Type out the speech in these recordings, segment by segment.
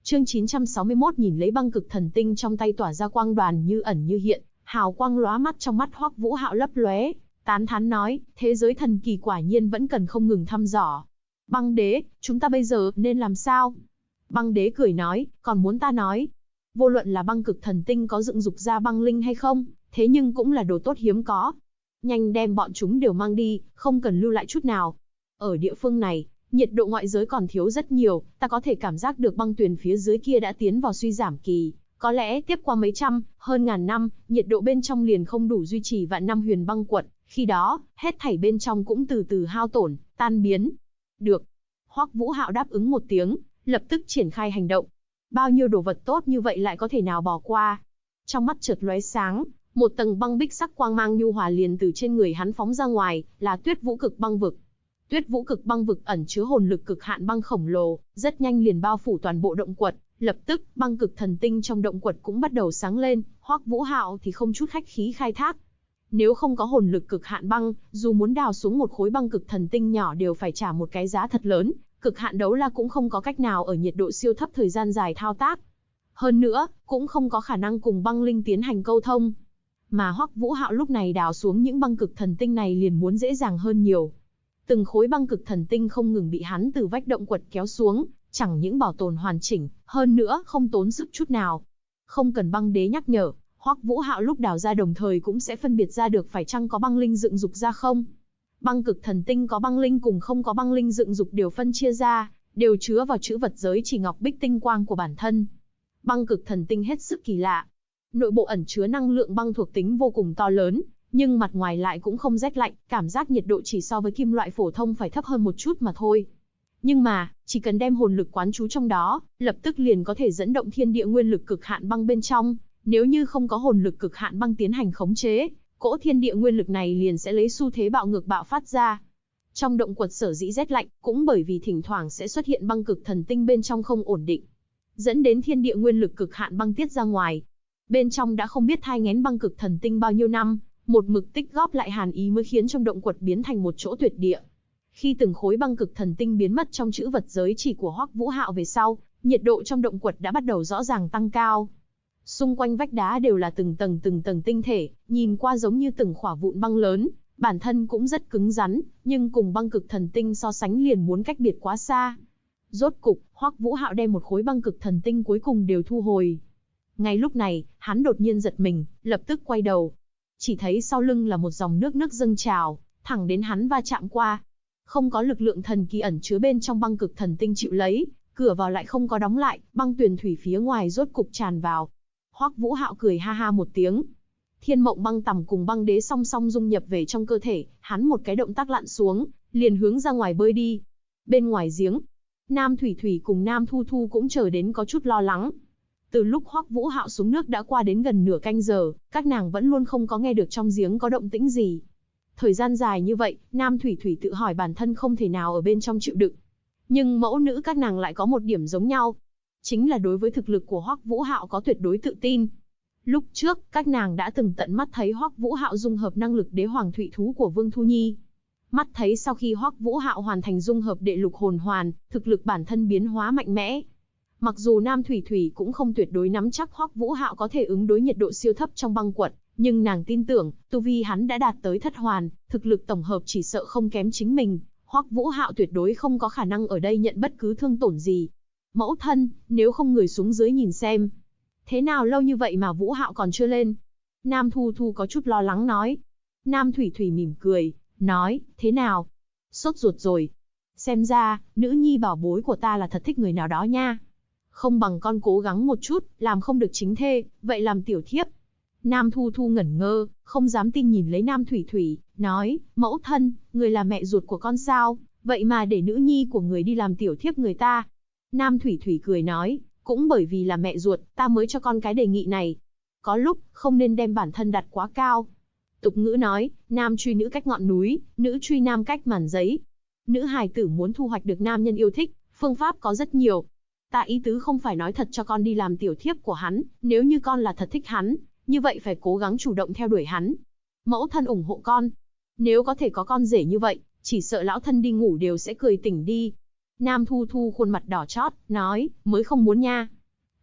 Chương 961 nhìn lấy băng cực thần tinh trong tay tỏa ra quang đoàn như ẩn như hiện, hào quang lóa mắt trong mắt Hoắc Vũ Hạo lấp lóe, tán thán nói, thế giới thần kỳ quả nhiên vẫn cần không ngừng thăm dò. Băng đế, chúng ta bây giờ nên làm sao? Băng đế cười nói, còn muốn ta nói? Vô luận là băng cực thần tinh có dựng dục ra băng linh hay không, thế nhưng cũng là đồ tốt hiếm có. Nhanh đem bọn chúng đều mang đi, không cần lưu lại chút nào. Ở địa phương này, nhiệt độ ngoại giới còn thiếu rất nhiều, ta có thể cảm giác được băng tuyền phía dưới kia đã tiến vào suy giảm kỳ. Có lẽ tiếp qua mấy trăm, hơn ngàn năm, nhiệt độ bên trong liền không đủ duy trì vạn năm huyền băng quật, khi đó, hết thảy bên trong cũng từ từ hao tổn, tan biến. Được. Hoắc Vũ Hạo đáp ứng một tiếng, lập tức triển khai hành động. Bao nhiêu đồ vật tốt như vậy lại có thể nào bỏ qua? Trong mắt chợt lóe sáng, một tầng băng bích sắc quang mang nhu hòa liền từ trên người hắn phóng ra ngoài, là Tuyết Vũ Cực Băng Vực. Tuyết Vũ Cực Băng Vực ẩn chứa hồn lực cực hạn băng khổng lồ, rất nhanh liền bao phủ toàn bộ động quật. Lập tức, băng cực thần tinh trong động quật cũng bắt đầu sáng lên, Hoắc Vũ Hạo thì không chút khách khí khai thác. Nếu không có hồn lực cực hạn băng, dù muốn đào xuống một khối băng cực thần tinh nhỏ đều phải trả một cái giá thật lớn, cực hạn đấu la cũng không có cách nào ở nhiệt độ siêu thấp thời gian dài thao tác. Hơn nữa, cũng không có khả năng cùng băng linh tiến hành câu thông. Mà Hoắc Vũ Hạo lúc này đào xuống những băng cực thần tinh này liền muốn dễ dàng hơn nhiều. Từng khối băng cực thần tinh không ngừng bị hắn từ vách động quật kéo xuống, chẳng những bảo tồn hoàn chỉnh, hơn nữa không tốn sức chút nào. Không cần băng đế nhắc nhở, Hoắc Vũ Hạo lúc đào ra đồng thời cũng sẽ phân biệt ra được phải chăng có băng linh dựng dục ra không. Băng cực thần tinh có băng linh cùng không có băng linh dựng dục đều phân chia ra, đều chứa vào trữ vật giới chỉ ngọc bích tinh quang của bản thân. Băng cực thần tinh hết sức kỳ lạ. Nội bộ ẩn chứa năng lượng băng thuộc tính vô cùng to lớn, nhưng mặt ngoài lại cũng không rét lạnh, cảm giác nhiệt độ chỉ so với kim loại phổ thông phải thấp hơn một chút mà thôi. Nhưng mà, chỉ cần đem hồn lực quán trú trong đó, lập tức liền có thể dẫn động thiên địa nguyên lực cực hạn băng bên trong. Nếu như không có hồn lực cực hạn băng tiến hành khống chế, cỗ thiên địa nguyên lực này liền sẽ lấy xu thế bạo ngược bạo phát ra. Trong động quật sở dĩ rét lạnh, cũng bởi vì thỉnh thoảng sẽ xuất hiện băng cực thần tinh bên trong không ổn định, dẫn đến thiên địa nguyên lực cực hạn băng tiết ra ngoài. Bên trong đã không biết thai nghén băng cực thần tinh bao nhiêu năm, một mực tích góp lại hàn ý mới khiến trong động quật biến thành một chỗ tuyệt địa. Khi từng khối băng cực thần tinh biến mất trong trữ vật giới chỉ của Hoắc Vũ Hạo về sau, nhiệt độ trong động quật đã bắt đầu rõ ràng tăng cao. Xung quanh vách đá đều là từng tầng tinh thể, nhìn qua giống như từng khỏa vụn băng lớn, bản thân cũng rất cứng rắn, nhưng cùng băng cực thần tinh so sánh liền muốn cách biệt quá xa. Rốt cục, Hoắc Vũ Hạo đem một khối băng cực thần tinh cuối cùng đều thu hồi. Ngay lúc này, hắn đột nhiên giật mình, lập tức quay đầu. Chỉ thấy sau lưng là một dòng nước dâng trào, thẳng đến hắn va chạm qua. Không có lực lượng thần kỳ ẩn chứa bên trong băng cực thần tinh chịu lấy, cửa vào lại không có đóng lại, băng tuyền thủy phía ngoài rốt cục tràn vào. Hoắc Vũ Hạo cười ha ha một tiếng. Thiên Mộng Băng Tằm cùng băng đế song song dung nhập về trong cơ thể, hắn một cái động tác lặn xuống, liền hướng ra ngoài bơi đi. Bên ngoài giếng, Nam Thủy Thủy cùng Nam Thu Thu cũng chờ đến có chút lo lắng. Từ lúc Hoắc Vũ Hạo xuống nước đã qua đến gần nửa canh giờ, các nàng vẫn luôn không có nghe được trong giếng có động tĩnh gì. Thời gian dài như vậy, Nam Thủy Thủy tự hỏi bản thân không thể nào ở bên trong chịu đựng. Nhưng mẫu nữ các nàng lại có một điểm giống nhau. Chính là đối với thực lực của Hoắc Vũ Hạo có tuyệt đối tự tin. Lúc trước, các nàng đã từng tận mắt thấy Hoắc Vũ Hạo dung hợp năng lực đế hoàng thụy thú của Vương Thu Nhi. Mắt thấy sau khi Hoắc Vũ Hạo hoàn thành dung hợp đệ lục hồn hoàn, thực lực bản thân biến hóa mạnh mẽ. Mặc dù Nam Thủy Thủy cũng không tuyệt đối nắm chắc Hoắc Vũ Hạo có thể ứng đối nhiệt độ siêu thấp trong băng quật, nhưng nàng tin tưởng, tu vi hắn đã đạt tới thất hoàn, thực lực tổng hợp chỉ sợ không kém chính mình, Hoắc Vũ Hạo tuyệt đối không có khả năng ở đây nhận bất cứ thương tổn gì. Mẫu thân, nếu không người xuống dưới nhìn xem. Thế nào lâu như vậy mà Vũ Hạo còn chưa lên? Nam Thu Thu có chút lo lắng nói. Nam Thủy Thủy mỉm cười, nói, thế nào? Sốt ruột rồi. Xem ra, nữ nhi bảo bối của ta là thật thích người nào đó nha. Không bằng con cố gắng một chút, làm không được chính thê, vậy làm tiểu thiếp. Nam Thu Thu ngẩn ngơ, không dám tin nhìn lấy Nam Thủy Thủy, nói, mẫu thân, người là mẹ ruột của con sao, vậy mà để nữ nhi của người đi làm tiểu thiếp người ta. Nam Thủy Thủy cười nói, cũng bởi vì là mẹ ruột, ta mới cho con cái đề nghị này. Có lúc, không nên đem bản thân đặt quá cao. Tục ngữ nói, nam truy nữ cách ngọn núi, nữ truy nam cách màn giấy. Nữ hài tử muốn thu hoạch được nam nhân yêu thích, phương pháp có rất nhiều. Ta ý tứ không phải nói thật cho con đi làm tiểu thiếp của hắn, nếu như con là thật thích hắn, như vậy phải cố gắng chủ động theo đuổi hắn. Mẫu thân ủng hộ con. Nếu có thể có con rể như vậy, chỉ sợ lão thân đi ngủ đều sẽ cười tỉnh đi. Nam Thu Thu khuôn mặt đỏ chót, nói, mới không muốn nha.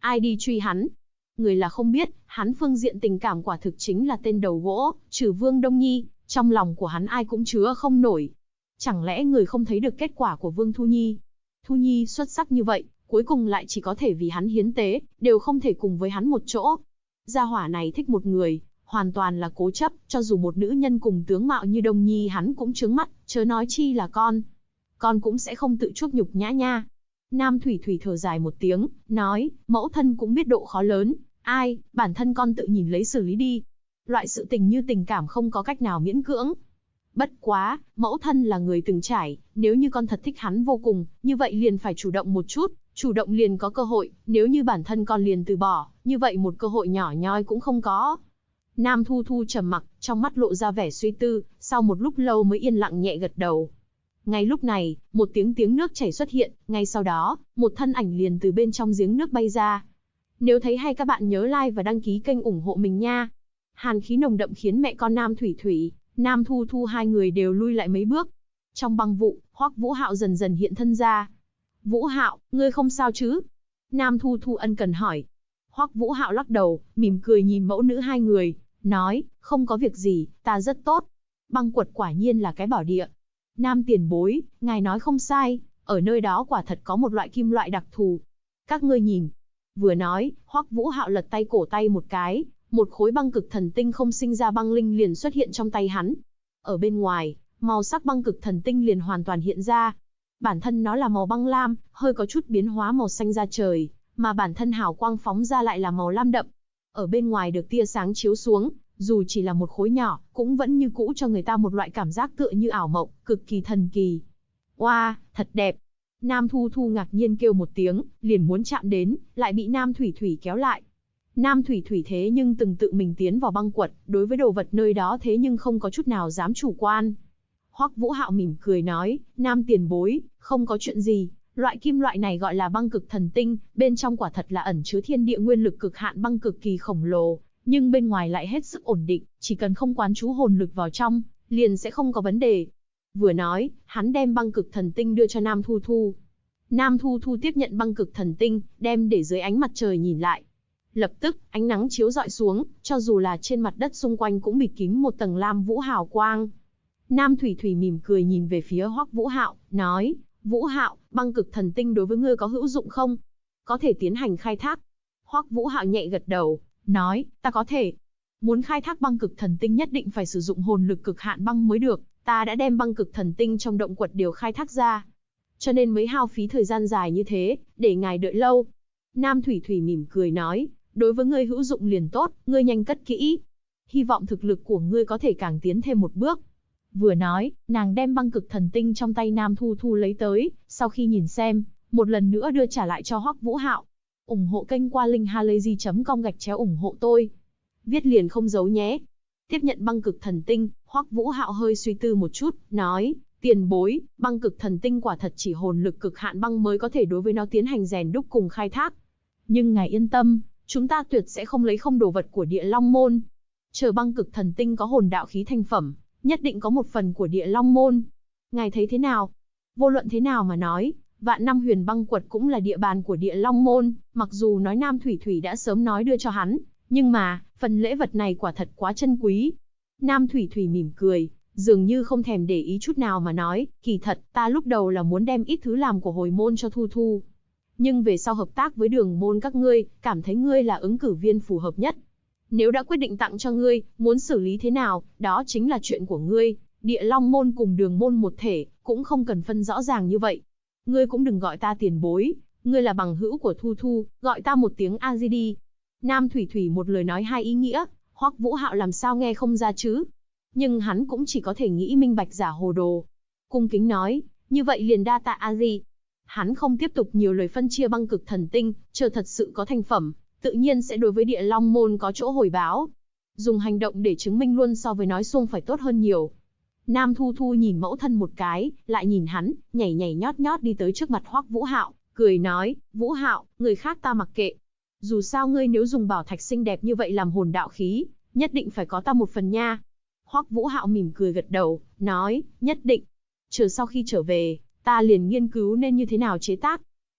ai đi truy hắn? Người là không biết, hắn phương diện tình cảm quả thực chính là tên đầu gỗ, trừ Vương Đông Nhi, trong lòng của hắn ai cũng chứa không nổi. Chẳng lẽ người không thấy được kết quả của Vương Thu Nhi? Thu Nhi xuất sắc như vậy, cuối cùng lại chỉ có thể vì hắn hiến tế, đều không thể cùng với hắn một chỗ. Gia hỏa này thích một người, hoàn toàn là cố chấp, cho dù một nữ nhân cùng tướng mạo như Đông Nhi hắn cũng trướng mắt, chớ nói chi là con. Con cũng sẽ không tự chuốc nhục nhã nha. Nam Thủy Thủy thở dài một tiếng, nói, mẫu thân cũng biết độ khó lớn, ai, bản thân con tự nhìn lấy xử lý đi. Loại sự tình như tình cảm không có cách nào miễn cưỡng. Bất quá, mẫu thân là người từng trải, nếu như con thật thích hắn vô cùng, như vậy liền phải chủ động một chút, chủ động liền có cơ hội, nếu như bản thân con liền từ bỏ, như vậy một cơ hội nhỏ nhoi cũng không có. Nam Thu Thu trầm mặc, trong mắt lộ ra vẻ suy tư, sau một lúc lâu mới yên lặng nhẹ gật đầu. Ngay lúc này, một tiếng nước chảy xuất hiện, ngay sau đó, một thân ảnh liền từ bên trong giếng nước bay ra. Nếu thấy hay các bạn nhớ like và đăng ký kênh ủng hộ mình nha. Hàn khí nồng đậm khiến mẹ con Nam Thủy Thủy, Nam Thu Thu hai người đều lui lại mấy bước. Trong băng vụ, Hoắc Vũ Hạo dần dần hiện thân ra. Vũ Hạo, ngươi không sao chứ? Nam Thu Thu ân cần hỏi. Hoắc Vũ Hạo lắc đầu, mỉm cười nhìn mẫu nữ hai người, nói, không có việc gì, ta rất tốt. Băng quật quả nhiên là cái bảo địa. Nam tiền bối, ngài nói không sai, ở nơi đó quả thật có một loại kim loại đặc thù. Các ngươi nhìn. Vừa nói, Hoắc Vũ Hạo lật tay cổ tay một cái, một khối băng cực thần tinh không sinh ra băng linh liền xuất hiện trong tay hắn. Ở bên ngoài, màu sắc băng cực thần tinh liền hoàn toàn hiện ra. Bản thân nó là màu băng lam, hơi có chút biến hóa màu xanh da trời, mà bản thân hào quang phóng ra lại là màu lam đậm. Ở bên ngoài được tia sáng chiếu xuống, dù chỉ là một khối nhỏ, cũng vẫn như cũ cho người ta một loại cảm giác tựa như ảo mộng, cực kỳ thần kỳ. Oa, thật đẹp. Nam Thu Thu ngạc nhiên kêu một tiếng, liền muốn chạm đến, lại bị Nam Thủy Thủy kéo lại. Nam Thủy Thủy thế nhưng từng tự mình tiến vào băng quật, đối với đồ vật nơi đó thế nhưng không có chút nào dám chủ quan. Hoắc Vũ Hạo mỉm cười nói, Nam tiền bối, không có chuyện gì, loại kim loại này gọi là băng cực thần tinh, bên trong quả thật là ẩn chứa thiên địa nguyên lực cực hạn băng cực kỳ khổng lồ, nhưng bên ngoài lại hết sức ổn định, chỉ cần không quán chú hồn lực vào trong, liền sẽ không có vấn đề. Vừa nói, hắn đem băng cực thần tinh đưa cho Nam Thu Thu. Nam Thu Thu tiếp nhận băng cực thần tinh, đem để dưới ánh mặt trời nhìn lại. Lập tức, ánh nắng chiếu rọi xuống, cho dù là trên mặt đất xung quanh cũng bịt kín một tầng lam vũ hào quang. Nam Thủy Thủy mỉm cười nhìn về phía Hoắc Vũ Hạo, nói, Vũ Hạo, băng cực thần tinh đối với ngươi có hữu dụng không? Có thể tiến hành khai thác. Hoắc Vũ Hạo nhẹ gật đầu, nói, ta có thể. Muốn khai thác băng cực thần tinh nhất định phải sử dụng hồn lực cực hạn băng mới được, ta đã đem băng cực thần tinh trong động quật đều khai thác ra. Cho nên mới hao phí thời gian dài như thế, để ngài đợi lâu. Nam Thủy Thủy mỉm cười nói, đối với ngươi hữu dụng liền tốt, ngươi nhanh cất kỹ. Hy vọng thực lực của ngươi có thể càng tiến thêm một bước. Vừa nói, nàng đem băng cực thần tinh trong tay Nam Thu Thu lấy tới, sau khi nhìn xem, một lần nữa đưa trả lại cho Hoắc Vũ Hạo. Ủng hộ kênh qua linkhalazy.com/ủng hộ tôi. Viết liền không giấu nhé. Tiếp nhận băng cực thần tinh, Hoắc Vũ Hạo hơi suy tư một chút, nói, tiền bối, băng cực thần tinh quả thật chỉ hồn lực cực hạn băng mới có thể đối với nó tiến hành rèn đúc cùng khai thác. Nhưng ngài yên tâm, chúng ta tuyệt sẽ không lấy không đồ vật của Địa Long Môn. Chờ băng cực thần tinh có hồn đạo khí thành phẩm, nhất định có một phần của Địa Long Môn. Ngài thấy thế nào? Vô luận thế nào mà nói, Vạn Năm Huyền Băng Quật cũng là địa bàn của Địa Long Môn, mặc dù nói Nam Thủy Thủy đã sớm nói đưa cho hắn, nhưng mà, phần lễ vật này quả thật quá chân quý. Nam Thủy Thủy mỉm cười, dường như không thèm để ý chút nào mà nói, kỳ thật, ta lúc đầu là muốn đem ít thứ làm của hồi môn cho Thu Thu. Nhưng về sau hợp tác với Đường môn các ngươi, cảm thấy ngươi là ứng cử viên phù hợp nhất. Nếu đã quyết định tặng cho ngươi, muốn xử lý thế nào, đó chính là chuyện của ngươi. Địa Long môn cùng Đường môn một thể, cũng không cần phân rõ ràng như vậy. Ngươi cũng đừng gọi ta tiền bối, ngươi là bằng hữu của Thu Thu, gọi ta một tiếng A Di đi. Nam Thủy Thủy một lời nói hai ý nghĩa, Hoắc Vũ Hạo làm sao nghe không ra chứ? Nhưng hắn cũng chỉ có thể nghĩ minh bạch giả hồ đồ. Cung kính nói, như vậy liền đa tạ A Di. Hắn không tiếp tục nhiều lời phân chia băng cực thần tinh, chờ thật sự có thành phẩm, tự nhiên sẽ đối với Địa Long môn có chỗ hồi báo. Dùng hành động để chứng minh luôn so với nói suông phải tốt hơn nhiều. Nam Thu Thu nhìn mẫu thân một cái, lại nhìn hắn, nhảy nhảy nhót nhót đi tới trước mặt Hoắc Vũ Hạo, cười nói, Vũ Hạo, người khác ta mặc kệ. Dù sao ngươi nếu dùng bảo thạch xinh đẹp như vậy làm hồn đạo khí, nhất định phải có ta một phần nha. Hoắc Vũ Hạo mỉm cười gật đầu, nói, nhất định. Chờ sau khi trở về, ta liền nghiên cứu nên như thế nào chế tác.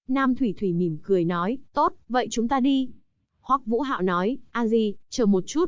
Nam Thủy Thủy mỉm cười nói, tốt, vậy chúng ta đi. Hoắc Vũ Hạo nói, a di, chờ một chút.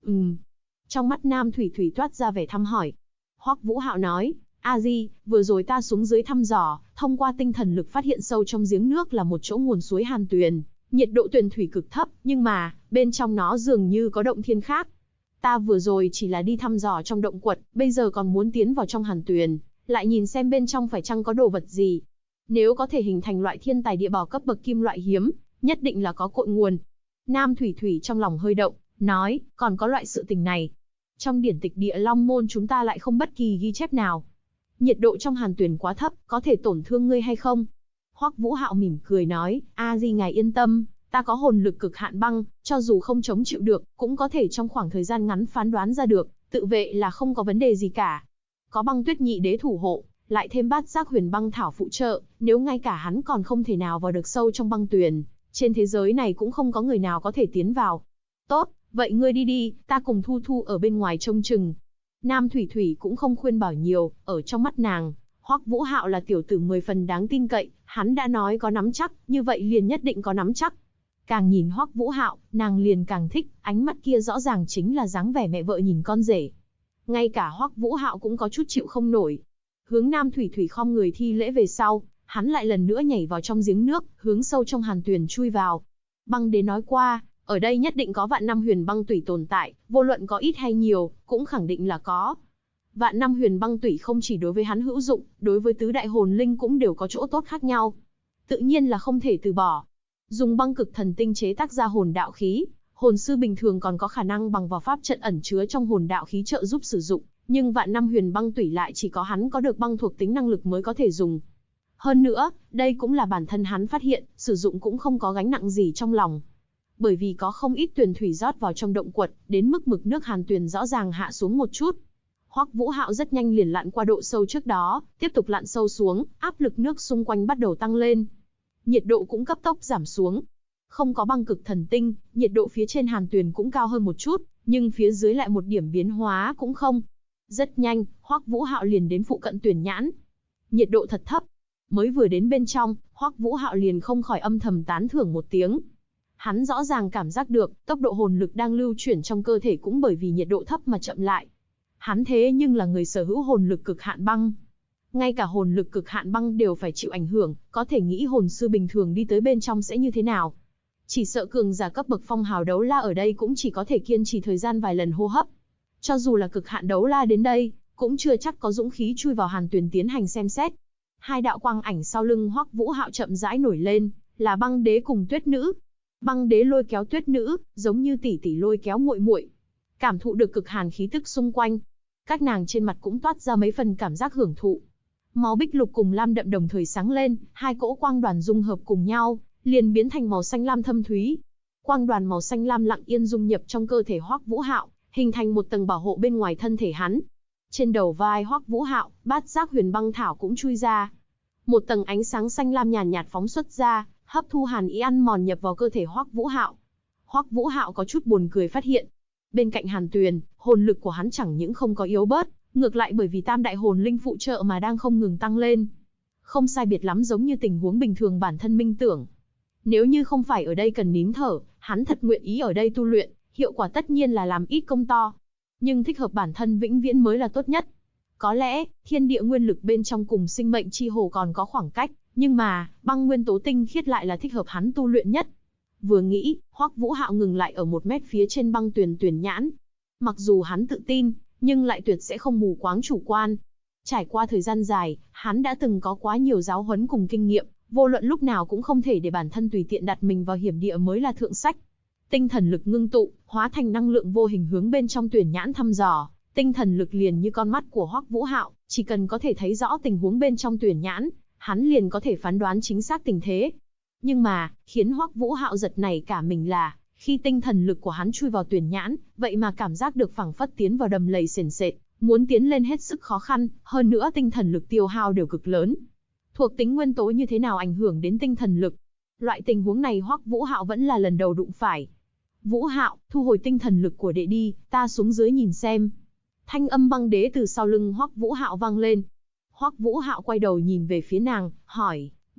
Trong mắt Nam Thủy Thủy toát ra vẻ thăm hỏi. Hoắc Vũ Hạo nói, a di, vừa rồi ta xuống dưới thăm dò, thông qua tinh thần lực phát hiện sâu trong giếng nước là một chỗ nguồn suối hàn tuyền. Nhiệt độ tuyền thủy cực thấp, nhưng mà, bên trong nó dường như có động thiên khác. Ta vừa rồi chỉ là đi thăm dò trong động quật, bây giờ còn muốn tiến vào trong hàn tuyền, lại nhìn xem bên trong phải chăng có đồ vật gì. Nếu có thể hình thành loại thiên tài địa bảo cấp bậc kim loại hiếm, nhất định là có cội nguồn. Nam Thủy Thủy trong lòng hơi động, nói, còn có loại sự tình này. Trong điển tịch Địa Long môn chúng ta lại không bất kỳ ghi chép nào. Nhiệt độ trong hàn tuyền quá thấp, có thể tổn thương ngươi hay không? Hoắc Vũ Hạo mỉm cười nói, a di ngài yên tâm, ta có hồn lực cực hạn băng, cho dù không chống chịu được, cũng có thể trong khoảng thời gian ngắn phán đoán ra được, tự vệ là không có vấn đề gì cả. Có Băng Tuyết Nhị Đế thủ hộ, lại thêm Bát Giác Huyền Băng thảo phụ trợ, nếu ngay cả hắn còn không thể nào vào được sâu trong băng tuyền, trên thế giới này cũng không có người nào có thể tiến vào. Tốt, vậy ngươi đi đi, ta cùng Thu Thu ở bên ngoài trông chừng. Nam Thủy Thủy cũng không khuyên bảo nhiều, ở trong mắt nàng, Hoắc Vũ Hạo là tiểu tử 10 phần đáng tin cậy, hắn đã nói có nắm chắc, như vậy liền nhất định có nắm chắc. Càng nhìn Hoắc Vũ Hạo, nàng liền càng thích, ánh mắt kia rõ ràng chính là dáng vẻ mẹ vợ nhìn con rể. Ngay cả Hoắc Vũ Hạo cũng có chút chịu không nổi. Hướng Nam Thủy Thủy khom người thi lễ về sau, hắn lại lần nữa nhảy vào trong giếng nước, hướng sâu trong hàn tuyền chui vào. Băng Đế nói qua, ở đây nhất định có vạn năm huyền băng tủy tồn tại, vô luận có ít hay nhiều, cũng khẳng định là có. Vạn năm huyền băng tủy không chỉ đối với hắn hữu dụng, đối với tứ đại hồn linh cũng đều có chỗ tốt khác nhau. Tự nhiên là không thể từ bỏ. Dùng băng cực thần tinh chế tác ra hồn đạo khí, hồn sư bình thường còn có khả năng bằng vào pháp trận ẩn chứa trong hồn đạo khí trợ giúp sử dụng, nhưng vạn năm huyền băng tủy lại chỉ có hắn có được băng thuộc tính năng lực mới có thể dùng. Hơn nữa, đây cũng là bản thân hắn phát hiện, sử dụng cũng không có gánh nặng gì trong lòng. Bởi vì có không ít tuyền thủy rót vào trong động quật, đến mức mực nước hàn tuyền rõ ràng hạ xuống một chút. Hoắc Vũ Hạo rất nhanh liền lặn qua độ sâu trước đó, tiếp tục lặn sâu xuống, áp lực nước xung quanh bắt đầu tăng lên. Nhiệt độ cũng cấp tốc giảm xuống. Không có băng cực thần tinh, nhiệt độ phía trên hàn tuyền cũng cao hơn một chút, nhưng phía dưới lại một điểm biến hóa cũng không. Rất nhanh, Hoắc Vũ Hạo liền đến phụ cận tuyền nhãn. Nhiệt độ thật thấp. Mới vừa đến bên trong, Hoắc Vũ Hạo liền không khỏi âm thầm tán thưởng một tiếng. Hắn rõ ràng cảm giác được, tốc độ hồn lực đang lưu chuyển trong cơ thể cũng bởi vì nhiệt độ thấp mà chậm lại. Hắn thế nhưng là người sở hữu hồn lực cực hạn băng. Ngay cả hồn lực cực hạn băng đều phải chịu ảnh hưởng, có thể nghĩ hồn sư bình thường đi tới bên trong sẽ như thế nào. Chỉ sợ cường giả cấp bậc phong hào đấu la ở đây cũng chỉ có thể kiên trì thời gian vài lần hô hấp. Cho dù là cực hạn đấu la đến đây, cũng chưa chắc có dũng khí chui vào hàn tuyền tiến hành xem xét. Hai đạo quang ảnh sau lưng Hoắc Vũ Hạo chậm rãi nổi lên, là Băng Đế cùng Tuyết Nữ. Băng Đế lôi kéo Tuyết Nữ, giống như tỷ tỷ lôi kéo muội muội. Cảm thụ được cực hàn khí tức xung quanh, các nàng trên mặt cũng toát ra mấy phần cảm giác hưởng thụ. Máu bích lục cùng lam đậm đồng thời sáng lên, hai cỗ quang đoàn dung hợp cùng nhau, liền biến thành màu xanh lam thâm thúy. Quang đoàn màu xanh lam lặng yên dung nhập trong cơ thể Hoắc Vũ Hạo, hình thành một tầng bảo hộ bên ngoài thân thể hắn. Trên đầu vai Hoắc Vũ Hạo, Bát Giác Huyền Băng thảo cũng chui ra. Một tầng ánh sáng xanh lam nhàn nhạt phóng xuất ra, hấp thu hàn ý ăn mòn nhập vào cơ thể Hoắc Vũ Hạo. Hoắc Vũ Hạo có chút buồn cười phát hiện, bên cạnh hàn tuyền, hồn lực của hắn chẳng những không có yếu bớt, ngược lại bởi vì tam đại hồn linh phụ trợ mà đang không ngừng tăng lên. Không sai biệt lắm giống như tình huống bình thường bản thân minh tưởng. Nếu như không phải ở đây cần nín thở, hắn thật nguyện ý ở đây tu luyện, hiệu quả tất nhiên là làm ít công to. Nhưng thích hợp bản thân vĩnh viễn mới là tốt nhất. Có lẽ, thiên địa nguyên lực bên trong cùng sinh mệnh chi hồ còn có khoảng cách, nhưng mà, băng nguyên tố tinh khiết lại là thích hợp hắn tu luyện nhất. Vừa nghĩ, Hoắc Vũ Hạo ngừng lại ở 1 mét phía trên băng tuyền tuyền nhãn. Mặc dù hắn tự tin, nhưng lại tuyệt sẽ không mù quáng chủ quan. Trải qua thời gian dài, hắn đã từng có quá nhiều giáo huấn cùng kinh nghiệm, vô luận lúc nào cũng không thể để bản thân tùy tiện đặt mình vào hiểm địa mới là thượng sách. Tinh thần lực ngưng tụ, hóa thành năng lượng vô hình hướng bên trong tuyền nhãn thăm dò. Tinh thần lực liền như con mắt của Hoắc Vũ Hạo, chỉ cần có thể thấy rõ tình huống bên trong tuyền nhãn, hắn liền có thể phán đoán chính xác tình thế. Nhưng mà, khiến Hoắc Vũ Hạo giật nảy cả mình là, khi tinh thần lực của hắn chui vào tuyền nhãn, vậy mà cảm giác được phảng phất tiến vào đầm lầy sền sệt, muốn tiến lên hết sức khó khăn, hơn nữa tinh thần lực tiêu hao đều cực lớn. Thuộc tính nguyên tố như thế nào ảnh hưởng đến tinh thần lực? Loại tình huống này Hoắc Vũ Hạo vẫn là lần đầu đụng phải. Vũ Hạo, thu hồi tinh thần lực của đệ đi, ta xuống dưới nhìn xem. Thanh âm Băng Đế từ sau lưng Hoắc Vũ Hạo vang lên. Hoắc Vũ Hạo quay đầu nhìn về phía nàng, hỏi,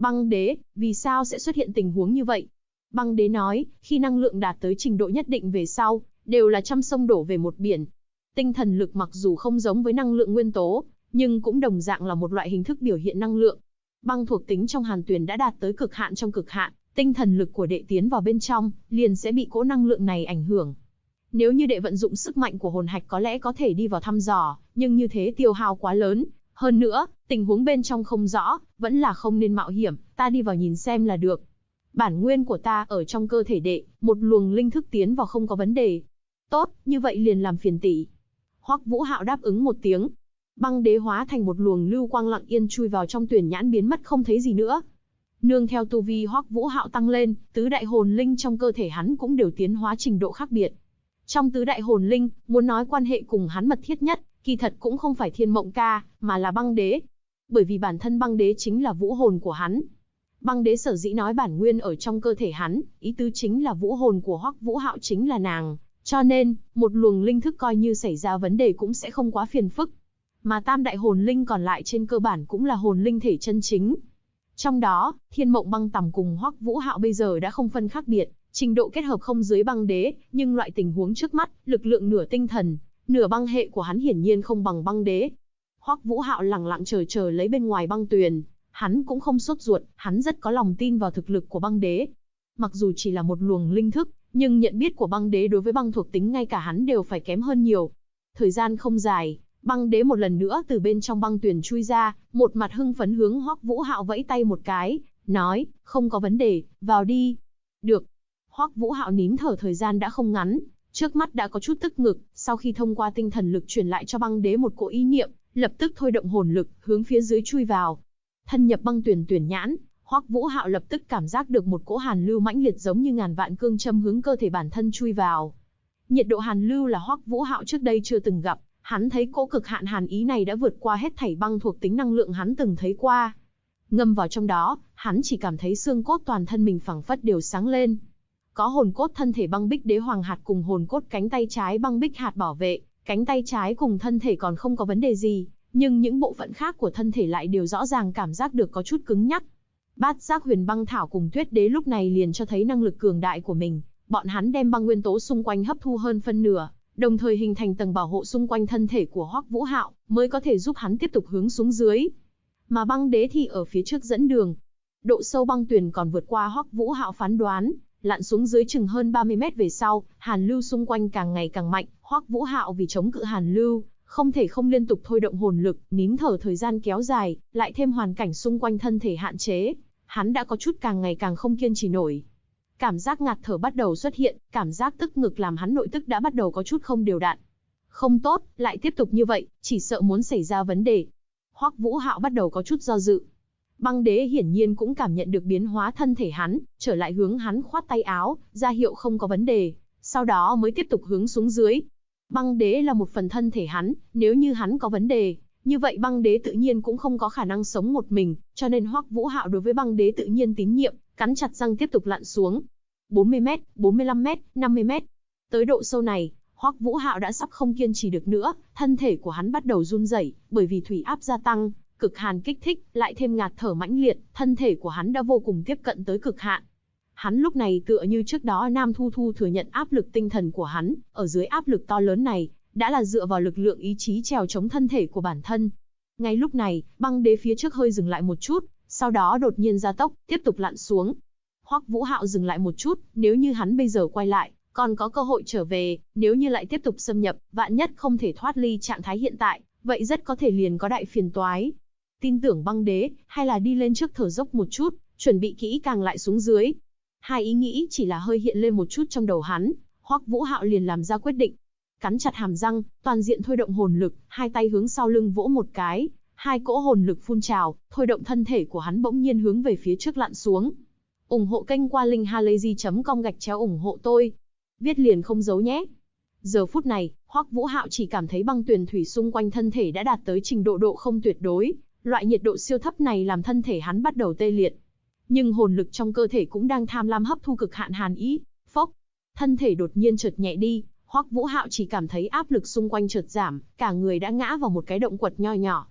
Băng đế, vì sao sẽ xuất hiện tình huống như vậy? Băng đế nói, khi năng lượng đạt tới trình độ nhất định về sau, đều là trăm sông đổ về một biển. Tinh thần lực mặc dù không giống với năng lượng nguyên tố, nhưng cũng đồng dạng là một loại hình thức biểu hiện năng lượng. Băng thuộc tính trong Hàn Tuyền đã đạt tới cực hạn trong cực hạn, tinh thần lực của đệ tiến vào bên trong, liền sẽ bị cỗ năng lượng này ảnh hưởng. Nếu như đệ vận dụng sức mạnh của hồn hạch có lẽ có thể đi vào thăm dò, nhưng như thế tiêu hao quá lớn. Hơn nữa, tình huống bên trong không rõ, vẫn là không nên mạo hiểm, ta đi vào nhìn xem là được. Bản nguyên của ta ở trong cơ thể đệ, một luồng linh thức tiến vào không có vấn đề. Tốt, như vậy liền làm phiền tỷ. Hoắc Vũ Hạo đáp ứng một tiếng. Băng đế hóa thành một luồng lưu quang lặng yên chui vào trong tuyển nhãn biến mất không thấy gì nữa. Nương theo tu vi Hoắc Vũ Hạo tăng lên, tứ đại hồn linh trong cơ thể hắn cũng đều tiến hóa trình độ khác biệt. Trong tứ đại hồn linh, muốn nói quan hệ cùng hắn mật thiết nhất, kỳ thật cũng không phải Thiên Mộng Ca, mà là băng đế. Bởi vì bản thân băng đế chính là vũ hồn của hắn. Băng đế sở dĩ nói bản nguyên ở trong cơ thể hắn, ý tứ chính là vũ hồn của Hoắc Vũ Hạo chính là nàng. Cho nên, một luồng linh thức coi như xảy ra vấn đề cũng sẽ không quá phiền phức. Mà tam đại hồn linh còn lại trên cơ bản cũng là hồn linh thể chân chính. Trong đó, Thiên Mộng Băng Tằm cùng Hoắc Vũ Hạo bây giờ đã không phân khác biệt, trình độ kết hợp không dưới băng đế, nhưng loại tình huống trước mắt, lực lượng nửa tinh thần, nửa băng hệ của hắn hiển nhiên không bằng băng đế. Hoắc Vũ Hạo lẳng lặng chờ lấy bên ngoài băng tuyền, hắn cũng không sốt ruột, hắn rất có lòng tin vào thực lực của băng đế. Mặc dù chỉ là một luồng linh thức, nhưng nhận biết của băng đế đối với băng thuộc tính ngay cả hắn đều phải kém hơn nhiều. Thời gian không dài, băng đế một lần nữa từ bên trong băng tuyền chui ra, một mặt hưng phấn hướng Hoắc Vũ Hạo vẫy tay một cái, nói, không có vấn đề, vào đi. Được. Hoắc Vũ Hạo nín thở thời gian đã không ngắn, trước mắt đã có chút tức ngực, sau khi thông qua tinh thần lực truyền lại cho băng đế một cỗ ý niệm, lập tức thôi động hồn lực, hướng phía dưới chui vào. Thân nhập băng tuyền tuyển nhãn, Hoắc Vũ Hạo lập tức cảm giác được một cỗ hàn lưu mãnh liệt giống như ngàn vạn cương châm hướng cơ thể bản thân chui vào. Nhiệt độ hàn lưu là Hoắc Vũ Hạo trước đây chưa từng gặp, hắn thấy cỗ cực hạn hàn ý này đã vượt qua hết thảy băng thuộc tính năng lượng hắn từng thấy qua. Ngâm vào trong đó, hắn chỉ cảm thấy xương cốt toàn thân mình phảng phất đều sáng lên. Có hồn cốt thân thể băng bích đế hoàng hạt cùng hồn cốt cánh tay trái băng bích hạt bảo vệ, cánh tay trái cùng thân thể còn không có vấn đề gì, nhưng những bộ phận khác của thân thể lại đều rõ ràng cảm giác được có chút cứng nhắc. Bát giác huyền băng thảo cùng tuyết đế lúc này liền cho thấy năng lực cường đại của mình, bọn hắn đem băng nguyên tố xung quanh hấp thu hơn phân nửa, đồng thời hình thành tầng bảo hộ xung quanh thân thể của Hoắc Vũ Hạo, mới có thể giúp hắn tiếp tục hướng xuống dưới. Mà băng đế thì ở phía trước dẫn đường. Độ sâu băng tuyền còn vượt qua Hoắc Vũ Hạo phán đoán, lặn xuống dưới chừng hơn 30 mét về sau, hàn lưu xung quanh càng ngày càng mạnh, Hoắc Vũ Hạo vì chống cự hàn lưu, không thể không liên tục thôi động hồn lực, nín thở thời gian kéo dài, lại thêm hoàn cảnh xung quanh thân thể hạn chế, hắn đã có chút càng ngày càng không kiên trì nổi. Cảm giác ngạt thở bắt đầu xuất hiện, cảm giác tức ngực làm hắn nội tức đã bắt đầu có chút không đều đặn. Không tốt, lại tiếp tục như vậy, chỉ sợ muốn xảy ra vấn đề. Hoắc Vũ Hạo bắt đầu có chút do dự. Băng đế hiển nhiên cũng cảm nhận được biến hóa thân thể hắn, trở lại hướng hắn khoát tay áo, ra hiệu không có vấn đề, sau đó mới tiếp tục hướng xuống dưới. Băng đế là một phần thân thể hắn, nếu như hắn có vấn đề, như vậy băng đế tự nhiên cũng không có khả năng sống một mình, cho nên Hoắc Vũ Hạo đối với băng đế tự nhiên tín nhiệm, cắn chặt răng tiếp tục lặn xuống. 40 mét, 45 mét, 50 mét. Tới độ sâu này, Hoắc Vũ Hạo đã sắp không kiên trì được nữa, thân thể của hắn bắt đầu run rẩy, bởi vì thủy áp gia tăng, cực hàn kích thích, lại thêm ngạt thở mãnh liệt, thân thể của hắn đã vô cùng tiếp cận tới cực hạn. Hắn lúc này tựa như trước đó Nam Thu Thu thừa nhận áp lực tinh thần của hắn, ở dưới áp lực to lớn này, đã là dựa vào lực lượng ý chí trèo chống thân thể của bản thân. Ngay lúc này, băng đế phía trước hơi dừng lại một chút, sau đó đột nhiên gia tốc, tiếp tục lặn xuống. Hoắc Vũ Hạo dừng lại một chút, nếu như hắn bây giờ quay lại, còn có cơ hội trở về, nếu như lại tiếp tục xâm nhập, vạn nhất không thể thoát ly trạng thái hiện tại, vậy rất có thể liền có đại phiền toái. Tin tưởng băng đế, hay là đi lên trước thở dốc một chút, chuẩn bị kỹ càng lại xuống dưới. Hai ý nghĩ chỉ là hơi hiện lên một chút trong đầu hắn, Hoắc Vũ Hạo liền làm ra quyết định. Cắn chặt hàm răng, toàn diện thôi động hồn lực, hai tay hướng sau lưng vỗ một cái, hai cỗ hồn lực phun trào, thôi động thân thể của hắn bỗng nhiên hướng về phía trước lặn xuống. Ủng hộ kênh qua linkhalazy.com/ủng hộ tôi. Viết liền không giấu nhé. Giờ phút này, Hoắc Vũ Hạo chỉ cảm thấy băng tuyền thủy xung quanh thân thể đã đạt tới trình độ độ không tuyệt đối, loại nhiệt độ siêu thấp này làm thân thể hắn bắt đầu tê liệt. Nhưng hồn lực trong cơ thể cũng đang tham lam hấp thu cực hạn hàn ý. Phốc, thân thể đột nhiên chợt nhẹ đi, Hoắc Vũ Hạo chỉ cảm thấy áp lực xung quanh chợt giảm, cả người đã ngã vào một cái động quật nho nhỏ.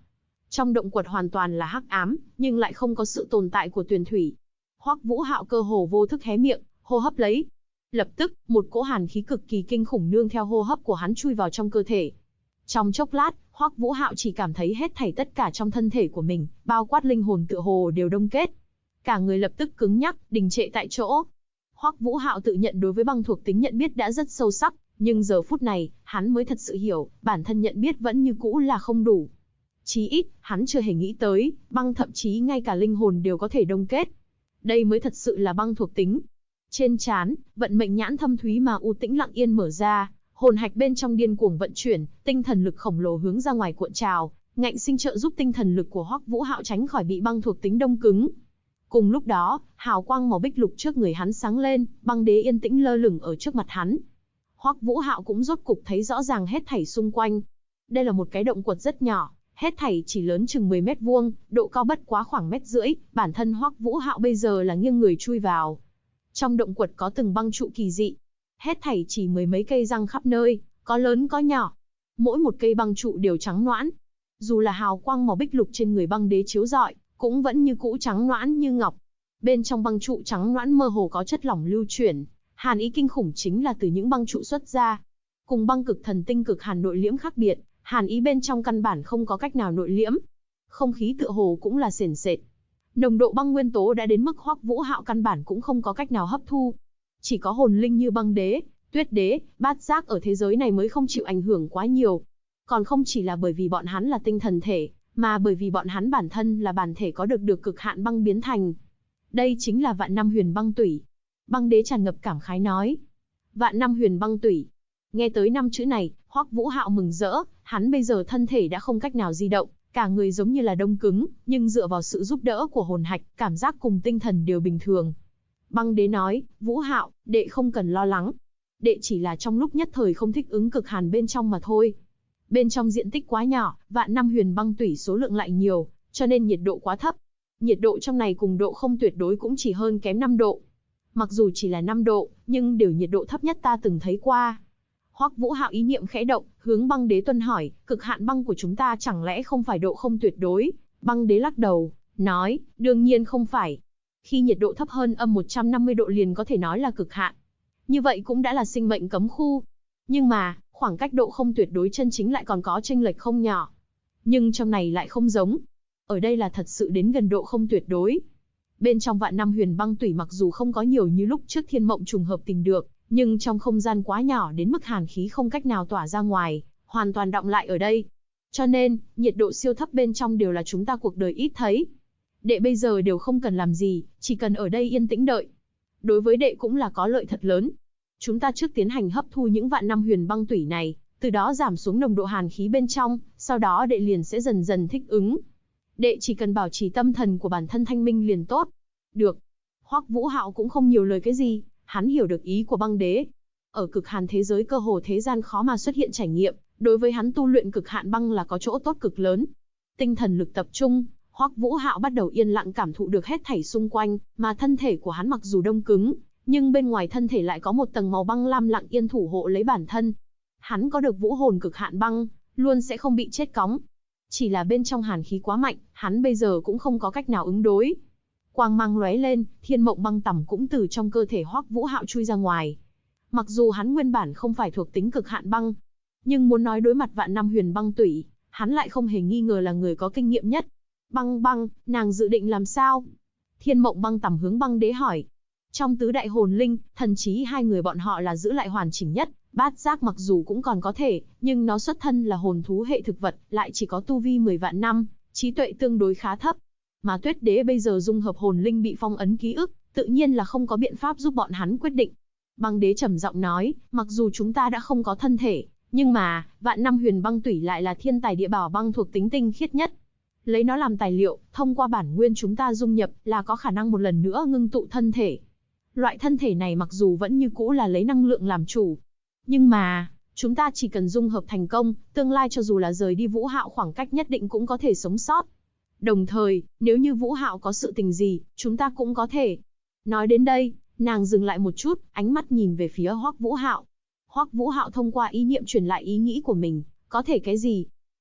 Trong động quật hoàn toàn là hắc ám, nhưng lại không có sự tồn tại của tuyền thủy. Hoắc Vũ Hạo cơ hồ vô thức hé miệng, hô hấp lấy. Lập tức, một cỗ hàn khí cực kỳ kinh khủng nương theo hô hấp của hắn chui vào trong cơ thể. Trong chốc lát, Hoắc Vũ Hạo chỉ cảm thấy hết thảy tất cả trong thân thể của mình, bao quát linh hồn tựa hồ đều đông kết. Cả người lập tức cứng nhắc, đình trệ tại chỗ. Hoắc Vũ Hạo tự nhận đối với băng thuộc tính nhận biết đã rất sâu sắc, nhưng giờ phút này, hắn mới thật sự hiểu, bản thân nhận biết vẫn như cũ là không đủ. Chí ít, hắn chưa hề nghĩ tới, băng thậm chí ngay cả linh hồn đều có thể đông kết. Đây mới thật sự là băng thuộc tính. Trên trán, vận mệnh nhãn thâm thúy mà u tĩnh lặng yên mở ra, hồn hạch bên trong điên cuồng vận chuyển, tinh thần lực khổng lồ hướng ra ngoài cuộn trào, ngạnh sinh trợ giúp tinh thần lực của Hoắc Vũ Hạo tránh khỏi bị băng thuộc tính đông cứng. Cùng lúc đó, hào quang màu bích lục trước người hắn sáng lên, băng đế yên tĩnh lơ lửng ở trước mặt hắn. Hoắc Vũ Hạo cũng rốt cục thấy rõ ràng hết thảy xung quanh. Đây là một cái động quật rất nhỏ, hết thảy chỉ lớn chừng 10 mét vuông, độ cao bất quá khoảng 1,5 mét, bản thân Hoắc Vũ Hạo bây giờ là nghiêng người chui vào. Trong động quật có từng băng trụ kỳ dị, hết thảy chỉ mười mấy cây răng khắp nơi, có lớn có nhỏ. Mỗi một cây băng trụ đều trắng nõn. Dù là hào quang màu bích lục trên người băng đế chiếu rọi, cũng vẫn như cũ trắng nõn như ngọc. Bên trong băng trụ trắng nõn mơ hồ có chất lỏng lưu chuyển, hàn ý kinh khủng chính là từ những băng trụ xuất ra. Cùng băng cực thần tinh cực hàn nội liễm khác biệt, hàn ý bên trong căn bản không có cách nào nội liễm. Không khí tựa hồ cũng là sền sệt. Nồng độ băng nguyên tố đã đến mức Hoắc Vũ Hạo căn bản cũng không có cách nào hấp thu. Chỉ có hồn linh như băng đế, tuyết đế, bát giác ở thế giới này mới không chịu ảnh hưởng quá nhiều. Còn không chỉ là bởi vì bọn hắn là tinh thần thể, mà bởi vì bọn hắn bản thân là bản thể có được cực hạn băng biến thành. Đây chính là vạn năm huyền băng tủy. Băng đế tràn ngập cảm khái nói. Vạn năm huyền băng tủy. Nghe tới 5 chữ này, Hoắc Vũ Hạo mừng rỡ, hắn bây giờ thân thể đã không cách nào di động, cả người giống như là đông cứng, nhưng dựa vào sự giúp đỡ của hồn hạch, cảm giác cùng tinh thần đều bình thường. Băng đế nói, Vũ Hạo, đệ không cần lo lắng. Đệ chỉ là trong lúc nhất thời không thích ứng cực hàn bên trong mà thôi. Bên trong diện tích quá nhỏ, vạn năm huyền băng tủy số lượng lại nhiều, cho nên nhiệt độ quá thấp. Nhiệt độ trong này cùng độ không tuyệt đối cũng chỉ hơn kém 5 độ. Mặc dù chỉ là 5 độ, nhưng đều nhiệt độ thấp nhất ta từng thấy qua. Hoắc Vũ Hạo ý niệm khẽ động, hướng băng đế tuân hỏi, cực hạn băng của chúng ta chẳng lẽ không phải độ không tuyệt đối? Băng đế lắc đầu, nói, đương nhiên không phải. Khi nhiệt độ thấp hơn âm 150 độ liền có thể nói là cực hạn. Như vậy cũng đã là sinh mệnh cấm khu. Nhưng mà, khoảng cách độ không tuyệt đối chân chính lại còn có chênh lệch không nhỏ. Nhưng trong này lại không giống. Ở đây là thật sự đến gần độ không tuyệt đối. Bên trong vạn năm huyền băng tủy mặc dù không có nhiều như lúc trước Thiên Mộng trùng hợp tìm được, nhưng trong không gian quá nhỏ đến mức hàn khí không cách nào tỏa ra ngoài, hoàn toàn đọng lại ở đây. Cho nên, nhiệt độ siêu thấp bên trong đều là chúng ta cuộc đời ít thấy. Đệ bây giờ đều không cần làm gì, chỉ cần ở đây yên tĩnh đợi. Đối với đệ cũng là có lợi thật lớn. Chúng ta trước tiến hành hấp thu những vạn năm huyền băng tủy này, từ đó giảm xuống nồng độ hàn khí bên trong, sau đó đệ liền sẽ dần dần thích ứng. Đệ chỉ cần bảo trì tâm thần của bản thân thanh minh liền tốt. Được. Hoắc Vũ Hạo cũng không nhiều lời cái gì, hắn hiểu được ý của băng đế. Ở cực hàn thế giới cơ hồ thế gian khó mà xuất hiện trải nghiệm, đối với hắn tu luyện cực hạn băng là có chỗ tốt cực lớn. Tinh thần lực tập trung, Hoắc Vũ Hạo bắt đầu yên lặng cảm thụ được hết thảy xung quanh, mà thân thể của hắn mặc dù đông cứng, nhưng bên ngoài thân thể lại có một tầng màu băng lam lặng yên thủ hộ lấy bản thân. Hắn có được vũ hồn cực hạn băng, luôn sẽ không bị chết cóng. Chỉ là bên trong hàn khí quá mạnh, hắn bây giờ cũng không có cách nào ứng đối. Quang mang lóe lên, Thiên Mộng băng tẩm cũng từ trong cơ thể Hoắc Vũ Hạo chui ra ngoài. Mặc dù hắn nguyên bản không phải thuộc tính cực hạn băng, nhưng muốn nói đối mặt vạn năm huyền băng tủy, hắn lại không hề nghi ngờ là người có kinh nghiệm nhất. Băng băng, nàng dự định làm sao? Thiên Mộng băng tẩm hướng băng đế hỏi. Trong tứ đại hồn linh, thần trí hai người bọn họ là giữ lại hoàn chỉnh nhất. Bát giác mặc dù cũng còn có thể, nhưng nó xuất thân là hồn thú hệ thực vật, lại chỉ có tu vi 10 vạn năm, trí tuệ tương đối khá thấp. Mà tuyết đế bây giờ dung hợp hồn linh bị phong ấn ký ức, tự nhiên là không có biện pháp giúp bọn hắn quyết định. Băng đế trầm giọng nói, mặc dù chúng ta đã không có thân thể, nhưng mà, vạn năm huyền băng tủy lại là thiên tài địa bảo băng thuộc tính tinh khiết nhất. Lấy nó làm tài liệu, thông qua bản nguyên chúng ta dung nhập là có khả năng một lần nữa ngưng tụ thân thể. Loại thân thể này mặc dù vẫn như cũ là lấy năng lượng làm chủ, nhưng mà, chúng ta chỉ cần dung hợp thành công, tương lai cho dù là rời đi Vũ Hạo khoảng cách nhất định cũng có thể sống sót. Đồng thời, nếu như Vũ Hạo có sự tình gì, chúng ta cũng có thể. Nói đến đây, nàng dừng lại một chút, ánh mắt nhìn về phía Hoắc Vũ Hạo. Hoắc Vũ Hạo thông qua ý niệm truyền lại ý nghĩ của mình, có thể cái gì?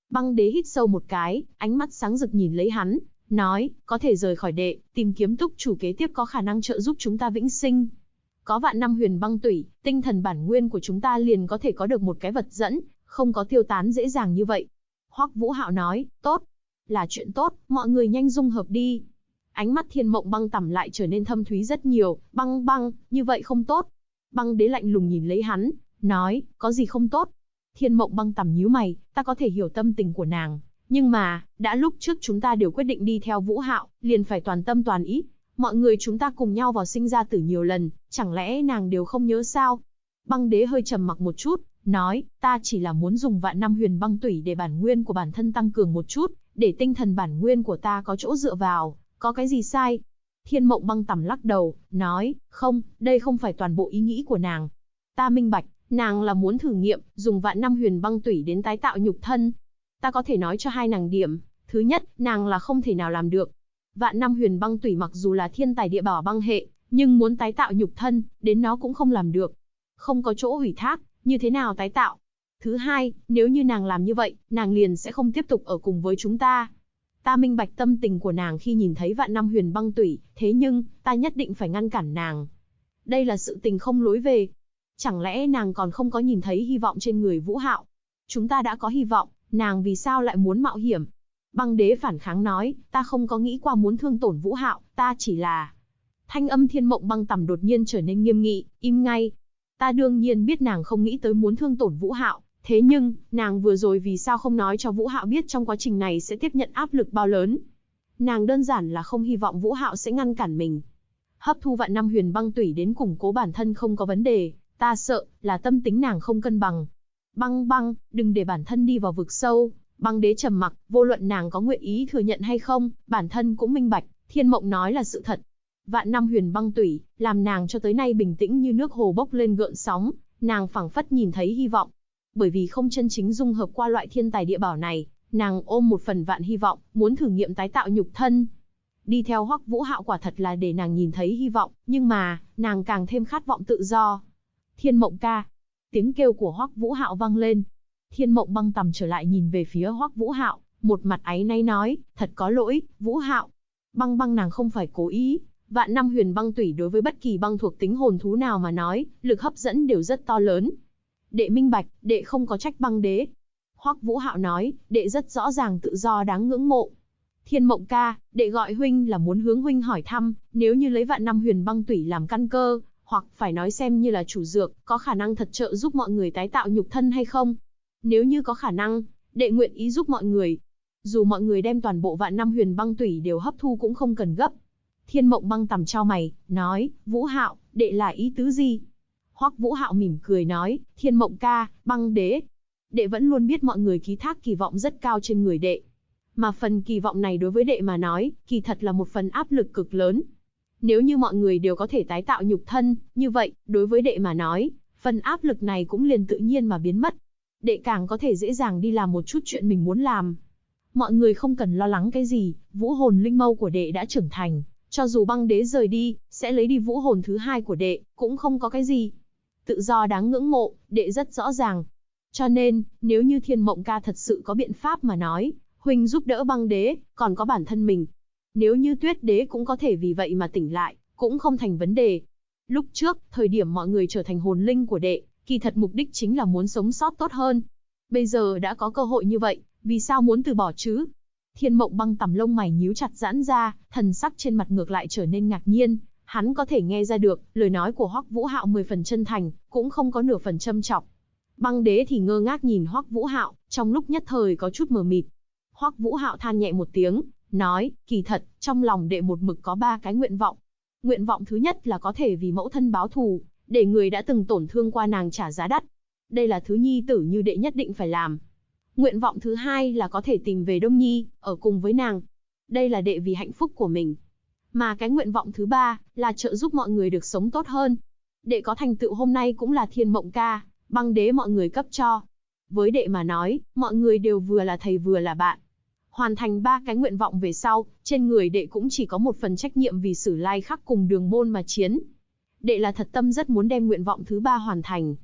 Băng đế hít sâu một cái, ánh mắt sáng rực nhìn lấy hắn, nói, có thể rời khỏi đệ, tìm kiếm túc chủ kế tiếp có khả năng trợ giúp chúng ta vĩnh sinh. Có vạn năm huyền băng tủy, tinh thần bản nguyên của chúng ta liền có thể có được một cái vật dẫn, không có tiêu tán dễ dàng như vậy. Hoắc Vũ Hạo nói, tốt, là chuyện tốt, mọi người nhanh dung hợp đi. Ánh mắt Thiên Mộng Băng Tằm lại trở nên thâm thúy rất nhiều, băng băng, như vậy không tốt. Băng đế lạnh lùng nhìn lấy hắn, nói, có gì không tốt? Thiên Mộng Băng Tằm nhíu mày, ta có thể hiểu tâm tình của nàng, nhưng mà, đã lúc trước chúng ta đều quyết định đi theo Vũ Hạo, liền phải toàn tâm toàn ý. Mọi người chúng ta cùng nhau vào sinh ra tử nhiều lần, chẳng lẽ nàng đều không nhớ sao? Băng đế hơi trầm mặc một chút, nói, ta chỉ là muốn dùng vạn năm huyền băng tủy để bản nguyên của bản thân tăng cường một chút, để tinh thần bản nguyên của ta có chỗ dựa vào, có cái gì sai? Thiên Mộng Băng Tằm lắc đầu, nói, không, đây không phải toàn bộ ý nghĩ của nàng. Ta minh bạch, nàng là muốn thử nghiệm, dùng vạn năm huyền băng tủy đến tái tạo nhục thân. Ta có thể nói cho hai nàng điểm, thứ nhất, nàng là không thể nào làm được. Vạn năm huyền băng tủy mặc dù là thiên tài địa bảo băng hệ, nhưng muốn tái tạo nhục thân, đến nó cũng không làm được. Không có chỗ ủy thác, như thế nào tái tạo? Thứ hai, nếu như nàng làm như vậy, nàng liền sẽ không tiếp tục ở cùng với chúng ta. Ta minh bạch tâm tình của nàng khi nhìn thấy vạn năm huyền băng tủy, thế nhưng, ta nhất định phải ngăn cản nàng. Đây là sự tình không lối về. Chẳng lẽ nàng còn không có nhìn thấy hy vọng trên người Vũ Hạo? Chúng ta đã có hy vọng, nàng vì sao lại muốn mạo hiểm? Băng đế phản kháng nói, ta không có nghĩ qua muốn thương tổn Vũ Hạo, ta chỉ là... Thanh âm Thiên Mộng Băng Tằm đột nhiên trở nên nghiêm nghị, im ngay. Ta đương nhiên biết nàng không nghĩ tới muốn thương tổn Vũ Hạo, thế nhưng, nàng vừa rồi vì sao không nói cho Vũ Hạo biết trong quá trình này sẽ tiếp nhận áp lực bao lớn? Nàng đơn giản là không hy vọng Vũ Hạo sẽ ngăn cản mình. Hấp thu vạn năm huyền băng tủy đến củng cố bản thân không có vấn đề, ta sợ là tâm tính nàng không cân bằng. Băng băng, đừng để bản thân đi vào vực sâu. Băng đế trầm mặc, vô luận nàng có nguyện ý thừa nhận hay không, bản thân cũng minh bạch, Thiên Mộng nói là sự thật. Vạn năm huyền băng tủy, làm nàng cho tới nay bình tĩnh như nước hồ bốc lên gợn sóng, nàng phảng phất nhìn thấy hy vọng. Bởi vì không chân chính dung hợp qua loại thiên tài địa bảo này, nàng ôm một phần vạn hy vọng, muốn thử nghiệm tái tạo nhục thân. Đi theo Hoắc Vũ Hạo quả thật là để nàng nhìn thấy hy vọng, nhưng mà, nàng càng thêm khát vọng tự do. Thiên Mộng ca. Tiếng kêu của Hoắc Vũ Hạo vang lên. Thiên Mộng Băng Tằm trở lại nhìn về phía Hoắc Vũ Hạo, một mặt áy náy nói, thật có lỗi, Vũ Hạo. Băng băng nàng không phải cố ý, vạn năm huyền băng tủy đối với bất kỳ băng thuộc tính hồn thú nào mà nói, lực hấp dẫn đều rất to lớn. Đệ minh bạch, đệ không có trách băng đế. Hoắc Vũ Hạo nói, đệ rất rõ ràng tự do đáng ngưỡng mộ. Thiên Mộng ca, đệ gọi huynh là muốn hướng huynh hỏi thăm, nếu như lấy vạn năm huyền băng tủy làm căn cơ, hoặc phải nói xem như là chủ dược, có khả năng thật trợ giúp mọi người tái tạo nhục thân hay không? Nếu như có khả năng, đệ nguyện ý giúp mọi người. Dù mọi người đem toàn bộ vạn năm huyền băng tủy đều hấp thu cũng không cần gấp. Thiên Mộng Băng Tằm chau mày, nói, Vũ Hạo, đệ là ý tứ gì? Hoắc Vũ Hạo mỉm cười nói, Thiên Mộng ca, băng đế. Đệ vẫn luôn biết mọi người ký thác kỳ vọng rất cao trên người đệ. Mà phần kỳ vọng này đối với đệ mà nói, kỳ thật là một phần áp lực cực lớn. Nếu như mọi người đều có thể tái tạo nhục thân, như vậy, đối với đệ mà nói, phần áp lực này cũng liền tự nhiên mà biến mất. Đệ càng có thể dễ dàng đi làm một chút chuyện mình muốn làm. Mọi người không cần lo lắng cái gì, vũ hồn linh mâu của đệ đã trưởng thành. Cho dù băng đế rời đi, sẽ lấy đi vũ hồn thứ hai của đệ, cũng không có cái gì. Tự do đáng ngưỡng mộ, đệ rất rõ ràng. Cho nên, nếu như Thiên Mộng ca thật sự có biện pháp mà nói, huynh giúp đỡ băng đế, còn có bản thân mình. Nếu như Tuyết đế cũng có thể vì vậy mà tỉnh lại, cũng không thành vấn đề. Lúc trước, thời điểm mọi người trở thành hồn linh của đệ, kỳ thật mục đích chính là muốn sống sót tốt hơn. Bây giờ đã có cơ hội như vậy, vì sao muốn từ bỏ chứ? Thiên Mộng Băng Tằm lông mày nhíu chặt giãn ra, thần sắc trên mặt ngược lại trở nên ngạc nhiên. Hắn có thể nghe ra được, lời nói của Hoắc Vũ Hạo 10 phần chân thành, cũng không có nửa phần châm chọc. Băng đế thì ngơ ngác nhìn Hoắc Vũ Hạo, trong lúc nhất thời có chút mờ mịt. Hoắc Vũ Hạo than nhẹ một tiếng, nói, kỳ thật, trong lòng đệ một mực có 3 cái nguyện vọng. Nguyện vọng thứ nhất là có thể vì mẫu thân báo thù, để người đã từng tổn thương qua nàng trả giá đắt. Đây là thứ nhi tử như đệ nhất định phải làm. Nguyện vọng thứ hai là có thể tìm về Đông Nhi, ở cùng với nàng. Đây là đệ vì hạnh phúc của mình. Mà cái nguyện vọng thứ ba là trợ giúp mọi người được sống tốt hơn. Đệ có thành tựu hôm nay cũng là Thiên Mộng ca, băng đế mọi người cấp cho. Với đệ mà nói, mọi người đều vừa là thầy vừa là bạn. Hoàn thành 3 cái nguyện vọng về sau, trên người đệ cũng chỉ có một phần trách nhiệm vì Sử Lai Khắc cùng Đường Môn mà chiến. Đệ là thật tâm rất muốn đem nguyện vọng thứ 3 hoàn thành.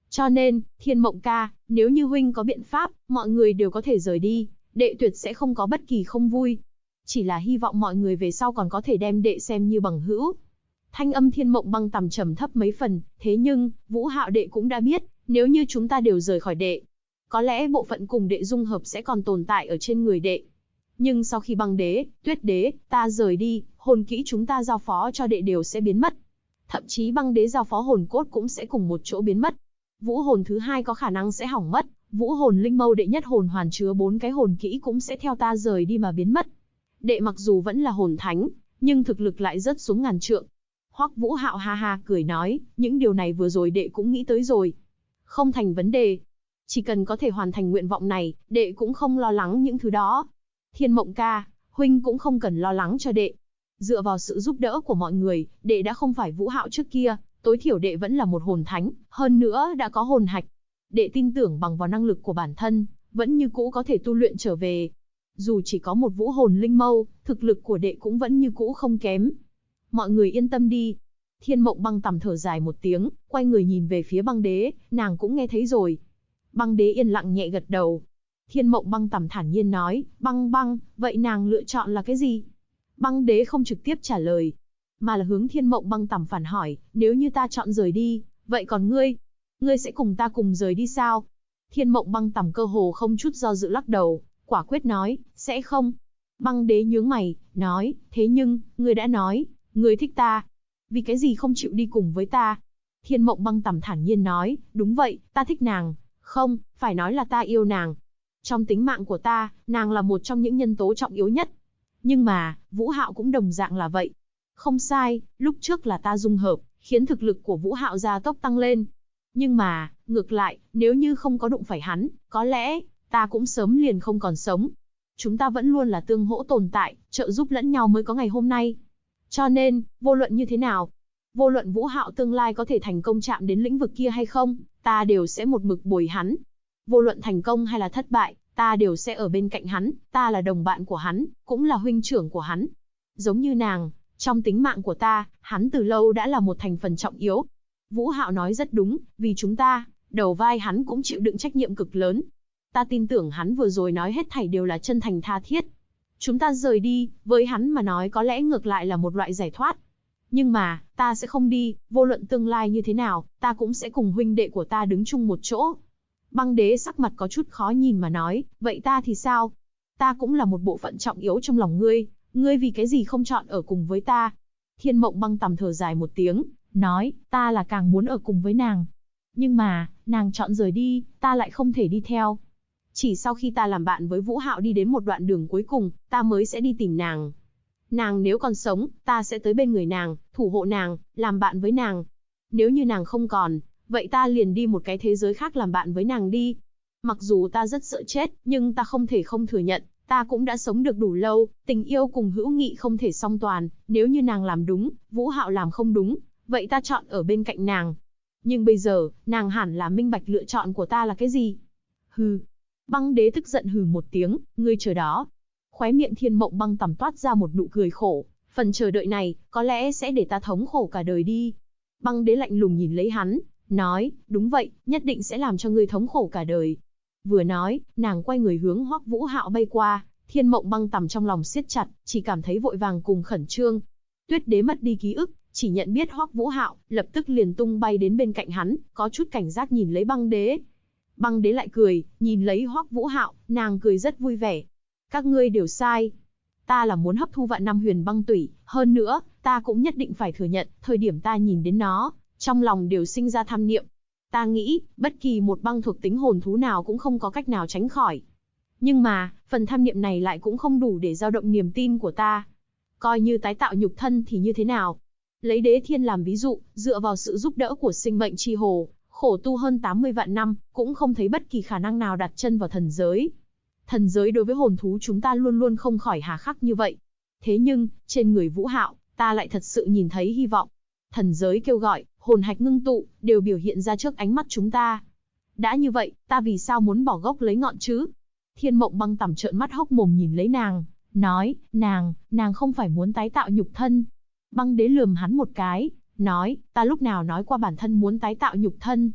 Cho nên, Thiên Mộng ca, nếu như huynh có biện pháp, mọi người đều có thể rời đi, đệ tuyệt sẽ không có bất kỳ không vui. Chỉ là hy vọng mọi người về sau còn có thể đem đệ xem như bằng hữu. Thanh âm Thiên Mộng Băng Tầm trầm thấp mấy phần, thế nhưng, Vũ Hạo đệ cũng đã biết, nếu như chúng ta đều rời khỏi đệ, có lẽ bộ phận cùng đệ dung hợp sẽ còn tồn tại ở trên người đệ. Nhưng sau khi Băng đế, Tuyết đế, ta rời đi, hồn kỹ chúng ta giao phó cho đệ đều sẽ biến mất. Thậm chí Băng đế giao phó hồn cốt cũng sẽ cùng một chỗ biến mất. Vũ hồn thứ hai có khả năng sẽ hỏng mất, Vũ hồn linh mâu đệ nhất hồn hoàn chứa 4 cái hồn kỹ cũng sẽ theo ta rời đi mà biến mất. Đệ mặc dù vẫn là hồn thánh, nhưng thực lực lại rớt xuống ngàn trượng. Hoắc Vũ Hạo ha ha cười nói, những điều này vừa rồi đệ cũng nghĩ tới rồi. Không thành vấn đề. Chỉ cần có thể hoàn thành nguyện vọng này, đệ cũng không lo lắng những thứ đó. Thiên Mộng ca, huynh cũng không cần lo lắng cho đệ. Dựa vào sự giúp đỡ của mọi người, đệ đã không phải Vũ Hạo trước kia, tối thiểu đệ vẫn là một hồn thánh, hơn nữa đã có hồn hạch. Đệ tin tưởng bằng vào năng lực của bản thân, vẫn như cũ có thể tu luyện trở về. Dù chỉ có một vũ hồn linh mâu, thực lực của đệ cũng vẫn như cũ không kém. Mọi người yên tâm đi. Thiên Mộng Băng Tầm thở dài một tiếng, quay người nhìn về phía Băng đế, nàng cũng nghe thấy rồi. Băng đế yên lặng nhẹ gật đầu. Thiên Mộng Băng Tầm thản nhiên nói, Băng Băng, vậy nàng lựa chọn là cái gì? Băng đế không trực tiếp trả lời, mà là hướng Thiên Mộng Băng Tầm phản hỏi, nếu như ta chọn rời đi, vậy còn ngươi? Ngươi sẽ cùng ta cùng rời đi sao? Thiên Mộng Băng Tầm cơ hồ không chút do dự lắc đầu, quả quyết nói, sẽ không. Băng đế nhướng mày, nói, thế nhưng, ngươi đã nói, ngươi thích ta. Vì cái gì không chịu đi cùng với ta? Thiên Mộng Băng Tầm thản nhiên nói, đúng vậy, ta thích nàng. Không, phải nói là ta yêu nàng. Trong tính mạng của ta, nàng là một trong những nhân tố trọng yếu nhất. Nhưng mà, Vũ Hạo cũng đồng dạng là vậy. Không sai, lúc trước là ta dung hợp, khiến thực lực của Vũ Hạo gia tốc tăng lên. Nhưng mà, ngược lại, nếu như không có đụng phải hắn, có lẽ, ta cũng sớm liền không còn sống. Chúng ta vẫn luôn là tương hỗ tồn tại, trợ giúp lẫn nhau mới có ngày hôm nay. Cho nên, vô luận như thế nào, vô luận Vũ Hạo tương lai có thể thành công chạm đến lĩnh vực kia hay không, ta đều sẽ một mực bồi hắn. Vô luận thành công hay là thất bại, ta đều sẽ ở bên cạnh hắn, ta là đồng bạn của hắn, cũng là huynh trưởng của hắn. Giống như nàng, trong tính mạng của ta, hắn từ lâu đã là một thành phần trọng yếu. Vũ Hạo nói rất đúng, vì chúng ta, đầu vai hắn cũng chịu đựng trách nhiệm cực lớn. Ta tin tưởng hắn vừa rồi nói hết thảy đều là chân thành tha thiết. Chúng ta rời đi, với hắn mà nói có lẽ ngược lại là một loại giải thoát. Nhưng mà, ta sẽ không đi, vô luận tương lai như thế nào, ta cũng sẽ cùng huynh đệ của ta đứng chung một chỗ. Băng đế sắc mặt có chút khó nhìn mà nói, vậy ta thì sao? Ta cũng là một bộ phận trọng yếu trong lòng ngươi, ngươi vì cái gì không chọn ở cùng với ta? Thiên Mộng Băng Tầm thở dài một tiếng, nói, ta là càng muốn ở cùng với nàng. Nhưng mà, nàng chọn rời đi, ta lại không thể đi theo. Chỉ sau khi ta làm bạn với Vũ Hạo đi đến một đoạn đường cuối cùng, ta mới sẽ đi tìm nàng. Nàng nếu còn sống, ta sẽ tới bên người nàng, thủ hộ nàng, làm bạn với nàng. Nếu như nàng không còn, vậy ta liền đi một cái thế giới khác làm bạn với nàng đi. Mặc dù ta rất sợ chết, nhưng ta không thể không thừa nhận, ta cũng đã sống được đủ lâu, tình yêu cùng hữu nghị không thể song toàn, nếu như nàng làm đúng, Vũ Hạo làm không đúng, vậy ta chọn ở bên cạnh nàng. Nhưng bây giờ, nàng hẳn là minh bạch lựa chọn của ta là cái gì. Hừ. Băng đế tức giận hừ một tiếng, ngươi chờ đó. Khóe miệng Thiên Mộng Băng Tầm toát ra một nụ cười khổ, phần chờ đợi này, có lẽ sẽ để ta thống khổ cả đời đi. Băng đế lạnh lùng nhìn lấy hắn, nói, đúng vậy, nhất định sẽ làm cho ngươi thống khổ cả đời. Vừa nói, nàng quay người hướng Hoắc Vũ Hạo bay qua, Thiên Mộng Băng Tầm trong lòng siết chặt, chỉ cảm thấy vội vàng cùng khẩn trương. Tuyết đế mất đi ký ức, chỉ nhận biết Hoắc Vũ Hạo, lập tức liền tung bay đến bên cạnh hắn, có chút cảnh giác nhìn lấy băng đế. Băng đế lại cười, nhìn lấy Hoắc Vũ Hạo, nàng cười rất vui vẻ. Các ngươi đều sai. Ta là muốn hấp thu vạn năm huyền băng tủy, hơn nữa, ta cũng nhất định phải thừa nhận, thời điểm ta nhìn đến nó, trong lòng đều sinh ra tham niệm. Ta nghĩ, bất kỳ một băng thuộc tính hồn thú nào cũng không có cách nào tránh khỏi. Nhưng mà, phần tham niệm này lại cũng không đủ để dao động niềm tin của ta. Coi như tái tạo nhục thân thì như thế nào? Lấy Đế Thiên làm ví dụ, dựa vào sự giúp đỡ của sinh mệnh chi hồ, khổ tu hơn 80 vạn năm, cũng không thấy bất kỳ khả năng nào đặt chân vào thần giới. Thần giới đối với hồn thú chúng ta luôn luôn không khỏi hà khắc như vậy. Thế nhưng, trên người Vũ Hạo, ta lại thật sự nhìn thấy hy vọng. Thần giới kêu gọi, hồn hạch ngưng tụ, đều biểu hiện ra trước ánh mắt chúng ta. Đã như vậy, ta vì sao muốn bỏ gốc lấy ngọn chứ? Thiên Mộng Băng Tầm trợn mắt hốc mồm nhìn lấy nàng, nói, nàng không phải muốn tái tạo nhục thân. Băng đế lườm hắn một cái, nói, ta lúc nào nói qua bản thân muốn tái tạo nhục thân.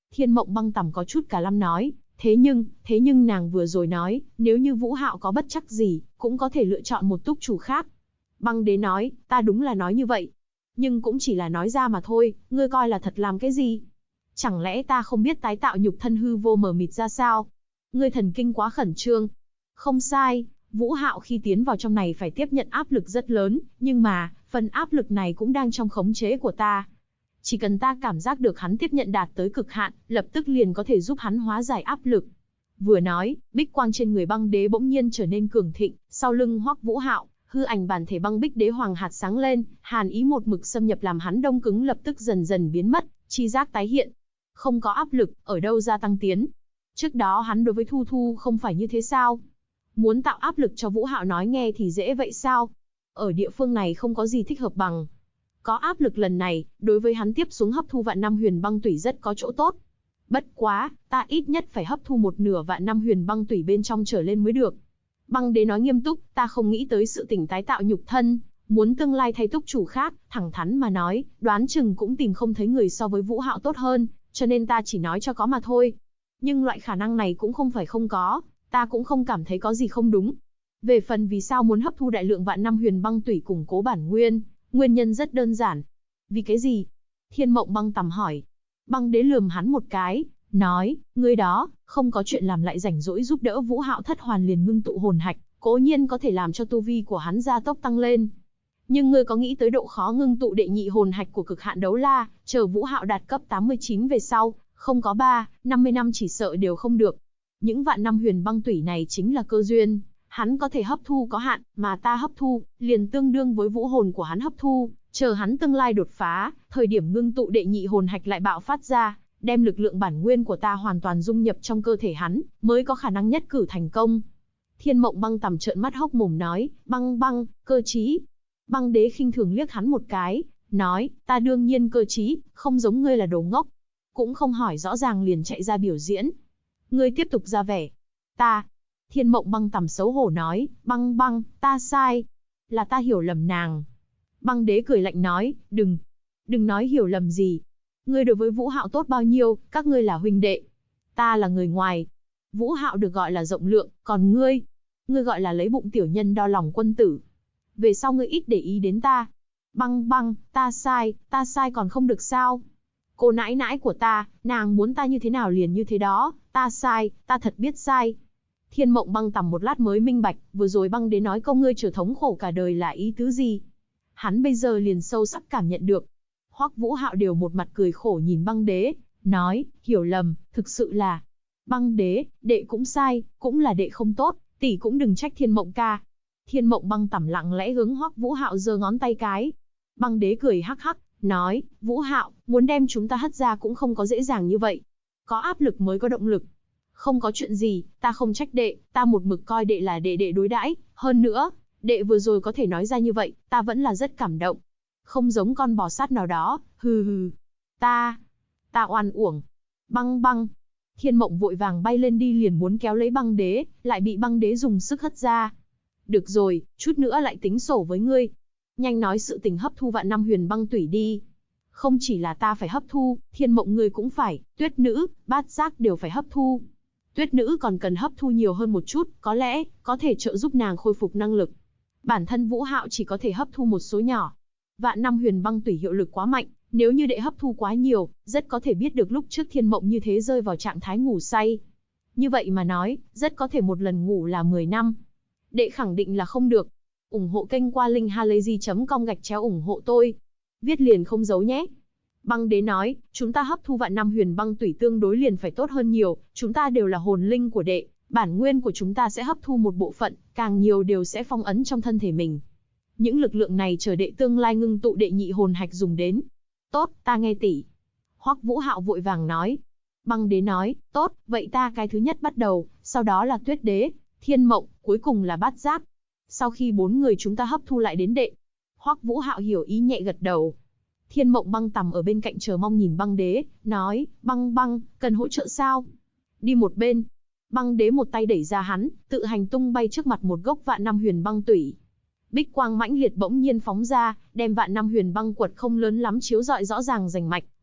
Thiên Mộng Băng Tằm có chút cả lăm nói, thế nhưng nàng vừa rồi nói, nếu như Vũ Hạo có bất trắc gì, cũng có thể lựa chọn một túc chủ khác. Băng Đế nói, ta đúng là nói như vậy. Nhưng cũng chỉ là nói ra mà thôi, ngươi coi là thật làm cái gì? Chẳng lẽ ta không biết tái tạo nhục thân hư vô mờ mịt ra sao? Ngươi thần kinh quá khẩn trương. Không sai, Vũ Hạo khi tiến vào trong này phải tiếp nhận áp lực rất lớn, nhưng mà, phần áp lực này cũng đang trong khống chế của ta. Chỉ cần ta cảm giác được hắn tiếp nhận đạt tới cực hạn, lập tức liền có thể giúp hắn hóa giải áp lực. Vừa nói, bích quang trên người Băng Đế bỗng nhiên trở nên cường thịnh, sau lưng Hoắc Vũ Hạo, hư ảnh bản thể băng bích đế hoàng hạt sáng lên, hàn ý một mực xâm nhập làm hắn đông cứng lập tức dần dần biến mất, chi giác tái hiện. Không có áp lực, ở đâu ra tăng tiến? Trước đó hắn đối với Thu Thu không phải như thế sao? Muốn tạo áp lực cho Vũ Hạo nói nghe thì dễ vậy sao? Ở địa phương này không có gì thích hợp bằng. Có áp lực lần này, đối với hắn tiếp xuống hấp thu vạn năm huyền băng tủy rất có chỗ tốt. Bất quá, ta ít nhất phải hấp thu một nửa vạn năm huyền băng tủy bên trong trở lên mới được. Băng Đế nói nghiêm túc, ta không nghĩ tới sự tỉnh tái tạo nhục thân, muốn tương lai thay túc chủ khác, thẳng thắn mà nói, đoán chừng cũng tìm không thấy người so với Vũ Hạo tốt hơn, cho nên ta chỉ nói cho có mà thôi. Nhưng loại khả năng này cũng không phải không có, ta cũng không cảm thấy có gì không đúng. Về phần vì sao muốn hấp thu đại lượng vạn năm huyền băng tủy củng cố bản nguyên, nguyên nhân rất đơn giản. Vì cái gì? Thiên Mộng Băng Tằm hỏi. Băng Đế lườm hắn một cái, nói, ngươi đó, không có chuyện làm lại rảnh rỗi giúp đỡ Vũ Hạo thất hoàn liền ngưng tụ hồn hạch, cố nhiên có thể làm cho tu vi của hắn gia tốc tăng lên. Nhưng ngươi có nghĩ tới độ khó ngưng tụ đệ nhị hồn hạch của cực hạn đấu la, chờ Vũ Hạo đạt cấp 89 về sau, không có 50 năm chỉ sợ đều không được. Những vạn năm huyền băng tủy này chính là cơ duyên, hắn có thể hấp thu có hạn, mà ta hấp thu, liền tương đương với vũ hồn của hắn hấp thu, chờ hắn tương lai đột phá, thời điểm ngưng tụ đệ nhị hồn hạch lại bạo phát ra, đem lực lượng bản nguyên của ta hoàn toàn dung nhập trong cơ thể hắn, mới có khả năng nhất cử thành công. Thiên Mộng Băng Tằm trợn mắt hốc mồm nói, băng, cơ trí. Băng Đế khinh thường liếc hắn một cái, nói, ta đương nhiên cơ trí, không giống ngươi là đồ ngốc. Cũng không hỏi rõ ràng liền chạy ra biểu diễn. Ngươi tiếp tục ra vẻ. Ta. Thiên Mộng Băng Tằm xấu hổ nói, băng, ta sai. Là ta hiểu lầm nàng. Băng Đế cười lạnh nói, đừng nói hiểu lầm gì. Ngươi đối với Vũ Hạo tốt bao nhiêu, các ngươi là huynh đệ. Ta là người ngoài. Vũ Hạo được gọi là rộng lượng, còn ngươi gọi là lấy bụng tiểu nhân đo lòng quân tử. Về sau ngươi ít để ý đến ta. Băng, ta sai còn không được sao? Cô nãi nãi của ta, nàng muốn ta như thế nào liền như thế đó, ta sai, ta thật biết sai. Thiên Mộng Băng Tằm một lát mới minh bạch, vừa rồi Băng Đế nói câu ngươi trở thống khổ cả đời là ý tứ gì. Hắn bây giờ liền sâu sắc cảm nhận được. Hoắc Vũ Hạo đều một mặt cười khổ nhìn Băng Đế, nói, hiểu lầm, thực sự là. Băng Đế, đệ cũng sai, cũng là đệ không tốt, tỷ cũng đừng trách Thiên Mộng ca. Thiên Mộng Băng Tằm lặng lẽ hướng Hoắc Vũ Hạo giơ ngón tay cái. Băng Đế cười hắc hắc, nói, Vũ Hạo, muốn đem chúng ta hất ra cũng không có dễ dàng như vậy. Có áp lực mới có động lực. Không có chuyện gì, ta không trách đệ, ta một mực coi đệ là đệ đối đãi, hơn nữa, đệ vừa rồi có thể nói ra như vậy, ta vẫn là rất cảm động. Không giống con bò sát nào đó, hừ. Ta oan uổng. Băng. Thiên Mộng vội vàng bay lên đi liền muốn kéo lấy Băng Đế, lại bị Băng Đế dùng sức hất ra. Được rồi, chút nữa lại tính sổ với ngươi. Nhanh nói sự tình hấp thu vạn năm huyền băng tủy đi. Không chỉ là ta phải hấp thu, Thiên Mộng ngươi cũng phải, Tuyết Nữ, Bát Giác đều phải hấp thu. Tuyết Nữ còn cần hấp thu nhiều hơn một chút, có lẽ, có thể trợ giúp nàng khôi phục năng lực. Bản thân Vũ Hạo chỉ có thể hấp thu một số nhỏ. Vạn năm huyền băng tủy hiệu lực quá mạnh, nếu như đệ hấp thu quá nhiều, rất có thể biết được lúc trước Thiên Mộng như thế rơi vào trạng thái ngủ say. Như vậy mà nói, rất có thể một lần ngủ là 10 năm. Đệ khẳng định là không được. Ủng hộ kênh qua linkhalazy.com/ủng hộ tôi. Viết liền không giấu nhé. Băng Đế nói, chúng ta hấp thu vạn năm huyền băng tủy tương đối liền phải tốt hơn nhiều, chúng ta đều là hồn linh của đệ, bản nguyên của chúng ta sẽ hấp thu một bộ phận, càng nhiều đều sẽ phong ấn trong thân thể mình. Những lực lượng này chờ đệ tương lai ngưng tụ đệ nhị hồn hạch dùng đến. Tốt, ta nghe tỷ. Hoắc Vũ Hạo vội vàng nói. Băng Đế nói, tốt, vậy ta cái thứ nhất bắt đầu, sau đó là Tuyết Đế, Thiên Mộng, cuối cùng là Bát Giác. Sau khi 4 người chúng ta hấp thu lại đến đệ. Hoắc Vũ Hạo hiểu ý nhẹ gật đầu. Thiên Mộng Băng Tằm ở bên cạnh chờ mong nhìn Băng Đế, nói, băng, cần hỗ trợ sao? Đi một bên. Băng Đế một tay đẩy ra hắn, tự hành tung bay trước mặt một gốc vạn năm huyền băng tủy. Bích quang mãnh liệt bỗng nhiên phóng ra, đem vạn năm huyền băng quật không lớn lắm chiếu rọi rõ ràng rành mạch,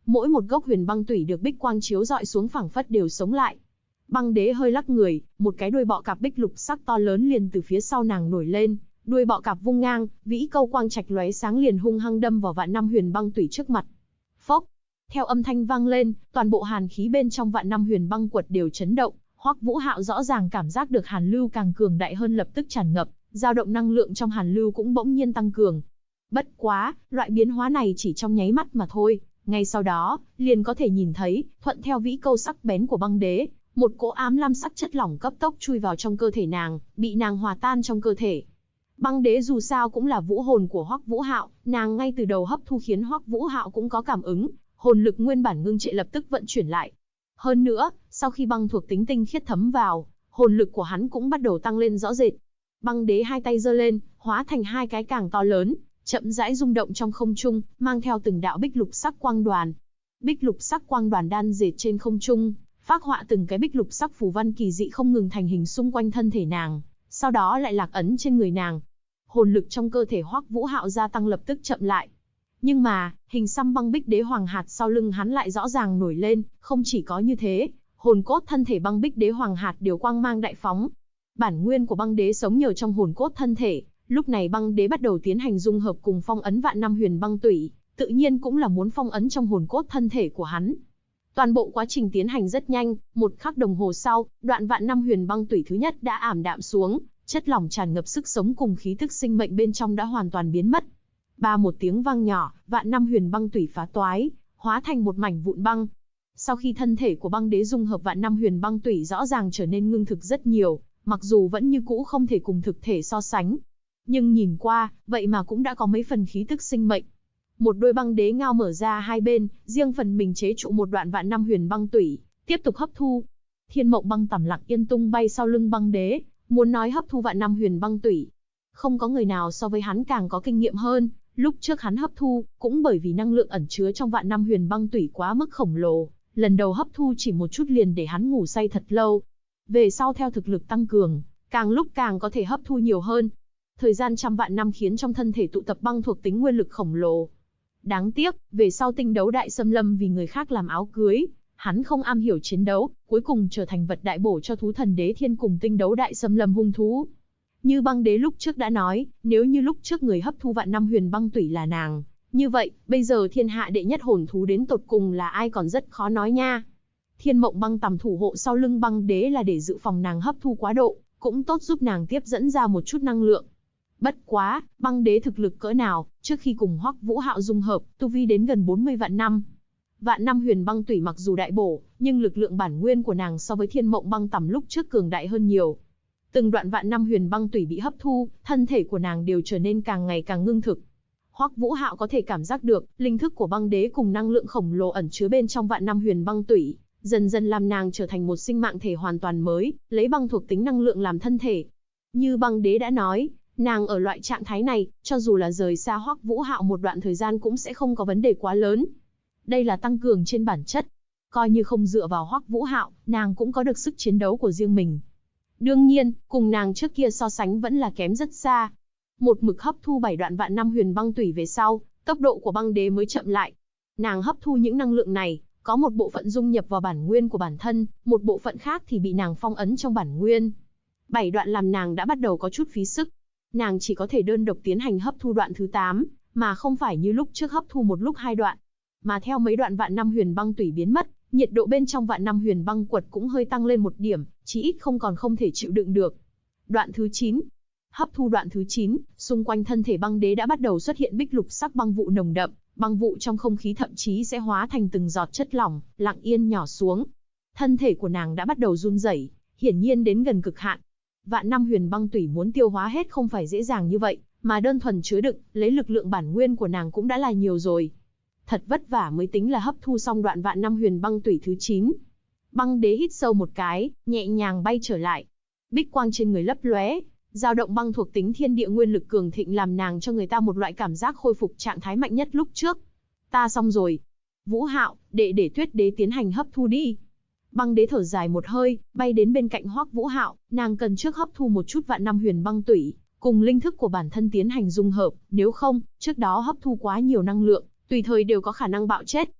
Mỗi một gốc huyền băng tủy được bích quang chiếu rọi xuống phảng phất đều sống lại. Băng đế hơi lắc người, một cái đuôi bọ cạp bích lục sắc to lớn liền từ phía sau nàng nổi lên, đuôi bọ cạp vung ngang, vĩ câu quang trạch lóe sáng liền hung hăng đâm vào vạn năm huyền băng tủy trước mặt. Phốc! Theo âm thanh vang lên, toàn bộ hàn khí bên trong vạn năm huyền băng quật đều chấn động, Hoắc Vũ Hạo rõ ràng cảm giác được hàn lưu càng cường đại hơn lập tức tràn ngập, dao động năng lượng trong hàn lưu cũng bỗng nhiên tăng cường. Bất quá, loại biến hóa này chỉ trong nháy mắt mà thôi, ngay sau đó, liền có thể nhìn thấy, thuận theo vĩ câu sắc bén của băng đế, một cỗ ám lam sắc chất lỏng cấp tốc chui vào trong cơ thể nàng, bị nàng hòa tan trong cơ thể. Băng đế dù sao cũng là vũ hồn của Hoắc Vũ Hạo, nàng ngay từ đầu hấp thu khiến Hoắc Vũ Hạo cũng có cảm ứng, hồn lực nguyên bản ngưng trệ lập tức vận chuyển lại. Hơn nữa, sau khi băng thuộc tính tinh khiết thấm vào, hồn lực của hắn cũng bắt đầu tăng lên rõ rệt. Băng đế hai tay giơ lên, hóa thành hai cái càng to lớn, chậm rãi rung động trong không trung, mang theo từng đạo bích lục sắc quang đoàn. Bích lục sắc quang đoàn đan dệt trên không trung, phác họa từng cái bích lục sắc phù văn kỳ dị không ngừng thành hình xung quanh thân thể nàng, sau đó lại lạc ấn trên người nàng. Hồn lực trong cơ thể Hoắc Vũ Hạo gia tăng lập tức chậm lại. Nhưng mà, hình xăm băng bích đế hoàng hạt sau lưng hắn lại rõ ràng nổi lên, không chỉ có như thế, hồn cốt thân thể băng bích đế hoàng hạt đều quang mang đại phóng. Bản nguyên của băng đế sống nhờ trong hồn cốt thân thể, lúc này băng đế bắt đầu tiến hành dung hợp cùng phong ấn vạn năm huyền băng tủy, tự nhiên cũng là muốn phong ấn trong hồn cốt thân thể của hắn. Toàn bộ quá trình tiến hành rất nhanh, một khắc đồng hồ sau, đoạn vạn năm huyền băng tủy thứ nhất đã ảm đạm xuống, chất lỏng tràn ngập sức sống cùng khí tức sinh mệnh bên trong đã hoàn toàn biến mất. Ba một tiếng vang nhỏ, vạn năm huyền băng tủy phá toái, hóa thành một mảnh vụn băng. Sau khi thân thể của băng đế dung hợp vạn năm huyền băng tủy rõ ràng trở nên ngưng thực rất nhiều, mặc dù vẫn như cũ không thể cùng thực thể so sánh, nhưng nhìn qua, vậy mà cũng đã có mấy phần khí tức sinh mệnh. Một đôi băng đế ngao mở ra hai bên, riêng phần mình chế trụ một đoạn vạn năm huyền băng tủy, tiếp tục hấp thu. Thiên Mộng Băng tầm lặng yên tung bay sau lưng băng đế, muốn nói hấp thu vạn năm huyền băng tủy. Không có người nào so với hắn càng có kinh nghiệm hơn, lúc trước hắn hấp thu, cũng bởi vì năng lượng ẩn chứa trong vạn năm huyền băng tủy quá mức khổng lồ, lần đầu hấp thu chỉ một chút liền để hắn ngủ say thật lâu. Về sau theo thực lực tăng cường, càng lúc càng có thể hấp thu nhiều hơn. Thời gian trăm vạn năm khiến trong thân thể tụ tập băng thuộc tính nguyên lực khổng lồ. Đáng tiếc, về sau tinh đấu đại xâm lâm vì người khác làm áo cưới, hắn không am hiểu chiến đấu, cuối cùng trở thành vật đại bổ cho thú thần đế thiên cùng tinh đấu đại xâm lâm hung thú. Như băng đế lúc trước đã nói, nếu như lúc trước người hấp thu vạn năm huyền băng tủy là nàng, như vậy, bây giờ thiên hạ đệ nhất hồn thú đến tột cùng là ai còn rất khó nói nha. Thiên Mộng Băng tầm thủ hộ sau lưng băng đế là để dự phòng nàng hấp thu quá độ, cũng tốt giúp nàng tiếp dẫn ra một chút năng lượng. Bất quá, băng đế thực lực cỡ nào, trước khi cùng Hoắc Vũ Hạo dung hợp, tu vi đến gần 40 vạn năm. Vạn năm huyền băng tủy mặc dù đại bổ, nhưng lực lượng bản nguyên của nàng so với Thiên Mộng Băng tầm lúc trước cường đại hơn nhiều. Từng đoạn vạn năm huyền băng tủy bị hấp thu, thân thể của nàng đều trở nên càng ngày càng ngưng thực. Hoắc Vũ Hạo có thể cảm giác được, linh thức của băng đế cùng năng lượng khổng lồ ẩn chứa bên trong vạn năm huyền băng tủy, dần dần làm nàng trở thành một sinh mạng thể hoàn toàn mới, lấy băng thuộc tính năng lượng làm thân thể. Như băng đế đã nói, nàng ở loại trạng thái này, cho dù là rời xa Hoắc Vũ Hạo một đoạn thời gian cũng sẽ không có vấn đề quá lớn. Đây là tăng cường trên bản chất. Coi như không dựa vào Hoắc Vũ Hạo, nàng cũng có được sức chiến đấu của riêng mình. Đương nhiên, cùng nàng trước kia so sánh vẫn là kém rất xa. Một mực hấp thu 7 đoạn vạn năm huyền băng tủy về sau, tốc độ của băng đế mới chậm lại. Nàng hấp thu những năng lượng này, có một bộ phận dung nhập vào bản nguyên của bản thân, một bộ phận khác thì bị nàng phong ấn trong bản nguyên. 7 đoạn làm nàng đã bắt đầu có chút phí sức. Nàng chỉ có thể đơn độc tiến hành hấp thu đoạn thứ 8, mà không phải như lúc trước hấp thu một lúc 2 đoạn. Mà theo mấy đoạn vạn năm huyền băng tủy biến mất, nhiệt độ bên trong vạn năm huyền băng quật cũng hơi tăng lên một điểm, chí ít không còn không thể chịu đựng được. Đoạn thứ 9. Hấp thu đoạn thứ 9, xung quanh thân thể băng đế đã bắt đầu xuất hiện bích lục sắc băng vụ nồng đậm, băng vụ trong không khí thậm chí sẽ hóa thành từng giọt chất lỏng, lặng yên nhỏ xuống. Thân thể của nàng đã bắt đầu run rẩy, hiển nhiên đến gần cực hạn. Vạn năm huyền băng tủy muốn tiêu hóa hết không phải dễ dàng như vậy, mà đơn thuần chứa đựng, lấy lực lượng bản nguyên của nàng cũng đã là nhiều rồi. Thật vất vả mới tính là hấp thu xong đoạn vạn năm huyền băng tủy thứ 9. Băng đế hít sâu một cái, nhẹ nhàng bay trở lại. Bích quang trên người lấp lóe, dao động băng thuộc tính thiên địa nguyên lực cường thịnh làm nàng cho người ta một loại cảm giác khôi phục trạng thái mạnh nhất lúc trước. Ta xong rồi. Vũ Hạo, để Tuyết đế tiến hành hấp thu đi. Băng đế thở dài một hơi, bay đến bên cạnh Hoắc Vũ Hạo, nàng cần trước hấp thu một chút vạn năm huyền băng tủy, cùng linh thức của bản thân tiến hành dung hợp, nếu không, trước đó hấp thu quá nhiều năng lượng, tùy thời đều có khả năng bạo chết.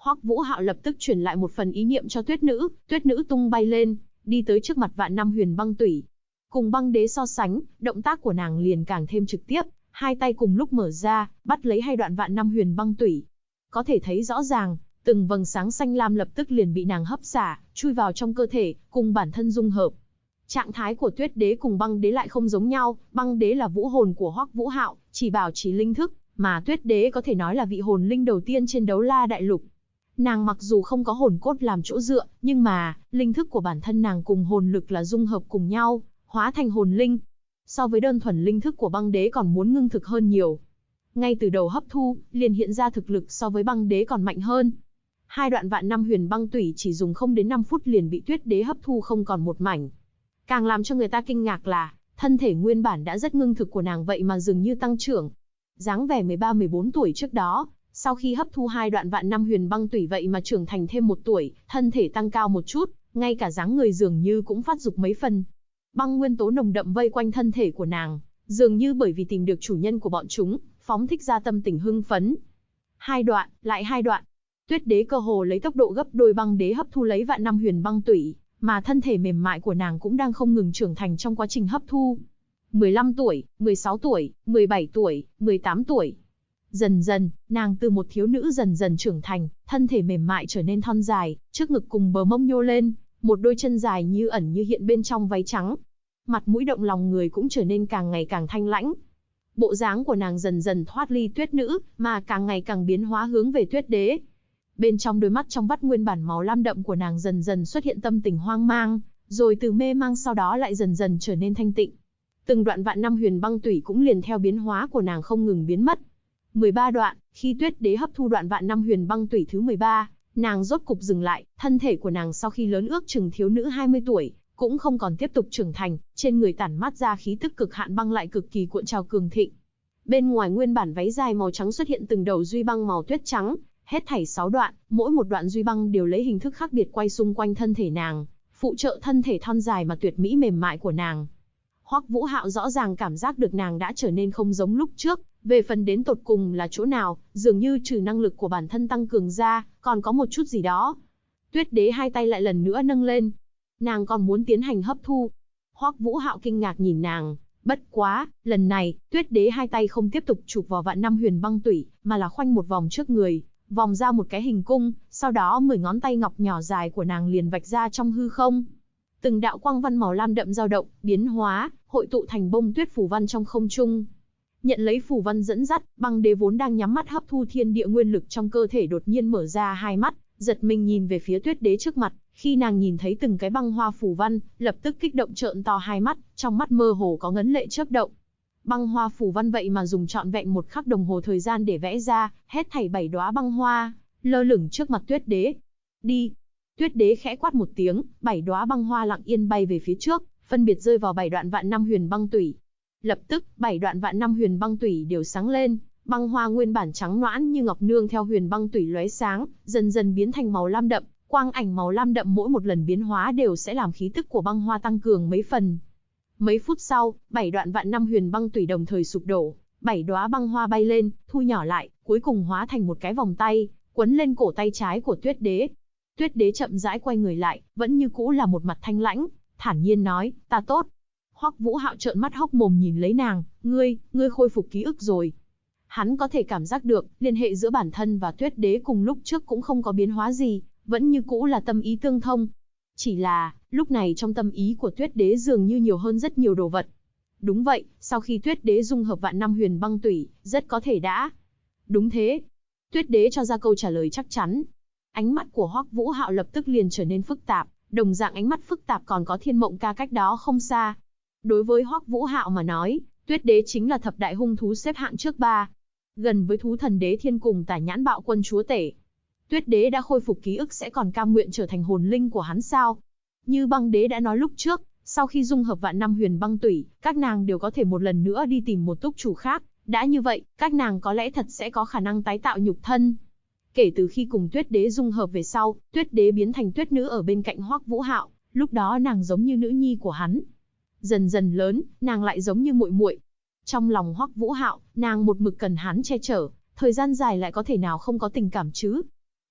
Hoắc Vũ Hạo lập tức truyền lại một phần ý niệm cho Tuyết Nữ tung bay lên, đi tới trước mặt vạn năm huyền băng tủy. Cùng băng đế so sánh, động tác của nàng liền càng thêm trực tiếp, hai tay cùng lúc mở ra, bắt lấy hai đoạn vạn năm huyền băng tủy. Có thể thấy rõ ràng, từng vầng sáng xanh lam lập tức liền bị nàng hấp xả, chui vào trong cơ thể, cùng bản thân dung hợp. Trạng thái của Tuyết đế cùng băng đế lại không giống nhau, băng đế là vũ hồn của Hoắc Vũ Hạo, chỉ bảo trì linh thức, mà Tuyết đế có thể nói là vị hồn linh đầu tiên trên Đấu La Đại Lục. Nàng mặc dù không có hồn cốt làm chỗ dựa, nhưng mà, linh thức của bản thân nàng cùng hồn lực là dung hợp cùng nhau, hóa thành hồn linh. So với đơn thuần linh thức của băng đế còn muốn ngưng thực hơn nhiều. Ngay từ đầu hấp thu, liền hiện ra thực lực so với băng đế còn mạnh hơn. Hai đoạn vạn năm huyền băng tủy chỉ dùng không đến 5 phút liền bị Tuyết đế hấp thu không còn một mảnh. Càng làm cho người ta kinh ngạc là, thân thể nguyên bản đã rất ngưng thực của nàng vậy mà dường như tăng trưởng. Dáng vẻ 13-14 tuổi trước đó, sau khi hấp thu hai đoạn vạn năm huyền băng tủy vậy mà trưởng thành thêm 1 tuổi, thân thể tăng cao một chút, ngay cả dáng người dường như cũng phát dục mấy phần. Băng nguyên tố nồng đậm vây quanh thân thể của nàng, dường như bởi vì tìm được chủ nhân của bọn chúng, phóng thích ra tâm tình hưng phấn. Hai đoạn, lại hai đoạn. Tuyết đế cơ hồ lấy tốc độ gấp đôi băng đế hấp thu lấy vạn năm huyền băng tủy, mà thân thể mềm mại của nàng cũng đang không ngừng trưởng thành trong quá trình hấp thu. 15 tuổi, 16 tuổi, 17 tuổi, 18 tuổi. Dần dần, nàng từ một thiếu nữ dần dần trưởng thành, thân thể mềm mại trở nên thon dài, trước ngực cùng bờ mông nhô lên, một đôi chân dài như ẩn như hiện bên trong váy trắng. Mặt mũi động lòng người cũng trở nên càng ngày càng thanh lãnh. Bộ dáng của nàng dần dần thoát ly tuyết nữ, mà càng ngày càng biến hóa hướng về Tuyết đế. Bên trong đôi mắt trong vắt nguyên bản màu lam đậm của nàng dần dần xuất hiện tâm tình hoang mang, rồi từ mê mang sau đó lại dần dần trở nên thanh tịnh. Từng đoạn vạn năm huyền băng tủy cũng liền theo biến hóa của nàng không ngừng biến mất. 13 đoạn, khi Tuyết đế hấp thu đoạn vạn năm huyền băng tủy thứ 13, nàng rốt cục dừng lại, thân thể của nàng sau khi lớn ước chừng thiếu nữ 20 tuổi, cũng không còn tiếp tục trưởng thành, trên người tản mát ra khí tức cực hạn băng lại cực kỳ cuộn trào cường thịnh. Bên ngoài nguyên bản váy dài màu trắng xuất hiện từng đầu duy băng màu tuyết trắng, hết thảy 6 đoạn, mỗi một đoạn duy băng đều lấy hình thức khác biệt quay xung quanh thân thể nàng, phụ trợ thân thể thon dài mà tuyệt mỹ mềm mại của nàng. Hoắc Vũ Hạo rõ ràng cảm giác được nàng đã trở nên không giống lúc trước, về phần đến tột cùng là chỗ nào, dường như trừ năng lực của bản thân tăng cường ra, còn có một chút gì đó. Tuyết đế hai tay lại lần nữa nâng lên. Nàng còn muốn tiến hành hấp thu. Hoắc Vũ Hạo kinh ngạc nhìn nàng, bất quá, lần này, Tuyết đế hai tay không tiếp tục chụp vào vạn năm huyền băng tủy, mà là khoanh một vòng trước người, vòng ra một cái hình cung, sau đó 10 ngón tay ngọc nhỏ dài của nàng liền vạch ra trong hư không. Từng đạo quang văn màu lam đậm dao động, biến hóa, hội tụ thành bông tuyết phù văn trong không trung. Nhận lấy phù văn dẫn dắt, băng đế vốn đang nhắm mắt hấp thu thiên địa nguyên lực trong cơ thể đột nhiên mở ra hai mắt, giật mình nhìn về phía Tuyết đế trước mặt. Khi nàng nhìn thấy từng cái băng hoa phù văn, lập tức kích động trợn to hai mắt, trong mắt mơ hồ có ngấn lệ chớp động. Băng hoa phù văn vậy mà dùng trọn vẹn 1 khắc đồng hồ thời gian để vẽ ra, hết thảy 7 đóa băng hoa, lơ lửng trước mặt Tuyết đế. Đi! Tuyết đế khẽ quát một tiếng, 7 đóa băng hoa lặng yên bay về phía trước, phân biệt rơi vào 7 đoạn vạn năm huyền băng tủy. Lập tức, 7 đoạn vạn năm huyền băng tủy đều sáng lên, băng hoa nguyên bản trắng nõn như ngọc nương theo huyền băng tủy lóe sáng, dần dần biến thành màu lam đậm. Quang ảnh màu lam đậm mỗi một lần biến hóa đều sẽ làm khí tức của băng hoa tăng cường mấy phần. Mấy phút sau, 7 đoạn vạn năm huyền băng tủy đồng thời sụp đổ, 7 đóa băng hoa bay lên, thu nhỏ lại, cuối cùng hóa thành một cái vòng tay, quấn lên cổ tay trái của Tuyết đế. Tuyết đế chậm rãi quay người lại, vẫn như cũ là một mặt thanh lãnh, thản nhiên nói, ta tốt. Hoắc Vũ Hạo trợn mắt hốc mồm nhìn lấy nàng, ngươi khôi phục ký ức rồi. Hắn có thể cảm giác được, liên hệ giữa bản thân và Tuyết đế cùng lúc trước cũng không có biến hóa gì, vẫn như cũ là tâm ý tương thông. Chỉ là, lúc này trong tâm ý của Tuyết đế dường như nhiều hơn rất nhiều đồ vật. Đúng vậy, sau khi Tuyết đế dung hợp vạn năm huyền băng tủy, rất có thể đã. Đúng thế. Tuyết đế cho ra câu trả lời chắc chắn. Ánh mắt của Hoắc Vũ Hạo lập tức liền trở nên phức tạp, đồng dạng ánh mắt phức tạp còn có Thiên Mộng Ca cách đó không xa. Đối với Hoắc Vũ Hạo mà nói, Tuyết đế chính là thập đại hung thú xếp hạng trước 3. Gần với thú thần đế thiên cùng Tả Nhãn Bạo Quân chúa tể. Tuyết đế đã khôi phục ký ức sẽ còn cam nguyện trở thành hồn linh của hắn sao? Như băng đế đã nói lúc trước, sau khi dung hợp vạn năm huyền băng tủy, các nàng đều có thể một lần nữa đi tìm một túc chủ khác. Đã như vậy, các nàng có lẽ thật sẽ có khả năng tái tạo nhục thân. Kể từ khi cùng Tuyết đế dung hợp về sau, Tuyết đế biến thành Tuyết nữ ở bên cạnh Hoắc Vũ Hạo, lúc đó nàng giống như nữ nhi của hắn. Dần dần lớn, nàng lại giống như muội muội. Trong lòng Hoắc Vũ Hạo, nàng một mực cần hắn che chở, thời gian dài lại có thể nào không có tình cảm chứ?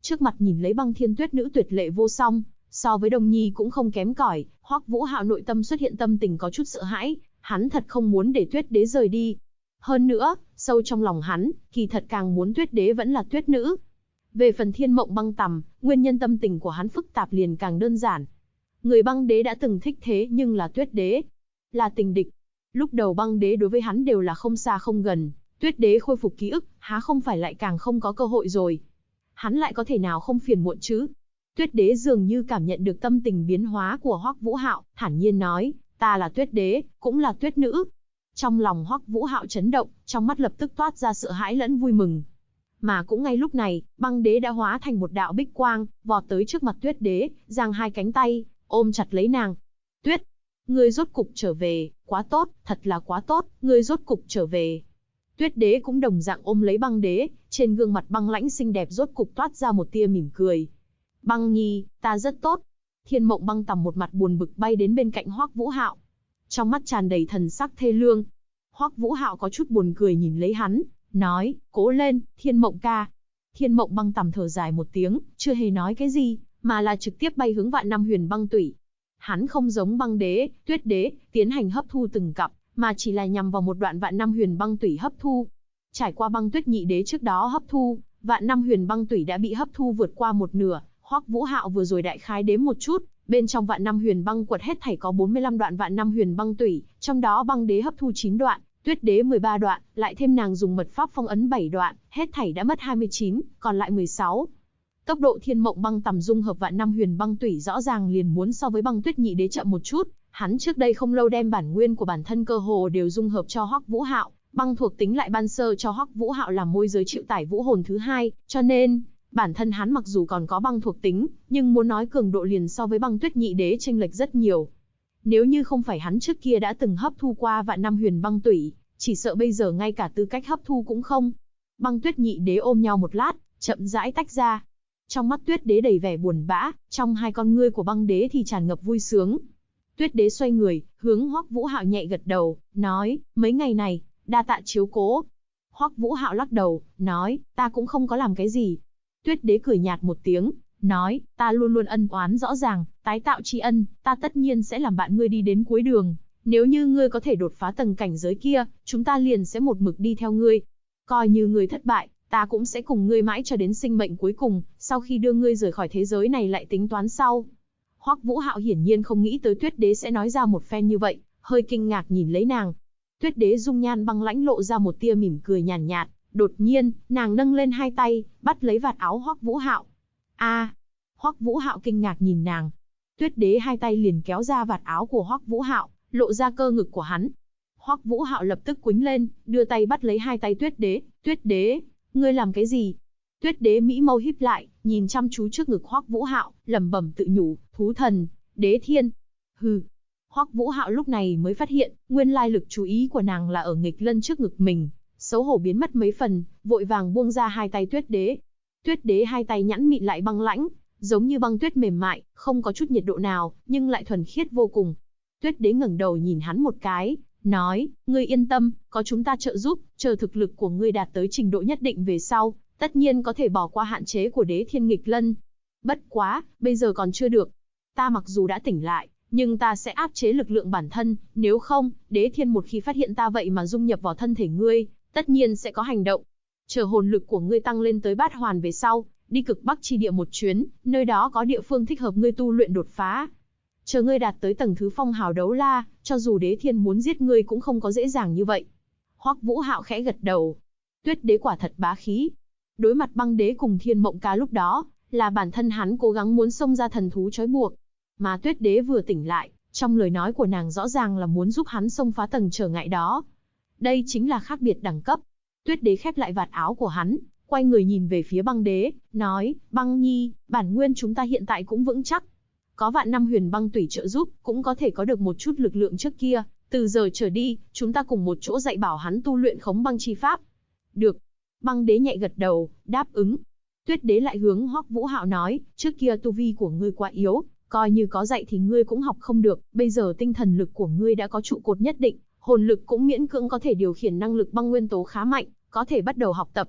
Trước mặt nhìn lấy Băng Thiên Tuyết Nữ tuyệt lệ vô song, so với Đồng Nhi cũng không kém cỏi, Hoắc Vũ Hạo nội tâm xuất hiện tâm tình có chút sợ hãi, hắn thật không muốn để Tuyết Đế rời đi. Hơn nữa, sâu trong lòng hắn, kỳ thật càng muốn Tuyết Đế vẫn là Tuyết Nữ. Về phần Thiên Mộng Băng Tầm, nguyên nhân tâm tình của hắn phức tạp liền càng đơn giản. Người Băng Đế đã từng thích thế nhưng là Tuyết Đế, là tình địch. Lúc đầu Băng Đế đối với hắn đều là không xa không gần, Tuyết Đế khôi phục ký ức, há không phải lại càng không có cơ hội rồi. Hắn lại có thể nào không phiền muộn chứ? Tuyết Đế dường như cảm nhận được tâm tình biến hóa của Hoắc Vũ Hạo, thản nhiên nói, ta là Tuyết Đế, cũng là Tuyết Nữ. Trong lòng Hoắc Vũ Hạo chấn động, trong mắt lập tức toát ra sợ hãi lẫn vui mừng. Mà cũng ngay lúc này, Băng Đế đã hóa thành một đạo bích quang, vọt tới trước mặt Tuyết Đế, giang hai cánh tay, ôm chặt lấy nàng. Tuyết, ngươi rốt cục trở về, quá tốt, thật là quá tốt, ngươi rốt cục trở về. Tuyết Đế cũng đồng dạng ôm lấy Băng Đế, trên gương mặt băng lãnh xinh đẹp rốt cục toát ra một tia mỉm cười. Băng Nhi, ta rất tốt. Thiên Mộng Băng Tầm một mặt buồn bực bay đến bên cạnh Hoắc Vũ Hạo, trong mắt tràn đầy thần sắc thê lương. Hoắc Vũ Hạo có chút buồn cười nhìn lấy hắn, nói, cố lên, Thiên Mộng ca. Thiên Mộng Băng Tầm thở dài một tiếng, chưa hề nói cái gì, mà là trực tiếp bay hướng Vạn Năm Huyền Băng Tủy. Hắn không giống Băng Đế, Tuyết Đế, tiến hành hấp thu từng cặp, mà chỉ là nhằm vào một đoạn Vạn Năm Huyền Băng Tủy hấp thu. Trải qua Băng Tuyết Nhị Đế trước đó hấp thu, Vạn Năm Huyền Băng Tủy đã bị hấp thu vượt qua một nửa. Hoắc Vũ Hạo vừa rồi đại khái đếm một chút, bên trong Vạn Năm Huyền Băng Quật hết thảy có 45 đoạn Vạn Năm Huyền Băng Tủy, trong đó Băng Đế hấp thu 9 đoạn, Tuyết Đế 13 đoạn, lại thêm nàng dùng mật pháp phong ấn 7 đoạn, hết thảy đã mất 29, còn lại 16. Tốc độ Thiên Mộng Băng Tầm dung hợp Vạn Năm Huyền Băng Tủy rõ ràng liền muốn so với Băng Tuyết Nhị Đế chậm một chút, hắn trước đây không lâu đem bản nguyên của bản thân cơ hồ đều dung hợp cho Hoắc Vũ Hạo, băng thuộc tính lại ban sơ cho Hoắc Vũ Hạo làm môi giới chịu tải vũ hồn thứ hai, cho nên bản thân hắn mặc dù còn có băng thuộc tính, nhưng muốn nói cường độ liền so với Băng Tuyết Nhị Đế chênh lệch rất nhiều. Nếu như không phải hắn trước kia đã từng hấp thu qua Vạn Năm Huyền Băng Tủy, chỉ sợ bây giờ ngay cả tư cách hấp thu cũng không. Băng Tuyết Nhị Đế ôm nhau một lát, chậm rãi tách ra. Trong mắt Tuyết Đế đầy vẻ buồn bã, trong hai con ngươi của Băng Đế thì tràn ngập vui sướng. Tuyết Đế xoay người, hướng Hoắc Vũ Hạo nhẹ gật đầu, nói, mấy ngày này, đa tạ chiếu cố. Hoắc Vũ Hạo lắc đầu, nói, ta cũng không có làm cái gì. Tuyết Đế cười nhạt một tiếng, nói, ta luôn luôn ân oán rõ ràng, tái tạo tri ân, ta tất nhiên sẽ làm bạn ngươi đi đến cuối đường. Nếu như ngươi có thể đột phá tầng cảnh giới kia, chúng ta liền sẽ một mực đi theo ngươi. Coi như ngươi thất bại, ta cũng sẽ cùng ngươi mãi cho đến sinh mệnh cuối cùng, sau khi đưa ngươi rời khỏi thế giới này lại tính toán sau. Hoắc Vũ Hạo hiển nhiên không nghĩ tới Tuyết Đế sẽ nói ra một phen như vậy, hơi kinh ngạc nhìn lấy nàng. Tuyết Đế dung nhan băng lãnh lộ ra một tia mỉm cười nhàn nhạt, đột nhiên, nàng nâng lên hai tay, bắt lấy vạt áo Hoắc Vũ Hạo. Hoắc Vũ Hạo kinh ngạc nhìn nàng. Tuyết Đế hai tay liền kéo ra vạt áo của Hoắc Vũ Hạo, lộ ra cơ ngực của hắn. Hoắc Vũ Hạo lập tức quýnh lên, đưa tay bắt lấy hai tay Tuyết Đế. Tuyết Đế, ngươi làm cái gì? Tuyết Đế mỹ mâu híp lại, nhìn chăm chú trước ngực Hoắc Vũ Hạo, lẩm bẩm tự nhủ, thú thần, đế thiên. Hừ. Hoắc Vũ Hạo lúc này mới phát hiện, nguyên lai lực chú ý của nàng là ở nghịch lân trước ngực mình, xấu hổ biến mất mấy phần, vội vàng buông ra hai tay Tuyết Đế. Tuyết Đế hai tay nhẵn mịn lại băng lãnh, giống như băng tuyết mềm mại, không có chút nhiệt độ nào, nhưng lại thuần khiết vô cùng. Tuyết Đế ngẩng đầu nhìn hắn một cái, nói, ngươi yên tâm, có chúng ta trợ giúp, chờ thực lực của ngươi đạt tới trình độ nhất định về sau, tất nhiên có thể bỏ qua hạn chế của đế thiên nghịch lân. Bất quá, bây giờ còn chưa được. Ta mặc dù đã tỉnh lại, nhưng ta sẽ áp chế lực lượng bản thân, nếu không, đế thiên một khi phát hiện ta vậy mà dung nhập vào thân thể ngươi, tất nhiên sẽ có hành động. Chờ hồn lực của ngươi tăng lên tới bát hoàn về sau, đi cực bắc chi địa một chuyến, nơi đó có địa phương thích hợp ngươi tu luyện đột phá. Chờ ngươi đạt tới tầng thứ phong hào đấu la, cho dù đế thiên muốn giết ngươi cũng không có dễ dàng như vậy. Hoắc Vũ Hạo khẽ gật đầu. Tuyết Đế quả thật bá khí. Đối mặt băng đế cùng Thiên Mộng Ca lúc đó, là bản thân hắn cố gắng muốn xông ra thần thú trói buộc. Mà Tuyết Đế vừa tỉnh lại, trong lời nói của nàng rõ ràng là muốn giúp hắn xông phá tầng trở ngại đó. Đây chính là khác biệt đẳng cấp. Tuyết Đế khép lại vạt áo của hắn, quay người nhìn về phía băng đế, nói, băng nhi, bản nguyên chúng ta hiện tại cũng vững chắc. Có vạn năm huyền băng tủy trợ giúp, cũng có thể có được một chút lực lượng trước kia. Từ giờ trở đi, chúng ta cùng một chỗ dạy bảo hắn tu luyện khống băng chi pháp. Được. Băng đế nhẹ gật đầu, đáp ứng. Tuyết Đế lại hướng Hoắc Vũ Hạo nói, trước kia tu vi của ngươi quá yếu, coi như có dạy thì ngươi cũng học không được, bây giờ tinh thần lực của ngươi đã có trụ cột nhất định, hồn lực cũng miễn cưỡng có thể điều khiển năng lực băng nguyên tố khá mạnh, có thể bắt đầu học tập.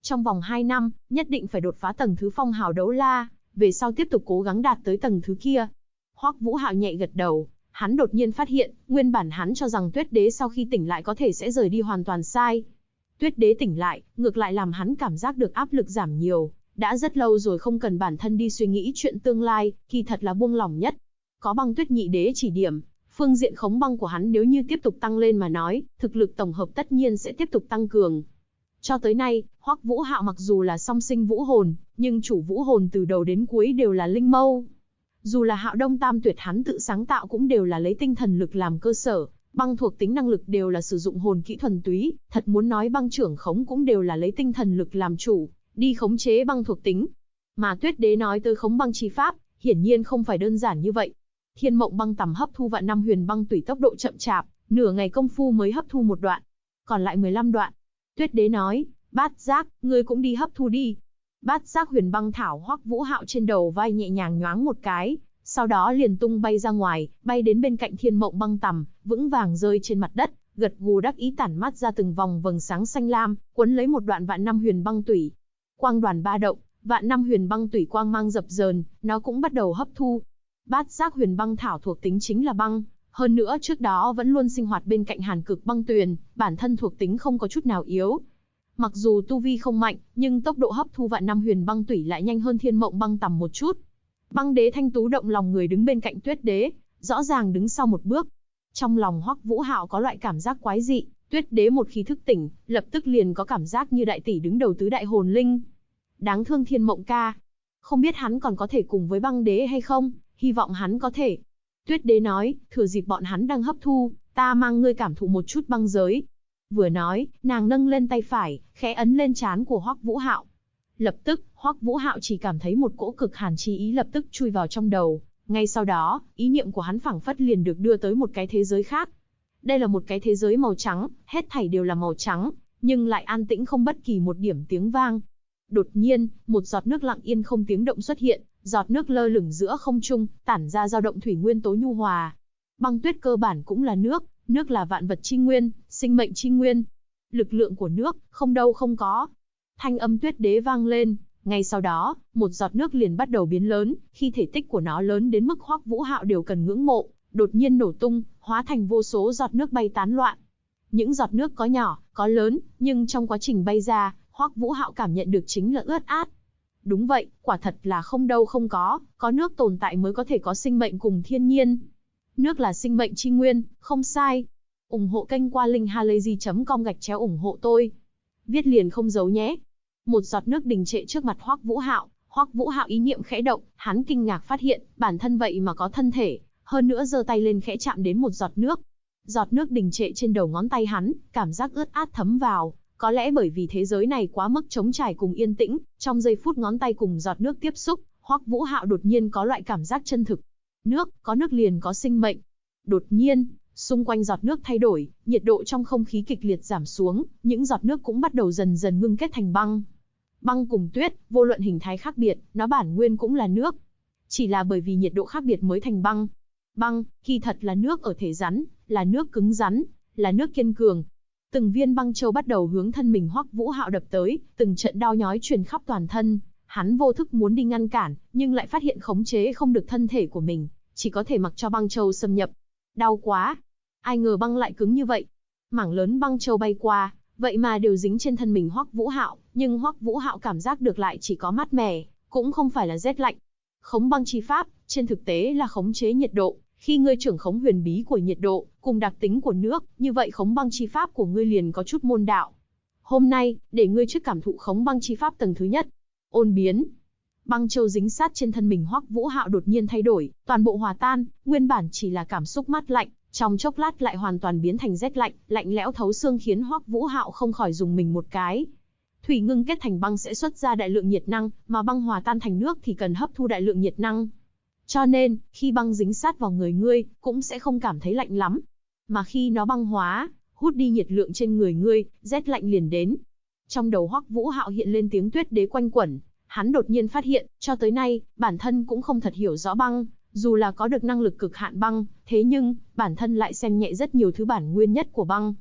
Trong vòng 2 năm, nhất định phải đột phá tầng thứ phong hào đấu la, về sau tiếp tục cố gắng đạt tới tầng thứ kia. Hoắc Vũ Hạo nhẹ gật đầu, hắn đột nhiên phát hiện, nguyên bản hắn cho rằng Tuyết Đế sau khi tỉnh lại có thể sẽ rời đi hoàn toàn sai. Tuyết Đế tỉnh lại, ngược lại làm hắn cảm giác được áp lực giảm nhiều, đã rất lâu rồi không cần bản thân đi suy nghĩ chuyện tương lai, kỳ thật là buông lỏng nhất. Có Băng Tuyết Nhị Đế chỉ điểm, phương diện khống băng của hắn nếu như tiếp tục tăng lên mà nói, thực lực tổng hợp tất nhiên sẽ tiếp tục tăng cường. Cho tới nay, Hoắc Vũ Hạo mặc dù là song sinh vũ hồn, nhưng chủ vũ hồn từ đầu đến cuối đều là linh mâu. Dù là Hạo Đông Tam Tuyệt hắn tự sáng tạo cũng đều là lấy tinh thần lực làm cơ sở, băng thuộc tính năng lực đều là sử dụng hồn kỹ thuần túy, thật muốn nói băng trưởng khống cũng đều là lấy tinh thần lực làm chủ, đi khống chế băng thuộc tính. Mà Tuyết Đế nói tới khống băng chi pháp, hiển nhiên không phải đơn giản như vậy. Thiên Mộng Băng Tầm hấp thu vạn năm huyền băng tùy tốc độ chậm chạp, nửa ngày công phu mới hấp thu một đoạn, còn lại 15 đoạn. Tuyết Đế nói, Bát Giác, ngươi cũng đi hấp thu đi. Bát Giác huyền băng thảo Hoắc Vũ Hạo trên đầu vai nhẹ nhàng nhoáng một cái, sau đó liền tung bay ra ngoài, bay đến bên cạnh Thiên Mộng Băng Tầm, vững vàng rơi trên mặt đất, gật gù đắc ý tản mát ra từng vòng vầng sáng xanh lam, cuốn lấy một đoạn vạn năm huyền băng tủy. Quang đoàn ba động, vạn năm huyền băng tủy quang mang dập dờn, nó cũng bắt đầu hấp thu. Bát Giác huyền băng thảo thuộc tính chính là băng, hơn nữa trước đó vẫn luôn sinh hoạt bên cạnh Hàn Cực băng tuyền, bản thân thuộc tính không có chút nào yếu. Mặc dù tu vi không mạnh, nhưng tốc độ hấp thu vạn năm huyền băng tủy lại nhanh hơn Thiên Mộng Băng Tầm một chút. Băng Đế Thanh Tú động lòng người đứng bên cạnh Tuyết Đế, rõ ràng đứng sau một bước. Trong lòng Hoắc Vũ Hạo có loại cảm giác quái dị, Tuyết Đế một khi thức tỉnh, lập tức liền có cảm giác như đại tỷ đứng đầu tứ đại hồn linh. Đáng thương Thiên Mộng ca, không biết hắn còn có thể cùng với Băng Đế hay không, hy vọng hắn có thể. Tuyết Đế nói, thừa dịp bọn hắn đang hấp thu, ta mang ngươi cảm thụ một chút băng giới. Vừa nói, nàng nâng lên tay phải, khẽ ấn lên trán của Hoắc Vũ Hạo. Lập tức, Hoắc Vũ Hạo chỉ cảm thấy một cỗ cực hàn chi ý lập tức chui vào trong đầu. Ngay sau đó, ý niệm của hắn phảng phất liền được đưa tới một cái thế giới khác. Đây là một cái thế giới màu trắng, hết thảy đều là màu trắng, nhưng lại an tĩnh không bất kỳ một điểm tiếng vang. Đột nhiên, một giọt nước lặng yên không tiếng động xuất hiện, giọt nước lơ lửng giữa không trung, tản ra dao động thủy nguyên tố nhu hòa. Băng tuyết cơ bản cũng là nước, nước là vạn vật chi nguyên, sinh mệnh chi nguyên. Lực lượng của nước, không đâu không có. Thanh âm Tuyết Đế vang lên, ngay sau đó, một giọt nước liền bắt đầu biến lớn, khi thể tích của nó lớn đến mức Hoắc Vũ Hạo đều cần ngưỡng mộ, đột nhiên nổ tung, hóa thành vô số giọt nước bay tán loạn. Những giọt nước có nhỏ, có lớn, nhưng trong quá trình bay ra, Hoắc Vũ Hạo cảm nhận được chính là ướt át. Đúng vậy, quả thật là không đâu không có nước tồn tại mới có thể có sinh mệnh cùng thiên nhiên. Nước là sinh mệnh chi nguyên, không sai. Ủng hộ kênh qua linkhalazy.com/ủng hộ tôi. Viết liền không giấu nhé. Một giọt nước đình trệ trước mặt Hoắc Vũ Hạo, Hoắc Vũ Hạo ý niệm khẽ động, hắn kinh ngạc phát hiện, bản thân vậy mà có thân thể, hơn nữa giơ tay lên khẽ chạm đến một giọt nước. Giọt nước đình trệ trên đầu ngón tay hắn, cảm giác ướt át thấm vào, có lẽ bởi vì thế giới này quá mức trống trải cùng yên tĩnh, trong giây phút ngón tay cùng giọt nước tiếp xúc, Hoắc Vũ Hạo đột nhiên có loại cảm giác chân thực. Nước, có nước liền có sinh mệnh. Đột nhiên, xung quanh giọt nước thay đổi, nhiệt độ trong không khí kịch liệt giảm xuống, những giọt nước cũng bắt đầu dần dần ngưng kết thành băng. Băng cùng tuyết, vô luận hình thái khác biệt, nó bản nguyên cũng là nước. Chỉ là bởi vì nhiệt độ khác biệt mới thành băng. Băng, kỳ thật là nước ở thể rắn, là nước cứng rắn, là nước kiên cường. Từng viên băng châu bắt đầu hướng thân mình Hoắc Vũ Hạo đập tới, từng trận đau nhói truyền khắp toàn thân. Hắn vô thức muốn đi ngăn cản, nhưng lại phát hiện khống chế không được thân thể của mình, chỉ có thể mặc cho băng châu xâm nhập. Đau quá! Ai ngờ băng lại cứng như vậy. Mảng lớn băng châu bay qua, vậy mà đều dính trên thân mình Hoắc Vũ Hạo, nhưng Hoắc Vũ Hạo cảm giác được lại chỉ có mát mẻ, cũng không phải là rét lạnh. Khống băng chi pháp, trên thực tế là khống chế nhiệt độ. Khi ngươi trưởng khống huyền bí của nhiệt độ, cùng đặc tính của nước, như vậy khống băng chi pháp của ngươi liền có chút môn đạo. Hôm nay, để ngươi trước cảm thụ khống băng chi pháp tầng thứ nhất. Ôn biến. Băng châu dính sát trên thân mình Hoắc Vũ Hạo đột nhiên thay đổi, toàn bộ hòa tan, nguyên bản chỉ là cảm xúc mát lạnh, trong chốc lát lại hoàn toàn biến thành rét lạnh, lạnh lẽo thấu xương khiến Hoắc Vũ Hạo không khỏi dùng mình một cái. Thủy ngưng kết thành băng sẽ xuất ra đại lượng nhiệt năng, mà băng hòa tan thành nước thì cần hấp thu đại lượng nhiệt năng. Cho nên, khi băng dính sát vào người ngươi, cũng sẽ không cảm thấy lạnh lắm. Mà khi nó băng hóa, hút đi nhiệt lượng trên người ngươi, rét lạnh liền đến. Trong đầu Hoắc Vũ Hạo hiện lên tiếng Tuyết Đế quanh quẩn. Hắn đột nhiên phát hiện, cho tới nay, bản thân cũng không thật hiểu rõ băng, dù là có được năng lực cực hạn băng, thế nhưng, bản thân lại xem nhẹ rất nhiều thứ bản nguyên nhất của băng.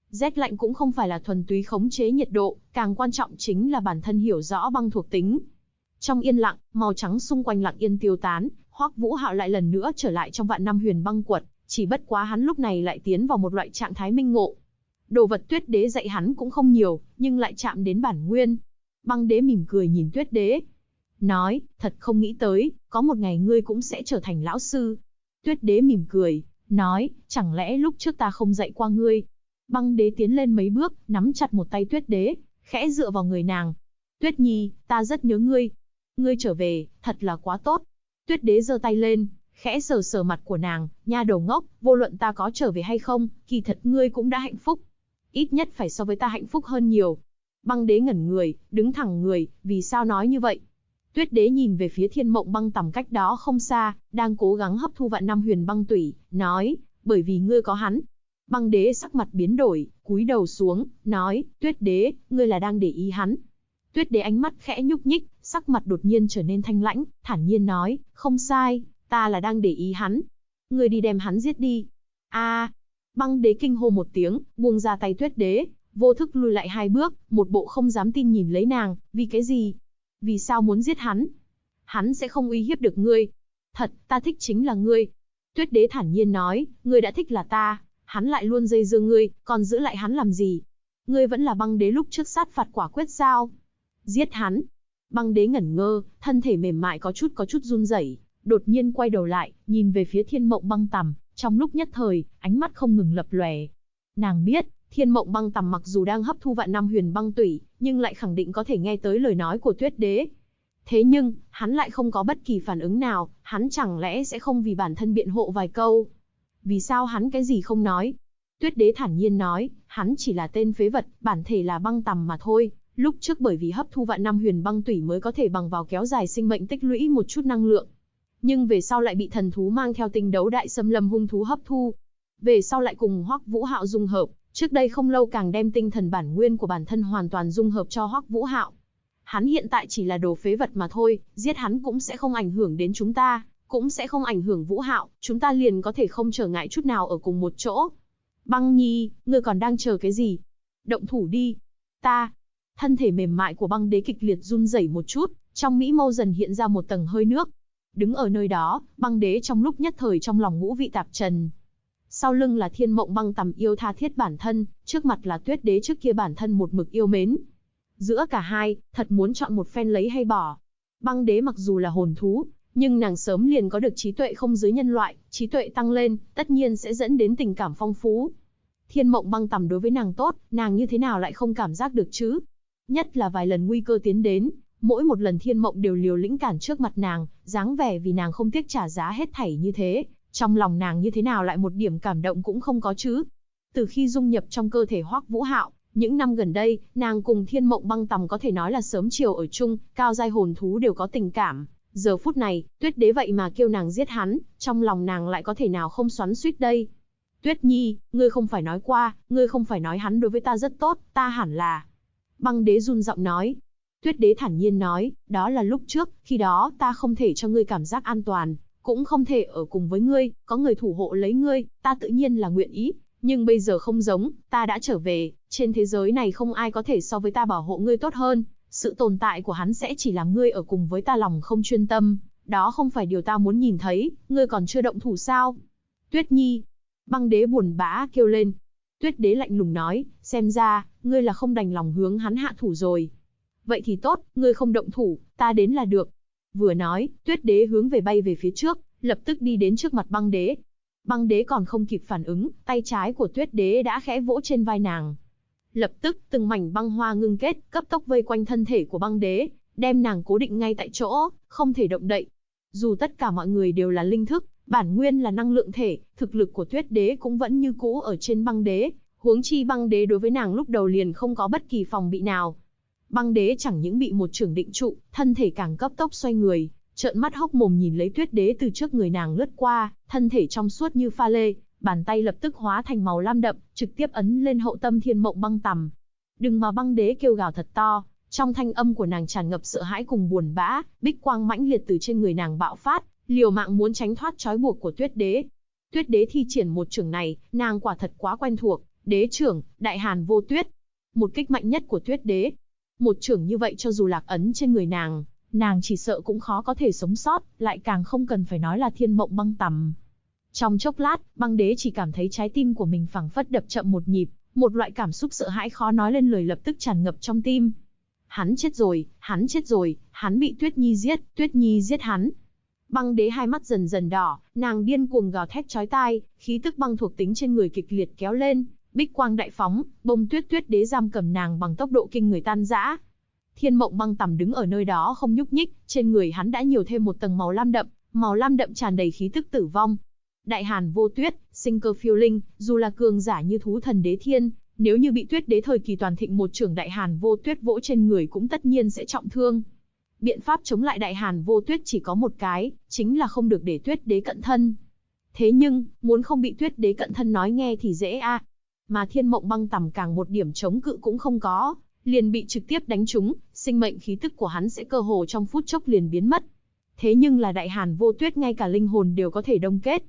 Rét lạnh cũng không phải là thuần túy khống chế nhiệt độ, càng quan trọng chính là bản thân hiểu rõ băng thuộc tính. Trong yên lặng, màu trắng xung quanh lặng yên tiêu tán, Hoắc Vũ Hạo lại lần nữa trở lại trong vạn năm huyền băng quật, chỉ bất quá hắn lúc này lại tiến vào một loại trạng thái minh ngộ. Đồ vật Tuyết Đế dạy hắn cũng không nhiều, nhưng lại chạm đến bản nguyên. Băng Đế mỉm cười nhìn Tuyết Đế, nói, thật không nghĩ tới, có một ngày ngươi cũng sẽ trở thành lão sư. Tuyết Đế mỉm cười, nói, chẳng lẽ lúc trước ta không dạy qua ngươi? Băng Đế tiến lên mấy bước, nắm chặt một tay Tuyết Đế, khẽ dựa vào người nàng. Tuyết Nhi, ta rất nhớ ngươi. Ngươi trở về, thật là quá tốt. Tuyết Đế giơ tay lên, khẽ sờ sờ mặt của nàng, nha đầu ngốc, vô luận ta có trở về hay không, kỳ thật ngươi cũng đã hạnh phúc. Ít nhất phải so với ta hạnh phúc hơn nhiều. Băng Đế ngẩn người, đứng thẳng người, vì sao nói như vậy? Tuyết Đế nhìn về phía Thiên Mộng Băng Tầm cách đó không xa, đang cố gắng hấp thu vạn năm huyền băng tủy, nói, bởi vì ngươi có hắn. Băng Đế sắc mặt biến đổi, cúi đầu xuống, nói, Tuyết Đế, ngươi là đang để ý hắn. Tuyết Đế ánh mắt khẽ nhúc nhích, sắc mặt đột nhiên trở nên thanh lãnh, thản nhiên nói, không sai, ta là đang để ý hắn. Ngươi đi đem hắn giết đi. A! Băng Đế kinh hô một tiếng, buông ra tay Tuyết Đế, vô thức lùi lại 2 bước, một bộ không dám tin nhìn lấy nàng, vì cái gì? Vì sao muốn giết hắn? Hắn sẽ không uy hiếp được ngươi. Thật, ta thích chính là ngươi. Tuyết Đế thản nhiên nói, ngươi đã thích là ta, hắn lại luôn dây dưa ngươi, còn giữ lại hắn làm gì? Ngươi vẫn là Băng Đế lúc trước sát phạt quả quyết sao? Giết hắn. Băng Đế ngẩn ngơ, thân thể mềm mại có chút run rẩy, đột nhiên quay đầu lại, nhìn về phía Thiên Mộng Băng Tầm, trong lúc nhất thời, ánh mắt không ngừng lập lòe. Nàng biết, Thiên Mộng Băng Tầm mặc dù đang hấp thu vạn năm huyền băng tủy, nhưng lại khẳng định có thể nghe tới lời nói của Tuyết Đế. Thế nhưng, hắn lại không có bất kỳ phản ứng nào, hắn chẳng lẽ sẽ không vì bản thân biện hộ vài câu? Vì sao hắn cái gì không nói? Tuyết Đế thản nhiên nói, hắn chỉ là tên phế vật, bản thể là băng tầm mà thôi. Lúc trước bởi vì hấp thu vạn năm huyền băng tủy mới có thể bằng vào kéo dài sinh mệnh tích lũy một chút năng lượng. Nhưng về sau lại bị thần thú mang theo tinh đấu đại xâm lâm hung thú hấp thu. Về sau lại cùng Hoắc Vũ Hạo dung hợp, trước đây không lâu càng đem tinh thần bản nguyên của bản thân hoàn toàn dung hợp cho Hoắc Vũ Hạo. Hắn hiện tại chỉ là đồ phế vật mà thôi, giết hắn cũng sẽ không ảnh hưởng đến chúng ta, cũng sẽ không ảnh hưởng Vũ Hạo, chúng ta liền có thể không trở ngại chút nào ở cùng một chỗ. Băng Nhi, ngươi còn đang chờ cái gì? Động thủ đi. Ta. Thân thể mềm mại của Băng Đế kịch liệt run rẩy một chút, trong mỹ mâu dần hiện ra một tầng hơi nước. Đứng ở nơi đó, Băng Đế trong lúc nhất thời trong lòng ngũ vị tạp trần. Sau lưng là Thiên Mộng Băng Tầm yêu tha thiết bản thân, trước mặt là Tuyết Đế trước kia bản thân một mực yêu mến. Giữa cả hai, thật muốn chọn một phen lấy hay bỏ. Băng Đế mặc dù là hồn thú, nhưng nàng sớm liền có được trí tuệ không dưới nhân loại, trí tuệ tăng lên, tất nhiên sẽ dẫn đến tình cảm phong phú. Thiên Mộng Băng Tầm đối với nàng tốt, nàng như thế nào lại không cảm giác được chứ? Nhất là vài lần nguy cơ tiến đến, mỗi một lần Thiên Mộng đều liều lĩnh cản trước mặt nàng, dáng vẻ vì nàng không tiếc trả giá hết thảy như thế, trong lòng nàng như thế nào lại một điểm cảm động cũng không có chứ? Từ khi dung nhập trong cơ thể Hoắc Vũ Hạo, những năm gần đây, nàng cùng Thiên Mộng Băng Tầm có thể nói là sớm chiều ở chung, cao giai hồn thú đều có tình cảm. Giờ phút này, Tuyết Đế vậy mà kêu nàng giết hắn, trong lòng nàng lại có thể nào không xoắn xuýt đây? Tuyết Nhi, ngươi không phải nói qua, ngươi không phải nói hắn đối với ta rất tốt, ta hẳn là... Băng Đế run giọng nói. Tuyết Đế thản nhiên nói, đó là lúc trước, khi đó ta không thể cho ngươi cảm giác an toàn, cũng không thể ở cùng với ngươi, có người thủ hộ lấy ngươi, ta tự nhiên là nguyện ý. Nhưng bây giờ không giống, ta đã trở về, trên thế giới này không ai có thể so với ta bảo hộ ngươi tốt hơn. Sự tồn tại của hắn sẽ chỉ làm ngươi ở cùng với ta lòng không chuyên tâm, đó không phải điều ta muốn nhìn thấy, ngươi còn chưa động thủ sao? Tuyết Nhi. Băng Đế buồn bã kêu lên. Tuyết Đế lạnh lùng nói, xem ra, ngươi là không đành lòng hướng hắn hạ thủ rồi. Vậy thì tốt, ngươi không động thủ, ta đến là được. Vừa nói, Tuyết Đế hướng về bay về phía trước, lập tức đi đến trước mặt Băng Đế. Băng Đế còn không kịp phản ứng, tay trái của Tuyết Đế đã khẽ vỗ trên vai nàng. Lập tức, từng mảnh băng hoa ngưng kết, cấp tốc vây quanh thân thể của Băng Đế, đem nàng cố định ngay tại chỗ, không thể động đậy. Dù tất cả mọi người đều là linh thức, bản nguyên là năng lượng thể, thực lực của Tuyết Đế cũng vẫn như cũ ở trên Băng Đế, huống chi Băng Đế đối với nàng lúc đầu liền không có bất kỳ phòng bị nào. Băng Đế chẳng những bị một chưởng định trụ, thân thể càng cấp tốc xoay người, trợn mắt hốc mồm nhìn lấy Tuyết Đế từ trước người nàng lướt qua, thân thể trong suốt như pha lê, bàn tay lập tức hóa thành màu lam đậm, trực tiếp ấn lên hậu tâm Thiên Mộng Băng Tầm. Đừng mà Băng Đế kêu gào thật to, trong thanh âm của nàng tràn ngập sợ hãi cùng buồn bã, bích quang mãnh liệt từ trên người nàng bạo phát, liều mạng muốn tránh thoát trói buộc của Tuyết Đế. Tuyết Đế thi triển một chưởng này, nàng quả thật quá quen thuộc, Đế trưởng, Đại Hàn Vô Tuyết. Một kích mạnh nhất của Tuyết Đế. Một chưởng như vậy cho dù lạc ấn trên người nàng chỉ sợ cũng khó có thể sống sót, lại càng không cần phải nói là Thiên Mộng Băng Tằm. Trong chốc lát, Băng Đế chỉ cảm thấy trái tim của mình phảng phất đập chậm một nhịp, một loại cảm xúc sợ hãi khó nói lên lời lập tức tràn ngập trong tim. Hắn chết rồi, hắn chết rồi, hắn bị Tuyết Nhi giết, Tuyết Nhi giết hắn. Băng Đế hai mắt dần dần đỏ, nàng điên cuồng gào thét chói tai, khí tức băng thuộc tính trên người kịch liệt kéo lên, bích quang đại phóng, bông tuyết Tuyết Đế giam cầm nàng bằng tốc độ kinh người tan rã. Thiên Mộng Băng Tằm đứng ở nơi đó không nhúc nhích, trên người hắn đã nhiều thêm một tầng màu lam đậm tràn đầy khí tức tử vong. Đại Hàn Vô Tuyết, sinh cơ phiêu linh, dù là cường giả như thú thần đế thiên, nếu như bị Tuyết Đế thời kỳ toàn thịnh một chưởng Đại Hàn Vô Tuyết vỗ trên người cũng tất nhiên sẽ trọng thương. Biện pháp chống lại Đại Hàn Vô Tuyết chỉ có một cái, chính là không được để Tuyết Đế cận thân. Thế nhưng, muốn không bị Tuyết Đế cận thân nói nghe thì dễ a. Mà Thiên Mộng Băng Tằm càng một điểm chống cự cũng không có, liền bị trực tiếp đánh trúng, sinh mệnh khí tức của hắn sẽ cơ hồ trong phút chốc liền biến mất. Thế nhưng là Đại Hàn Vô Tuyết ngay cả linh hồn đều có thể đông kết.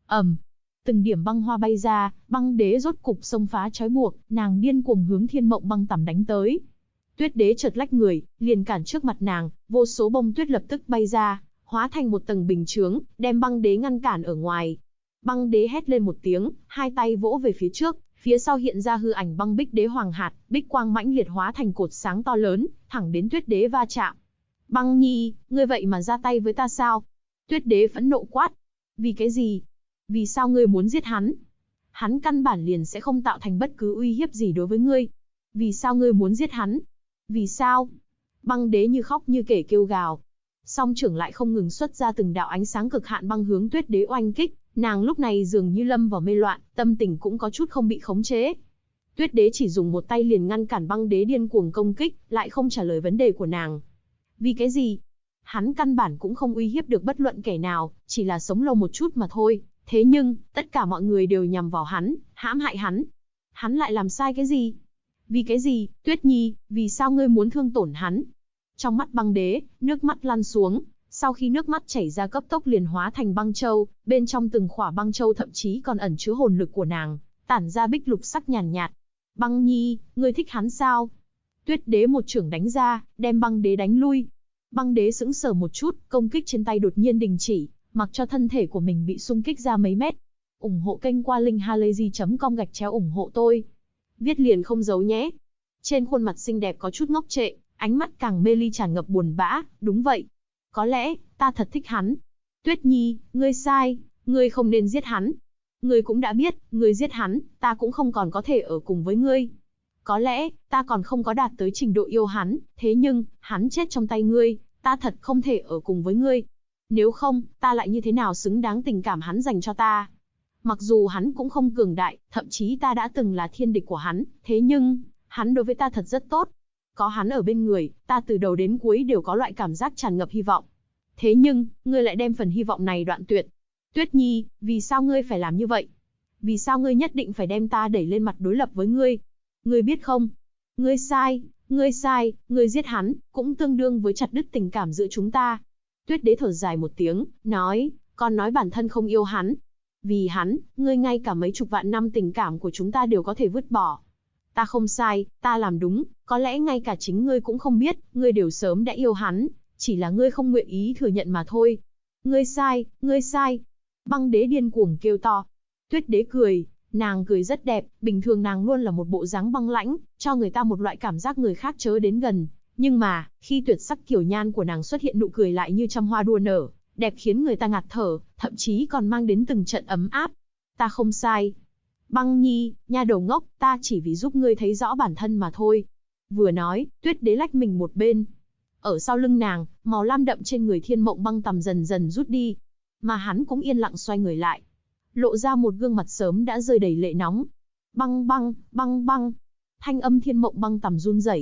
Từng điểm băng hoa bay ra, Băng Đế rốt cục xông phá trói buộc, nàng điên cuồng hướng Thiên Mộng Băng Tằm đánh tới. Tuyết Đế chợt lách người, liền cản trước mặt nàng, vô số bông tuyết lập tức bay ra, hóa thành một tầng bình chướng, đem Băng Đế ngăn cản ở ngoài. Băng Đế hét lên một tiếng, hai tay vỗ về phía trước, phía sau hiện ra hư ảnh băng bích đế hoàng hạt, bích quang mãnh liệt hóa thành cột sáng to lớn, thẳng đến Tuyết Đế va chạm. Băng Nhi, ngươi vậy mà ra tay với ta sao? Tuyết Đế phẫn nộ quát. Vì cái gì? Vì sao ngươi muốn giết hắn? Hắn căn bản liền sẽ không tạo thành bất cứ uy hiếp gì đối với ngươi. Vì sao ngươi muốn giết hắn? Vì sao? Băng Đế như khóc như kể kêu gào. Song trưởng lại không ngừng xuất ra từng đạo ánh sáng cực hạn băng hướng Tuyết Đế oanh kích, nàng lúc này dường như lâm vào mê loạn, tâm tình cũng có chút không bị khống chế. Tuyết Đế chỉ dùng một tay liền ngăn cản Băng Đế điên cuồng công kích, lại không trả lời vấn đề của nàng. Vì cái gì? Hắn căn bản cũng không uy hiếp được bất luận kẻ nào, chỉ là sống lâu một chút mà thôi. Thế nhưng, tất cả mọi người đều nhằm vào hắn, hãm hại hắn. Hắn lại làm sai cái gì? Vì cái gì, Tuyết Nhi, vì sao ngươi muốn thương tổn hắn? Trong mắt Băng Đế, nước mắt lăn xuống, sau khi nước mắt chảy ra cấp tốc liền hóa thành băng châu, bên trong từng khỏa băng châu thậm chí còn ẩn chứa hồn lực của nàng, tản ra bích lục sắc nhàn nhạt. Băng Nhi, ngươi thích hắn sao? Tuyết Đế một chưởng đánh ra, đem Băng Đế đánh lui. Băng Đế sững sờ một chút, công kích trên tay đột nhiên đình chỉ, mặc cho thân thể của mình bị xung kích ra mấy mét. Ủng hộ kênh qua linkhalazy.com/ủng hộ tôi. Viết liền không giấu nhé. Trên khuôn mặt xinh đẹp có chút ngốc trệ, ánh mắt càng mê ly tràn ngập buồn bã. Đúng vậy. Có lẽ, ta thật thích hắn. Tuyết Nhi, ngươi sai, ngươi không nên giết hắn. Ngươi cũng đã biết, ngươi giết hắn, ta cũng không còn có thể ở cùng với ngươi. Có lẽ, ta còn không có đạt tới trình độ yêu hắn, thế nhưng, hắn chết trong tay ngươi, ta thật không thể ở cùng với ngươi. Nếu không, ta lại như thế nào xứng đáng tình cảm hắn dành cho ta? Mặc dù hắn cũng không cường đại, thậm chí ta đã từng là thiên địch của hắn, thế nhưng, hắn đối với ta thật rất tốt. Có hắn ở bên người, ta từ đầu đến cuối đều có loại cảm giác tràn ngập hy vọng. Thế nhưng, ngươi lại đem phần hy vọng này đoạn tuyệt. Tuyết Nhi, vì sao ngươi phải làm như vậy? Vì sao ngươi nhất định phải đem ta đẩy lên mặt đối lập với ngươi? Ngươi biết không? Ngươi sai, ngươi giết hắn, cũng tương đương với chặt đứt tình cảm giữa chúng ta. Tuyết Đế thở dài một tiếng, nói, con nói bản thân không yêu hắn. Vì hắn, ngươi ngay cả mấy chục vạn năm tình cảm của chúng ta đều có thể vứt bỏ. Ta không sai, ta làm đúng, có lẽ ngay cả chính ngươi cũng không biết, ngươi đều sớm đã yêu hắn, chỉ là ngươi không nguyện ý thừa nhận mà thôi. Ngươi sai, ngươi sai. Băng Đế điên cuồng kêu to. Tuyết Đế cười, nàng cười rất đẹp, bình thường nàng luôn là một bộ dáng băng lãnh, cho người ta một loại cảm giác người khác chớ đến gần. Nhưng mà, khi tuyệt sắc kiều nhan của nàng xuất hiện nụ cười lại như trăm hoa đua nở, đẹp khiến người ta ngạt thở, thậm chí còn mang đến từng trận ấm áp. Ta không sai. Băng Nhi, nha đầu ngốc, ta chỉ vì giúp ngươi thấy rõ bản thân mà thôi. Vừa nói, Tuyết Đế lách mình một bên. Ở sau lưng nàng, màu lam đậm trên người Thiên Mộng Băng Tằm dần dần rút đi. Mà hắn cũng yên lặng xoay người lại. Lộ ra một gương mặt sớm đã rơi đầy lệ nóng. Băng băng, băng băng. Thanh âm Thiên Mộng Băng Tằm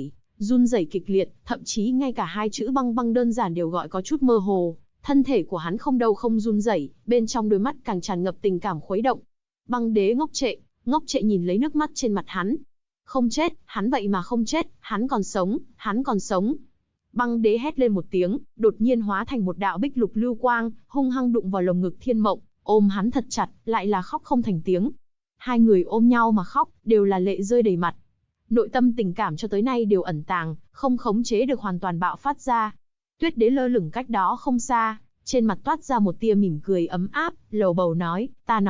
run rẩy kịch liệt, thậm chí ngay cả hai chữ băng băng đơn giản đều gọi có chút mơ hồ. Thân thể của hắn không đâu không run rẩy, bên trong đôi mắt càng tràn ngập tình cảm khuấy động. Băng Đế ngốc trệ nhìn lấy nước mắt trên mặt hắn. Không chết, hắn vậy mà không chết, hắn còn sống, hắn còn sống. Băng Đế hét lên một tiếng, đột nhiên hóa thành một đạo bích lục lưu quang, hung hăng đụng vào lồng ngực Thiên Mộng, ôm hắn thật chặt, lại là khóc không thành tiếng. Hai người ôm nhau mà khóc, đều là lệ rơi đầy mặt. Nội tâm tình cảm cho tới nay đều ẩn tàng, không khống chế được hoàn toàn bạo phát ra. Tuyết Đế lơ lửng cách đó không xa, trên mặt toát ra một tia mỉm cười ấm áp, lầu bầu nói,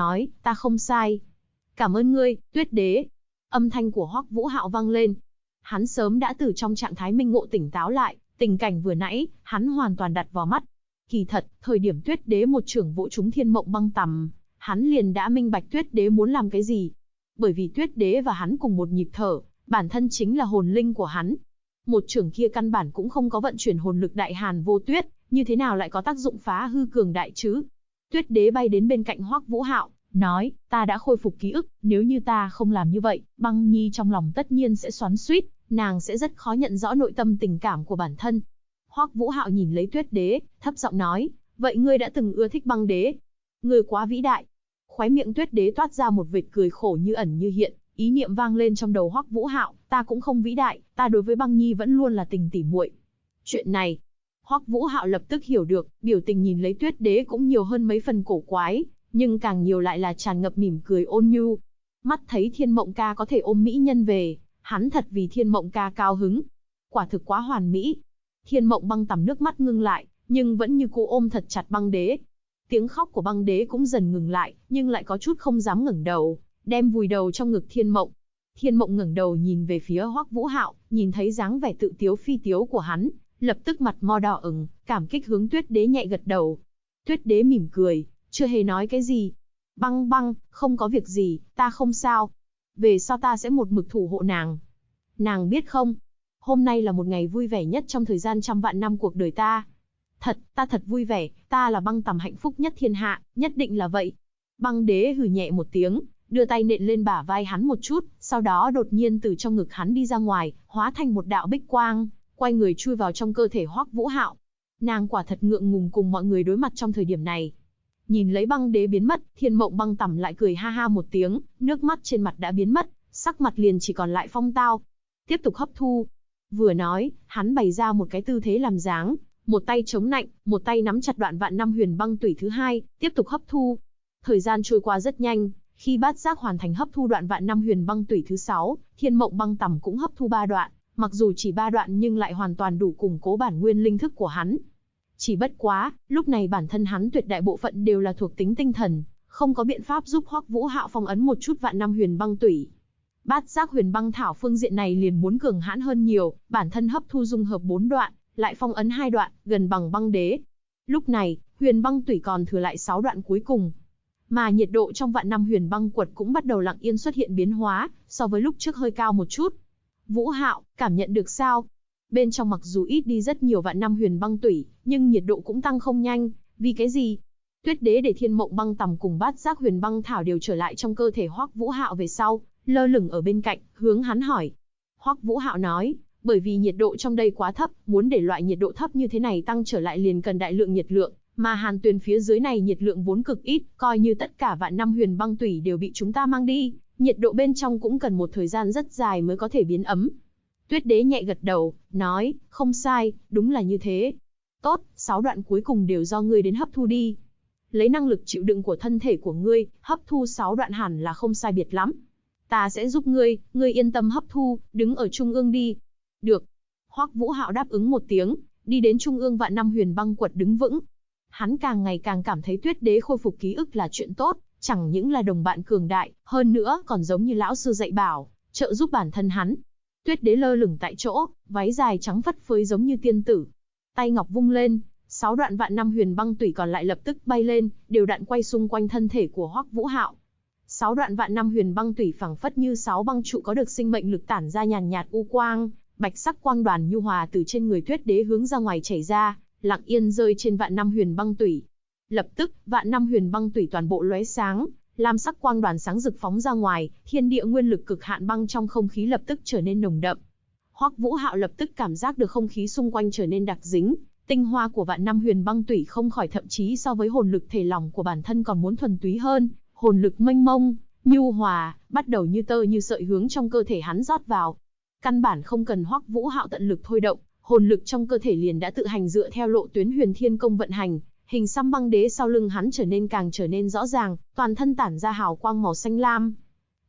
ta không sai. Cảm ơn ngươi, Tuyết Đế. Âm thanh của Hoắc Vũ Hạo vang lên. Hắn sớm đã từ trong trạng thái minh ngộ tỉnh táo lại, tình cảnh vừa nãy, hắn hoàn toàn đặt vào mắt. Kỳ thật, thời điểm Tuyết Đế một chưởng vỗ trúng Thiên Mộng Băng Tằm, hắn liền đã minh bạch Tuyết Đế muốn làm cái gì. Bởi vì Tuyết Đế và hắn cùng một nhịp thở, bản thân chính là hồn linh của hắn. Một chưởng kia căn bản cũng không có vận chuyển hồn lực Đại Hàn Vô Tuyết, như thế nào lại có tác dụng phá hư cường đại chứ? Tuyết Đế bay đến bên cạnh Hoắc Vũ Hạo, nói, ta đã khôi phục ký ức, nếu như ta không làm như vậy, Băng Nhi trong lòng tất nhiên sẽ xoắn xuýt, nàng sẽ rất khó nhận rõ nội tâm tình cảm của bản thân. Hoắc Vũ Hạo nhìn lấy Tuyết Đế, thấp giọng nói, vậy ngươi đã từng ưa thích Băng Đế? Ngươi quá vĩ đại. Khóe miệng Tuyết Đế toát ra một vệt cười khổ như ẩn như hiện, ý niệm vang lên trong đầu Hoắc Vũ Hạo, ta cũng không vĩ đại, ta đối với Băng Nhi vẫn luôn là tình tỉ muội. Chuyện này, Hoắc Vũ Hạo lập tức hiểu được, biểu tình nhìn lấy Tuyết Đế cũng nhiều hơn mấy phần cổ quái, nhưng càng nhiều lại là tràn ngập mỉm cười ôn nhu. Mắt thấy Thiên Mộng Ca có thể ôm mỹ nhân về, hắn thật vì Thiên Mộng Ca cao hứng. Quả thực quá hoàn mỹ. Thiên Mộng Băng Tằm nước mắt ngưng lại, nhưng vẫn như cũ ôm thật chặt Băng Đế. Tiếng khóc của Băng Đế cũng dần ngừng lại, nhưng lại có chút không dám ngẩng đầu, đem vùi đầu trong ngực Thiên Mộng. Thiên Mộng ngẩng đầu nhìn về phía Hoắc Vũ Hạo, nhìn thấy dáng vẻ tự tiếu phi tiếu của hắn, lập tức mặt mo đỏ ửng, cảm kích hướng Tuyết Đế nhẹ gật đầu. Tuyết Đế mỉm cười, chưa hề nói cái gì. Băng Băng, không có việc gì, ta không sao. Về sau ta sẽ một mực thủ hộ nàng. Nàng biết không, hôm nay là một ngày vui vẻ nhất trong thời gian trăm vạn năm cuộc đời ta. Ta thật vui vẻ, ta là Băng Tằm hạnh phúc nhất thiên hạ, nhất định là vậy. Băng Đế hừ nhẹ một tiếng, đưa tay nện lên bả vai hắn một chút, sau đó đột nhiên từ trong ngực hắn đi ra ngoài, hóa thành một đạo bích quang, quay người chui vào trong cơ thể Hoắc Vũ Hạo. Nàng quả thật ngượng ngùng cùng mọi người đối mặt trong thời điểm này. Nhìn lấy Băng Đế biến mất, Thiên Mộng Băng Tằm lại cười ha ha một tiếng, nước mắt trên mặt đã biến mất, sắc mặt liền chỉ còn lại phong tao. Tiếp tục hấp thu. Vừa nói, hắn bày ra một cái tư thế làm dáng, một tay chống nạnh, một tay nắm chặt đoạn vạn năm huyền băng tủy thứ hai, tiếp tục hấp thu. Thời gian trôi qua rất nhanh, khi Bát Giác hoàn thành hấp thu đoạn vạn năm huyền băng tủy thứ 6, Thiên Mộng Băng Tằm cũng hấp thu 3 đoạn, mặc dù chỉ 3 đoạn nhưng lại hoàn toàn đủ củng cố bản nguyên linh thức của hắn. Chỉ bất quá, lúc này bản thân hắn tuyệt đại bộ phận đều là thuộc tính tinh thần, không có biện pháp giúp Hoắc Vũ Hạo phong ấn một chút vạn năm huyền băng tủy. Bát Giác huyền băng thảo phương diện này liền muốn cường hãn hơn nhiều, bản thân hấp thu dung hợp 4 đoạn, lại phong ấn 2 đoạn, gần bằng Băng Đế. Lúc này, huyền băng tủy còn thừa lại 6 đoạn cuối cùng. Mà nhiệt độ trong vạn năm huyền băng quật cũng bắt đầu lặng yên xuất hiện biến hóa, so với lúc trước hơi cao một chút. Vũ Hạo, cảm nhận được sao? Bên trong mặc dù ít đi rất nhiều vạn năm huyền băng tủy, nhưng nhiệt độ cũng tăng không nhanh, vì cái gì? Tuyết Đế để Thiên Mộng Băng Tằm cùng Bát Giác huyền băng thảo đều trở lại trong cơ thể Hoắc Vũ Hạo về sau, lơ lửng ở bên cạnh, hướng hắn hỏi. Hoắc Vũ Hạo nói, bởi vì nhiệt độ trong đây quá thấp, muốn để loại nhiệt độ thấp như thế này tăng trở lại liền cần đại lượng nhiệt lượng, mà Hàn Tuyền phía dưới này nhiệt lượng vốn cực ít, coi như tất cả vạn năm huyền băng tủy đều bị chúng ta mang đi, nhiệt độ bên trong cũng cần một thời gian rất dài mới có thể biến ấm. Tuyết Đế nhẹ gật đầu, nói, không sai, đúng là như thế. Tốt, 6 đoạn cuối cùng đều do ngươi đến hấp thu đi. Lấy năng lực chịu đựng của thân thể của ngươi, hấp thu 6 đoạn hẳn là không sai biệt lắm. Ta sẽ giúp ngươi yên tâm hấp thu, đứng ở trung ương đi. Được. Hoắc Vũ Hạo đáp ứng một tiếng, đi đến trung ương vạn năm huyền băng quật đứng vững. Hắn càng ngày càng cảm thấy Tuyết Đế khôi phục ký ức là chuyện tốt, chẳng những là đồng bạn cường đại, hơn nữa còn giống như lão sư dạy bảo, trợ giúp bản thân hắn. Tuyết Đế lơ lửng tại chỗ, váy dài trắng phất phới giống như tiên tử. Tay ngọc vung lên, 6 đoạn vạn năm huyền băng tủy còn lại lập tức bay lên, đều đặn quay xung quanh thân thể của Hoắc Vũ Hạo. 6 đoạn vạn năm huyền băng tủy phẳng phất như 6 băng trụ có được sinh mệnh lực tản ra nhàn nhạt u quang, bạch sắc quang đoàn nhu hòa từ trên người Tuyết Đế hướng ra ngoài chảy ra, lặng yên rơi trên vạn năm huyền băng tủy. Lập tức, vạn năm huyền băng tủy toàn bộ lóe sáng, lam sắc quang đoàn sáng rực phóng ra ngoài, thiên địa nguyên lực cực hạn băng trong không khí lập tức trở nên nồng đậm. Hoắc Vũ Hạo lập tức cảm giác được không khí xung quanh trở nên đặc dính, tinh hoa của vạn năm huyền băng tủy không khỏi thậm chí so với hồn lực thể lòng của bản thân còn muốn thuần túy hơn, hồn lực mênh mông, nhu hòa, bắt đầu như tơ như sợi hướng trong cơ thể hắn rót vào. Căn bản không cần Hoắc Vũ Hạo tận lực thôi động, hồn lực trong cơ thể liền đã tự hành dựa theo lộ tuyến Huyền Thiên Công vận hành, hình xăm Băng Đế sau lưng hắn trở nên rõ ràng, toàn thân tản ra hào quang màu xanh lam.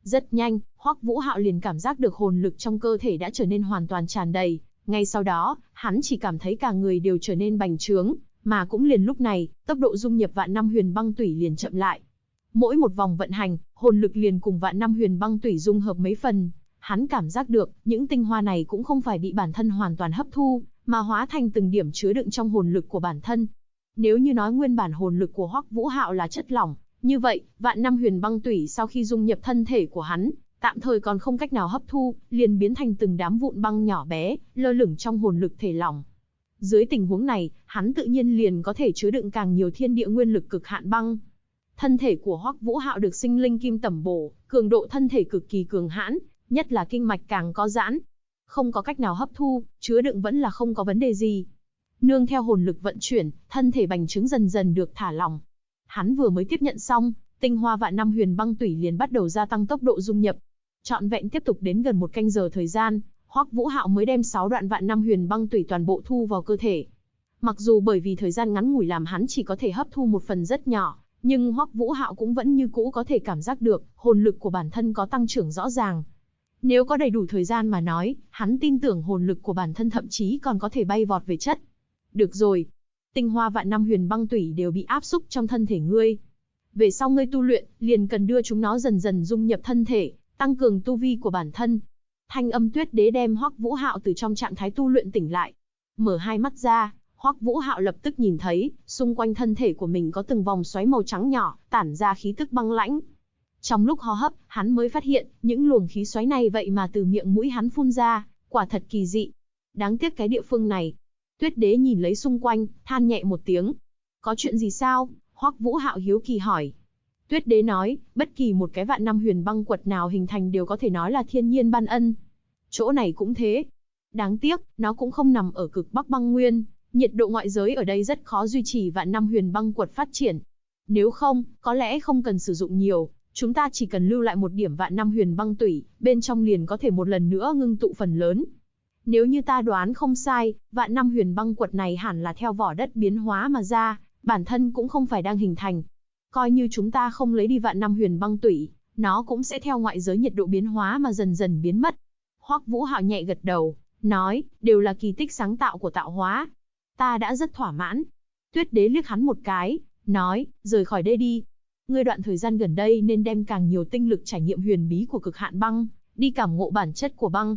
Rất nhanh, Hoắc Vũ Hạo liền cảm giác được hồn lực trong cơ thể đã trở nên hoàn toàn tràn đầy. Ngay sau đó, hắn chỉ cảm thấy cả người đều trở nên bành trướng, mà cũng liền lúc này, tốc độ dung nhập vạn năm huyền băng tủy liền chậm lại. Mỗi một vòng vận hành, hồn lực liền cùng vạn năm huyền băng tủy dung hợp mấy phần. Hắn cảm giác được, những tinh hoa này cũng không phải bị bản thân hoàn toàn hấp thu, mà hóa thành từng điểm chứa đựng trong hồn lực của bản thân. Nếu như nói nguyên bản hồn lực của Hoắc Vũ Hạo là chất lỏng, như vậy, vạn năm huyền băng tủy sau khi dung nhập thân thể của hắn, tạm thời còn không cách nào hấp thu, liền biến thành từng đám vụn băng nhỏ bé, lơ lửng trong hồn lực thể lỏng. Dưới tình huống này, hắn tự nhiên liền có thể chứa đựng càng nhiều thiên địa nguyên lực cực hạn băng. Thân thể của Hoắc Vũ Hạo được sinh linh kim tẩm bổ, cường độ thân thể cực kỳ cường hãn, nhất là kinh mạch càng có giãn. Không có cách nào hấp thu, chứa đựng vẫn là không có vấn đề gì. Nương theo hồn lực vận chuyển, thân thể bành trướng dần dần được thả lỏng. Hắn vừa mới tiếp nhận xong, tinh hoa vạn năm huyền băng tủy liền bắt đầu gia tăng tốc độ dung nhập. Trọn vẹn tiếp tục đến gần 1 canh giờ thời gian, Hoắc Vũ Hạo mới đem 6 đoạn vạn năm huyền băng tủy toàn bộ thu vào cơ thể. Mặc dù bởi vì thời gian ngắn ngủi làm hắn chỉ có thể hấp thu một phần rất nhỏ, nhưng Hoắc Vũ Hạo cũng vẫn như cũ có thể cảm giác được, hồn lực của bản thân có tăng trưởng rõ ràng. Nếu có đầy đủ thời gian mà nói, hắn tin tưởng hồn lực của bản thân thậm chí còn có thể bay vọt về chất. Được rồi, tinh hoa vạn năm huyền băng tủy đều bị áp xúc trong thân thể ngươi. Về sau ngươi tu luyện, liền cần đưa chúng nó dần dần dung nhập thân thể, tăng cường tu vi của bản thân. Thanh âm Tuyết Đế đem Hoắc Vũ Hạo từ trong trạng thái tu luyện tỉnh lại. Mở hai mắt ra, Hoắc Vũ Hạo lập tức nhìn thấy, xung quanh thân thể của mình có từng vòng xoáy màu trắng nhỏ, tản ra khí tức băng lãnh. Trong lúc hô hấp, hắn mới phát hiện, những luồng khí xoáy này vậy mà từ miệng mũi hắn phun ra, quả thật kỳ dị. Đáng tiếc cái địa phương này. Tuyết Đế nhìn lấy xung quanh, than nhẹ một tiếng. Có chuyện gì sao? Hoắc Vũ Hạo hiếu kỳ hỏi. Tuyết Đế nói, bất kỳ một cái vạn năm huyền băng quật nào hình thành đều có thể nói là thiên nhiên ban ân. Chỗ này cũng thế. Đáng tiếc, nó cũng không nằm ở cực Bắc băng nguyên, nhiệt độ ngoại giới ở đây rất khó duy trì vạn năm huyền băng quật phát triển. Nếu không, có lẽ không cần sử dụng nhiều, chúng ta chỉ cần lưu lại một điểm vạn năm huyền băng tủy, bên trong liền có thể một lần nữa ngưng tụ phần lớn. Nếu như ta đoán không sai, vạn năm huyền băng quật này hẳn là theo vỏ đất biến hóa mà ra, bản thân cũng không phải đang hình thành. Coi như chúng ta không lấy đi vạn năm huyền băng tủy, nó cũng sẽ theo ngoại giới nhiệt độ biến hóa mà dần dần biến mất. Hoắc Vũ Hạo nhẹ gật đầu, nói, đều là kỳ tích sáng tạo của tạo hóa. Ta đã rất thỏa mãn. Tuyết Đế liếc hắn một cái, nói, rời khỏi đây đi. Ngươi đoạn thời gian gần đây nên đem càng nhiều tinh lực trải nghiệm huyền bí của cực hạn băng, đi cảm ngộ bản chất của băng.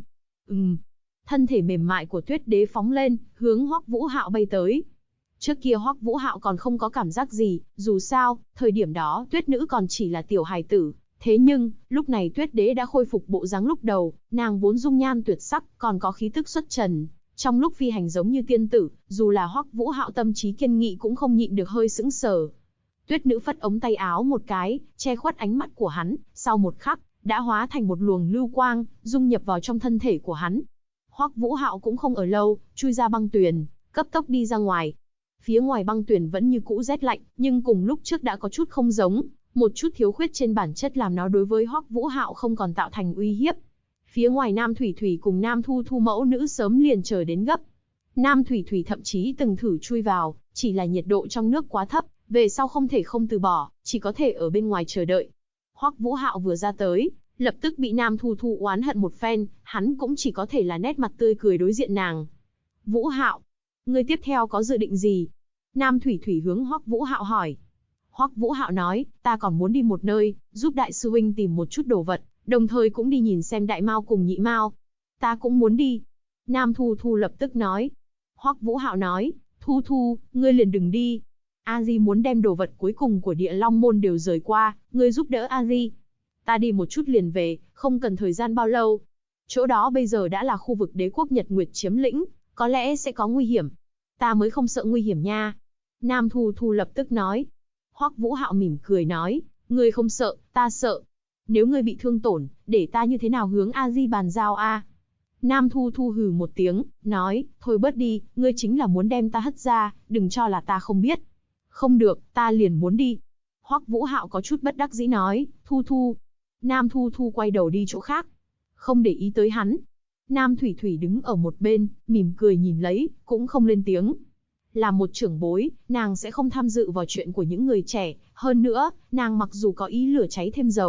Thân thể mềm mại của Tuyết Đế phóng lên, hướng Hoắc Vũ Hạo bay tới. Trước kia Hoắc Vũ Hạo còn không có cảm giác gì, dù sao, thời điểm đó Tuyết Nữ còn chỉ là tiểu hài tử. Thế nhưng, lúc này Tuyết Đế đã khôi phục bộ dáng lúc đầu, nàng vốn dung nhan tuyệt sắc, còn có khí tức xuất trần. Trong lúc phi hành giống như tiên tử, dù là Hoắc Vũ Hạo tâm trí kiên nghị cũng không nhịn được hơi sững sờ. Tuyết Nữ phất ống tay áo một cái, che khuất ánh mắt của hắn, sau một khắc, đã hóa thành một luồng lưu quang, dung nhập vào trong thân thể của hắn. Hoắc Vũ Hạo cũng không ở lâu, chui ra băng tuyền, cấp tốc đi ra ngoài. Phía ngoài băng tuyền vẫn như cũ rét lạnh, nhưng cùng lúc trước đã có chút không giống, một chút thiếu khuyết trên bản chất làm nó đối với Hoắc Vũ Hạo không còn tạo thành uy hiếp. Phía ngoài Nam Thủy Thủy cùng Nam Thu Thu mẫu nữ sớm liền chờ đến gấp. Nam Thủy Thủy thậm chí từng thử chui vào, chỉ là nhiệt độ trong nước quá thấp, về sau không thể không từ bỏ, chỉ có thể ở bên ngoài chờ đợi. Hoắc Vũ Hạo vừa ra tới, lập tức bị Nam Thu Thu oán hận một phen, hắn cũng chỉ có thể là nét mặt tươi cười đối diện nàng. Vũ Hạo, ngươi tiếp theo có dự định gì? Nam Thủy Thủy hướng Hoắc Vũ Hạo hỏi. Hoắc Vũ Hạo nói, ta còn muốn đi một nơi, giúp đại sư huynh tìm một chút đồ vật, đồng thời cũng đi nhìn xem đại mao cùng nhị mao. Ta cũng muốn đi. Nam Thu Thu lập tức nói. Hoắc Vũ Hạo nói, Thu Thu, ngươi liền đừng đi. A Di muốn đem đồ vật cuối cùng của Địa Long môn đều rời qua, ngươi giúp đỡ A Di. Ta đi một chút liền về, không cần thời gian bao lâu. Chỗ đó bây giờ đã là khu vực đế quốc Nhật Nguyệt chiếm lĩnh, có lẽ sẽ có nguy hiểm. Ta mới không sợ nguy hiểm nha. Nam Thu Thu lập tức nói. Hoắc Vũ Hạo mỉm cười nói, ngươi không sợ, ta sợ. Nếu ngươi bị thương tổn, để ta như thế nào hướng A Di bàn giao a? Nam Thu Thu hừ một tiếng, nói, thôi bớt đi, ngươi chính là muốn đem ta hất ra, đừng cho là ta không biết. Không được, ta liền muốn đi. Hoắc Vũ Hạo có chút bất đắc dĩ nói, Thu Thu. Nam Thu Thu quay đầu đi chỗ khác, không để ý tới hắn. Nam Thủy Thủy đứng ở một bên, mỉm cười nhìn lấy, cũng không lên tiếng. Là một trưởng bối, nàng sẽ không tham dự vào chuyện của những người trẻ, hơn nữa, nàng mặc dù có ý lửa cháy thêm dầu,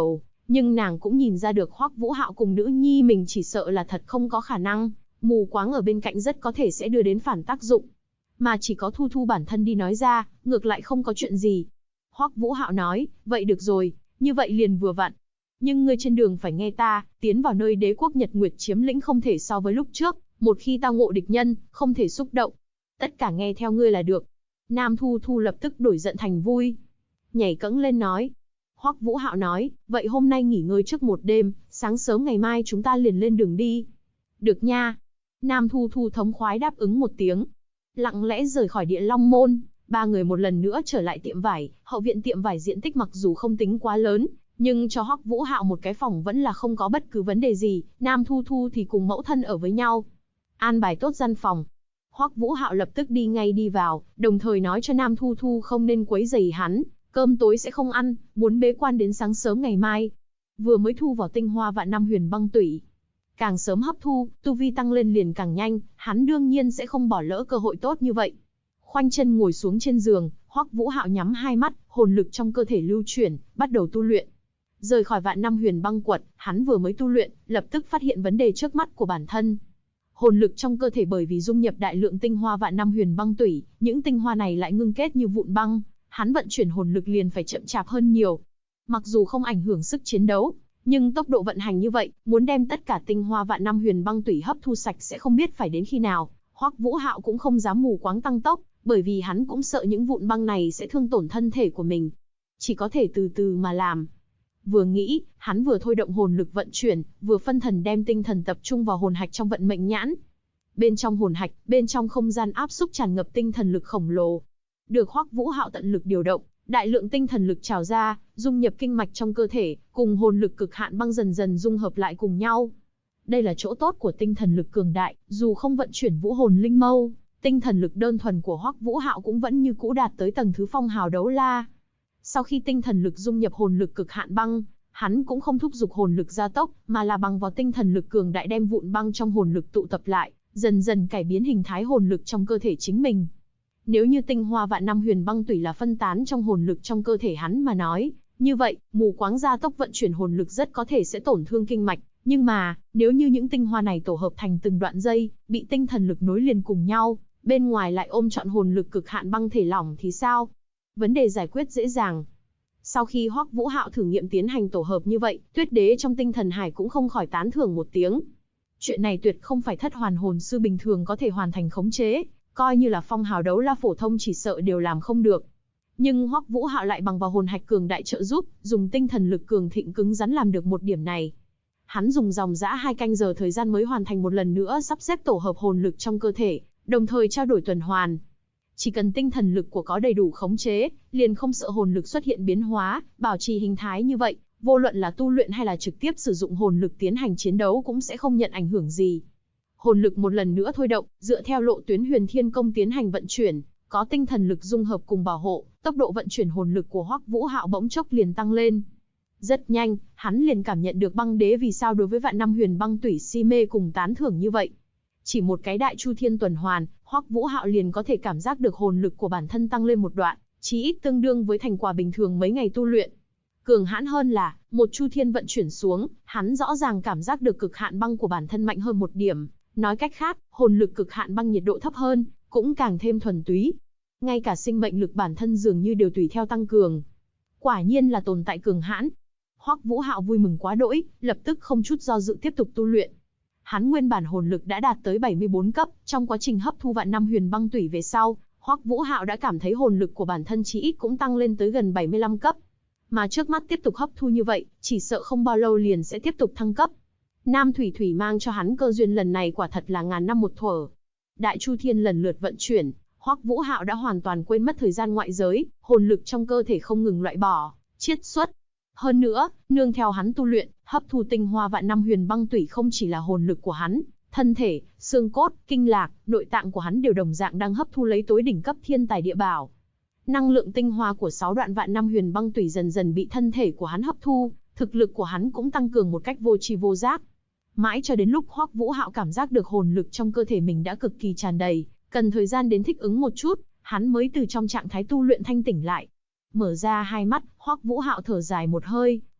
Nhưng nàng cũng nhìn ra được Hoắc Vũ Hạo cùng nữ nhi mình chỉ sợ là thật không có khả năng, mù quáng ở bên cạnh rất có thể sẽ đưa đến phản tác dụng. Mà chỉ có Thu Thu bản thân đi nói ra, ngược lại không có chuyện gì. Hoắc Vũ Hạo nói, vậy được rồi, như vậy liền vừa vặn. Nhưng ngươi trên đường phải nghe ta, tiến vào nơi đế quốc Nhật Nguyệt chiếm lĩnh không thể so với lúc trước, một khi tao ngộ địch nhân, không thể xúc động. Tất cả nghe theo ngươi là được. Nam Thu Thu lập tức đổi giận thành vui. Nhảy cẫng lên nói. Hoắc Vũ Hạo nói, vậy hôm nay nghỉ ngơi trước một đêm, sáng sớm ngày mai chúng ta liền lên đường đi. Được nha. Nam Thu Thu thống khoái đáp ứng một tiếng. Lặng lẽ rời khỏi Địa Long Môn, ba người một lần nữa trở lại tiệm vải. Hậu viện tiệm vải diện tích mặc dù không tính quá lớn, nhưng cho Hoắc Vũ Hạo một cái phòng vẫn là không có bất cứ vấn đề gì. Nam Thu Thu thì cùng mẫu thân ở với nhau, an bài tốt gian phòng. Hoắc Vũ Hạo lập tức đi ngay đi vào, đồng thời nói cho Nam Thu Thu không nên quấy rầy hắn, cơm tối sẽ không ăn, muốn bế quan đến sáng sớm ngày mai. Vừa mới thu vào tinh hoa vạn năm huyền băng tủy, càng sớm hấp thu, tu vi tăng lên liền càng nhanh, hắn đương nhiên sẽ không bỏ lỡ cơ hội tốt như vậy. Khoanh chân ngồi xuống trên giường, Hoắc Vũ Hạo nhắm hai mắt, hồn lực trong cơ thể lưu chuyển, bắt đầu tu luyện. Rời khỏi vạn năm huyền băng quật, hắn vừa mới tu luyện, lập tức phát hiện vấn đề trước mắt của bản thân. Hồn lực trong cơ thể bởi vì dung nhập đại lượng tinh hoa vạn năm huyền băng tủy, những tinh hoa này lại ngưng kết như vụn băng, hắn vận chuyển hồn lực liền phải chậm chạp hơn nhiều. Mặc dù không ảnh hưởng sức chiến đấu, nhưng tốc độ vận hành như vậy, muốn đem tất cả tinh hoa vạn năm huyền băng tủy hấp thu sạch sẽ không biết phải đến khi nào. Hoắc Vũ Hạo cũng không dám mù quáng tăng tốc, bởi vì hắn cũng sợ những vụn băng này sẽ thương tổn thân thể của mình. Chỉ có thể từ từ mà làm. Vừa nghĩ, hắn vừa thôi động hồn lực vận chuyển, vừa phân thần đem tinh thần tập trung vào hồn hạch trong vận mệnh nhãn. Bên trong hồn hạch, bên trong không gian áp xúc tràn ngập tinh thần lực khổng lồ. Được Hoắc Vũ Hạo tận lực điều động, đại lượng tinh thần lực trào ra, dung nhập kinh mạch trong cơ thể, cùng hồn lực cực hạn băng dần dần dung hợp lại cùng nhau. Đây là chỗ tốt của tinh thần lực cường đại, dù không vận chuyển vũ hồn linh mâu, tinh thần lực đơn thuần của Hoắc Vũ Hạo cũng vẫn như cũ đạt tới tầng thứ phong hào đấu la. Sau khi tinh thần lực dung nhập hồn lực cực hạn băng, hắn cũng không thúc giục hồn lực gia tốc, mà là bằng vào tinh thần lực cường đại đem vụn băng trong hồn lực tụ tập lại, dần dần cải biến hình thái hồn lực trong cơ thể chính mình. Nếu như tinh hoa vạn năm huyền băng tủy là phân tán trong hồn lực trong cơ thể hắn mà nói, như vậy, mù quáng gia tốc vận chuyển hồn lực rất có thể sẽ tổn thương kinh mạch, nhưng mà, nếu như những tinh hoa này tổ hợp thành từng đoạn dây, bị tinh thần lực nối liền cùng nhau, bên ngoài lại ôm trọn hồn lực cực hạn băng thể lỏng thì sao? Vấn đề giải quyết dễ dàng. Sau khi Hoắc Vũ Hạo thử nghiệm tiến hành tổ hợp như vậy, Tuyết Đế trong tinh thần hải cũng không khỏi tán thưởng một tiếng. Chuyện này tuyệt không phải thất hoàn hồn sư bình thường có thể hoàn thành khống chế, coi như là phong hào đấu la phổ thông chỉ sợ đều làm không được. Nhưng Hoắc Vũ Hạo lại bằng vào hồn hạch cường đại trợ giúp, dùng tinh thần lực cường thịnh cứng rắn làm được một điểm này. Hắn dùng dòng dã 2 canh giờ thời gian mới hoàn thành một lần nữa sắp xếp tổ hợp hồn lực trong cơ thể, đồng thời trao đổi tuần hoàn. Chỉ cần tinh thần lực của có đầy đủ khống chế, liền không sợ hồn lực xuất hiện biến hóa, bảo trì hình thái như vậy, vô luận là tu luyện hay là trực tiếp sử dụng hồn lực tiến hành chiến đấu cũng sẽ không nhận ảnh hưởng gì. Hồn lực một lần nữa thôi động, dựa theo lộ tuyến Huyền Thiên Công tiến hành vận chuyển, có tinh thần lực dung hợp cùng bảo hộ, tốc độ vận chuyển hồn lực của Hoắc Vũ Hạo bỗng chốc liền tăng lên. Rất nhanh, hắn liền cảm nhận được Băng Đế vì sao đối với vạn năm huyền băng tủy si mê cùng tán thưởng như vậy. Chỉ một cái đại chu thiên tuần hoàn, Hoắc Vũ Hạo liền có thể cảm giác được hồn lực của bản thân tăng lên một đoạn, chí ít tương đương với thành quả bình thường mấy ngày tu luyện. Cường hãn hơn là, một chu thiên vận chuyển xuống, hắn rõ ràng cảm giác được cực hạn băng của bản thân mạnh hơn một điểm. Nói cách khác, hồn lực cực hạn băng nhiệt độ thấp hơn, cũng càng thêm thuần túy. Ngay cả sinh mệnh lực bản thân dường như đều tùy theo tăng cường. Quả nhiên là tồn tại cường hãn. Hoắc Vũ Hạo vui mừng quá đỗi, lập tức không chút do dự tiếp tục tu luyện. Hắn nguyên bản hồn lực đã đạt tới 74 cấp, trong quá trình hấp thu vạn năm huyền băng tủy về sau, Hoắc Vũ Hạo đã cảm thấy hồn lực của bản thân chí ít cũng tăng lên tới gần 75 cấp. Mà trước mắt tiếp tục hấp thu như vậy, chỉ sợ không bao lâu liền sẽ tiếp tục thăng cấp. Nam Thủy Thủy mang cho hắn cơ duyên lần này quả thật là ngàn năm một thuở. Đại Chu Thiên lần lượt vận chuyển, Hoắc Vũ Hạo đã hoàn toàn quên mất thời gian ngoại giới, hồn lực trong cơ thể không ngừng loại bỏ, chiết xuất. Hơn nữa, nương theo hắn tu luyện, hấp thu tinh hoa vạn năm huyền băng tủy không chỉ là hồn lực của hắn, thân thể, xương cốt, kinh lạc, nội tạng của hắn đều đồng dạng đang hấp thu lấy tối đỉnh cấp thiên tài địa bảo. Năng lượng tinh hoa của 6 đoạn vạn năm huyền băng tủy dần dần bị thân thể của hắn hấp thu, thực lực của hắn cũng tăng cường một cách vô tri vô giác. Mãi cho đến lúc Hoắc Vũ Hạo cảm giác được hồn lực trong cơ thể mình đã cực kỳ tràn đầy, cần thời gian đến thích ứng một chút, hắn mới từ trong trạng thái tu luyện thanh tỉnh lại. Mở ra hai mắt, Hoắc Vũ Hạo thở dài một hơi,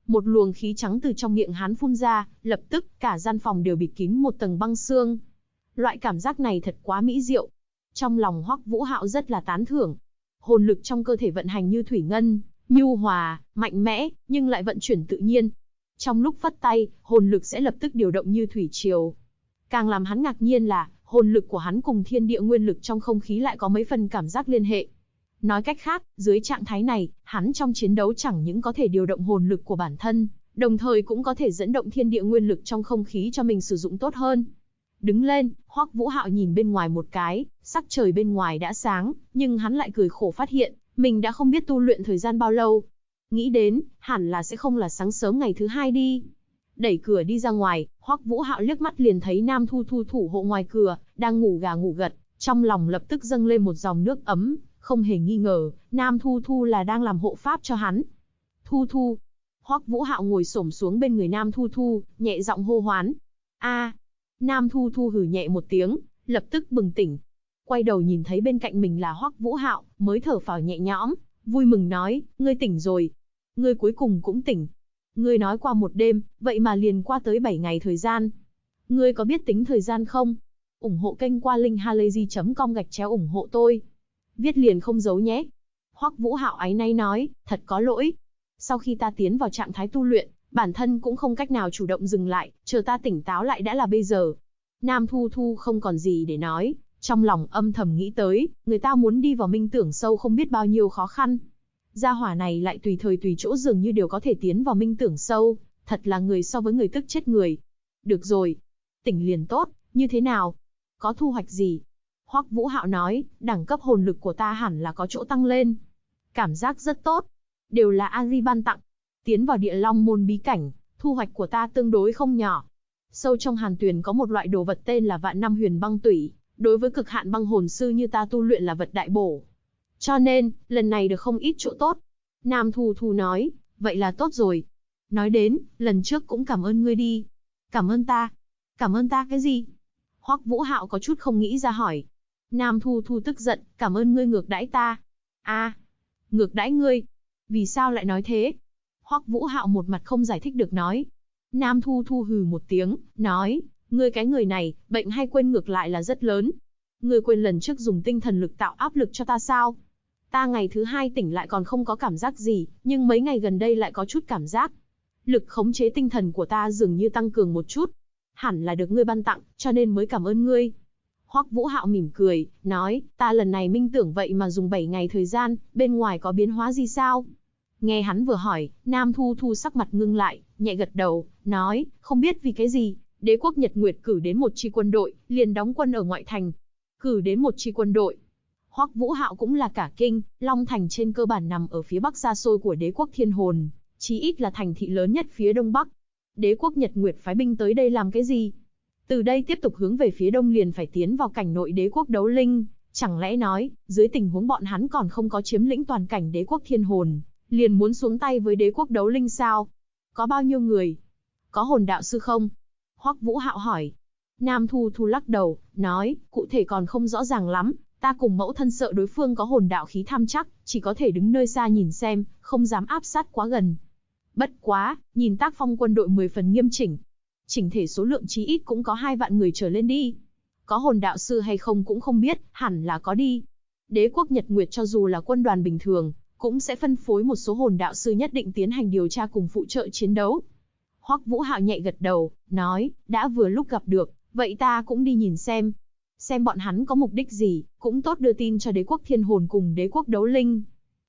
Một luồng khí trắng từ trong miệng hắn phun ra, lập tức cả gian phòng đều bịt kín một tầng băng xương. Loại cảm giác này thật quá mỹ diệu. Trong lòng Hoắc Vũ Hạo rất là tán thưởng. Hồn lực trong cơ thể vận hành như thủy ngân, nhu hòa, mạnh mẽ, nhưng lại vận chuyển tự nhiên. Trong lúc phất tay, hồn lực sẽ lập tức điều động như thủy triều. Càng làm hắn ngạc nhiên là, hồn lực của hắn cùng thiên địa nguyên lực trong không khí lại có mấy phần cảm giác liên hệ. Nói cách khác, dưới trạng thái này, hắn trong chiến đấu chẳng những có thể điều động hồn lực của bản thân, đồng thời cũng có thể dẫn động thiên địa nguyên lực trong không khí cho mình sử dụng tốt hơn. Đứng lên, Hoắc Vũ Hạo nhìn bên ngoài một cái, sắc trời bên ngoài đã sáng, nhưng hắn lại cười khổ phát hiện, mình đã không biết tu luyện thời gian bao lâu. Nghĩ đến, hẳn là sẽ không là sáng sớm ngày thứ hai đi. Đẩy cửa đi ra ngoài, Hoắc Vũ Hạo liếc mắt liền thấy Nam Thu Thu thủ hộ ngoài cửa, đang ngủ gà ngủ gật, trong lòng lập tức dâng lên một dòng nước ấm, không hề nghi ngờ, Nam Thu Thu là đang làm hộ pháp cho hắn. Thu Thu. Hoắc Vũ Hạo ngồi xổm xuống bên người Nam Thu Thu, nhẹ giọng hô hoán. A. Nam Thu Thu hừ nhẹ một tiếng, lập tức bừng tỉnh. Quay đầu nhìn thấy bên cạnh mình là Hoắc Vũ Hạo, mới thở phào nhẹ nhõm, vui mừng nói, ngươi tỉnh rồi. Ngươi cuối cùng cũng tỉnh. Ngươi nói qua một đêm, vậy mà liền qua tới 7 ngày thời gian. Ngươi có biết tính thời gian không? Ủng hộ kênh qua linkhalazy.com/ủng hộ tôi. Viết liền không giấu nhé. Hoắc Vũ Hạo áy náy nói, thật có lỗi. Sau khi ta tiến vào trạng thái tu luyện, bản thân cũng không cách nào chủ động dừng lại, chờ ta tỉnh táo lại đã là bây giờ. Nam Thu Thu không còn gì để nói, trong lòng âm thầm nghĩ tới, người ta muốn đi vào minh tưởng sâu không biết bao nhiêu khó khăn. Gia hỏa này lại tùy thời tùy chỗ dường như đều có thể tiến vào minh tưởng sâu, thật là người so với người tức chết người. Được rồi, tỉnh liền tốt, như thế nào? Có thu hoạch gì? Hoắc Vũ Hạo nói, đẳng cấp hồn lực của ta hẳn là có chỗ tăng lên. Cảm giác rất tốt. Đều là A-di ban tặng. Tiến vào địa long môn bí cảnh, thu hoạch của ta tương đối không nhỏ. Sâu trong hàn tuyền có một loại đồ vật tên là vạn năm huyền băng tủy, đối với cực hạn băng hồn sư như ta tu luyện là vật đại bổ. Cho nên, lần này được không ít chỗ tốt. Nam Thu Thu nói, vậy là tốt rồi. Nói đến, lần trước cũng cảm ơn ngươi đi. Cảm ơn ta? Cảm ơn ta cái gì? Hoắc Vũ Hạo có chút không nghĩ ra hỏi. Nam Thu Thu tức giận, cảm ơn ngươi ngược đãi ta. A, ngược đãi ngươi? Vì sao lại nói thế? Hoắc Vũ Hạo một mặt không giải thích được nói. Nam Thu Thu hừ một tiếng, nói, ngươi cái người này, bệnh hay quên ngược lại là rất lớn. Ngươi quên lần trước dùng tinh thần lực tạo áp lực cho ta sao? Ta ngày thứ hai tỉnh lại còn không có cảm giác gì, nhưng mấy ngày gần đây lại có chút cảm giác. Lực khống chế tinh thần của ta dường như tăng cường một chút. Hẳn là được ngươi ban tặng, cho nên mới cảm ơn ngươi. Hoắc Vũ Hạo mỉm cười, nói, ta lần này minh tưởng vậy mà dùng 7 ngày thời gian, bên ngoài có biến hóa gì sao? Nghe hắn vừa hỏi, Nam Thu Thu sắc mặt ngưng lại, nhẹ gật đầu, nói, không biết vì cái gì, đế quốc Nhật Nguyệt cử đến một chi quân đội, liền đóng quân ở ngoại thành. Cử đến một chi quân đội. Hoắc Vũ Hạo cũng là cả kinh, Long Thành trên cơ bản nằm ở phía bắc xa xôi của đế quốc Thiên Hồn, chí ít là thành thị lớn nhất phía đông bắc. Đế quốc Nhật Nguyệt phái binh tới đây làm cái gì? Từ đây tiếp tục hướng về phía đông liền phải tiến vào cảnh nội đế quốc Đấu Linh, chẳng lẽ nói, dưới tình huống bọn hắn còn không có chiếm lĩnh toàn cảnh đế quốc Thiên Hồn, liền muốn xuống tay với đế quốc Đấu Linh sao? Có bao nhiêu người? Có hồn đạo sư không? Hoắc Vũ Hạo hỏi. Nam Thu Thu lắc đầu, nói, cụ thể còn không rõ ràng lắm, ta cùng mẫu thân sợ đối phương có hồn đạo khí tham chắc, chỉ có thể đứng nơi xa nhìn xem, không dám áp sát quá gần. Bất quá, nhìn tác phong quân đội 10 phần nghiêm chỉnh. Chỉnh thể số lượng chí ít cũng có 2 vạn người trở lên đi. Có hồn đạo sư hay không cũng không biết, hẳn là có đi. Đế quốc Nhật Nguyệt cho dù là quân đoàn bình thường, cũng sẽ phân phối một số hồn đạo sư nhất định tiến hành điều tra cùng phụ trợ chiến đấu. Hoắc Vũ Hạo nhẹ gật đầu, nói, đã vừa lúc gặp được, vậy ta cũng đi nhìn xem. Xem bọn hắn có mục đích gì, cũng tốt đưa tin cho đế quốc Thiên Hồn cùng đế quốc Đấu Linh.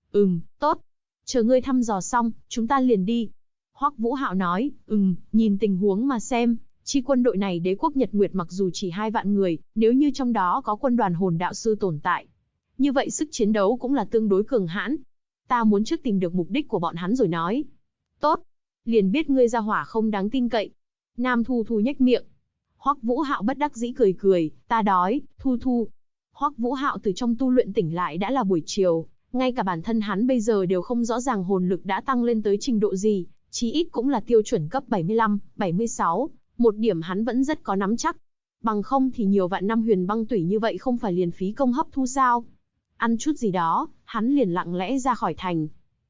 Tốt. Chờ ngươi thăm dò xong, chúng ta liền đi. Hoắc Vũ Hạo nói, nhìn tình huống mà xem, chi quân đội này đế quốc Nhật Nguyệt mặc dù chỉ 2 vạn người, nếu như trong đó có quân đoàn hồn đạo sư tồn tại, như vậy sức chiến đấu cũng là tương đối cường hãn. Ta muốn trước tìm được mục đích của bọn hắn rồi nói. Tốt. Liền biết ngươi ra hỏa không đáng tin cậy. Nam Thu Thu nhếch miệng. Hoắc Vũ Hạo bất đắc dĩ cười cười, ta đói, Thu Thu. Hoắc Vũ Hạo từ trong tu luyện tỉnh lại đã là buổi chiều, ngay cả bản thân hắn bây giờ đều không rõ ràng hồn lực đã tăng lên tới trình độ gì, chí ít cũng là tiêu chuẩn cấp 75, 76, một điểm hắn vẫn rất có nắm chắc. Bằng không thì nhiều vạn năm huyền băng tủy như vậy không phải liền phí công hấp thu sao? Ăn chút gì đó, hắn liền lặng lẽ ra khỏi thành.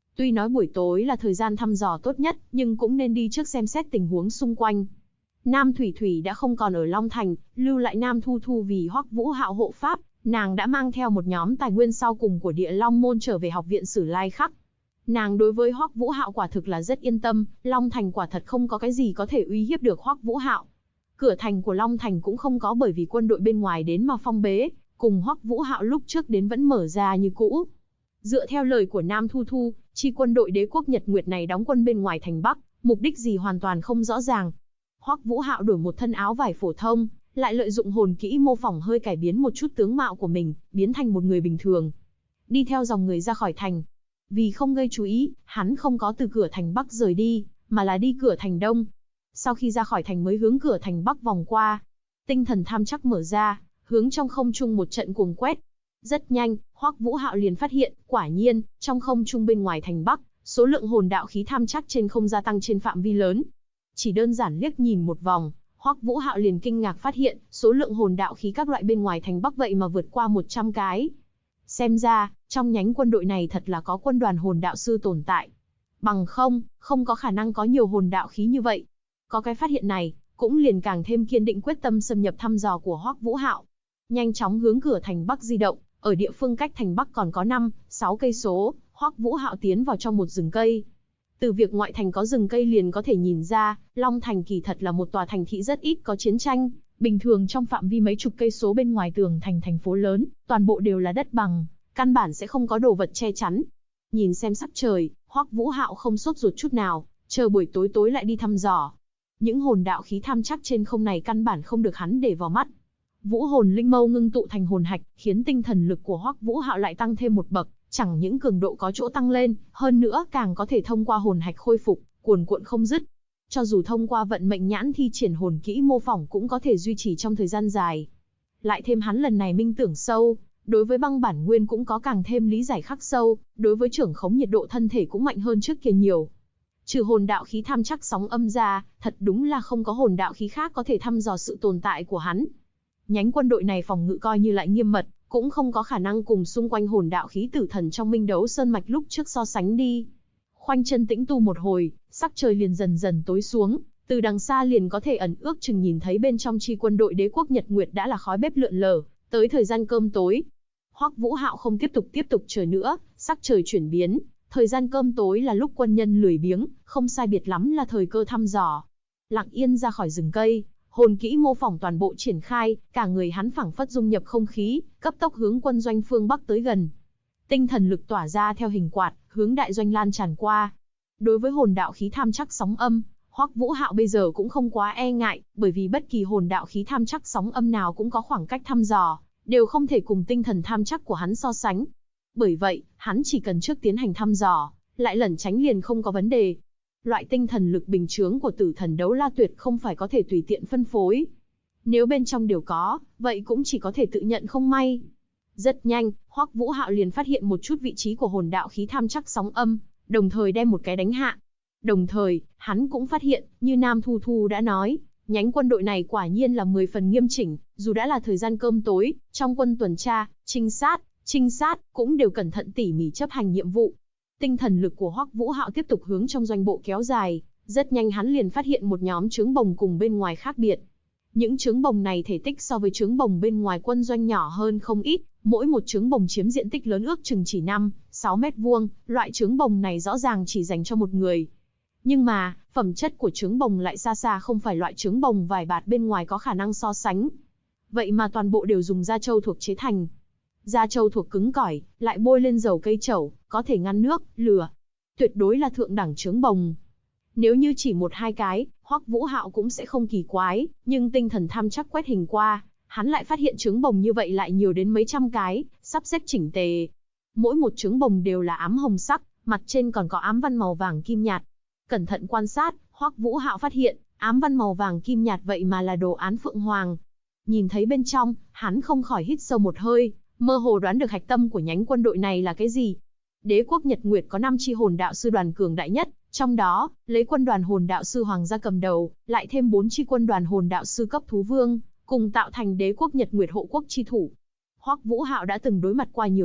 Tuy nói buổi tối là thời gian thăm dò tốt nhất, nhưng cũng nên đi trước xem xét tình huống xung quanh. Nam Thủy Thủy đã không còn ở Long Thành, lưu lại Nam Thu Thu vì Hoắc Vũ Hạo hộ pháp, nàng đã mang theo một nhóm tài nguyên sau cùng của Địa Long môn trở về học viện Sử Lai Khắc. Nàng đối với Hoắc Vũ Hạo quả thực là rất yên tâm, Long Thành quả thật không có cái gì có thể uy hiếp được Hoắc Vũ Hạo. Cửa thành của Long Thành cũng không có bởi vì quân đội bên ngoài đến mà phong bế, cùng Hoắc Vũ Hạo lúc trước đến vẫn mở ra như cũ. Dựa theo lời của Nam Thu Thu, chi quân đội đế quốc Nhật Nguyệt này đóng quân bên ngoài thành Bắc, mục đích gì hoàn toàn không rõ ràng. Hoắc Vũ Hạo đổi một thân áo vải phổ thông, lại lợi dụng hồn kỹ mô phỏng hơi cải biến một chút tướng mạo của mình, biến thành một người bình thường. Đi theo dòng người ra khỏi thành. Vì không gây chú ý, hắn không có từ cửa thành Bắc rời đi, mà là đi cửa thành Đông. Sau khi ra khỏi thành mới hướng cửa thành Bắc vòng qua. Tinh thần tham chắc mở ra, hướng trong không trung một trận cuồng quét. Rất nhanh, Hoắc Vũ Hạo liền phát hiện, quả nhiên, trong không trung bên ngoài thành Bắc, số lượng hồn đạo khí tham chắc trên không gia tăng trên phạm vi lớn. Chỉ đơn giản liếc nhìn một vòng, Hoắc Vũ Hạo liền kinh ngạc phát hiện, số lượng hồn đạo khí các loại bên ngoài thành Bắc vậy mà vượt qua 100 cái. Xem ra, trong nhánh quân đội này thật là có quân đoàn hồn đạo sư tồn tại. Bằng không có khả năng có nhiều hồn đạo khí như vậy. Có cái phát hiện này, cũng liền càng thêm kiên định quyết tâm xâm nhập thăm dò của Hoắc Vũ Hạo. Nhanh chóng hướng cửa thành Bắc di động, ở địa phương cách thành Bắc còn có 5-6 cây số, Hoắc Vũ Hạo tiến vào trong một rừng cây. Từ việc ngoại thành có rừng cây liền có thể nhìn ra, Long Thành kỳ thật là một tòa thành thị rất ít có chiến tranh. Bình thường trong phạm vi mấy chục cây số bên ngoài tường thành phố lớn, toàn bộ đều là đất bằng, căn bản sẽ không có đồ vật che chắn. Nhìn xem sắc trời, Hoắc Vũ Hạo không sốt ruột chút nào, chờ buổi tối lại đi thăm dò. Những hồn đạo khí tham chắc trên không này căn bản không được hắn để vào mắt. Vũ hồn linh mâu ngưng tụ thành hồn hạch, khiến tinh thần lực của Hoắc Vũ Hạo lại tăng thêm một bậc, chẳng những cường độ có chỗ tăng lên, hơn nữa càng có thể thông qua hồn hạch khôi phục, cuồn cuộn không dứt. Cho dù thông qua vận mệnh nhãn thi triển hồn kỹ mô phỏng cũng có thể duy trì trong thời gian dài. Lại thêm hắn lần này minh tưởng sâu, đối với băng bản nguyên cũng có càng thêm lý giải khắc sâu, đối với trưởng khống nhiệt độ thân thể cũng mạnh hơn trước kia nhiều. Trừ hồn đạo khí tham chắc sóng âm ra, thật đúng là không có hồn đạo khí khác có thể thăm dò sự tồn tại của hắn. Nhánh quân đội này phòng ngự coi như lại nghiêm mật, cũng không có khả năng cùng xung quanh hồn đạo khí tử thần trong Minh Đấu Sơn mạch lúc trước so sánh đi. Khoanh chân tĩnh tu một hồi, sắc trời liền dần dần tối xuống, từ đằng xa liền có thể ẩn ước chừng nhìn thấy bên trong chi quân đội đế quốc Nhật Nguyệt đã là khói bếp lượn lờ, tới thời gian cơm tối. Hoắc Vũ Hạo không tiếp tục chờ nữa, sắc trời chuyển biến, thời gian cơm tối là lúc quân nhân lười biếng, không sai biệt lắm là thời cơ thăm dò. Lặng yên ra khỏi rừng cây, hồn kỹ mô phỏng toàn bộ triển khai, cả người hắn phảng phất dung nhập không khí, cấp tốc hướng quân doanh phương Bắc tới gần. Tinh thần lực tỏa ra theo hình quạt, hướng đại doanh lan tràn qua. Đối với hồn đạo khí tham chắc sóng âm, Hoắc Vũ Hạo bây giờ cũng không quá e ngại, bởi vì bất kỳ hồn đạo khí tham chắc sóng âm nào cũng có khoảng cách thăm dò, đều không thể cùng tinh thần tham chắc của hắn so sánh. Bởi vậy, hắn chỉ cần trước tiến hành thăm dò, lại lẩn tránh liền không có vấn đề. Loại tinh thần lực bình chướng của Tử Thần Đấu La Tuyệt không phải có thể tùy tiện phân phối. Nếu bên trong đều có, vậy cũng chỉ có thể tự nhận không may. Rất nhanh, Hoắc Vũ Hạo liền phát hiện một chút vị trí của hồn đạo khí tham chắc sóng âm, đồng thời đem một cái đánh hạ. Đồng thời, hắn cũng phát hiện, như Nam Thu Thu đã nói, nhánh quân đội này quả nhiên là 10 phần nghiêm chỉnh, dù đã là thời gian cơm tối, trong quân tuần tra, trinh sát, cũng đều cẩn thận tỉ mỉ chấp hành nhiệm vụ. Tinh thần lực của Hoắc Vũ Hạo tiếp tục hướng trong doanh bộ kéo dài, rất nhanh hắn liền phát hiện một nhóm trứng bồng cùng bên ngoài khác biệt. Những trứng bồng này thể tích so với trứng bồng bên ngoài quân doanh nhỏ hơn không ít, mỗi một trứng bồng chiếm diện tích lớn ước chừng chỉ 5-6 mét vuông, loại trứng bồng này rõ ràng chỉ dành cho một người. Nhưng mà, phẩm chất của trứng bồng lại xa xa không phải loại trứng bồng vải bạt bên ngoài có khả năng so sánh. Vậy mà toàn bộ đều dùng da trâu thuộc chế thành. Da trâu thuộc cứng cỏi, lại bôi lên dầu cây trẩu, có thể ngăn nước, lửa. Tuyệt đối là thượng đẳng trứng bồng. Nếu như chỉ 1-2 cái, Hoắc Vũ Hạo cũng sẽ không kỳ quái, nhưng tinh thần tham chắc quét hình qua, hắn lại phát hiện trứng bồng như vậy lại nhiều đến mấy trăm cái, sắp xếp chỉnh tề. Mỗi một trứng bồng đều là ám hồng sắc, mặt trên còn có ám văn màu vàng kim nhạt. Cẩn thận quan sát, Hoắc Vũ Hạo phát hiện, ám văn màu vàng kim nhạt vậy mà là đồ án phượng hoàng. Nhìn thấy bên trong, hắn không khỏi hít sâu một hơi, mơ hồ đoán được hạch tâm của nhánh quân đội này là cái gì. Đế quốc Nhật Nguyệt có 5 chi hồn đạo sư đoàn cường đại nhất, trong đó, lấy quân đoàn hồn đạo sư Hoàng gia cầm đầu, lại thêm 4 chi quân đoàn hồn đạo sư cấp thú vương, cùng tạo thành đế quốc Nhật Nguyệt hộ quốc chi thủ. Hoắc Vũ Hạo đã từng đối mặt qua nhiều nhất,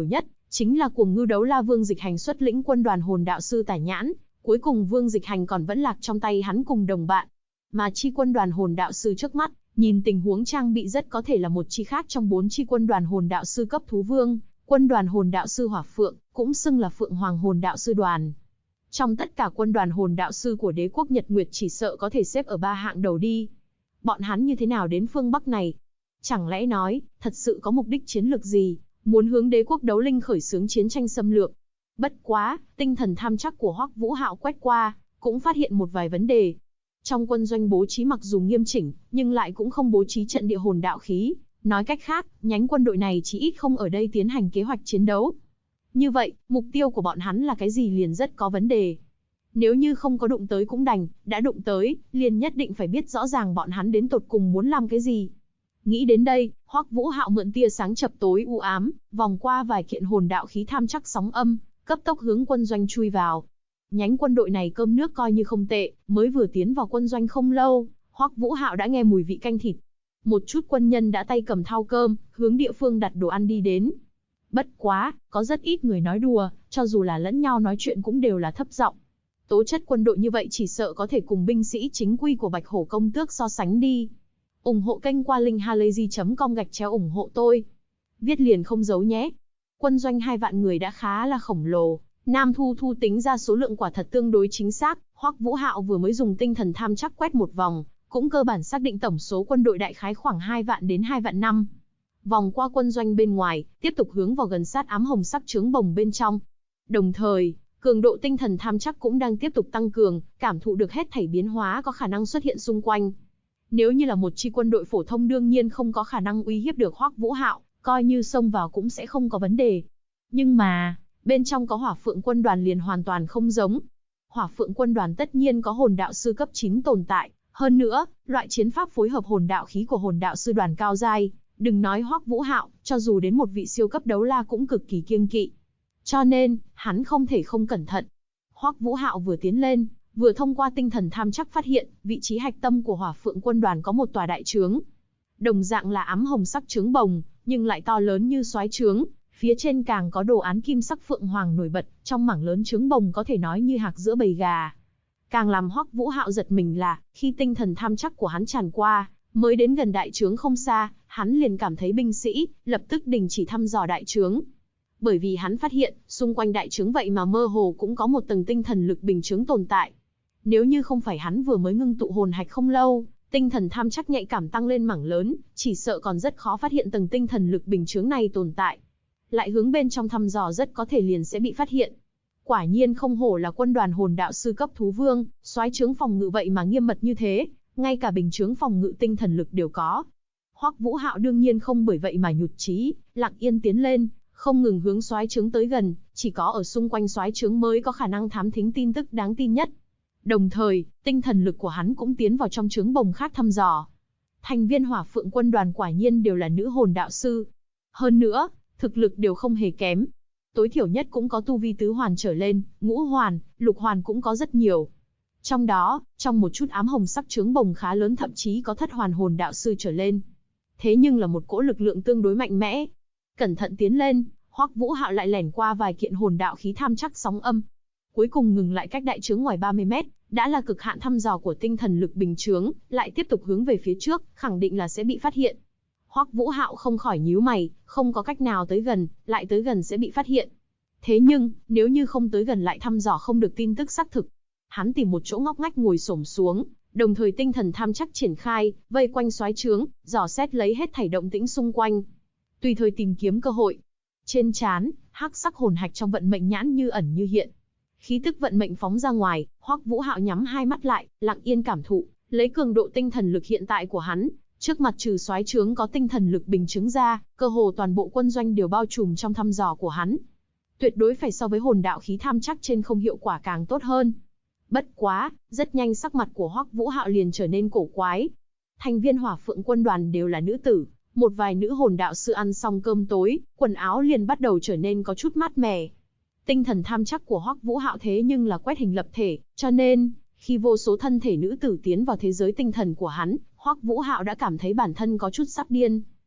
chính là Cuồng Ngư Đấu La Vương Dịch Hành xuất lĩnh quân đoàn hồn đạo sư Tả Nhãn, cuối cùng Vương Dịch Hành còn vẫn lạc trong tay hắn cùng đồng bạn. Mà chi quân đoàn hồn đạo sư trước mắt, nhìn tình huống trang bị rất có thể là một chi khác trong 4 chi quân đoàn hồn đạo sư cấp thú vương, quân đoàn hồn đạo sư Hỏa Phượng, cũng xưng là Phượng Hoàng hồn đạo sư đoàn. Trong tất cả quân đoàn hồn đạo sư của đế quốc Nhật Nguyệt chỉ sợ có thể xếp ở 3 hạng đầu đi. Bọn hắn như thế nào đến phương Bắc này? Chẳng lẽ nói, thật sự có mục đích chiến lược gì, muốn hướng đế quốc Đấu Linh khởi xướng chiến tranh xâm lược? Bất quá, tinh thần tham chắc của Hoắc Vũ Hạo quét qua, cũng phát hiện một vài vấn đề. Trong quân doanh bố trí mặc dù nghiêm chỉnh, nhưng lại cũng không bố trí trận địa hồn đạo khí. Nói cách khác, nhánh quân đội này chỉ ít không ở đây tiến hành kế hoạch chiến đấu. Như vậy, mục tiêu của bọn hắn là cái gì liền rất có vấn đề. Nếu như không có đụng tới cũng đành, đã đụng tới, liền nhất định phải biết rõ ràng bọn hắn đến tột cùng muốn làm cái gì. Nghĩ đến đây, Hoắc Vũ Hạo mượn tia sáng chập tối u ám, vòng qua vài kiện hồn đạo khí tham chắc sóng âm, cấp tốc hướng quân doanh chui vào. Nhánh quân đội này cơm nước coi như không tệ, mới vừa tiến vào quân doanh không lâu, Hoắc Vũ Hạo đã nghe mùi vị canh thịt. Một chút quân nhân đã tay cầm thau cơm, hướng địa phương đặt đồ ăn đi đến. Bất quá, có rất ít người nói đùa, cho dù là lẫn nhau nói chuyện cũng đều là thấp giọng. Tố chất quân đội như vậy chỉ sợ có thể cùng binh sĩ chính quy của Bạch Hổ công tước so sánh đi. Ủng hộ kênh qua linkhalazy.com/ủng hộ tôi. Viết liền không giấu nhé. Quân doanh 2 vạn người đã khá là khổng lồ. Nam Thu Thu tính ra số lượng quả thật tương đối chính xác. Hoắc Vũ Hạo vừa mới dùng tinh thần tham chắc quét một vòng, cũng cơ bản xác định tổng số quân đội đại khái khoảng 2 vạn đến 2 vạn 5. Vòng qua quân doanh bên ngoài, tiếp tục hướng vào gần sát ám hồng sắc trướng bồng bên trong. Đồng thời, cường độ tinh thần tham chắc cũng đang tiếp tục tăng cường, cảm thụ được hết thảy biến hóa có khả năng xuất hiện xung quanh. Nếu như là một chi quân đội phổ thông đương nhiên không có khả năng uy hiếp được Hoắc Vũ Hạo, coi như xông vào cũng sẽ không có vấn đề. Nhưng mà, bên trong có Hỏa Phượng quân đoàn liền hoàn toàn không giống. Hỏa Phượng quân đoàn tất nhiên có hồn đạo sư cấp 9 tồn tại, hơn nữa, loại chiến pháp phối hợp hồn đạo khí của hồn đạo sư đoàn cao giai, đừng nói Hoắc Vũ Hạo, cho dù đến một vị siêu cấp đấu la cũng cực kỳ kiêng kỵ. Cho nên, hắn không thể không cẩn thận. Hoắc Vũ Hạo vừa tiến lên, vừa thông qua tinh thần tham chắc phát hiện, vị trí hạch tâm của Hỏa Phượng quân đoàn có một tòa đại trướng. Đồng dạng là ám hồng sắc trướng bồng, nhưng lại to lớn như soái trướng, phía trên càng có đồ án kim sắc phượng hoàng nổi bật, trong mảng lớn trướng bồng có thể nói như hạc giữa bầy gà. Càng làm Hoắc Vũ Hạo giật mình là, khi tinh thần tham chắc của hắn tràn qua, mới đến gần đại trướng không xa, hắn liền cảm thấy binh sĩ lập tức đình chỉ thăm dò đại trướng. Bởi vì hắn phát hiện, xung quanh đại trướng vậy mà mơ hồ cũng có một tầng tinh thần lực bình chướng tồn tại. Nếu như không phải hắn vừa mới ngưng tụ hồn hạch không lâu, tinh thần tham chắc nhạy cảm tăng lên mảng lớn, chỉ sợ còn rất khó phát hiện tầng tinh thần lực bình chướng này tồn tại. Lại hướng bên trong thăm dò rất có thể liền sẽ bị phát hiện. Quả nhiên không hổ là quân đoàn hồn đạo sư cấp thú vương, soái trướng phòng ngự vậy mà nghiêm mật như thế, ngay cả bình chướng phòng ngự tinh thần lực đều có. Hoắc Vũ Hạo đương nhiên không bởi vậy mà nhụt chí, lặng yên tiến lên, không ngừng hướng soái trướng tới gần, chỉ có ở xung quanh soái trướng mới có khả năng thám thính tin tức đáng tin nhất. Đồng thời, tinh thần lực của hắn cũng tiến vào trong trướng bồng khác thăm dò. Thành viên Hỏa Phượng quân đoàn quả nhiên đều là nữ hồn đạo sư. Hơn nữa, thực lực đều không hề kém. Tối thiểu nhất cũng có tu vi tứ hoàn trở lên, ngũ hoàn, lục hoàn cũng có rất nhiều. Trong đó, trong một chút ám hồng sắc trướng bồng khá lớn thậm chí có thất hoàn hồn đạo sư trở lên. Thế nhưng là một cỗ lực lượng tương đối mạnh mẽ. Cẩn thận tiến lên, Hoắc Vũ Hạo lại lẻn qua vài kiện hồn đạo khí tham chắc sóng âm. Cuối cùng ngừng lại cách đại trướng ngoài 30 mét, đã là cực hạn thăm dò của tinh thần lực bình chướng, lại tiếp tục hướng về phía trước, khẳng định là sẽ bị phát hiện. Hoắc Vũ Hạo không khỏi nhíu mày, không có cách nào tới gần, lại tới gần sẽ bị phát hiện. Thế nhưng, nếu như không tới gần lại thăm dò không được tin tức xác thực. Hắn tìm một chỗ ngóc ngách ngồi xổm xuống, đồng thời tinh thần tham chắc triển khai, vây quanh soái trướng, dò xét lấy hết thảy động tĩnh xung quanh. Tùy thời tìm kiếm cơ hội. Trên trán, hắc sắc hồn hạch trong vận mệnh nhãn như ẩn như hiện. Khí tức vận mệnh phóng ra ngoài, Hoắc Vũ Hạo nhắm hai mắt lại, lặng yên cảm thụ, lấy cường độ tinh thần lực hiện tại của hắn, trước mặt trừ soái trướng có tinh thần lực bình chứng ra, cơ hồ toàn bộ quân doanh đều bao trùm trong thăm dò của hắn. Tuyệt đối phải so với hồn đạo khí tham chắc trên không hiệu quả càng tốt hơn. Bất quá, rất nhanh sắc mặt của Hoắc Vũ Hạo liền trở nên cổ quái. Thành viên Hỏa Phượng quân đoàn đều là nữ tử, một vài nữ hồn đạo sư ăn xong cơm tối, quần áo liền bắt đầu trở nên có chút mát mẻ. Tinh thần tham chắc của Hoắc Vũ Hạo thế nhưng là quét hình lập thể, cho nên, khi vô số thân thể nữ tử tiến vào thế giới tinh thần của hắn, Hoắc Vũ Hạo đã cảm thấy bản thân có chút sắp điên.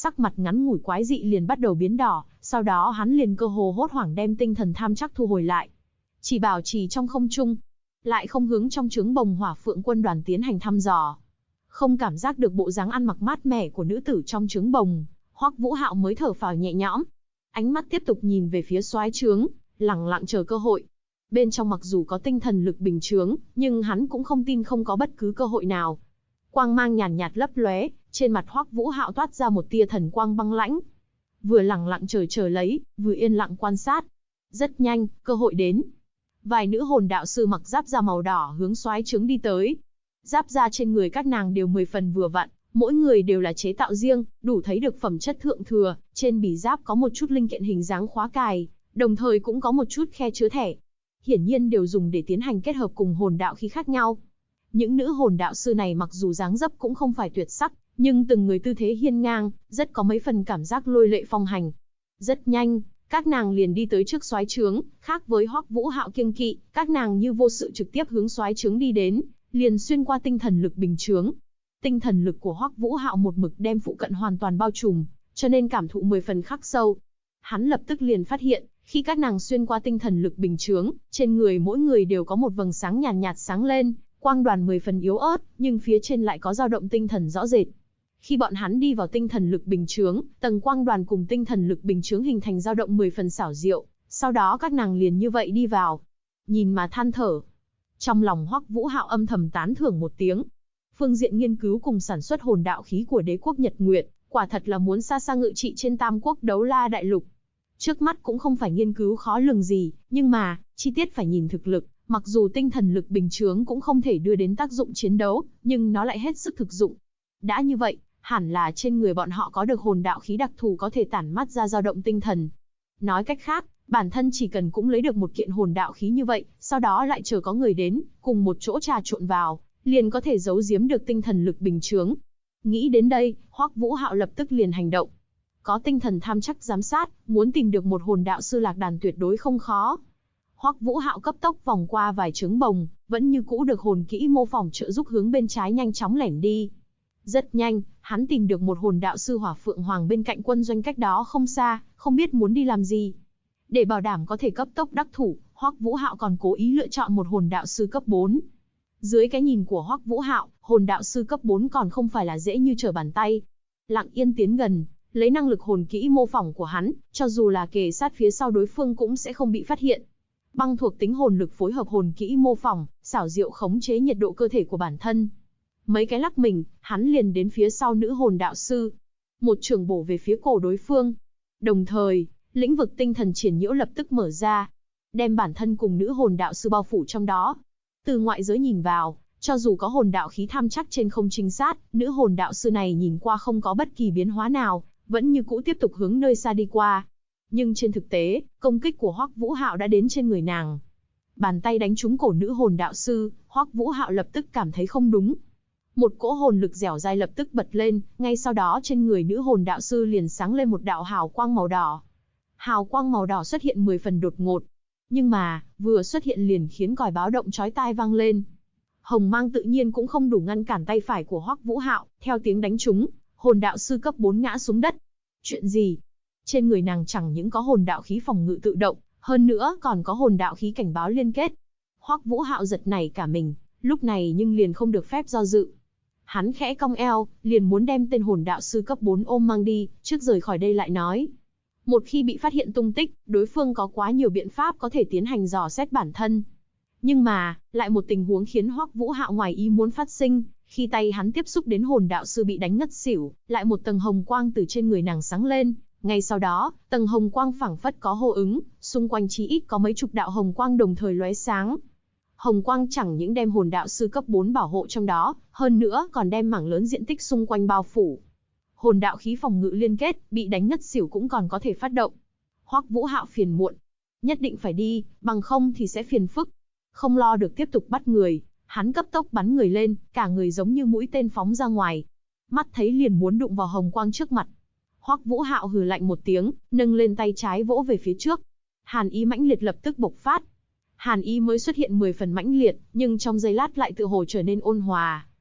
Sắc mặt ngắn ngủi quái dị liền bắt đầu biến đỏ, sau đó hắn liền cơ hồ hốt hoảng đem tinh thần tham chắc thu hồi lại. Chỉ bảo trì trong không trung, lại không hướng trong trướng bồng Hỏa Phượng quân đoàn tiến hành thăm dò. Không cảm giác được bộ dáng ăn mặc mát mẻ của nữ tử trong trướng bồng, Hoắc Vũ Hạo mới thở phào nhẹ nhõm. Ánh mắt tiếp tục nhìn về phía soái trướng, lẳng lặng chờ cơ hội. Bên trong mặc dù có tinh thần lực bình chướng, nhưng hắn cũng không tin không có bất cứ cơ hội nào. Quang mang nhàn nhạt lấp lóe, trên mặt Hoắc Vũ Hạo toát ra một tia thần quang băng lãnh. Vừa lẳng lặng chờ lấy, vừa yên lặng quan sát. Rất nhanh, cơ hội đến. Vài nữ hồn đạo sư mặc giáp da màu đỏ hướng soái trướng đi tới. Giáp da trên người các nàng đều 10 phần vừa vặn, mỗi người đều là chế tạo riêng, đủ thấy được phẩm chất thượng thừa. Trên bì giáp có một chút linh kiện hình dáng khóa cài, đồng thời cũng có một chút khe chứa thẻ. Hiển nhiên đều dùng để tiến hành kết hợp cùng hồn đạo khí khác nhau. Những nữ hồn đạo sư này mặc dù dáng dấp cũng không phải tuyệt sắc, nhưng từng người tư thế hiên ngang, rất có mấy phần cảm giác lôi lệ phong hành. Rất nhanh, các nàng liền đi tới trước soái trướng, khác với Hoắc Vũ Hạo kiêng kỵ, các nàng như vô sự trực tiếp hướng soái trướng đi đến, liền xuyên qua tinh thần lực bình chướng. Tinh thần lực của Hoắc Vũ Hạo một mực đem phụ cận hoàn toàn bao trùm, cho nên cảm thụ 10 phần khắc sâu. Hắn lập tức liền phát hiện, khi các nàng xuyên qua tinh thần lực bình chướng, trên người mỗi người đều có một vầng sáng nhàn nhạt sáng lên, quang đoàn 10 phần yếu ớt, nhưng phía trên lại có dao động tinh thần rõ rệt. Khi bọn hắn đi vào tinh thần lực bình chướng, tầng quang đoàn cùng tinh thần lực bình chướng hình thành dao động 10 phần xảo diệu, sau đó các nàng liền như vậy đi vào. Nhìn mà than thở. Trong lòng Hoắc Vũ Hạo âm thầm tán thưởng một tiếng. Phương diện nghiên cứu cùng sản xuất hồn đạo khí của đế quốc Nhật Nguyệt, quả thật là muốn xa xa ngự trị trên Tam Quốc Đấu La đại lục. Trước mắt cũng không phải nghiên cứu khó lường gì, nhưng mà, chi tiết phải nhìn thực lực, mặc dù tinh thần lực bình chướng cũng không thể đưa đến tác dụng chiến đấu, nhưng nó lại hết sức thực dụng. Đã như vậy, hẳn là trên người bọn họ có được hồn đạo khí đặc thù có thể tản mát ra dao động tinh thần. Nói cách khác, bản thân chỉ cần cũng lấy được một kiện hồn đạo khí như vậy, sau đó lại chờ có người đến, cùng một chỗ trà trộn vào, liền có thể giấu giếm được tinh thần lực bình chướng. Nghĩ đến đây, Hoắc Vũ Hạo lập tức liền hành động. Có tinh thần tham chắc giám sát, muốn tìm được một hồn đạo sư lạc đàn tuyệt đối không khó. Hoắc Vũ Hạo cấp tốc vòng qua vài trướng bồng, vẫn như cũ được hồn kỹ mô phỏng trợ giúp hướng bên trái nhanh chóng lẻn đi. Rất nhanh, hắn tìm được một hồn đạo sư Hỏa Phượng Hoàng bên cạnh quân doanh cách đó không xa, không biết muốn đi làm gì. Để bảo đảm có thể cấp tốc đắc thủ, Hoắc Vũ Hạo còn cố ý lựa chọn một hồn đạo sư cấp 4. Dưới cái nhìn của Hoắc Vũ Hạo, hồn đạo sư cấp 4 còn không phải là dễ như trở bàn tay. Lặng yên tiến gần, lấy năng lực hồn kỹ mô phỏng của hắn, cho dù là kề sát phía sau đối phương cũng sẽ không bị phát hiện. Băng thuộc tính hồn lực phối hợp hồn kỹ mô phỏng, xảo diệu khống chế nhiệt độ cơ thể của bản thân. Mấy cái lắc mình, hắn liền đến phía sau nữ hồn đạo sư. Một trường bổ về phía cổ đối phương. Đồng thời, lĩnh vực tinh thần triển nhiễu lập tức mở ra, đem bản thân cùng nữ hồn đạo sư bao phủ trong đó. Từ ngoại giới nhìn vào, cho dù có hồn đạo khí tham chắc trên không trinh sát, nữ hồn đạo sư này nhìn qua không có bất kỳ biến hóa nào, vẫn như cũ tiếp tục hướng nơi xa đi qua. Nhưng trên thực tế, công kích của Hoắc Vũ Hạo đã đến trên người nàng. Bàn tay đánh trúng cổ nữ hồn đạo sư, Hoắc Vũ Hạo lập tức cảm thấy không đúng. Một cỗ hồn lực dẻo dai lập tức bật lên, ngay sau đó trên người nữ hồn đạo sư liền sáng lên một đạo hào quang màu đỏ. Hào quang màu đỏ xuất hiện 10 phần đột ngột. Nhưng mà, vừa xuất hiện liền khiến còi báo động chói tai vang lên. Hồng mang tự nhiên cũng không đủ ngăn cản tay phải của Hoắc Vũ Hạo, theo tiếng đánh trúng, hồn đạo sư cấp 4 ngã xuống đất. Chuyện gì? Trên người nàng chẳng những có hồn đạo khí phòng ngự tự động, hơn nữa còn có hồn đạo khí cảnh báo liên kết. Hoắc Vũ Hạo giật nảy cả mình, lúc này nhưng liền không được phép do dự. Hắn khẽ cong eo, liền muốn đem tên hồn đạo sư cấp 4 ôm mang đi, trước rời khỏi đây lại nói. Một khi bị phát hiện tung tích, đối phương có quá nhiều biện pháp có thể tiến hành dò xét bản thân. Nhưng mà, lại một tình huống khiến Hoắc Vũ Hạo ngoài ý muốn phát sinh, khi tay hắn tiếp xúc đến hồn đạo sư bị đánh ngất xỉu, lại một tầng hồng quang từ trên người nàng sáng lên, ngay sau đó, tầng hồng quang phảng phất có hô ứng, xung quanh chí ít có mấy chục đạo hồng quang đồng thời lóe sáng. Hồng quang chẳng những đem hồn đạo sư cấp 4 bảo hộ trong đó, hơn nữa còn đem mảng lớn diện tích xung quanh bao phủ. Hồn đạo khí phòng ngự liên kết, bị đánh ngất xỉu cũng còn có thể phát động. Hoắc Vũ Hạo phiền muộn, nhất định phải đi, bằng không thì sẽ phiền phức. Không lo được tiếp tục bắt người, hắn cấp tốc bắn người lên, cả người giống như mũi tên phóng ra ngoài. Mắt thấy liền muốn đụng vào hồng quang trước mặt. Hoắc Vũ Hạo hừ lạnh một tiếng, nâng lên tay trái vỗ về phía trước. Hàn ý mãnh liệt lập tức bộc phát. Hàn ý mới xuất hiện 10 phần mãnh liệt, nhưng trong giây lát lại tự hồ trở nên ôn hòa.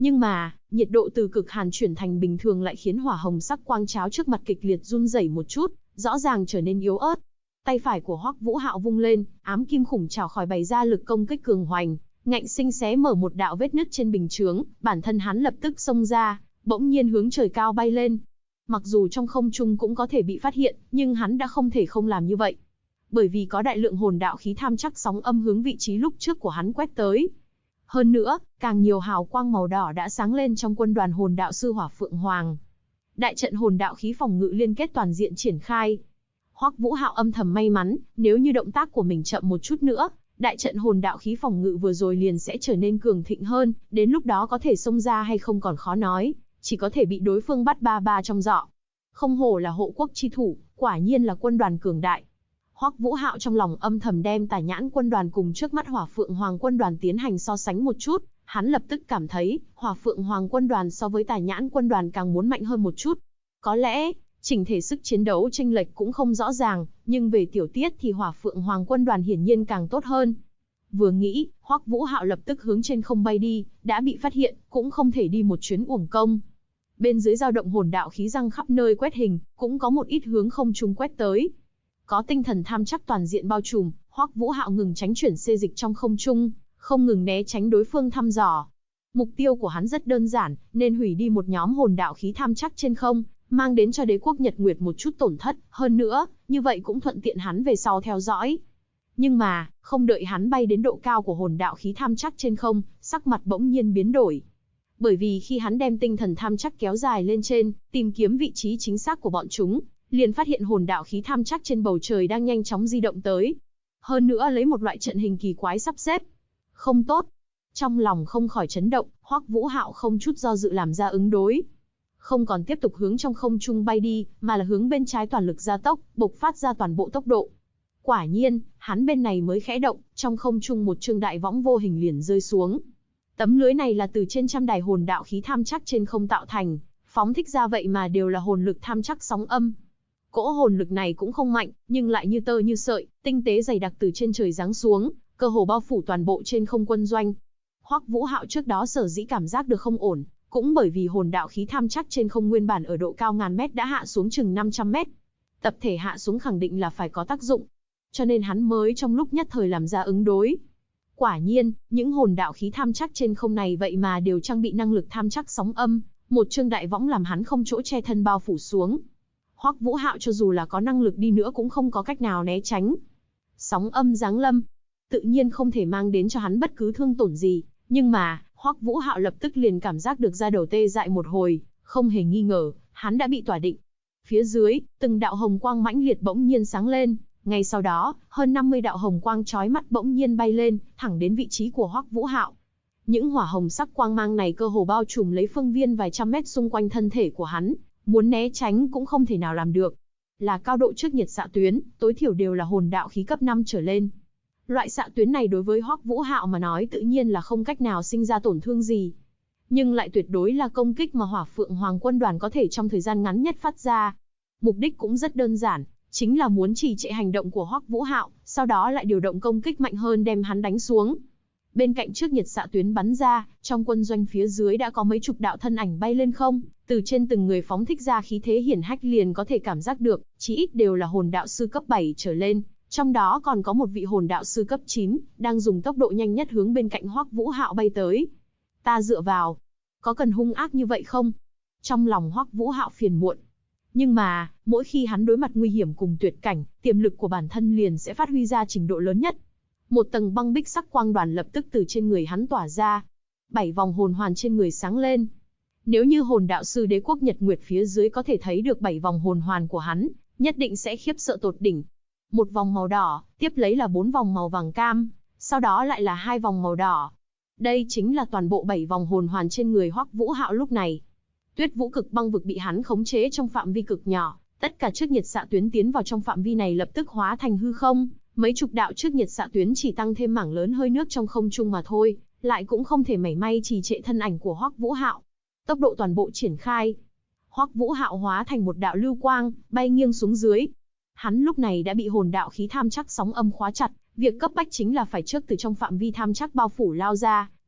Nhưng mà, nhiệt độ từ cực hàn chuyển thành bình thường lại khiến hỏa hồng sắc quang cháo trước mặt kịch liệt run rẩy một chút, rõ ràng trở nên yếu ớt. Tay phải của Hoắc Vũ Hạo vung lên, ám kim khủng chảo khỏi bày ra lực công kích cường hoành, ngạnh sinh xé mở một đạo vết nứt trên bình chướng, bản thân hắn lập tức xông ra, bỗng nhiên hướng trời cao bay lên. Mặc dù trong không trung cũng có thể bị phát hiện, nhưng hắn đã không thể không làm như vậy. Bởi vì có đại lượng hồn đạo khí tham chắc sóng âm hướng vị trí lúc trước của hắn quét tới. Hơn nữa, càng nhiều hào quang màu đỏ đã sáng lên trong quân đoàn hồn đạo sư Hỏa Phượng Hoàng. Đại trận hồn đạo khí phòng ngự liên kết toàn diện triển khai. Hoắc Vũ Hạo âm thầm may mắn, nếu như động tác của mình chậm một chút nữa, đại trận hồn đạo khí phòng ngự vừa rồi liền sẽ trở nên cường thịnh hơn, đến lúc đó có thể xông ra hay không còn khó nói, chỉ có thể bị đối phương bắt ba ba trong giỏ. Không hổ là hộ quốc chi thủ, quả nhiên là quân đoàn cường đại. Hoắc Vũ Hạo trong lòng âm thầm đem Tà Nhãn quân đoàn cùng trước mắt Hỏa Phượng Hoàng quân đoàn tiến hành so sánh một chút, hắn lập tức cảm thấy, Hỏa Phượng Hoàng quân đoàn so với Tà Nhãn quân đoàn càng muốn mạnh hơn một chút. Có lẽ, chỉnh thể sức chiến đấu chênh lệch cũng không rõ ràng, nhưng về tiểu tiết thì Hỏa Phượng Hoàng quân đoàn hiển nhiên càng tốt hơn. Vừa nghĩ, Hoắc Vũ Hạo lập tức hướng trên không bay đi, đã bị phát hiện, cũng không thể đi một chuyến uổng công. Bên dưới dao động hồn đạo khí răng khắp nơi quét hình, cũng có một ít hướng không trung quét tới. Có tinh thần tham chắc toàn diện bao trùm, Hoắc Vũ Hạo ngừng tránh chuyển xê dịch trong không trung, không ngừng né tránh đối phương thăm dò. Mục tiêu của hắn rất đơn giản, nên hủy đi một nhóm hồn đạo khí tham chắc trên không, mang đến cho đế quốc Nhật Nguyệt một chút tổn thất, hơn nữa, như vậy cũng thuận tiện hắn về sau theo dõi. Nhưng mà, không đợi hắn bay đến độ cao của hồn đạo khí tham chắc trên không, sắc mặt bỗng nhiên biến đổi. Bởi vì khi hắn đem tinh thần tham chắc kéo dài lên trên, tìm kiếm vị trí chính xác của bọn chúng, liền phát hiện hồn đạo khí tham chắc trên bầu trời đang nhanh chóng di động tới. Hơn nữa lấy một loại trận hình kỳ quái sắp xếp. Không tốt. Trong lòng không khỏi chấn động, Hoắc Vũ Hạo không chút do dự làm ra ứng đối. Không còn tiếp tục hướng trong không trung bay đi, mà là hướng bên trái toàn lực gia tốc, bộc phát ra toàn bộ tốc độ. Quả nhiên, hắn bên này mới khẽ động, trong không trung một chương đại võng vô hình liền rơi xuống. Tấm lưới này là từ trên trăm đài hồn đạo khí tham chắc trên không tạo thành, phóng thích ra vậy mà đều là hồn lực tham chắc sóng âm. Cỗ hồn lực này cũng không mạnh, nhưng lại như tơ như sợi, tinh tế dày đặc từ trên trời giáng xuống, cơ hồ bao phủ toàn bộ trên không quân doanh. Hoắc Vũ Hạo trước đó sở dĩ cảm giác được không ổn, cũng bởi vì hồn đạo khí tham chắc trên không nguyên bản ở độ cao ngàn mét đã hạ xuống chừng 500 mét. Tập thể hạ xuống khẳng định là phải có tác dụng. Cho nên hắn mới trong lúc nhất thời làm ra ứng đối. Quả nhiên, những hồn đạo khí tham chắc trên không này vậy mà đều trang bị năng lực tham chắc sóng âm, một chương đại võng làm hắn không chỗ che thân bao phủ xuống. Hoắc Vũ Hạo cho dù là có năng lực đi nữa cũng không có cách nào né tránh. Sóng âm giáng lâm, tự nhiên không thể mang đến cho hắn bất cứ thương tổn gì, nhưng mà, Hoắc Vũ Hạo lập tức liền cảm giác được da đầu tê dại một hồi, không hề nghi ngờ, hắn đã bị tỏa định. Phía dưới, từng đạo hồng quang mãnh liệt bỗng nhiên sáng lên, ngay sau đó, hơn 50 đạo hồng quang chói mắt bỗng nhiên bay lên, thẳng đến vị trí của Hoắc Vũ Hạo. Những hỏa hồng sắc quang mang này cơ hồ bao trùm lấy phương viên vài trăm mét xung quanh thân thể của hắn, muốn né tránh cũng không thể nào làm được. Là cao độ trước nhiệt xạ tuyến, tối thiểu đều là hồn đạo khí cấp 5 trở lên. Loại xạ tuyến này đối với Hoắc Vũ Hạo mà nói tự nhiên là không cách nào sinh ra tổn thương gì. Nhưng lại tuyệt đối là công kích mà Hỏa Phượng Hoàng quân đoàn có thể trong thời gian ngắn nhất phát ra. Mục đích cũng rất đơn giản, chính là muốn trì trệ hành động của Hoắc Vũ Hạo, sau đó lại điều động công kích mạnh hơn đem hắn đánh xuống. Bên cạnh trước nhiệt xạ tuyến bắn ra, trong quân doanh phía dưới đã có mấy chục đạo thân ảnh bay lên không, từ trên từng người phóng thích ra khí thế hiển hách liền có thể cảm giác được, chí ít đều là hồn đạo sư cấp 7 trở lên, trong đó còn có một vị hồn đạo sư cấp 9, đang dùng tốc độ nhanh nhất hướng bên cạnh Hoắc Vũ Hạo bay tới. Ta dựa vào, có cần hung ác như vậy không? Trong lòng Hoắc Vũ Hạo phiền muộn. Nhưng mà, mỗi khi hắn đối mặt nguy hiểm cùng tuyệt cảnh, tiềm lực của bản thân liền sẽ phát huy ra trình độ lớn nhất. Một tầng băng bích sắc quang đoàn lập tức từ trên người hắn tỏa ra. 7 vòng hồn hoàn trên người sáng lên. Nếu như hồn đạo sư đế quốc Nhật Nguyệt phía dưới có thể thấy được 7 vòng hồn hoàn của hắn, nhất định sẽ khiếp sợ tột đỉnh. Một vòng màu đỏ, tiếp lấy là 4 vòng màu vàng cam, sau đó lại là 2 vòng màu đỏ. Đây chính là toàn bộ 7 vòng hồn hoàn trên người Hoắc Vũ Hạo lúc này. Tuyết Vũ Cực Băng vực bị hắn khống chế trong phạm vi cực nhỏ, tất cả trước nhiệt xạ tuyến tiến vào trong phạm vi này lập tức hóa thành hư không, mấy chục đạo trước nhiệt xạ tuyến chỉ tăng thêm mảng lớn hơi nước trong không trung mà thôi, lại cũng không thể mảy may trì trệ thân ảnh của Hoắc Vũ Hạo. Tốc độ toàn bộ triển khai, Hoắc Vũ Hạo hóa thành một đạo lưu quang, bay nghiêng xuống dưới. Hắn lúc này đã bị hồn đạo khí tham chắc sóng âm khóa chặt, việc cấp bách chính là phải trước từ trong phạm vi tham chắc bao phủ lao ra,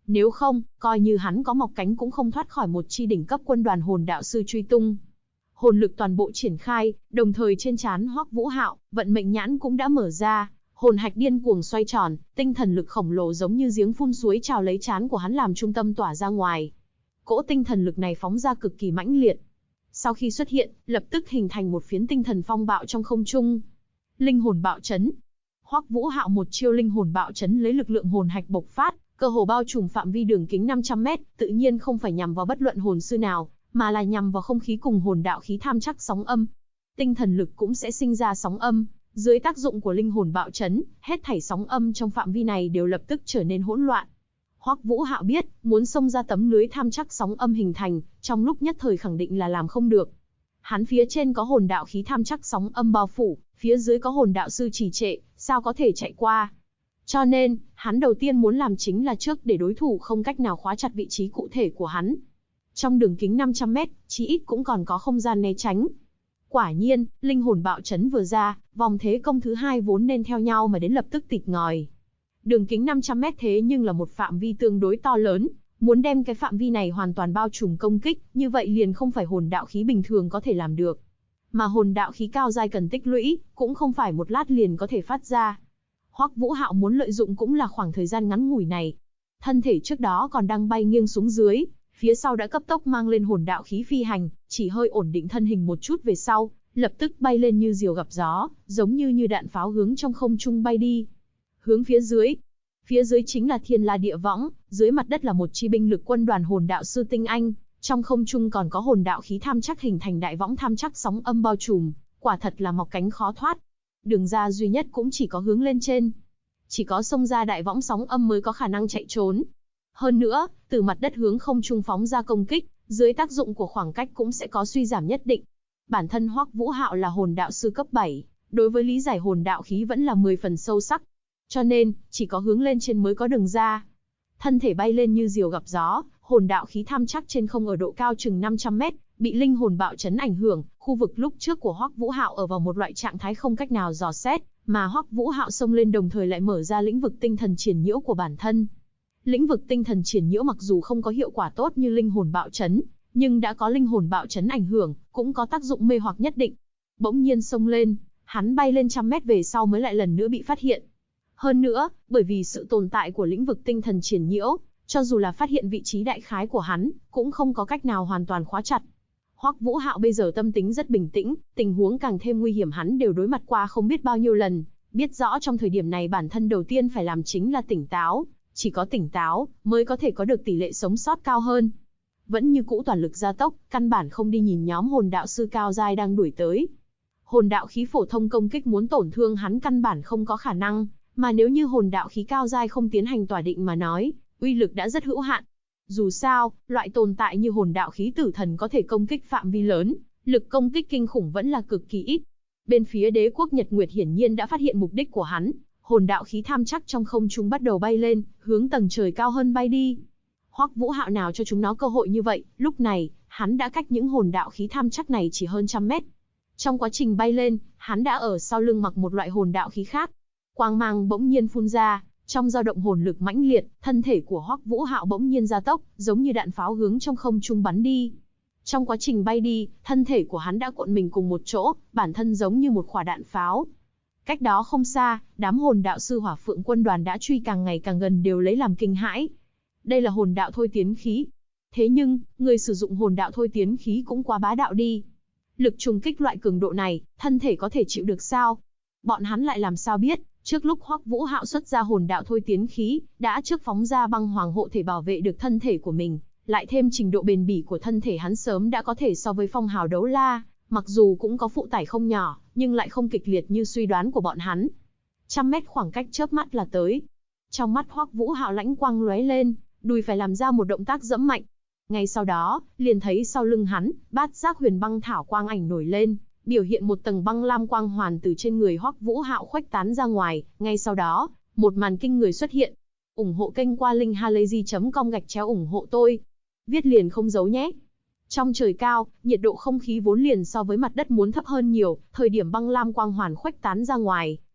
Nếu không, coi như hắn có mọc cánh cũng không thoát khỏi một chi đỉnh cấp quân đoàn hồn đạo sư truy tung. Hồn lực toàn bộ triển khai, đồng thời trên trán Hoắc Vũ Hạo, vận mệnh nhãn cũng đã mở ra, hồn hạch điên cuồng xoay tròn, tinh thần lực khổng lồ giống như giếng phun suối trào lấy trán của hắn làm trung tâm tỏa ra ngoài. Cỗ tinh thần lực này phóng ra cực kỳ mãnh liệt. Sau khi xuất hiện, lập tức hình thành một phiến tinh thần phong bạo trong không trung. Linh hồn bạo chấn. Hoắc Vũ Hạo một chiêu linh hồn bạo chấn lấy lực lượng hồn hạch bộc phát, cơ hồ bao trùm phạm vi đường kính 500m, tự nhiên không phải nhằm vào bất luận hồn sư nào, mà là nhằm vào không khí cùng hồn đạo khí tham chắc sóng âm. Tinh thần lực cũng sẽ sinh ra sóng âm, dưới tác dụng của linh hồn bạo chấn, hết thảy sóng âm trong phạm vi này đều lập tức trở nên hỗn loạn. Hoắc Vũ Hạo biết, muốn xông ra tấm lưới tham chắc sóng âm hình thành, trong lúc nhất thời khẳng định là làm không được. Hắn phía trên có hồn đạo khí tham chắc sóng âm bao phủ, phía dưới có hồn đạo sư trì trệ, sao có thể chạy qua. Cho nên, hắn đầu tiên muốn làm chính là trước để đối thủ không cách nào khóa chặt vị trí cụ thể của hắn. Trong đường kính 500m, chí ít cũng còn có không gian né tránh. Quả nhiên, linh hồn bạo chấn vừa ra, vòng thế công thứ hai vốn nên theo nhau mà đến lập tức tịt ngòi. Đường kính 500m thế nhưng là một phạm vi tương đối to lớn, muốn đem cái phạm vi này hoàn toàn bao trùm công kích, như vậy liền không phải hồn đạo khí bình thường có thể làm được. Mà hồn đạo khí cao giai cần tích lũy, cũng không phải một lát liền có thể phát ra. Hoắc Vũ Hạo muốn lợi dụng cũng là khoảng thời gian ngắn ngủi này. Thân thể trước đó còn đang bay nghiêng xuống dưới, phía sau đã cấp tốc mang lên hồn đạo khí phi hành, chỉ hơi ổn định thân hình một chút về sau, lập tức bay lên như diều gặp gió, giống như đạn pháo hướng trong không trung bay đi. Hướng phía dưới. Phía dưới chính là Thiên La Địa Võng, dưới mặt đất là một chi binh lực quân đoàn hồn đạo sư tinh anh, trong không trung còn có hồn đạo khí tham chắc hình thành đại võng tham chắc sóng âm bao trùm, quả thật là mọc cánh khó thoát. Đường ra duy nhất cũng chỉ có hướng lên trên. Chỉ có xông ra đại võng sóng âm mới có khả năng chạy trốn. Hơn nữa, từ mặt đất hướng không trung phóng ra công kích, dưới tác dụng của khoảng cách cũng sẽ có suy giảm nhất định. Bản thân Hoắc Vũ Hạo là hồn đạo sư cấp 7, đối với lý giải hồn đạo khí vẫn là 10 phần sâu sắc. Cho nên, chỉ có hướng lên trên mới có đường ra. Thân thể bay lên như diều gặp gió, hồn đạo khí tham chắc trên không ở độ cao chừng 500m, bị linh hồn bạo chấn ảnh hưởng, khu vực lúc trước của Hoắc Vũ Hạo ở vào một loại trạng thái không cách nào dò xét, mà Hoắc Vũ Hạo xông lên đồng thời lại mở ra lĩnh vực tinh thần triển nhiễu của bản thân. Lĩnh vực tinh thần triển nhiễu mặc dù không có hiệu quả tốt như linh hồn bạo chấn, nhưng đã có linh hồn bạo chấn ảnh hưởng, cũng có tác dụng mê hoặc nhất định. Bỗng nhiên xông lên, hắn bay lên 100m về sau mới lại lần nữa bị phát hiện. Hơn nữa, bởi vì sự tồn tại của lĩnh vực tinh thần triển nhiễu, cho dù là phát hiện vị trí đại khái của hắn, cũng không có cách nào hoàn toàn khóa chặt. Hoắc Vũ Hạo bây giờ tâm tính rất bình tĩnh, tình huống càng thêm nguy hiểm hắn đều đối mặt qua không biết bao nhiêu lần, biết rõ trong thời điểm này bản thân đầu tiên phải làm chính là tỉnh táo, chỉ có tỉnh táo mới có thể có được tỷ lệ sống sót cao hơn. Vẫn như cũ toàn lực gia tốc, căn bản không đi nhìn nhóm hồn đạo sư cao giai đang đuổi tới. Hồn đạo khí phổ thông công kích muốn tổn thương hắn căn bản không có khả năng, mà nếu như hồn đạo khí cao giai không tiến hành tỏa định mà nói, uy lực đã rất hữu hạn. Dù sao, loại tồn tại như hồn đạo khí tử thần có thể công kích phạm vi lớn, lực công kích kinh khủng vẫn là cực kỳ ít. Bên phía đế quốc Nhật Nguyệt hiển nhiên đã phát hiện mục đích của hắn, hồn đạo khí tham chắc trong không trung bắt đầu bay lên, hướng tầng trời cao hơn bay đi. Hoắc Vũ Hạo nào cho chúng nó cơ hội như vậy, lúc này, hắn đã cách những hồn đạo khí tham chắc này chỉ hơn 100m. Trong quá trình bay lên, hắn đã ở sau lưng mặc một loại hồn đạo khí khác. Quang mang bỗng nhiên phun ra, trong dao động hồn lực mãnh liệt, thân thể của Hoắc Vũ Hạo bỗng nhiên gia tốc, giống như đạn pháo hướng trong không trung bắn đi. Trong quá trình bay đi, thân thể của hắn đã cuộn mình cùng một chỗ, bản thân giống như một quả đạn pháo. Cách đó không xa, đám hồn đạo sư Hỏa Phượng quân đoàn đã truy càng ngày càng gần đều lấy làm kinh hãi. Đây là hồn đạo thôi tiến khí. Thế nhưng, người sử dụng hồn đạo thôi tiến khí cũng quá bá đạo đi. Lực trùng kích loại cường độ này, thân thể có thể chịu được sao? Bọn hắn lại làm sao biết, trước lúc Hoắc Vũ Hạo xuất ra hồn đạo thôi tiến khí, đã trước phóng ra băng hoàng hộ thể bảo vệ được thân thể của mình, lại thêm trình độ bền bỉ của thân thể hắn sớm đã có thể so với phong hào đấu la, mặc dù cũng có phụ tải không nhỏ, nhưng lại không kịch liệt như suy đoán của bọn hắn. 100m khoảng cách chớp mắt là tới. Trong mắt Hoắc Vũ Hạo lãnh quang lóe lên, đùi phải làm ra một động tác giẫm mạnh. Ngay sau đó, liền thấy sau lưng hắn, bát giác huyền băng thảo quang ảnh nổi lên, biểu hiện một tầng băng lam quang hoàn từ trên người Hoắc Vũ Hạo khuếch tán ra ngoài. Ngay sau đó, một màn kinh người xuất hiện. Ủng hộ kênh qua linkhalazy.com ủng hộ tôi. Viết liền không giấu nhé. Trong trời cao, nhiệt độ không khí vốn liền so với mặt đất muốn thấp hơn nhiều, thời điểm băng lam quang hoàn khuếch tán ra ngoài,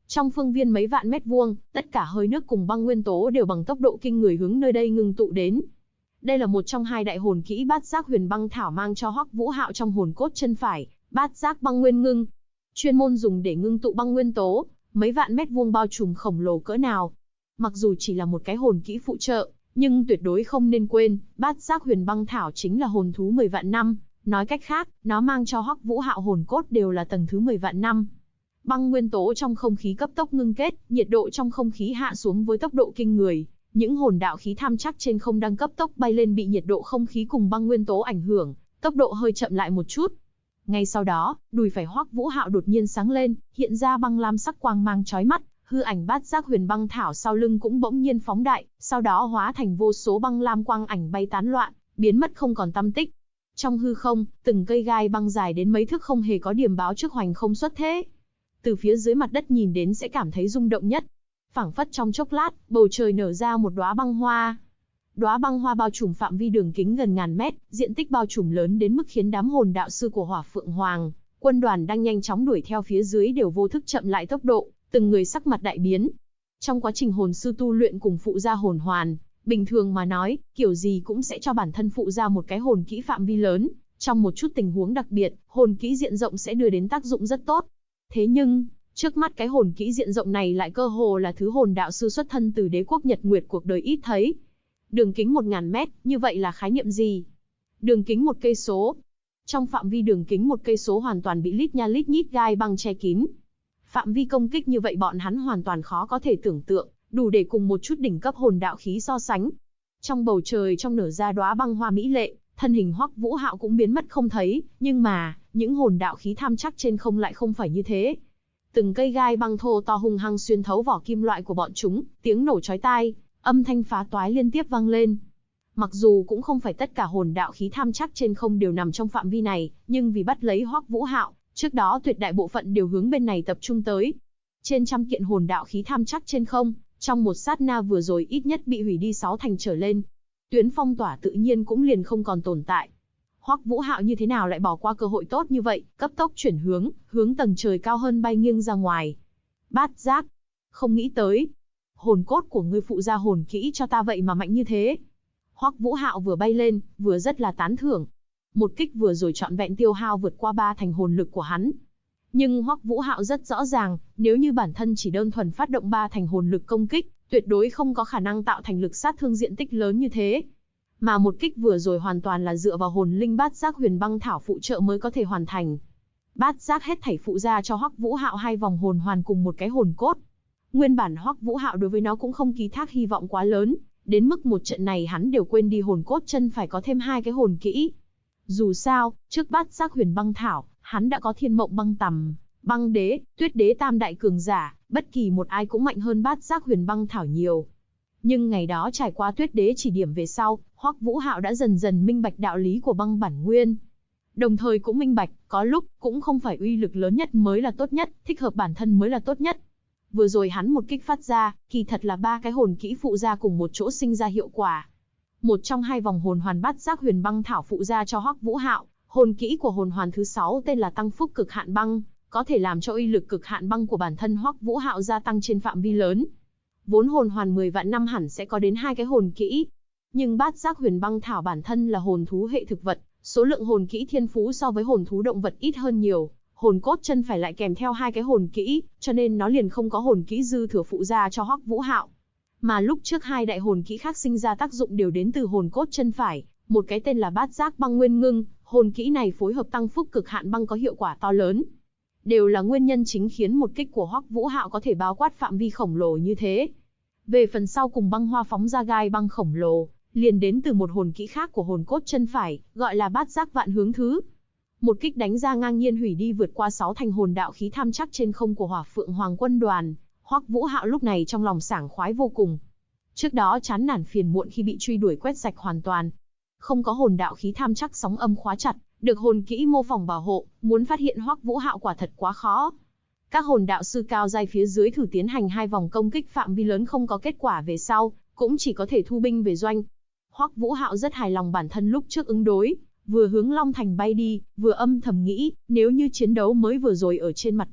Trong phương viên mấy vạn mét vuông, tất cả hơi nước cùng băng nguyên tố đều bằng tốc độ kinh người hướng nơi đây ngưng tụ đến. Đây là một trong hai đại hồn kỹ Bát Giác Huyền Băng Thảo mang cho Hoắc Vũ Hạo trong hồn cốt chân phải, Bát Giác Băng Nguyên Ngưng, chuyên môn dùng để ngưng tụ băng nguyên tố, mấy vạn mét vuông bao trùm khổng lồ cỡ nào. Mặc dù chỉ là một cái hồn kỹ phụ trợ, nhưng tuyệt đối không nên quên, Bát Giác Huyền Băng Thảo chính là hồn thú 10 vạn năm, nói cách khác, nó mang cho Hoắc Vũ Hạo hồn cốt đều là tầng thứ 10 vạn năm. Băng nguyên tố trong không khí cấp tốc ngưng kết, nhiệt độ trong không khí hạ xuống với tốc độ kinh người. Những hồn đạo khí tham chắc trên không đang cấp tốc bay lên bị nhiệt độ không khí cùng băng nguyên tố ảnh hưởng, tốc độ hơi chậm lại một chút. Ngay sau đó, đùi phải Hoắc Vũ Hạo đột nhiên sáng lên, hiện ra băng lam sắc quang mang chói mắt, hư ảnh Bát Giác Huyền Băng Thảo sau lưng cũng bỗng nhiên phóng đại, sau đó hóa thành vô số băng lam quang ảnh bay tán loạn, biến mất không còn tăm tích. Trong hư không, từng cây gai băng dài đến mấy thước không hề có điểm báo trước hoành không xuất thế. Từ phía dưới mặt đất nhìn đến sẽ cảm thấy rung động nhất. Phảng phất trong chốc lát, bầu trời nở ra một đóa băng hoa. Đóa băng hoa bao trùm phạm vi đường kính gần ngàn mét, diện tích bao trùm lớn đến mức khiến đám hồn đạo sư của Hỏa Phượng Hoàng, quân đoàn đang nhanh chóng đuổi theo phía dưới đều vô thức chậm lại tốc độ, từng người sắc mặt đại biến. Trong quá trình hồn sư tu luyện cùng phụ gia hồn hoàn, bình thường mà nói, kiểu gì cũng sẽ cho bản thân phụ gia một cái hồn kỹ phạm vi lớn, trong một chút tình huống đặc biệt, hồn kỹ diện rộng sẽ đưa đến tác dụng rất tốt. Thế nhưng, trước mắt cái hồn kỹ diện rộng này lại cơ hồ là thứ hồn đạo sư xuất thân từ đế quốc Nhật Nguyệt cuộc đời ít thấy. Đường kính 1000 mét, như vậy là khái niệm gì? Đường kính 1 cây số. Trong phạm vi đường kính 1 cây số hoàn toàn bị lít nha lít nhít gai băng che kín. Phạm vi công kích như vậy bọn hắn hoàn toàn khó có thể tưởng tượng, đủ để cùng một chút đỉnh cấp hồn đạo khí so sánh. Trong bầu trời trong nở ra đóa băng hoa mỹ lệ, thân hình Hoắc Vũ Hạo cũng biến mất không thấy, nhưng mà, những hồn đạo khí tham chắc trên không lại không phải như thế. Từng cây gai băng thô to hung hăng xuyên thấu vỏ kim loại của bọn chúng, tiếng nổ chói tai, âm thanh phá toái liên tiếp vang lên. Mặc dù cũng không phải tất cả hồn đạo khí tham chắc trên không đều nằm trong phạm vi này, nhưng vì bắt lấy Hoắc Vũ Hạo, trước đó tuyệt đại bộ phận đều hướng bên này tập trung tới. Trên trăm kiện hồn đạo khí tham chắc trên không, trong một sát na vừa rồi ít nhất bị hủy đi 6 thành trở lên. Tuyến phong tỏa tự nhiên cũng liền không còn tồn tại. Hoắc Vũ Hạo như thế nào lại bỏ qua cơ hội tốt như vậy, cấp tốc chuyển hướng tầng trời cao hơn bay nghiêng ra ngoài. Bát Giác, không nghĩ tới, hồn cốt của ngươi phụ ra hồn kỹ cho ta vậy mà mạnh như thế. Hoắc Vũ Hạo vừa bay lên, vừa rất là tán thưởng. Một kích vừa rồi trọn vẹn tiêu hao vượt qua 3 thành hồn lực của hắn. Nhưng Hoắc Vũ Hạo rất rõ ràng, nếu như bản thân chỉ đơn thuần phát động 3 thành hồn lực công kích, tuyệt đối không có khả năng tạo thành lực sát thương diện tích lớn như thế. Mà một kích vừa rồi hoàn toàn là dựa vào hồn linh Bát Giác Huyền Băng Thảo phụ trợ mới có thể hoàn thành. Bát Giác hết thảy phụ ra cho Hoắc Vũ Hạo 2 vòng hồn hoàn cùng một cái hồn cốt. Nguyên bản Hoắc Vũ Hạo đối với nó cũng không ký thác hy vọng quá lớn, đến mức một trận này hắn đều quên đi hồn cốt chân phải có thêm 2 cái hồn kỹ. Dù sao, trước Bát Giác Huyền Băng Thảo, hắn đã có Thiên Mộng Băng Tầm, Băng Đế, Tuyết Đế tam đại cường giả, bất kỳ một ai cũng mạnh hơn Bát Giác Huyền Băng Thảo nhiều. Nhưng ngày đó trải qua Tuyết Đế chỉ điểm về sau, Hoắc Vũ Hạo đã dần dần minh bạch đạo lý của băng bản nguyên. Đồng thời cũng minh bạch, có lúc cũng không phải uy lực lớn nhất mới là tốt nhất, thích hợp bản thân mới là tốt nhất. Vừa rồi hắn một kích phát ra, kỳ thật là 3 cái hồn kỹ phụ ra cùng một chỗ sinh ra hiệu quả. Một trong 2 vòng hồn hoàn Bát Giác Huyền Băng Thảo phụ ra cho Hoắc Vũ Hạo, hồn kỹ của hồn hoàn thứ 6 tên là Tăng Phúc Cực Hạn Băng, có thể làm cho uy lực cực hạn băng của bản thân Hoắc Vũ Hạo gia tăng trên phạm vi lớn. Vốn hồn hoàn 10 vạn năm hẳn sẽ có đến 2 cái hồn kỹ, nhưng Bát Giác Huyền Băng Thảo bản thân là hồn thú hệ thực vật, số lượng hồn kỹ thiên phú so với hồn thú động vật ít hơn nhiều, hồn cốt chân phải lại kèm theo 2 cái hồn kỹ, cho nên nó liền không có hồn kỹ dư thừa phụ ra cho Hoắc Vũ Hạo. Mà lúc trước 2 đại hồn kỹ khác sinh ra tác dụng đều đến từ hồn cốt chân phải, một cái tên là Bát Giác Băng Nguyên Ngưng, hồn kỹ này phối hợp Tăng Phúc Cực Hạn Băng có hiệu quả to lớn. Đều là nguyên nhân chính khiến một kích của Hoắc Vũ Hạo có thể bao quát phạm vi khổng lồ như thế. Về phần sau cùng băng hoa phóng ra gai băng khổng lồ, liền đến từ một hồn kỹ khác của hồn cốt chân phải, gọi là Bát Giác Vạn Hướng Thứ. Một kích đánh ra ngang nhiên hủy đi vượt qua 6 thành hồn đạo khí tham chắc trên không của Hỏa Phượng Hoàng quân đoàn, Hoắc Vũ Hạo lúc này trong lòng sảng khoái vô cùng. Trước đó chán nản phiền muộn khi bị truy đuổi quét sạch hoàn toàn. Không có hồn đạo khí tham chắc sóng âm khóa chặt, được hồn kỹ mô phỏng bảo hộ, muốn phát hiện Hoắc Vũ Hạo quả thật quá khó. Các hồn đạo sư cao giai phía dưới thử tiến hành 2 vòng công kích phạm vi lớn không có kết quả về sau, cũng chỉ có thể thu binh về doanh. Hoắc Vũ Hạo rất hài lòng bản thân lúc trước ứng đối, vừa hướng Long Thành bay đi, vừa âm thầm nghĩ, nếu như chiến đấu mới vừa rồi ở trên mặt đất,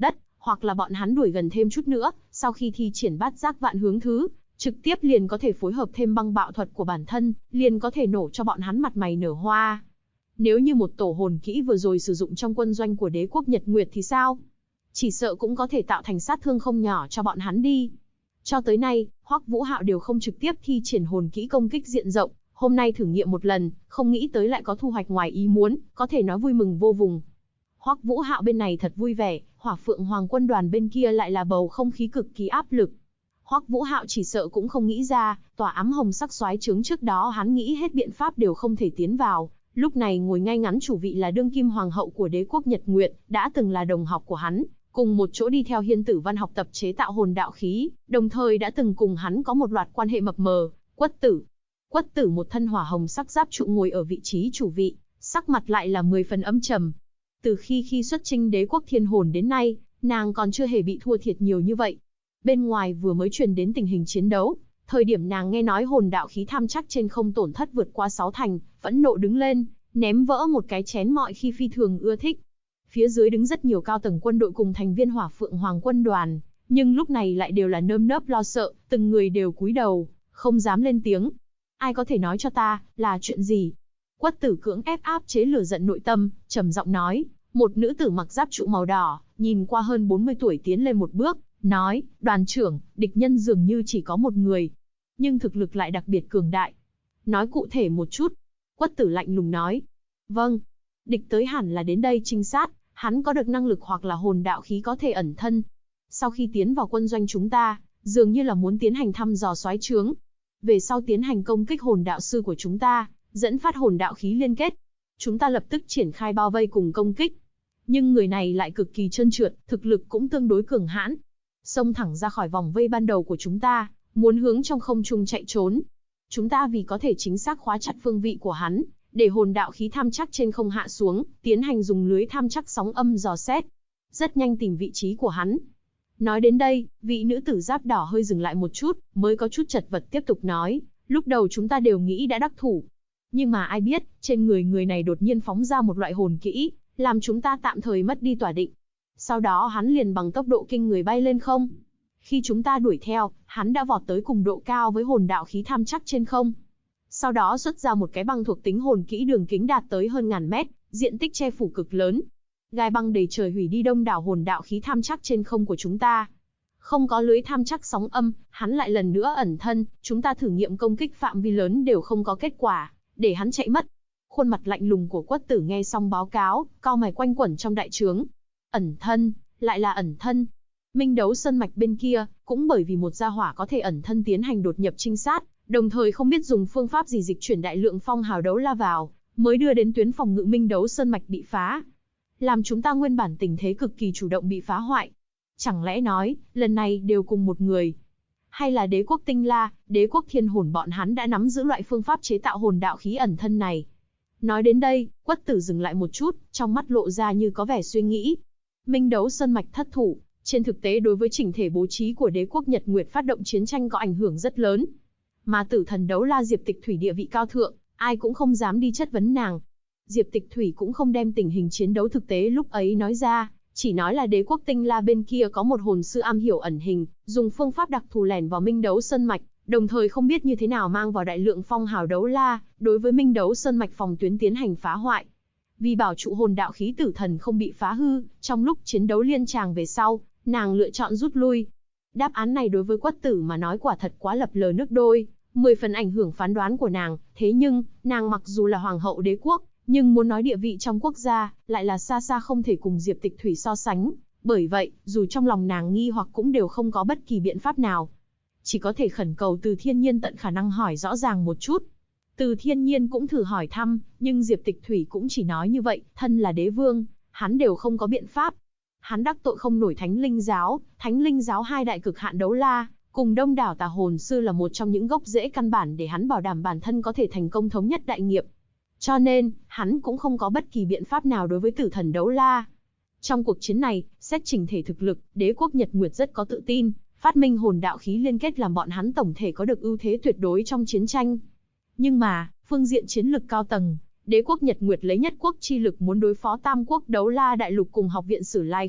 Hoặc là bọn hắn đuổi gần thêm chút nữa, sau khi thi triển bát giác vạn hướng thứ, trực tiếp liền có thể phối hợp thêm băng bạo thuật của bản thân, liền có thể nổ cho bọn hắn mặt mày nở hoa. Nếu như một tổ hồn kỹ vừa rồi sử dụng trong quân doanh của đế quốc Nhật Nguyệt thì sao? Chỉ sợ cũng có thể tạo thành sát thương không nhỏ cho bọn hắn đi. Cho tới nay, Hoắc Vũ Hạo đều không trực tiếp thi triển hồn kỹ công kích diện rộng, hôm nay thử nghiệm một lần, không nghĩ tới lại có thu hoạch ngoài ý muốn, có thể nói vui mừng vô cùng. Hoắc Vũ Hạo bên này thật vui vẻ, Hỏa Phượng Hoàng quân đoàn bên kia lại là bầu không khí cực kỳ áp lực. Hoắc Vũ Hạo chỉ sợ cũng không nghĩ ra, tòa ám hồng sắc soái trướng trước đó hắn nghĩ hết biện pháp đều không thể tiến vào, lúc này ngồi ngay ngắn chủ vị là đương kim hoàng hậu của đế quốc Nhật Nguyệt, đã từng là đồng học của hắn, cùng một chỗ đi theo Hiên Tử Văn học tập chế tạo hồn đạo khí, đồng thời đã từng cùng hắn có một loạt quan hệ mập mờ. Quất Tử. Quất Tử một thân hỏa hồng sắc giáp trụ ngồi ở vị trí chủ vị, sắc mặt lại là 10 phần âm trầm. Từ khi xuất chinh đế quốc thiên hồn đến nay, nàng còn chưa hề bị thua thiệt nhiều như vậy. Bên ngoài vừa mới truyền đến tình hình chiến đấu, thời điểm nàng nghe nói hồn đạo khí tham chắc trên không tổn thất vượt qua 6 thành, phẫn nộ đứng lên, ném vỡ một cái chén mọi khi phi thường ưa thích. Phía dưới đứng rất nhiều cao tầng quân đội cùng thành viên Hỏa Phượng Hoàng quân đoàn, nhưng lúc này lại đều là nơm nớp lo sợ, từng người đều cúi đầu, không dám lên tiếng. Ai có thể nói cho ta, là chuyện gì? Quất Tử cưỡng ép áp chế lửa giận nội tâm, trầm giọng nói. Một nữ tử mặc giáp trụ màu đỏ, nhìn qua hơn 40 tuổi tiến lên một bước, nói, đoàn trưởng, địch nhân dường như chỉ có một người, nhưng thực lực lại đặc biệt cường đại. Nói cụ thể một chút. Quất Tử lạnh lùng nói. Vâng. Địch tới hẳn là đến đây trinh sát, hắn có được năng lực hoặc là hồn đạo khí có thể ẩn thân. Sau khi tiến vào quân doanh chúng ta, dường như là muốn tiến hành thăm dò soái trướng. Về sau tiến hành công kích hồn đạo sư của chúng ta, dẫn phát hồn đạo khí liên kết. Chúng ta lập tức triển khai bao vây cùng công kích. Nhưng người này lại cực kỳ trơn trượt, thực lực cũng tương đối cường hãn. Xông thẳng ra khỏi vòng vây ban đầu của chúng ta, muốn hướng trong không trung chạy trốn. Chúng ta vì có thể chính xác khóa chặt phương vị của hắn, để hồn đạo khí tham chắc trên không hạ xuống, tiến hành dùng lưới tham chắc sóng âm dò xét. Rất nhanh tìm vị trí của hắn. Nói đến đây, vị nữ tử giáp đỏ hơi dừng lại một chút, mới có chút chật vật tiếp tục nói, lúc đầu chúng ta đều nghĩ đã đắc thủ. Nhưng mà ai biết, trên người này đột nhiên phóng ra một loại hồn kỹ, làm chúng ta tạm thời mất đi tỏa định. Sau đó hắn liền bằng tốc độ kinh người bay lên không. Khi chúng ta đuổi theo, hắn đã vọt tới cùng độ cao với hồn đạo khí tham chắc trên không. Sau đó xuất ra một cái băng thuộc tính hồn kỹ đường kính đạt tới hơn ngàn mét, diện tích che phủ cực lớn. Gai băng đầy trời hủy đi đông đảo hồn đạo khí tham chắc trên không của chúng ta. Không có lưới tham chắc sóng âm, hắn lại lần nữa ẩn thân, chúng ta thử nghiệm công kích phạm vi lớn đều không có kết quả, để hắn chạy mất. Khuôn mặt lạnh lùng của Quất Tử nghe xong báo cáo, cau mày quanh quẩn trong đại trướng. Ẩn thân, lại là ẩn thân. Minh Đấu Sơn Mạch bên kia, cũng bởi vì một gia hỏa có thể ẩn thân tiến hành đột nhập trinh sát, đồng thời không biết dùng phương pháp gì dịch chuyển đại lượng phong hào đấu la vào, mới đưa đến tuyến phòng ngự Minh Đấu Sơn Mạch bị phá. Làm chúng ta nguyên bản tình thế cực kỳ chủ động bị phá hoại. Chẳng lẽ nói, lần này đều cùng một người? Hay là đế quốc Tinh La, đế quốc Thiên Hồn bọn hắn đã nắm giữ loại phương pháp chế tạo hồn đạo khí ẩn thân này? Nói đến đây, Quất Tử dừng lại một chút, trong mắt lộ ra như có vẻ suy nghĩ. Minh Đấu Sơn Mạch thất thủ, trên thực tế đối với chỉnh thể bố trí của đế quốc Nhật Nguyệt phát động chiến tranh có ảnh hưởng rất lớn. Mà Tử Thần Đấu La Diệp Tịch Thủy địa vị cao thượng, ai cũng không dám đi chất vấn nàng. Diệp Tịch Thủy cũng không đem tình hình chiến đấu thực tế lúc ấy nói ra, chỉ nói là đế quốc Tinh La bên kia có một hồn sư am hiểu ẩn hình, dùng phương pháp đặc thù lẻn vào Minh Đấu Sơn Mạch, đồng thời không biết như thế nào mang vào đại lượng phong hào đấu la, đối với Minh Đấu Sơn Mạch phòng tuyến tiến hành phá hoại. Vì bảo trụ hồn đạo khí tử thần không bị phá hư, trong lúc chiến đấu liên tràng về sau, nàng lựa chọn rút lui. Đáp án này đối với Quất Tử mà nói quả thật quá lập lờ nước đôi, 10 phần ảnh hưởng phán đoán của nàng, thế nhưng, nàng mặc dù là hoàng hậu đế quốc, nhưng muốn nói địa vị trong quốc gia, lại là xa xa không thể cùng Diệp Tịch Thủy so sánh. Bởi vậy, dù trong lòng nàng nghi hoặc cũng đều không có bất kỳ biện pháp nào. Chỉ có thể khẩn cầu Từ Thiên Nhiên tận khả năng hỏi rõ ràng một chút. Từ Thiên Nhiên cũng thử hỏi thăm, nhưng Diệp Tịch Thủy cũng chỉ nói như vậy, thân là đế vương, hắn đều không có biện pháp. Hắn đắc tội không nổi Thánh Linh Giáo hai đại cực hạn đấu la, cùng đông đảo tà hồn sư là một trong những gốc rễ căn bản để hắn bảo đảm bản thân có thể thành công thống nhất đại nghiệp. Cho nên, hắn cũng không có bất kỳ biện pháp nào đối với Tử Thần Đấu La. Trong cuộc chiến này, xét chỉnh thể thực lực, đế quốc Nhật Nguyệt rất có tự tin, phát minh hồn đạo khí liên kết làm bọn hắn tổng thể có được ưu thế tuyệt đối trong chiến tranh. Nhưng mà, phương diện chiến lực cao tầng, đế quốc Nhật Nguyệt lấy nhất quốc chi lực muốn đối phó Tam quốc Đấu La Đại Lục cùng Học viện Sử Lai Khắc,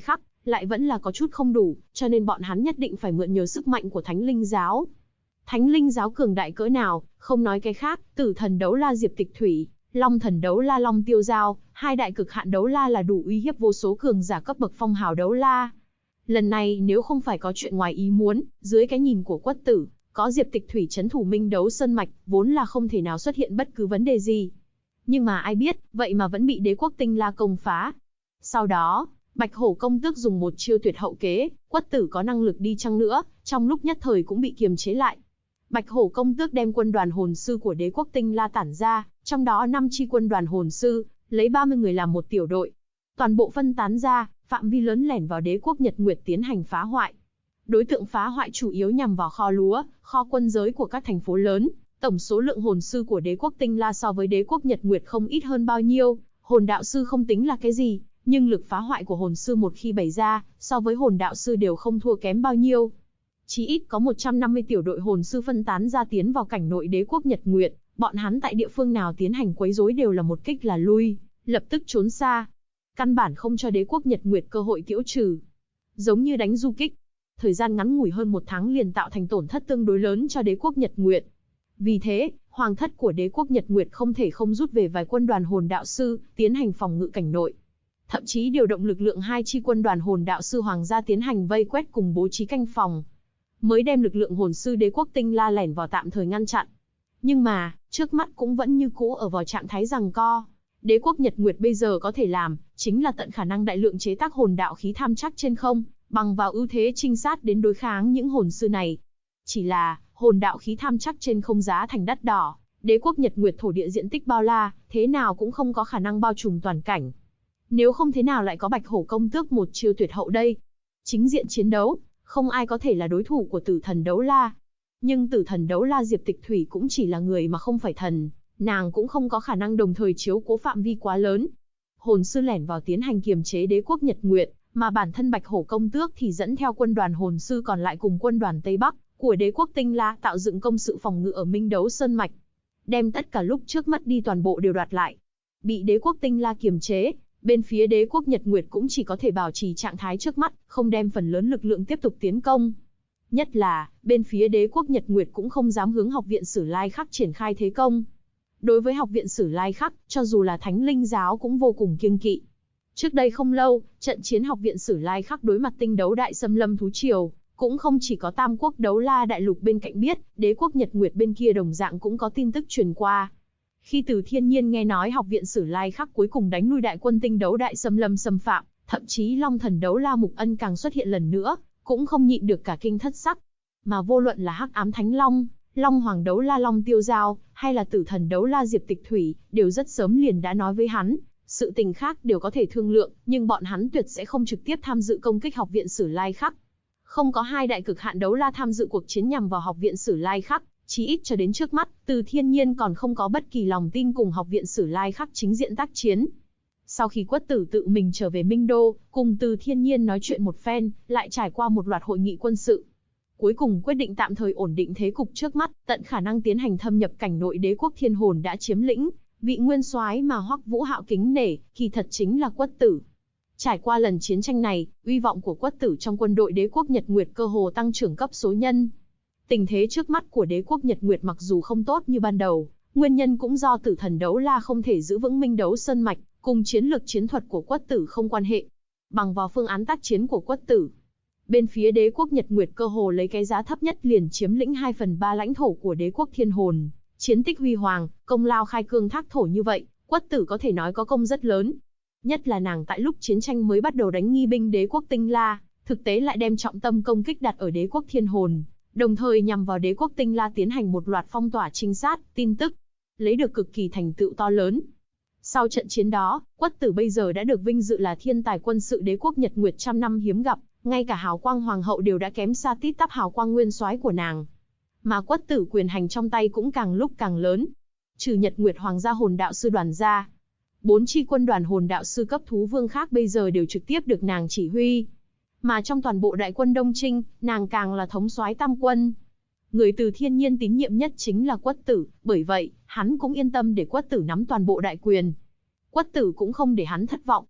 lại vẫn là có chút không đủ, cho nên bọn hắn nhất định phải mượn nhờ sức mạnh của Thánh Linh Giáo. Thánh Linh Giáo cường đại cỡ nào, không nói cái khác, Tử Thần Đấu La Diệp Tịch Thủy, Long Thần Đấu La Long Tiêu Giao, hai đại cực hạn đấu la là đủ uy hiếp vô số cường giả cấp bậc phong hào đấu la. Lần này nếu không phải có chuyện ngoài ý muốn, dưới cái nhìn của Quất Tử, có Diệp Tịch Thủy trấn thủ Minh Đấu Sơn mạch, vốn là không thể nào xuất hiện bất cứ vấn đề gì. Nhưng mà ai biết, vậy mà vẫn bị Đế quốc Tinh La công phá. Sau đó, Bạch Hổ công tước dùng một chiêu tuyệt hậu kế, Quất Tử có năng lực đi chăng nữa, trong lúc nhất thời cũng bị kiềm chế lại. Bạch Hổ công tước đem quân đoàn hồn sư của Đế quốc Tinh La tản ra, trong đó 5 chi quân đoàn hồn sư, lấy 30 người làm một tiểu đội. Toàn bộ phân tán ra, phạm vi lớn lẻn vào Đế quốc Nhật Nguyệt tiến hành phá hoại. Đối tượng phá hoại chủ yếu nhằm vào kho lúa, kho quân giới của các thành phố lớn. Tổng số lượng hồn sư của Đế quốc Tinh La so với Đế quốc Nhật Nguyệt không ít hơn bao nhiêu, hồn đạo sư không tính là cái gì, nhưng lực phá hoại của hồn sư một khi bày ra, so với hồn đạo sư đều không thua kém bao nhiêu. Chí ít có 150 tiểu đội hồn sư phân tán ra tiến vào cảnh nội Đế quốc Nhật Nguyệt, bọn hắn tại địa phương nào tiến hành quấy rối đều là một kích là lui, lập tức trốn xa. Căn bản không cho Đế quốc Nhật Nguyệt cơ hội giễu trừ. Giống như đánh du kích, thời gian ngắn ngủi hơn 1 tháng liền tạo thành tổn thất tương đối lớn cho Đế quốc Nhật Nguyệt. Vì thế, hoàng thất của Đế quốc Nhật Nguyệt không thể không rút về vài quân đoàn hồn đạo sư, tiến hành phòng ngự cảnh nội. Thậm chí điều động lực lượng 2 chi quân đoàn hồn đạo sư hoàng gia tiến hành vây quét cùng bố trí canh phòng, mới đem lực lượng hồn sư Đế quốc Tinh La lẻn vào tạm thời ngăn chặn. Nhưng mà, trước mắt cũng vẫn như cũ ở vào trạng thái giằng co. Đế quốc Nhật Nguyệt bây giờ có thể làm, chính là tận khả năng đại lượng chế tác hồn đạo khí tham chắc trên không, bằng vào ưu thế trinh sát đến đối kháng những hồn sư này. Chỉ là, hồn đạo khí tham chắc trên không giá thành đắt đỏ, Đế quốc Nhật Nguyệt thổ địa diện tích bao la, thế nào cũng không có khả năng bao trùm toàn cảnh. Nếu không thế nào lại có Bạch Hổ công tước một chiêu tuyệt hậu đây. Chính diện chiến đấu, không ai có thể là đối thủ của Tử Thần Đấu La. Nhưng Tử Thần Đấu La Diệp Tịch Thủy cũng chỉ là người mà không phải thần, nàng cũng không có khả năng đồng thời chiếu cố phạm vi quá lớn. Hồn sư lẻn vào tiến hành kiềm chế Đế quốc Nhật Nguyệt, mà bản thân Bạch Hổ công tước thì dẫn theo quân đoàn hồn sư còn lại cùng quân đoàn Tây Bắc của Đế quốc Tinh La tạo dựng công sự phòng ngự ở Minh Đấu Sơn mạch, đem tất cả lúc trước mất đi toàn bộ đều đoạt lại. Bị Đế quốc Tinh La kiềm chế, bên phía Đế quốc Nhật Nguyệt cũng chỉ có thể bảo trì trạng thái trước mắt, không đem phần lớn lực lượng tiếp tục tiến công. Nhất là, bên phía Đế quốc Nhật Nguyệt cũng không dám hướng Học viện Sử Lai Khắc triển khai thế công. Đối với Học viện Sử Lai Khắc, cho dù là Thánh Linh Giáo cũng vô cùng kiêng kỵ. Trước đây không lâu, trận chiến Học viện Sử Lai Khắc đối mặt Tinh Đấu Đại Xâm Lâm thú triều, cũng không chỉ có Tam quốc Đấu La đại lục bên cạnh biết, Đế quốc Nhật Nguyệt bên kia đồng dạng cũng có tin tức truyền qua. Khi Từ Thiên Nhiên nghe nói Học viện Sử Lai Khắc cuối cùng đánh lui đại quân Tinh Đấu Đại Xâm Lâm xâm phạm, thậm chí Long Thần Đấu La Mục Ân càng xuất hiện lần nữa, cũng không nhịn được cả kinh thất sắc. Mà vô luận là Hắc Ám Thánh Long, Long Hoàng Đấu La Long Tiêu Giao, hay là Tử Thần Đấu La Diệp Tịch Thủy, đều rất sớm liền đã nói với hắn, sự tình khác đều có thể thương lượng, nhưng bọn hắn tuyệt sẽ không trực tiếp tham dự công kích Học viện Sử Lai Khắc. Không có hai đại cực hạn đấu la tham dự cuộc chiến nhằm vào Học viện Sử Lai Khắc, chí ít cho đến trước mắt, Từ Thiên Nhiên còn không có bất kỳ lòng tin cùng Học viện Sử Lai Khắc chính diện tác chiến. Sau khi Quất Tử tự mình trở về Minh Đô, cùng Từ Thiên Nhiên nói chuyện một phen, lại trải qua một loạt hội nghị quân sự. Cuối cùng quyết định tạm thời ổn định thế cục trước mắt, tận khả năng tiến hành thâm nhập cảnh nội Đế quốc Thiên Hồn đã chiếm lĩnh. Vị nguyên soái mà Hoắc Vũ Hạo kính nể, kỳ thật chính là Quất Tử. Trải qua lần chiến tranh này, uy vọng của Quất Tử trong quân đội Đế quốc Nhật Nguyệt cơ hồ tăng trưởng cấp số nhân. Tình thế trước mắt của Đế quốc Nhật Nguyệt mặc dù không tốt như ban đầu, nguyên nhân cũng do Tử Thần Đấu La không thể giữ vững Minh Đấu Sơn mạch, cùng chiến lược chiến thuật của Quất Tử không quan hệ. Bằng vào phương án tác chiến của Quất Tử, bên phía Đế quốc Nhật Nguyệt cơ hồ lấy cái giá thấp nhất liền chiếm lĩnh 2/3 lãnh thổ của Đế quốc Thiên Hồn. Chiến tích huy hoàng, công lao khai cương thác thổ như vậy, Quất Tử có thể nói có công rất lớn. Nhất là nàng tại lúc chiến tranh mới bắt đầu đánh nghi binh Đế quốc Tinh La, thực tế lại đem trọng tâm công kích đặt ở Đế quốc Thiên Hồn, đồng thời nhằm vào Đế quốc Tinh La tiến hành một loạt phong tỏa trinh sát, tin tức, lấy được cực kỳ thành tựu to lớn. Sau trận chiến đó, Quất Tử bây giờ đã được vinh dự là thiên tài quân sự Đế quốc Nhật Nguyệt trăm năm hiếm gặp, ngay cả hào quang hoàng hậu đều đã kém xa tít tắp hào quang nguyên soái của nàng. Mà Quất Tử quyền hành trong tay cũng càng lúc càng lớn. Trừ Nhật Nguyệt Hoàng gia hồn đạo sư đoàn ra, 4 chi quân đoàn hồn đạo sư cấp thú vương khác bây giờ đều trực tiếp được nàng chỉ huy. Mà trong toàn bộ đại quân Đông Trinh, nàng càng là thống soái tam quân. Người Từ Thiên Nhiên tín nhiệm nhất chính là Quất Tử, bởi vậy, hắn cũng yên tâm để Quất Tử nắm toàn bộ đại quyền. Quất Tử cũng không để hắn thất vọng.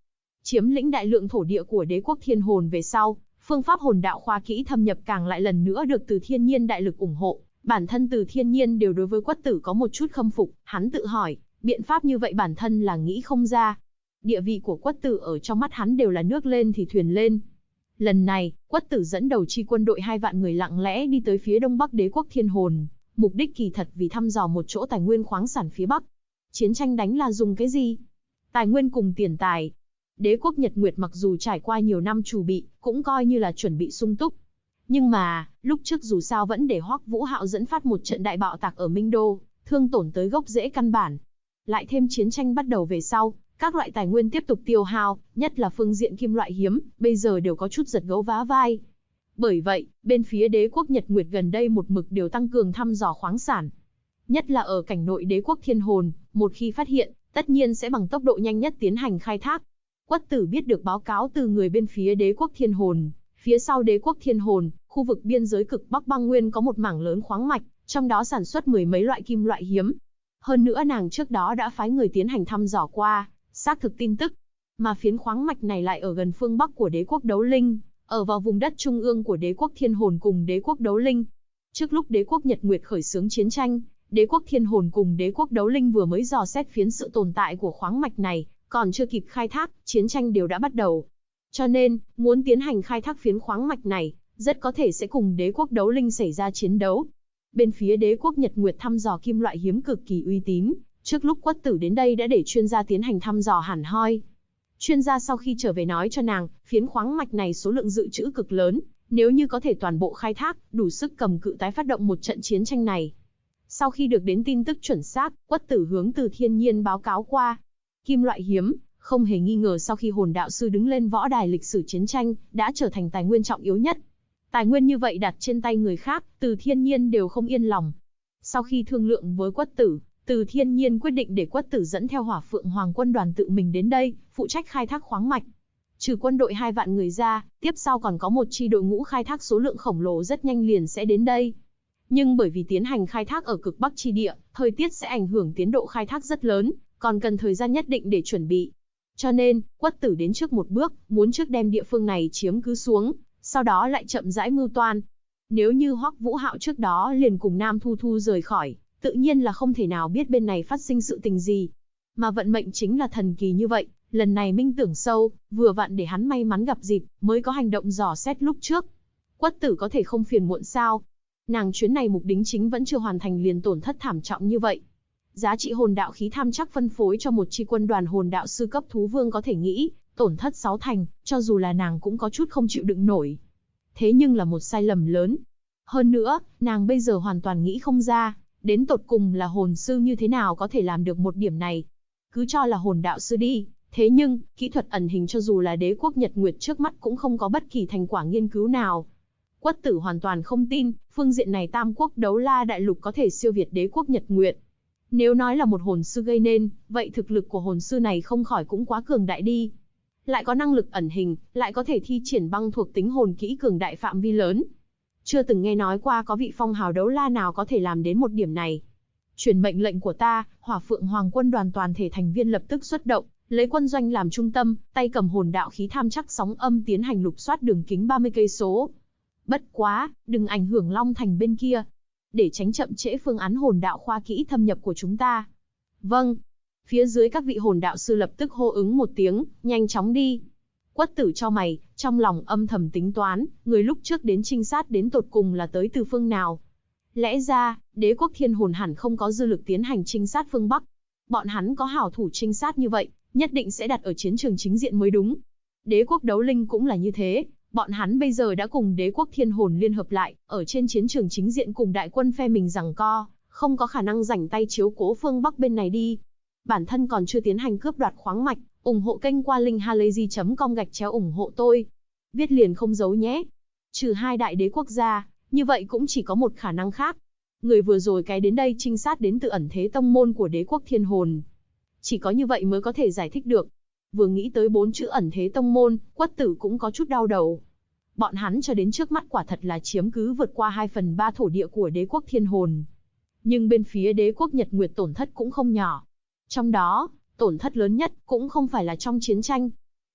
chiếm lĩnh đại lượng thổ địa của đế quốc thiên hồn về sau, phương pháp hồn đạo khoa kỹ thâm nhập càng lại lần nữa được Từ Thiên Nhiên đại lực ủng hộ. Bản thân Từ Thiên Nhiên đều đối với Quất Tử có một chút khâm phục, hắn tự hỏi, biện pháp như vậy bản thân là nghĩ không ra. Địa vị của Quất Tử ở trong mắt hắn đều là nước lên thì thuyền lên. Lần này, Quất Tử dẫn đầu chi quân đội 2 vạn người lặng lẽ đi tới phía đông bắc đế quốc thiên hồn, mục đích kỳ thật vì thăm dò một chỗ tài nguyên khoáng sản phía bắc. Chiến tranh đánh là dùng cái gì? Tài nguyên cùng tiền tài. Đế quốc Nhật Nguyệt mặc dù trải qua nhiều năm chuẩn bị, cũng coi như là chuẩn bị sung túc. Nhưng mà, lúc trước dù sao vẫn để Hoắc Vũ Hạo dẫn phát một trận đại bạo tạc ở Minh Đô, thương tổn tới gốc rễ căn bản. Lại thêm chiến tranh bắt đầu về sau, các loại tài nguyên tiếp tục tiêu hao, nhất là phương diện kim loại hiếm, bây giờ đều có chút giật gấu vá vai. Bởi vậy, bên phía đế quốc Nhật Nguyệt gần đây một mực đều tăng cường thăm dò khoáng sản. Nhất là ở cảnh nội đế quốc thiên hồn, một khi phát hiện, tất nhiên sẽ bằng tốc độ nhanh nhất tiến hành khai thác. Quất Tử biết được báo cáo từ người bên phía đế quốc thiên hồn, phía sau đế quốc thiên hồn, khu vực biên giới cực Bắc băng nguyên có một mảng lớn khoáng mạch, trong đó sản xuất 10 mấy loại kim loại hiếm. Hơn nữa nàng trước đó đã phái người tiến hành thăm dò qua, xác thực tin tức. Mà phiến khoáng mạch này lại ở gần phương Bắc của đế quốc đấu linh, ở vào vùng đất trung ương của đế quốc thiên hồn cùng đế quốc đấu linh. Trước lúc đế quốc Nhật Nguyệt khởi xướng chiến tranh, đế quốc thiên hồn cùng đế quốc đấu linh vừa mới dò xét phiến sự tồn tại của khoáng mạch này, còn chưa kịp khai thác, chiến tranh đều đã bắt đầu. Cho nên, muốn tiến hành khai thác phiến khoáng mạch này, rất có thể sẽ cùng đế quốc đấu linh xảy ra chiến đấu. Bên phía đế quốc Nhật Nguyệt thăm dò kim loại hiếm cực kỳ uy tín, trước lúc Quất Tử đến đây đã để chuyên gia tiến hành thăm dò hẳn hoi. Chuyên gia sau khi trở về nói cho nàng, phiến khoáng mạch này số lượng dự trữ cực lớn, nếu như có thể toàn bộ khai thác, đủ sức cầm cự tái phát động một trận chiến tranh này. Sau khi được đến tin tức chuẩn xác, Quất Tử hướng Từ Thiên Nhiên báo cáo qua. Kim loại hiếm, không hề nghi ngờ sau khi hồn đạo sư đứng lên võ đài lịch sử chiến tranh, đã trở thành tài nguyên trọng yếu nhất. Tài nguyên như vậy đặt trên tay người khác, Từ Thiên Nhiên đều không yên lòng. Sau khi thương lượng với Quất Tử, Từ Thiên Nhiên quyết định để Quất Tử dẫn theo Hỏa Phượng Hoàng quân đoàn tự mình đến đây, phụ trách khai thác khoáng mạch. Trừ quân đội 2 vạn người ra, tiếp sau còn có một chi đội ngũ khai thác số lượng khổng lồ rất nhanh liền sẽ đến đây. Nhưng bởi vì tiến hành khai thác ở cực Bắc chi địa, thời tiết sẽ ảnh hưởng tiến độ khai thác rất lớn, còn cần thời gian nhất định để chuẩn bị. Cho nên, Quất Tử đến trước một bước, muốn trước đem địa phương này chiếm cứ xuống, sau đó lại chậm rãi mưu toan. Nếu như Hoắc Vũ Hạo trước đó liền cùng Nam Thu Thu rời khỏi, tự nhiên là không thể nào biết bên này phát sinh sự tình gì. Mà vận mệnh chính là thần kỳ như vậy, lần này minh tưởng sâu, vừa vặn để hắn may mắn gặp dịp, mới có hành động dò xét lúc trước. Quất Tử có thể không phiền muộn sao? Nàng chuyến này mục đích chính vẫn chưa hoàn thành liền tổn thất thảm trọng như vậy. Giá trị hồn đạo khí tham chắc phân phối cho một chi quân đoàn hồn đạo sư cấp thú vương có thể nghĩ, tổn thất 6 thành, cho dù là nàng cũng có chút không chịu đựng nổi. Thế nhưng là một sai lầm lớn. Hơn nữa, nàng bây giờ hoàn toàn nghĩ không ra, đến tột cùng là hồn sư như thế nào có thể làm được một điểm này. Cứ cho là hồn đạo sư đi, thế nhưng, kỹ thuật ẩn hình cho dù là đế quốc Nhật Nguyệt trước mắt cũng không có bất kỳ thành quả nghiên cứu nào. Quất Tử hoàn toàn không tin, phương diện này Tam Quốc Đấu La Đại Lục có thể siêu việt đế quốc Nhật Nguyệt. Nếu nói là một hồn sư gây nên, vậy thực lực của hồn sư này không khỏi cũng quá cường đại đi. Lại có năng lực ẩn hình, lại có thể thi triển băng thuộc tính hồn kỹ cường đại phạm vi lớn. Chưa từng nghe nói qua có vị phong hào đấu la nào có thể làm đến một điểm này. Truyền mệnh lệnh của ta, Hỏa Phượng Hoàng quân đoàn toàn thể thành viên lập tức xuất động, lấy quân doanh làm trung tâm, tay cầm hồn đạo khí tham chắc sóng âm tiến hành lục soát đường kính 30 cây số. Bất quá, đừng ảnh hưởng Long Thành bên kia, để tránh chậm trễ phương án hồn đạo khoa kỹ thâm nhập của chúng ta. Vâng. Phía dưới các vị hồn đạo sư lập tức hô ứng một tiếng, nhanh chóng đi. Quất Tử chau mày, trong lòng âm thầm tính toán, người lúc trước đến trinh sát đến tột cùng là tới từ phương nào. Lẽ ra, đế quốc thiên hồn hẳn không có dư lực tiến hành trinh sát phương Bắc. Bọn hắn có hảo thủ trinh sát như vậy, nhất định sẽ đặt ở chiến trường chính diện mới đúng. Đế quốc đấu linh cũng là như thế, bọn hắn bây giờ đã cùng đế quốc thiên hồn liên hợp lại, ở trên chiến trường chính diện cùng đại quân phe mình giằng co, không có khả năng rảnh tay chiếu cố phương Bắc bên này đi. Bản thân còn chưa tiến hành cướp đoạt khoáng mạch, ủng hộ kênh qua link halayzi.com/ủng hộ tôi. Viết liền không giấu nhé. Trừ 2 đại đế quốc gia, như vậy cũng chỉ có một khả năng khác. Người vừa rồi cái đến đây trinh sát đến từ ẩn thế tông môn của đế quốc thiên hồn. Chỉ có như vậy mới có thể giải thích được. Vừa nghĩ tới 4 chữ ẩn thế tông môn, Quất Tử cũng có chút đau đầu. Bọn hắn cho đến trước mắt quả thật là chiếm cứ vượt qua 2/3 thổ địa của đế quốc thiên hồn. Nhưng bên phía đế quốc Nhật Nguyệt tổn thất cũng không nhỏ. Trong đó, tổn thất lớn nhất cũng không phải là trong chiến tranh.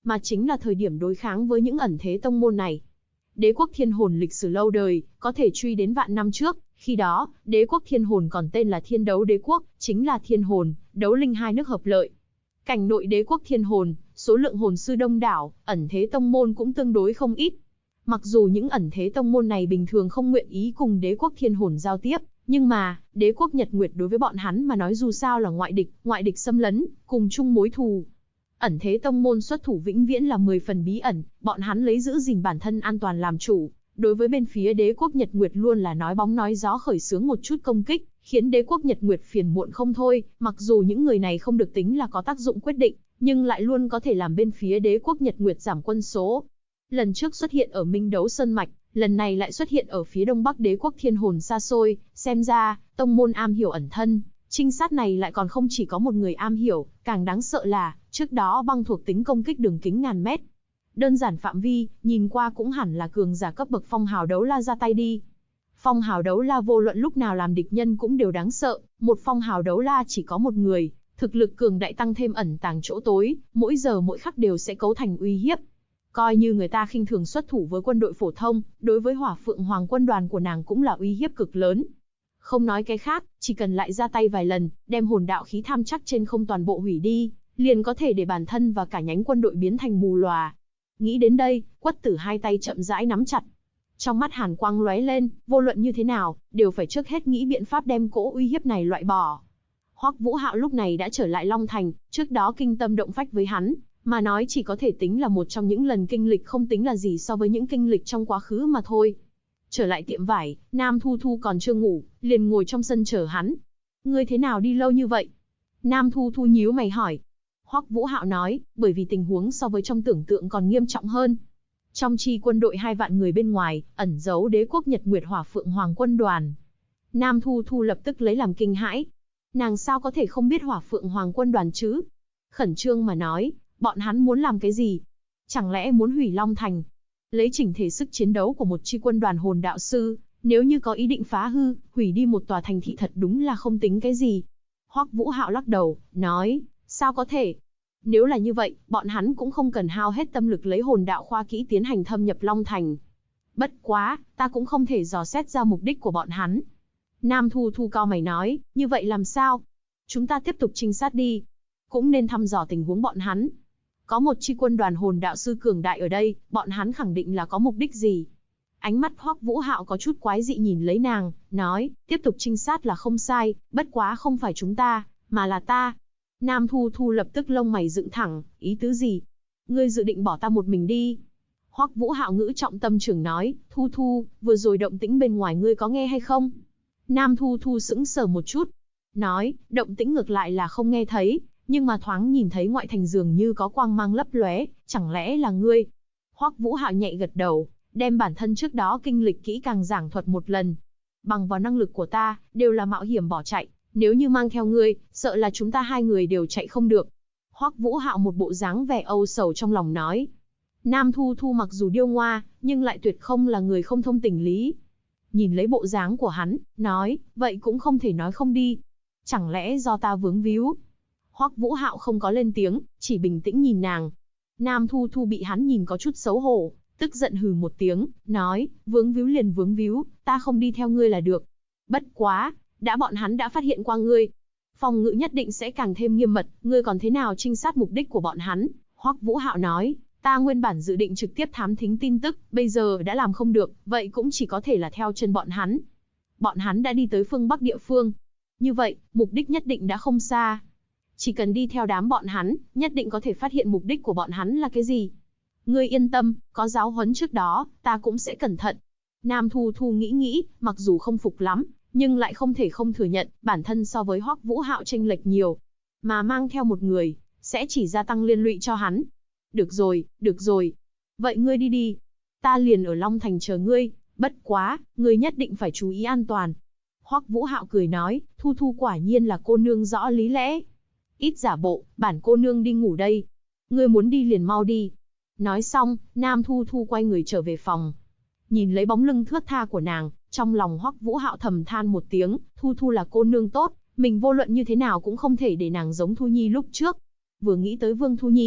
mà chính là thời điểm đối kháng với những ẩn thế tông môn này. Đế quốc Thiên Hồn lịch sử lâu đời, có thể truy đến vạn năm trước, khi đó, đế quốc Thiên Hồn còn tên là Thiên Đấu Đế quốc, chính là Thiên Hồn, Đấu Linh hai nước hợp lợi. Cảnh nội đế quốc Thiên Hồn, số lượng hồn sư đông đảo, ẩn thế tông môn cũng tương đối không ít. Mặc dù những ẩn thế tông môn này bình thường không nguyện ý cùng đế quốc Thiên Hồn giao tiếp, nhưng mà, đế quốc Nhật Nguyệt đối với bọn hắn mà nói dù sao là ngoại địch xâm lấn, cùng chung mối thù. Ẩn thế tông môn xuất thủ vĩnh viễn là 10 phần bí ẩn, bọn hắn lấy giữ gìn bản thân an toàn làm chủ. Đối với bên phía đế quốc Nhật Nguyệt luôn là nói bóng nói gió khởi xướng một chút công kích, khiến đế quốc Nhật Nguyệt phiền muộn không thôi, mặc dù những người này không được tính là có tác dụng quyết định, nhưng lại luôn có thể làm bên phía đế quốc Nhật Nguyệt giảm quân số. Lần trước xuất hiện ở Minh Đấu Sơn Mạch, lần này lại xuất hiện ở phía đông bắc đế quốc Thiên Hồn xa xôi, xem ra, tông môn am hiểu ẩn thân, trinh sát này lại còn không chỉ có một người am hiểu, càng đáng sợ là, trước đó băng thuộc tính công kích đường kính ngàn mét. Đơn giản phạm vi, nhìn qua cũng hẳn là cường giả cấp bậc phong hào đấu la ra tay đi. Phong hào đấu la vô luận lúc nào làm địch nhân cũng đều đáng sợ, một phong hào đấu la chỉ có một người, thực lực cường đại tăng thêm ẩn tàng chỗ tối, mỗi giờ mỗi khắc đều sẽ cấu thành uy hiếp. Coi như người ta khinh thường xuất thủ với quân đội phổ thông, đối với Hỏa Phượng Hoàng quân đoàn của nàng cũng là uy hiếp cực lớn. Không nói cái khác, chỉ cần lại ra tay vài lần, đem hồn đạo khí tham chắc trên không toàn bộ hủy đi, liền có thể để bản thân và cả nhánh quân đội biến thành mù lòa. Nghĩ đến đây, Quất Tử hai tay chậm rãi nắm chặt. Trong mắt hàn quang lóe lên, vô luận như thế nào, đều phải trước hết nghĩ biện pháp đem cỗ uy hiếp này loại bỏ. Hoắc Vũ Hạo lúc này đã trở lại Long Thành, trước đó kinh tâm động phách với hắn, mà nói chỉ có thể tính là một trong những lần kinh lịch không tính là gì so với những kinh lịch trong quá khứ mà thôi. Trở lại tiệm vải, Nam Thu Thu còn chưa ngủ, liền ngồi trong sân chờ hắn. Ngươi thế nào đi lâu như vậy? Nam Thu Thu nhíu mày hỏi. Hoắc Vũ Hạo nói, bởi vì tình huống so với trong tưởng tượng còn nghiêm trọng hơn. Trong chi quân đội 2 vạn người bên ngoài, ẩn giấu đế quốc Nhật Nguyệt Hỏa Phượng Hoàng quân đoàn. Nam Thu Thu lập tức lấy làm kinh hãi. Nàng sao có thể không biết Hỏa Phượng Hoàng quân đoàn chứ? Khẩn trương mà nói, bọn hắn muốn làm cái gì? Chẳng lẽ muốn hủy Long Thành? Lấy chỉnh thể sức chiến đấu của một chi quân đoàn hồn đạo sư, nếu như có ý định phá hư, hủy đi một tòa thành thị thật đúng là không tính cái gì. Hoắc Vũ Hạo lắc đầu, nói, sao có thể? Nếu là như vậy, bọn hắn cũng không cần hao hết tâm lực lấy hồn đạo khoa kỹ tiến hành thâm nhập Long Thành. Bất quá, ta cũng không thể dò xét ra mục đích của bọn hắn. Nam Thu Thu cao mày nói, như vậy làm sao? Chúng ta tiếp tục trinh sát đi. Cũng nên thăm dò tình huống bọn hắn. Có một chi quân đoàn hồn đạo sư cường đại ở đây, bọn hắn khẳng định là có mục đích gì. Ánh mắt Hoắc Vũ Hạo có chút quái dị nhìn lấy nàng, nói, tiếp tục trinh sát là không sai, bất quá không phải chúng ta, mà là ta. Nam Thu Thu lập tức lông mày dựng thẳng, ý tứ gì? Ngươi dự định bỏ ta một mình đi? Hoắc Vũ Hạo ngữ trọng tâm trường nói, Thu Thu, vừa rồi động tĩnh bên ngoài ngươi có nghe hay không? Nam Thu Thu sững sờ một chút, nói, động tĩnh ngược lại là không nghe thấy, nhưng mà thoáng nhìn thấy ngoại thành dường như có quang mang lấp lóe, chẳng lẽ là ngươi? Hoắc Vũ Hạo nhẹ gật đầu, đem bản thân trước đó kinh lịch kỹ càng giảng thuật một lần. Bằng vào năng lực của ta, đều là mạo hiểm bỏ chạy, nếu như mang theo ngươi, sợ là chúng ta 2 người đều chạy không được. Hoắc Vũ Hạo một bộ dáng vẻ âu sầu trong lòng nói. Nam Thu Thu mặc dù điêu ngoa, nhưng lại tuyệt không là người không thông tình lý. Nhìn lấy bộ dáng của hắn, nói, vậy cũng không thể nói không đi. Chẳng lẽ do ta vướng víu? Hoắc Vũ Hạo không có lên tiếng, chỉ bình tĩnh nhìn nàng. Nam Thu Thu bị hắn nhìn có chút xấu hổ, tức giận hừ một tiếng, nói, vướng víu liền vướng víu, ta không đi theo ngươi là được. Bất quá, bọn hắn đã phát hiện qua ngươi. Phòng ngự nhất định sẽ càng thêm nghiêm mật, ngươi còn thế nào trinh sát mục đích của bọn hắn? Hoắc Vũ Hạo nói, ta nguyên bản dự định trực tiếp thám thính tin tức, bây giờ đã làm không được, vậy cũng chỉ có thể là theo chân bọn hắn. Bọn hắn đã đi tới phương Bắc địa phương. Như vậy, mục đích nhất định đã không xa. Chỉ cần đi theo đám bọn hắn, nhất định có thể phát hiện mục đích của bọn hắn là cái gì. Ngươi yên tâm, có giáo huấn trước đó, ta cũng sẽ cẩn thận. Nam Thu Thu nghĩ, mặc dù không phục lắm, nhưng lại không thể không thừa nhận, bản thân so với Hoắc Vũ Hạo chênh lệch nhiều. Mà mang theo một người, sẽ chỉ gia tăng liên lụy cho hắn. Được rồi. Vậy ngươi đi đi. Ta liền ở Long Thành chờ ngươi, bất quá, ngươi nhất định phải chú ý an toàn. Hoắc Vũ Hạo cười nói, Thu Thu quả nhiên là cô nương rõ lý lẽ. Ít giả bộ, bản cô nương đi ngủ đây. Ngươi muốn đi liền mau đi. Nói xong, Nam Thu Thu quay người trở về phòng. Nhìn lấy bóng lưng thướt tha của nàng, trong lòng Hoắc Vũ Hạo thầm than một tiếng, Thu Thu là cô nương tốt, mình vô luận như thế nào cũng không thể để nàng giống Thu Nhi lúc trước. Vừa nghĩ tới Vương Thu Nhi,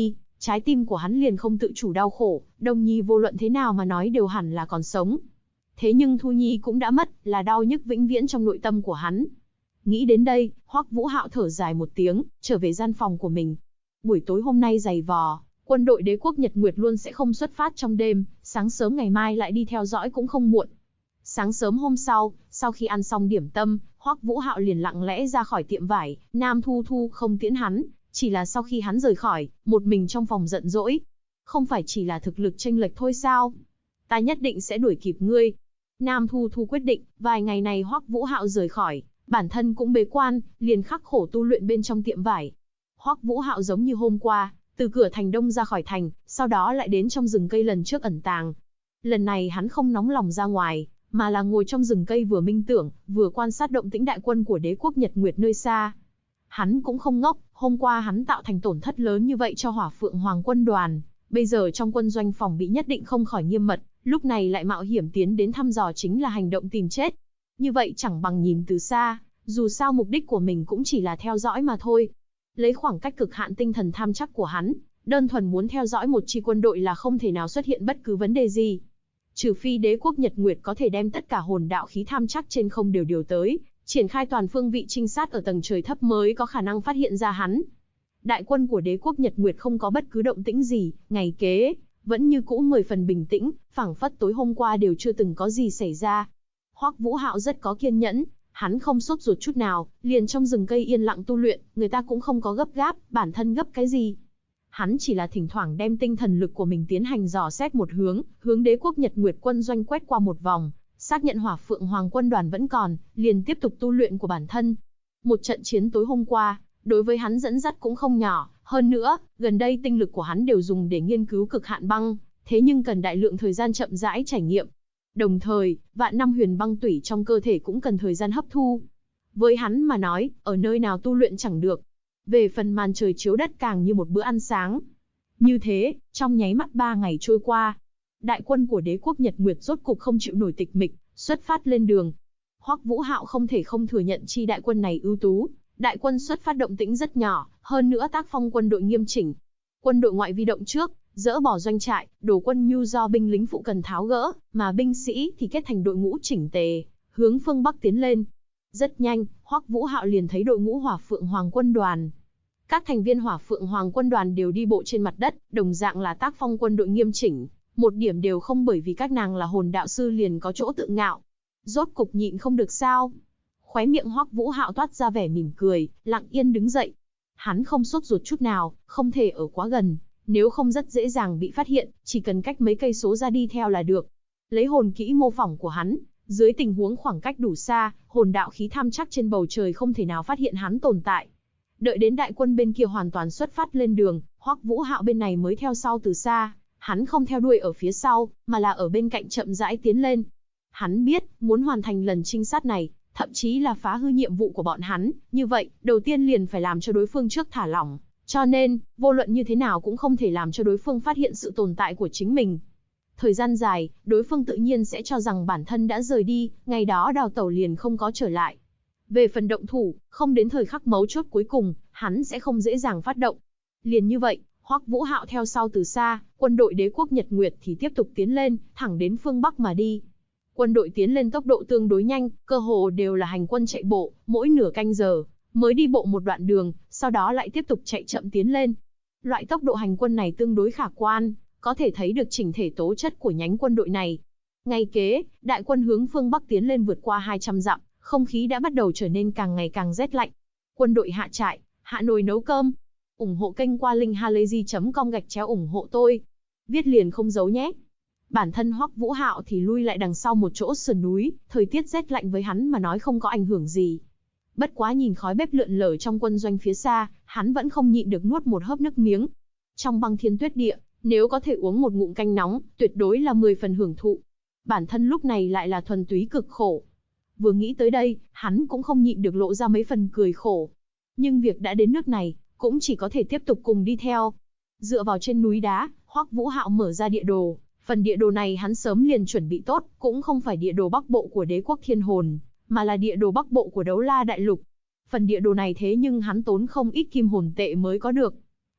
trái tim của hắn liền không tự chủ đau khổ, Đông Nhi vô luận thế nào mà nói đều hẳn là còn sống. Thế nhưng Thu Nhi cũng đã mất, là đau nhức vĩnh viễn trong nội tâm của hắn. Nghĩ đến đây, Hoắc Vũ Hạo thở dài một tiếng, trở về gian phòng của mình. Buổi tối hôm nay dày vò, quân đội đế quốc Nhật Nguyệt luôn sẽ không xuất phát trong đêm, sáng sớm ngày mai lại đi theo dõi cũng không muộn. Sáng sớm hôm sau khi ăn xong điểm tâm, Hoắc Vũ Hạo liền lặng lẽ ra khỏi tiệm vải, Nam Thu Thu không tiễn hắn, chỉ là sau khi hắn rời khỏi, một mình trong phòng giận dỗi. Không phải chỉ là thực lực chênh lệch thôi sao? Ta nhất định sẽ đuổi kịp ngươi. Nam Thu Thu quyết định, vài ngày này Hoắc Vũ Hạo rời khỏi, bản thân cũng bế quan, liền khắc khổ tu luyện bên trong tiệm vải. Hoắc Vũ Hạo giống như hôm qua, từ cửa thành đông ra khỏi thành, sau đó lại đến trong rừng cây lần trước ẩn tàng. Lần này hắn không nóng lòng ra ngoài, mà là ngồi trong rừng cây vừa minh tưởng, vừa quan sát động tĩnh đại quân của đế quốc Nhật Nguyệt nơi xa. Hắn cũng không ngốc, hôm qua hắn tạo thành tổn thất lớn như vậy cho Hỏa Phượng Hoàng quân đoàn, bây giờ trong quân doanh phòng bị nhất định không khỏi nghiêm mật, lúc này lại mạo hiểm tiến đến thăm dò chính là hành động tìm chết. Như vậy chẳng bằng nhìn từ xa, dù sao mục đích của mình cũng chỉ là theo dõi mà thôi. Lấy khoảng cách cực hạn tinh thần tham chắc của hắn, đơn thuần muốn theo dõi một chi quân đội là không thể nào xuất hiện bất cứ vấn đề gì. Trừ phi đế quốc Nhật Nguyệt có thể đem tất cả hồn đạo khí tham chắc trên không đều điều tới, triển khai toàn phương vị trinh sát ở tầng trời thấp mới có khả năng phát hiện ra hắn. Đại quân của đế quốc Nhật Nguyệt không có bất cứ động tĩnh gì, ngày kế, vẫn như cũ 10 phần bình tĩnh, phảng phất tối hôm qua đều chưa từng có gì xảy ra. Hoắc Vũ Hạo rất có kiên nhẫn, hắn không sốt ruột chút nào, liền trong rừng cây yên lặng tu luyện, người ta cũng không có gấp gáp, bản thân gấp cái gì. Hắn chỉ là thỉnh thoảng đem tinh thần lực của mình tiến hành dò xét một hướng đế quốc Nhật Nguyệt quân doanh quét qua một vòng, xác nhận Hỏa Phượng Hoàng quân đoàn vẫn còn, liền tiếp tục tu luyện của bản thân. Một trận chiến tối hôm qua, đối với hắn dẫn dắt cũng không nhỏ, hơn nữa, gần đây tinh lực của hắn đều dùng để nghiên cứu cực hạn băng, thế nhưng cần đại lượng thời gian chậm rãi trải nghiệm. Đồng thời, vạn năm huyền băng tủy trong cơ thể cũng cần thời gian hấp thu. Với hắn mà nói, ở nơi nào tu luyện chẳng được. Về phần màn trời chiếu đất càng như một bữa ăn sáng. Như thế, trong nháy mắt 3 ngày trôi qua, đại quân của đế quốc Nhật Nguyệt rốt cục không chịu nổi tịch mịch, xuất phát lên đường. Hoắc Vũ Hạo không thể không thừa nhận chi đại quân này ưu tú. Đại quân xuất phát động tĩnh rất nhỏ, hơn nữa tác phong quân đội nghiêm chỉnh. Quân đội ngoại vi động trước, dỡ bỏ doanh trại, đổ quân nhu do binh lính phụ cần tháo gỡ, mà binh sĩ thì kết thành đội ngũ chỉnh tề, hướng phương Bắc tiến lên. Rất nhanh, Hoắc Vũ Hạo liền thấy đội ngũ Hỏa Phượng Hoàng quân đoàn. Các thành viên Hỏa Phượng Hoàng quân đoàn đều đi bộ trên mặt đất, đồng dạng là tác phong quân đội nghiêm chỉnh, một điểm đều không bởi vì các nàng là hồn đạo sư liền có chỗ tự ngạo. Rốt cục nhịn không được sao? Khóe miệng Hoắc Vũ Hạo toát ra vẻ mỉm cười, lặng yên đứng dậy. Hắn không sốt ruột chút nào, không thể ở quá gần, nếu không rất dễ dàng bị phát hiện, chỉ cần cách mấy cây số ra đi theo là được. Lấy hồn kỹ mô phỏng của hắn, dưới tình huống khoảng cách đủ xa, hồn đạo khí tham chắc trên bầu trời không thể nào phát hiện hắn tồn tại. Đợi đến đại quân bên kia hoàn toàn xuất phát lên đường, Hoắc Vũ Hạo bên này mới theo sau từ xa, hắn không theo đuôi ở phía sau, mà là ở bên cạnh chậm rãi tiến lên. Hắn biết, muốn hoàn thành lần trinh sát này, thậm chí là phá hư nhiệm vụ của bọn hắn, như vậy, đầu tiên liền phải làm cho đối phương trước thả lỏng, cho nên, vô luận như thế nào cũng không thể làm cho đối phương phát hiện sự tồn tại của chính mình. Thời gian dài, đối phương tự nhiên sẽ cho rằng bản thân đã rời đi, ngày đó đào tẩu liền không có trở lại. Về phần động thủ, không đến thời khắc mấu chốt cuối cùng, hắn sẽ không dễ dàng phát động. Liền như vậy, Hoắc Vũ Hạo theo sau từ xa, quân đội đế quốc Nhật Nguyệt thì tiếp tục tiến lên, thẳng đến phương Bắc mà đi. Quân đội tiến lên tốc độ tương đối nhanh, cơ hồ đều là hành quân chạy bộ, mỗi nửa canh giờ mới đi bộ một đoạn đường, sau đó lại tiếp tục chạy chậm tiến lên. Loại tốc độ hành quân này tương đối khả quan, có thể thấy được chỉnh thể tố chất của nhánh quân đội này. Ngày kế, đại quân hướng phương Bắc tiến lên vượt qua 200 dặm, không khí đã bắt đầu trở nên càng ngày càng rét lạnh. Quân đội hạ trại, hạ nồi nấu cơm. Ủng hộ kênh qua link halayzi.com ủng hộ tôi. Viết liền không giấu nhé. Bản thân Hoắc Vũ Hạo thì lui lại đằng sau một chỗ sườn núi, thời tiết rét lạnh với hắn mà nói không có ảnh hưởng gì. Bất quá nhìn khói bếp lượn lờ trong quân doanh phía xa, hắn vẫn không nhịn được nuốt một hớp nước miếng. Trong băng thiên tuyết địa, nếu có thể uống một ngụm canh nóng, tuyệt đối là 10 phần hưởng thụ. Bản thân lúc này lại là thuần túy cực khổ. Vừa nghĩ tới đây, hắn cũng không nhịn được lộ ra mấy phần cười khổ. Nhưng việc đã đến nước này, cũng chỉ có thể tiếp tục cùng đi theo. Dựa vào trên núi đá, Hoắc Vũ Hạo mở ra địa đồ. Phần địa đồ này hắn sớm liền chuẩn bị tốt, cũng không phải địa đồ Bắc Bộ của đế quốc Thiên Hồn, mà là địa đồ Bắc Bộ của Đấu La Đại Lục. Phần địa đồ này thế nhưng hắn tốn không ít kim hồn tệ mới có được.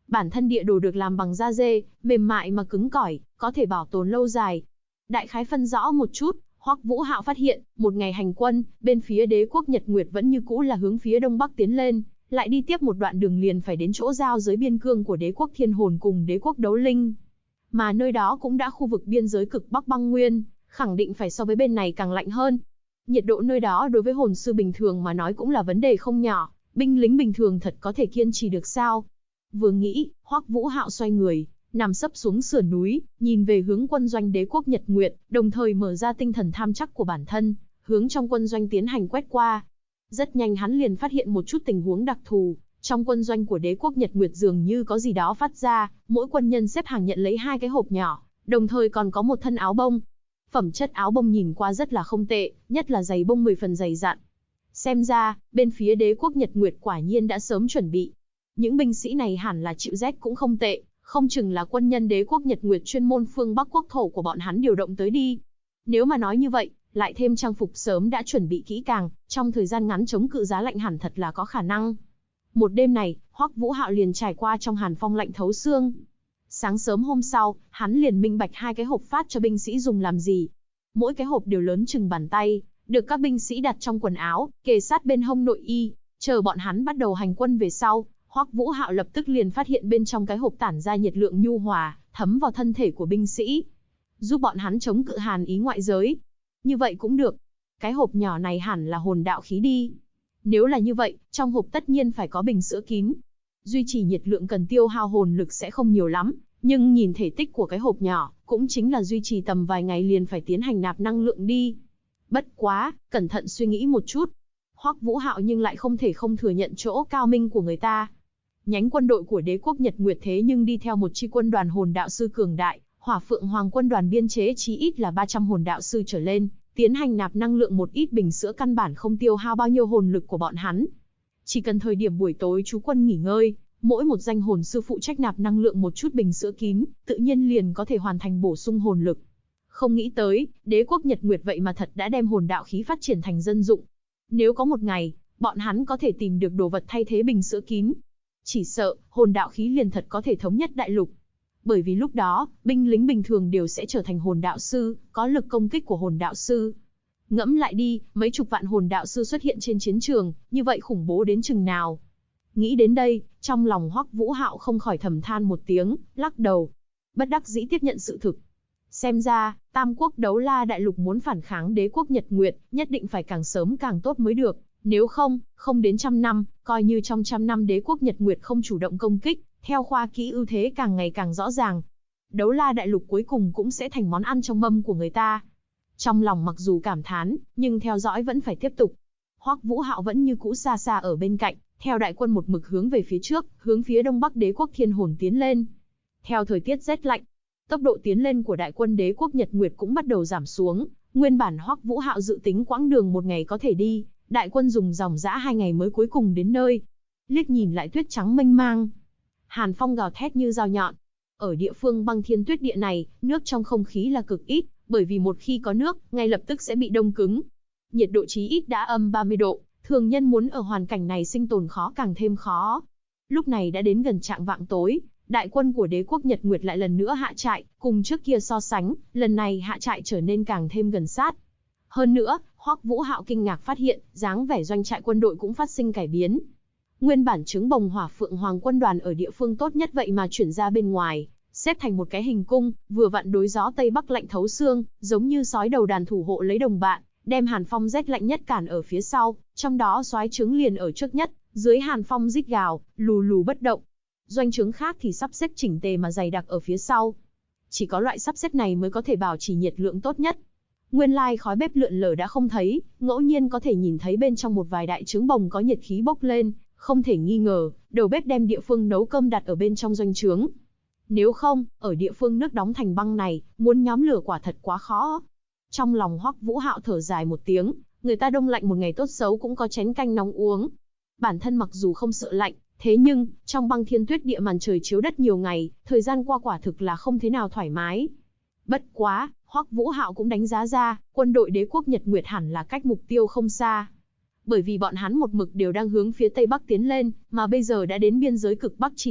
Bản thân địa đồ được làm bằng da dê, mềm mại mà cứng cỏi, có thể bảo tồn lâu dài. Đại khái phân rõ một chút, Hoắc Vũ Hạo phát hiện, một ngày hành quân, bên phía đế quốc Nhật Nguyệt vẫn như cũ là hướng phía đông bắc tiến lên, lại đi tiếp một đoạn đường liền phải đến chỗ giao giới biên cương của đế quốc Thiên Hồn cùng đế quốc Đấu Linh. Mà nơi đó cũng đã khu vực biên giới cực Bắc băng nguyên, khẳng định phải so với bên này càng lạnh hơn. Nhiệt độ nơi đó đối với hồn sư bình thường mà nói cũng là vấn đề không nhỏ, binh lính bình thường thật có thể kiên trì được sao? Vừa nghĩ, Hoắc Vũ Hạo xoay người, nằm sấp xuống sườn núi, nhìn về hướng quân doanh đế quốc Nhật Nguyệt, đồng thời mở ra tinh thần tham chắc của bản thân, hướng trong quân doanh tiến hành quét qua. Rất nhanh hắn liền phát hiện một chút tình huống đặc thù, trong quân doanh của đế quốc Nhật Nguyệt dường như có gì đó phát ra, mỗi quân nhân xếp hàng nhận lấy 2 cái hộp nhỏ, đồng thời còn có một thân áo bông. Phẩm chất áo bông nhìn qua rất là không tệ, nhất là giày bông 10 phần dày dặn. Xem ra, bên phía đế quốc Nhật Nguyệt quả nhiên đã sớm chuẩn bị. Những binh sĩ này hẳn là chịu rét cũng không tệ, không chừng là quân nhân đế quốc Nhật Nguyệt chuyên môn phương Bắc quốc thổ của bọn hắn điều động tới đi. Nếu mà nói như vậy, lại thêm trang phục sớm đã chuẩn bị kỹ càng, trong thời gian ngắn chống cự giá lạnh hẳn thật là có khả năng. Một đêm này, Hoắc Vũ Hạo liền trải qua trong hàn phong lạnh thấu xương. Sáng sớm hôm sau, hắn liền minh bạch 2 cái hộp phát cho binh sĩ dùng làm gì. Mỗi cái hộp đều lớn chừng bàn tay, được các binh sĩ đặt trong quần áo, kề sát bên hông nội y, chờ bọn hắn bắt đầu hành quân về sau. Hoắc Vũ Hạo lập tức liền phát hiện bên trong cái hộp tản ra nhiệt lượng nhu hòa, thấm vào thân thể của binh sĩ, giúp bọn hắn chống cự hàn ý ngoại giới. Như vậy cũng được. Cái hộp nhỏ này hẳn là hồn đạo khí đi. Nếu là như vậy, trong hộp tất nhiên phải có bình sữa kín. Duy trì nhiệt lượng cần tiêu hao hồn lực sẽ không nhiều lắm, nhưng nhìn thể tích của cái hộp nhỏ, cũng chính là duy trì tầm vài ngày liền phải tiến hành nạp năng lượng đi. Bất quá, cẩn thận suy nghĩ một chút. Hoắc Vũ Hạo nhưng lại không thể không thừa nhận chỗ cao minh của người ta. Nhánh quân đội của đế quốc Nhật Nguyệt thế nhưng đi theo một chi quân đoàn hồn đạo sư cường đại, Hỏa Phượng Hoàng quân đoàn biên chế chí ít là 300 hồn đạo sư trở lên, tiến hành nạp năng lượng một ít bình sữa căn bản không tiêu hao bao nhiêu hồn lực của bọn hắn. Chỉ cần thời điểm buổi tối trú quân nghỉ ngơi, mỗi một danh hồn sư phụ trách nạp năng lượng một chút bình sữa kín, tự nhiên liền có thể hoàn thành bổ sung hồn lực. Không nghĩ tới, đế quốc Nhật Nguyệt vậy mà thật đã đem hồn đạo khí phát triển thành dân dụng. Nếu có một ngày, bọn hắn có thể tìm được đồ vật thay thế bình sữa kín, chỉ sợ, hồn đạo khí liền thật có thể thống nhất đại lục. Bởi vì lúc đó, binh lính bình thường đều sẽ trở thành hồn đạo sư, có lực công kích của hồn đạo sư. Ngẫm lại đi, mấy chục vạn hồn đạo sư xuất hiện trên chiến trường, như vậy khủng bố đến chừng nào. Nghĩ đến đây, trong lòng Hoắc Vũ Hạo không khỏi thầm than một tiếng, lắc đầu. Bất đắc dĩ tiếp nhận sự thực. Xem ra, Tam quốc Đấu La đại lục muốn phản kháng đế quốc Nhật Nguyệt, nhất định phải càng sớm càng tốt mới được. Nếu không, không đến 100 năm, coi như trong 100 năm đế quốc Nhật Nguyệt không chủ động công kích, theo khoa kỹ ưu thế càng ngày càng rõ ràng. Đấu La đại lục cuối cùng cũng sẽ thành món ăn trong mâm của người ta. Trong lòng mặc dù cảm thán, nhưng theo dõi vẫn phải tiếp tục. Hoắc Vũ Hạo vẫn như cũ xa xa ở bên cạnh, theo đại quân một mực hướng về phía trước, hướng phía đông bắc đế quốc Thiên Hồn tiến lên. Theo thời tiết rét lạnh, tốc độ tiến lên của đại quân đế quốc Nhật Nguyệt cũng bắt đầu giảm xuống. Nguyên bản Hoắc Vũ Hạo dự tính quãng đường một ngày có thể đi, đại quân dùng dòng dã 2 ngày mới cuối cùng đến nơi. Liếc nhìn lại tuyết trắng mênh mang, hàn phong gào thét như dao nhọn. Ở địa phương băng thiên tuyết địa này, nước trong không khí là cực ít, bởi vì một khi có nước, ngay lập tức sẽ bị đông cứng. Nhiệt độ chí ít đã âm 30 độ, thường nhân muốn ở hoàn cảnh này sinh tồn khó càng thêm khó. Lúc này đã đến gần chạng vạng tối, đại quân của đế quốc Nhật Nguyệt lại lần nữa hạ trại, cùng trước kia so sánh, lần này hạ trại trở nên càng thêm gần sát. Hơn nữa, Hoắc Vũ Hạo kinh ngạc phát hiện, dáng vẻ doanh trại quân đội cũng phát sinh cải biến. Nguyên bản trứng bồng Hỏa Phượng Hoàng quân đoàn ở địa phương tốt nhất vậy mà chuyển ra bên ngoài, xếp thành một cái hình cung, vừa vặn đối gió tây bắc lạnh thấu xương, giống như sói đầu đàn thủ hộ lấy đồng bạn, đem hàn phong rét lạnh nhất cản ở phía sau, trong đó soái trứng liền ở trước nhất, dưới hàn phong rít gào, lù lù bất động. Doanh trướng khác thì sắp xếp chỉnh tề mà dày đặc ở phía sau. Chỉ có loại sắp xếp này mới có thể bảo trì nhiệt lượng tốt nhất. Nguyên lai khói bếp lượn lờ đã không thấy, ngẫu nhiên có thể nhìn thấy bên trong một vài đại trứng bồng có nhiệt khí bốc lên, không thể nghi ngờ, đầu bếp đem địa phương nấu cơm đặt ở bên trong doanh trướng. Nếu không, ở địa phương nước đóng thành băng này, muốn nhóm lửa quả thật quá khó. Trong lòng Hoắc Vũ Hạo thở dài một tiếng, người ta đông lạnh một ngày tốt xấu cũng có chén canh nóng uống. Bản thân mặc dù không sợ lạnh, thế nhưng, trong băng thiên tuyết địa màn trời chiếu đất nhiều ngày, thời gian qua quả thực là không thế nào thoải mái. Bất quá, Hoắc Vũ Hạo cũng đánh giá ra, quân đội đế quốc Nhật Nguyệt hẳn là cách mục tiêu không xa. Bởi vì bọn hắn một mực đều đang hướng phía tây bắc tiến lên, mà bây giờ đã đến biên giới cực bắc chi địa,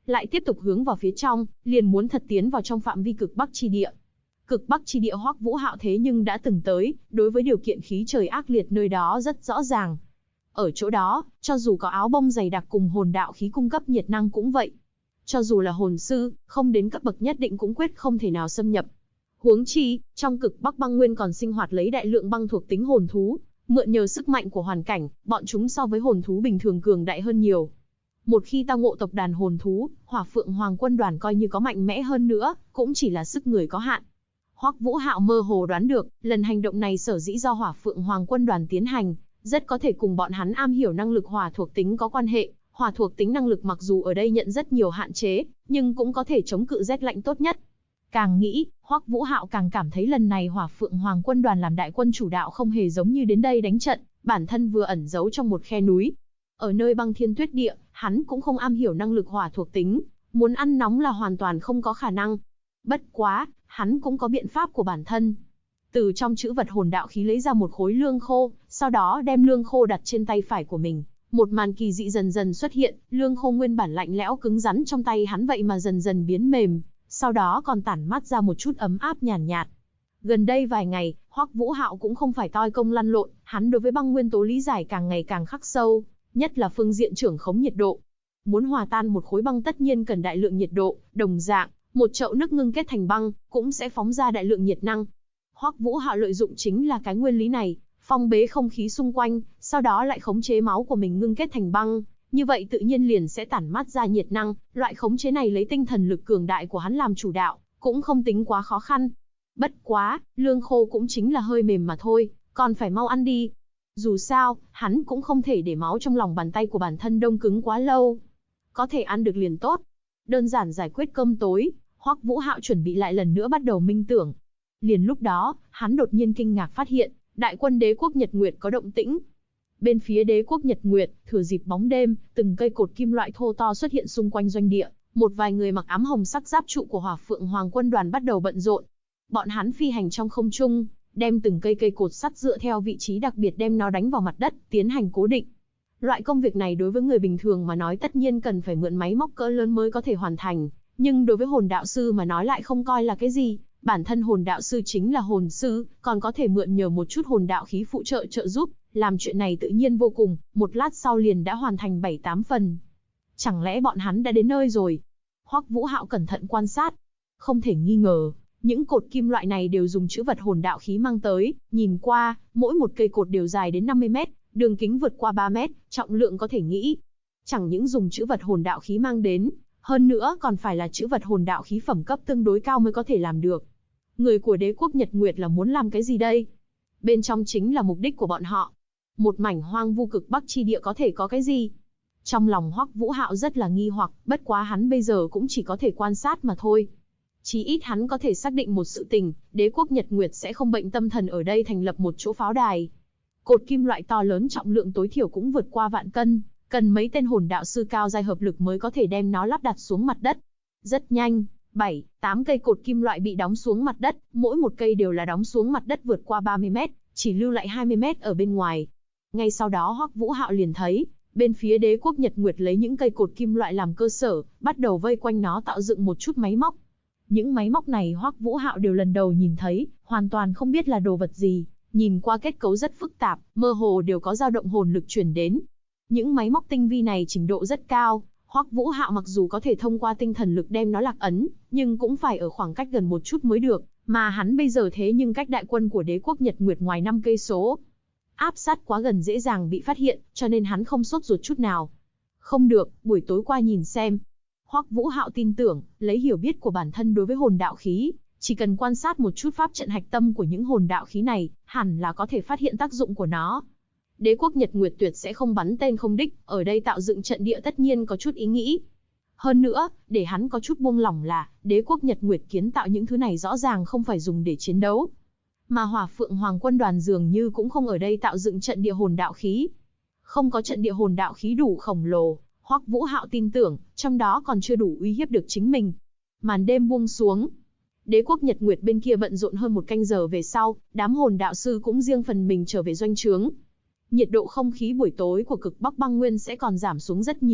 lại tiếp tục hướng vào phía trong, liền muốn thật tiến vào trong phạm vi cực Bắc chi địa. Cực Bắc chi địa Hoắc Vũ Hạo thế nhưng đã từng tới, đối với điều kiện khí trời ác liệt nơi đó rất rõ ràng. Ở chỗ đó, cho dù có áo bông dày đặc cùng hồn đạo khí cung cấp nhiệt năng cũng vậy. Cho dù là hồn sư, không đến cấp bậc nhất định cũng quyết không thể nào xâm nhập. Huống chi, trong cực Bắc băng nguyên còn sinh hoạt lấy đại lượng băng thuộc tính hồn thú, mượn nhờ sức mạnh của hoàn cảnh, bọn chúng so với hồn thú bình thường cường đại hơn nhiều. Một khi tao ngộ tộc đàn hồn thú, Hỏa Phượng Hoàng quân đoàn coi như có mạnh mẽ hơn nữa, cũng chỉ là sức người có hạn. Hoắc Vũ Hạo mơ hồ đoán được, lần hành động này sở dĩ do Hỏa Phượng Hoàng quân đoàn tiến hành, rất có thể cùng bọn hắn am hiểu năng lực hỏa thuộc tính có quan hệ. Hỏa thuộc tính năng lực mặc dù ở đây nhận rất nhiều hạn chế, nhưng cũng có thể chống cự rét lạnh tốt nhất. Càng nghĩ, Hoắc Vũ Hạo càng cảm thấy lần này Hỏa Phượng Hoàng quân đoàn làm đại quân chủ đạo không hề giống như đến đây đánh trận, bản thân vừa ẩn giấu trong một khe núi. Ở nơi băng thiên tuyết địa, hắn cũng không am hiểu năng lực hỏa thuộc tính, muốn ăn nóng là hoàn toàn không có khả năng. Bất quá, hắn cũng có biện pháp của bản thân. Từ trong chữ vật hồn đạo khí lấy ra một khối lương khô, sau đó đem lương khô đặt trên tay phải của mình. Một màn kỳ dị dần dần xuất hiện, lương khô nguyên bản lạnh lẽo cứng rắn trong tay hắn vậy mà dần dần biến mềm, sau đó còn tản mát ra một chút ấm áp nhàn nhạt. Gần đây vài ngày, Hoắc Vũ Hạo cũng không phải toi công lăn lộn, hắn đối với băng nguyên tố lý giải càng ngày càng khắc sâu, nhất là phương diện trưởng khống nhiệt độ. Muốn hòa tan một khối băng tất nhiên cần đại lượng nhiệt độ, đồng dạng, một chậu nước ngưng kết thành băng cũng sẽ phóng ra đại lượng nhiệt năng. Hoắc Vũ Hạo lợi dụng chính là cái nguyên lý này, phong bế không khí xung quanh, sau đó lại khống chế máu của mình ngưng kết thành băng, như vậy tự nhiên liền sẽ tản mát ra nhiệt năng, loại khống chế này lấy tinh thần lực cường đại của hắn làm chủ đạo, cũng không tính quá khó khăn. Bất quá, lương khô cũng chính là hơi mềm mà thôi, còn phải mau ăn đi. Dù sao, hắn cũng không thể để máu trong lòng bàn tay của bản thân đông cứng quá lâu. Có thể ăn được liền tốt. Đơn giản giải quyết cơm tối, Hoắc Vũ Hạo chuẩn bị lại lần nữa bắt đầu minh tưởng. Liền lúc đó, hắn đột nhiên kinh ngạc phát hiện, đại quân đế quốc Nhật Nguyệt có động tĩnh. Bên phía đế quốc Nhật Nguyệt, thừa dịp bóng đêm, từng cây cột kim loại thô to xuất hiện xung quanh doanh địa, một vài người mặc ám hồng sắc giáp trụ của Hỏa Phượng Hoàng quân đoàn bắt đầu bận rộn. Bọn hắn phi hành trong không trung, đem từng cây cột sắt dựa theo vị trí đặc biệt đem nó đánh vào mặt đất, tiến hành cố định. Loại công việc này đối với người bình thường mà nói tất nhiên cần phải mượn máy móc cỡ lớn mới có thể hoàn thành, nhưng đối với hồn đạo sư mà nói lại không coi là cái gì. Bản thân hồn đạo sư chính là hồn sư, còn có thể mượn nhờ một chút hồn đạo khí phụ trợ trợ giúp, làm chuyện này tự nhiên vô cùng, một lát sau liền đã hoàn thành 7-8 phần. Chẳng lẽ bọn hắn đã đến nơi rồi? Hoắc Vũ Hạo cẩn thận quan sát. Không thể nghi ngờ, những cột kim loại này đều dùng chữ vật hồn đạo khí mang tới, nhìn qua, mỗi một cây cột đều dài đến 50 mét, đường kính vượt qua 3 mét, trọng lượng có thể nghĩ. Chẳng những dùng chữ vật hồn đạo khí mang đến, hơn nữa còn phải là chữ vật hồn đạo khí phẩm cấp tương đối cao mới có thể làm được. Người của đế quốc Nhật Nguyệt là muốn làm cái gì đây? Bên trong chính là mục đích của bọn họ. Một mảnh hoang vu cực Bắc chi địa có thể có cái gì? Trong lòng Hoắc Vũ Hạo rất là nghi hoặc, bất quá hắn bây giờ cũng chỉ có thể quan sát mà thôi. Chí ít hắn có thể xác định một sự tình, đế quốc Nhật Nguyệt sẽ không bệnh tâm thần ở đây thành lập một chỗ pháo đài. Cột kim loại to lớn trọng lượng tối thiểu cũng vượt qua vạn cân, cần mấy tên hồn đạo sư cao giai hợp lực mới có thể đem nó lắp đặt xuống mặt đất. Rất nhanh, 7-8 cây cột kim loại bị đóng xuống mặt đất, mỗi một cây đều là đóng xuống mặt đất vượt qua 30 mét, chỉ lưu lại 20 mét ở bên ngoài. Ngay sau đó Hoắc Vũ Hạo liền thấy, bên phía đế quốc Nhật Nguyệt lấy những cây cột kim loại làm cơ sở, bắt đầu vây quanh nó tạo dựng một chút máy móc. Những máy móc này Hoắc Vũ Hạo đều lần đầu nhìn thấy, hoàn toàn không biết là đồ vật gì, nhìn qua kết cấu rất phức tạp, mơ hồ đều có dao động hồn lực truyền đến. Những máy móc tinh vi này trình độ rất cao, Hoắc Vũ Hạo mặc dù có thể thông qua tinh thần lực đem nó lạc ấn, nhưng cũng phải ở khoảng cách gần một chút mới được, mà hắn bây giờ thế nhưng cách đại quân của đế quốc Nhật Nguyệt ngoài 5 cây số. Áp sát quá gần dễ dàng bị phát hiện, cho nên hắn không sốt ruột chút nào. Không được, buổi tối qua nhìn xem. Hoắc Vũ Hạo tin tưởng, lấy hiểu biết của bản thân đối với hồn đạo khí, chỉ cần quan sát một chút pháp trận hạch tâm của những hồn đạo khí này, hẳn là có thể phát hiện tác dụng của nó. Đế quốc Nhật Nguyệt tuyệt sẽ không bắn tên không đích, ở đây tạo dựng trận địa tất nhiên có chút ý nghĩ. Hơn nữa, để hắn có chút buông lỏng là, đế quốc Nhật Nguyệt kiến tạo những thứ này rõ ràng không phải dùng để chiến đấu. Mà Hỏa Phượng Hoàng quân đoàn dường như cũng không ở đây tạo dựng trận địa hồn đạo khí. Không có trận địa hồn đạo khí đủ khổng lồ, Hoắc Vũ Hạo tin tưởng, trong đó còn chưa đủ uy hiếp được chính mình. Màn đêm buông xuống. Đế quốc Nhật Nguyệt bên kia bận rộn hơn một canh giờ về sau, đám hồn đạo sư cũng riêng phần mình trở về doanh trướng. Nhiệt độ không khí buổi tối của cực Bắc băng nguyên sẽ còn giảm xuống rất nhiều,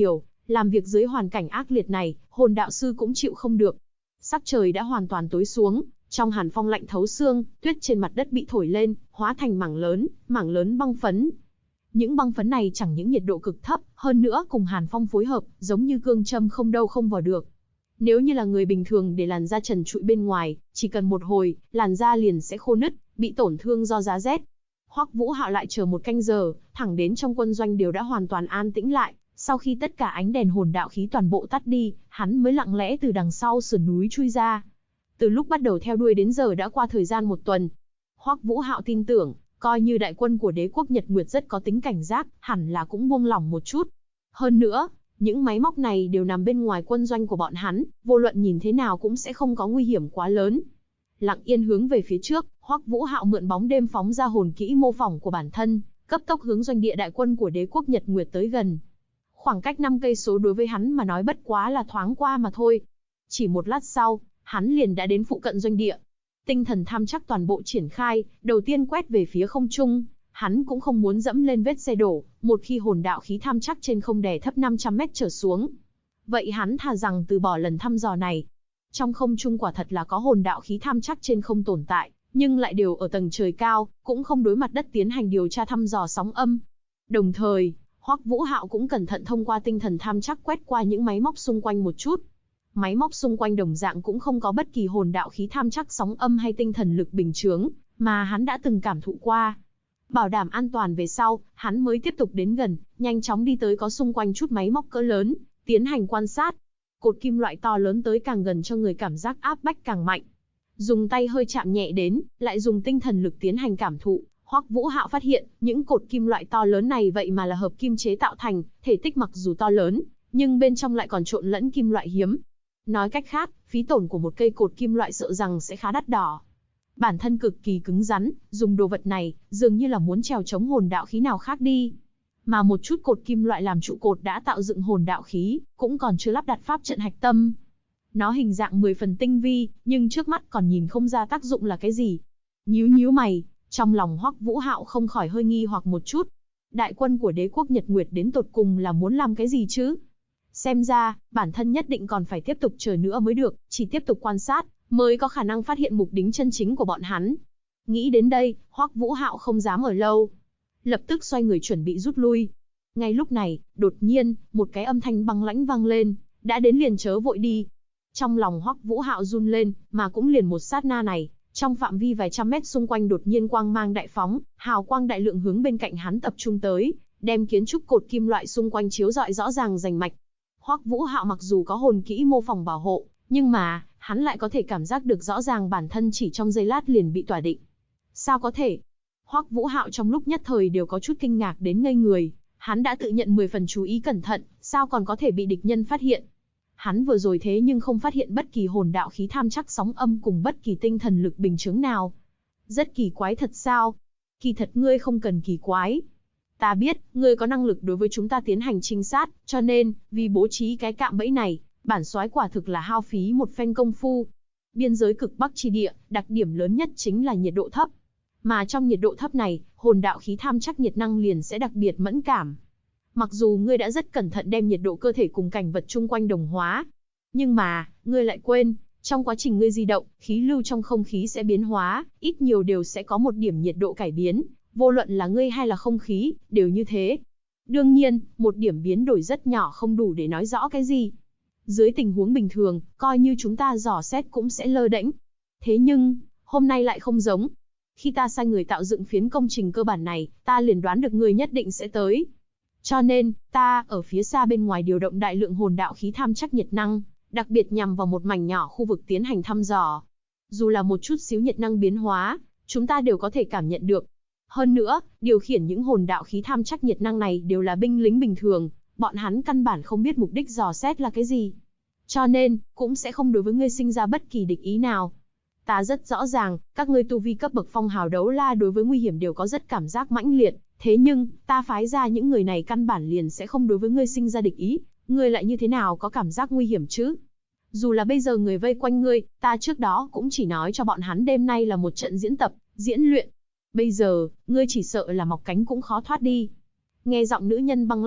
Làm việc dưới hoàn cảnh ác liệt này, hồn đạo sư cũng chịu không được. Sắc trời đã hoàn toàn tối xuống, trong hàn phong lạnh thấu xương, tuyết trên mặt đất bị thổi lên, hóa thành mảng lớn băng phấn. Những băng phấn này chẳng những nhiệt độ cực thấp, hơn nữa cùng hàn phong phối hợp, giống như cương châm không đâu không vào được. Nếu như là người bình thường để làn da trần trụi bên ngoài, chỉ cần một hồi, làn da liền sẽ khô nứt, bị tổn thương do giá rét. Hoắc Vũ Hạo lại chờ một canh giờ, thẳng đến trong quân doanh đều đã hoàn toàn an tĩnh lại. Sau khi tất cả ánh đèn hồn đạo khí toàn bộ tắt đi, hắn mới lặng lẽ từ đằng sau sườn núi chui ra. Từ lúc bắt đầu theo đuôi đến giờ đã qua thời gian một tuần. Hoắc Vũ Hạo tin tưởng, coi như đại quân của đế quốc Nhật Nguyệt rất có tính cảnh giác, hẳn là cũng buông lỏng một chút. Hơn nữa, những máy móc này đều nằm bên ngoài quân doanh của bọn hắn, vô luận nhìn thế nào cũng sẽ không có nguy hiểm quá lớn. Lặng yên hướng về phía trước, Hoắc Vũ Hạo mượn bóng đêm phóng ra hồn kỹ mô phỏng của bản thân, cấp tốc hướng doanh địa đại quân của đế quốc Nhật Nguyệt tới gần. Khoảng cách 5 cây số đối với hắn mà nói bất quá là thoáng qua mà thôi. Chỉ một lát sau, hắn liền đã đến phụ cận doanh địa. Tinh thần tham chắc toàn bộ triển khai, đầu tiên quét về phía không trung. Hắn cũng không muốn dẫm lên vết xe đổ, một khi hồn đạo khí tham chắc trên không đè thấp 500 mét trở xuống. Vậy hắn thà rằng từ bỏ lần thăm dò này. Trong không trung quả thật là có hồn đạo khí tham chắc trên không tồn tại, nhưng lại đều ở tầng trời cao, cũng không đối mặt đất tiến hành điều tra thăm dò sóng âm. Đồng thời, Hoắc Vũ Hạo cũng cẩn thận thông qua tinh thần tham chắc quét qua những máy móc xung quanh một chút. Máy móc xung quanh đồng dạng cũng không có bất kỳ hồn đạo khí tham chắc sóng âm hay tinh thần lực bình chướng, mà hắn đã từng cảm thụ qua. Bảo đảm an toàn về sau, hắn mới tiếp tục đến gần, nhanh chóng đi tới có xung quanh chút máy móc cỡ lớn, tiến hành quan sát. Cột kim loại to lớn tới càng gần cho người cảm giác áp bách càng mạnh. Dùng tay hơi chạm nhẹ đến, lại dùng tinh thần lực tiến hành cảm thụ, Hoắc Vũ Hạo phát hiện, những cột kim loại to lớn này vậy mà là hợp kim chế tạo thành, thể tích mặc dù to lớn, nhưng bên trong lại còn trộn lẫn kim loại hiếm. Nói cách khác, phí tổn của một cây cột kim loại sợ rằng sẽ khá đắt đỏ. Bản thân cực kỳ cứng rắn, dùng đồ vật này, dường như là muốn trèo chống hồn đạo khí nào khác đi. Mà một chút cột kim loại làm trụ cột đã tạo dựng hồn đạo khí, cũng còn chưa lắp đặt pháp trận hạch tâm. Nó hình dạng 10 phần tinh vi, nhưng trước mắt còn nhìn không ra tác dụng là cái gì. Nhíu mày, trong lòng Hoắc Vũ Hạo không khỏi hơi nghi hoặc một chút. Đại quân của đế quốc Nhật Nguyệt đến tột cùng là muốn làm cái gì chứ? Xem ra, bản thân nhất định còn phải tiếp tục chờ nữa mới được, chỉ tiếp tục quan sát, mới có khả năng phát hiện mục đích chân chính của bọn hắn. Nghĩ đến đây, Hoắc Vũ Hạo không dám ở lâu. Lập tức xoay người chuẩn bị rút lui. Ngay lúc này, đột nhiên, một cái âm thanh băng lãnh vang lên, đã đến liền chớ vội đi. Trong lòng Hoắc Vũ Hạo run lên, mà cũng liền một sát na này, trong phạm vi vài trăm mét xung quanh đột nhiên quang mang đại phóng, hào quang đại lượng hướng bên cạnh hắn tập trung tới, đem kiến trúc cột kim loại xung quanh chiếu rọi rõ ràng rành mạch. Hoắc Vũ Hạo mặc dù có hồn kỹ mô phỏng bảo hộ, nhưng mà, hắn lại có thể cảm giác được rõ ràng bản thân chỉ trong giây lát liền bị tỏa định. Sao có thể? Hoắc Vũ Hạo trong lúc nhất thời đều có chút kinh ngạc đến ngây người, hắn đã tự nhận 10 phần chú ý cẩn thận, sao còn có thể bị địch nhân phát hiện? Hắn vừa rồi thế nhưng không phát hiện bất kỳ hồn đạo khí tham chắc sóng âm cùng bất kỳ tinh thần lực bình chứng nào. Rất kỳ quái thật sao? Kỳ thật ngươi không cần kỳ quái. Ta biết, ngươi có năng lực đối với chúng ta tiến hành trinh sát, cho nên, vì bố trí cái cạm bẫy này, bản soái quả thực là hao phí một phen công phu. Biên giới cực Bắc chi địa, đặc điểm lớn nhất chính là nhiệt độ thấp. Mà trong nhiệt độ thấp này, hồn đạo khí tham chắc nhiệt năng liền sẽ đặc biệt mẫn cảm. Mặc dù ngươi đã rất cẩn thận đem nhiệt độ cơ thể cùng cảnh vật chung quanh đồng hóa, nhưng mà, ngươi lại quên, trong quá trình ngươi di động, khí lưu trong không khí sẽ biến hóa, ít nhiều đều sẽ có một điểm nhiệt độ cải biến, vô luận là ngươi hay là không khí, đều như thế. Đương nhiên, một điểm biến đổi rất nhỏ không đủ để nói rõ cái gì. Dưới tình huống bình thường, coi như chúng ta dò xét cũng sẽ lơ đễnh. Thế nhưng, hôm nay lại không giống. Khi ta sai người tạo dựng phiến công trình cơ bản này, ta liền đoán được ngươi nhất định sẽ tới. Cho nên, ta, ở phía xa bên ngoài điều động đại lượng hồn đạo khí tham chắc nhiệt năng, đặc biệt nhằm vào một mảnh nhỏ khu vực tiến hành thăm dò. Dù là một chút xíu nhiệt năng biến hóa, chúng ta đều có thể cảm nhận được. Hơn nữa, điều khiển những hồn đạo khí tham chắc nhiệt năng này đều là binh lính bình thường, bọn hắn căn bản không biết mục đích dò xét là cái gì. Cho nên, cũng sẽ không đối với ngươi sinh ra bất kỳ địch ý nào. Ta rất rõ ràng, các ngươi tu vi cấp bậc phong hào đấu la đối với nguy hiểm đều có rất cảm giác mãnh liệt, thế nhưng, ta phái ra những người này căn bản liền sẽ không đối với ngươi sinh ra địch ý, ngươi lại như thế nào có cảm giác nguy hiểm chứ? Dù là bây giờ người vây quanh ngươi, ta trước đó cũng chỉ nói cho bọn hắn đêm nay là một trận diễn tập, diễn luyện. Bây giờ, ngươi chỉ sợ là mọc cánh cũng khó thoát đi. Nghe giọng nữ nhân băng lãnh,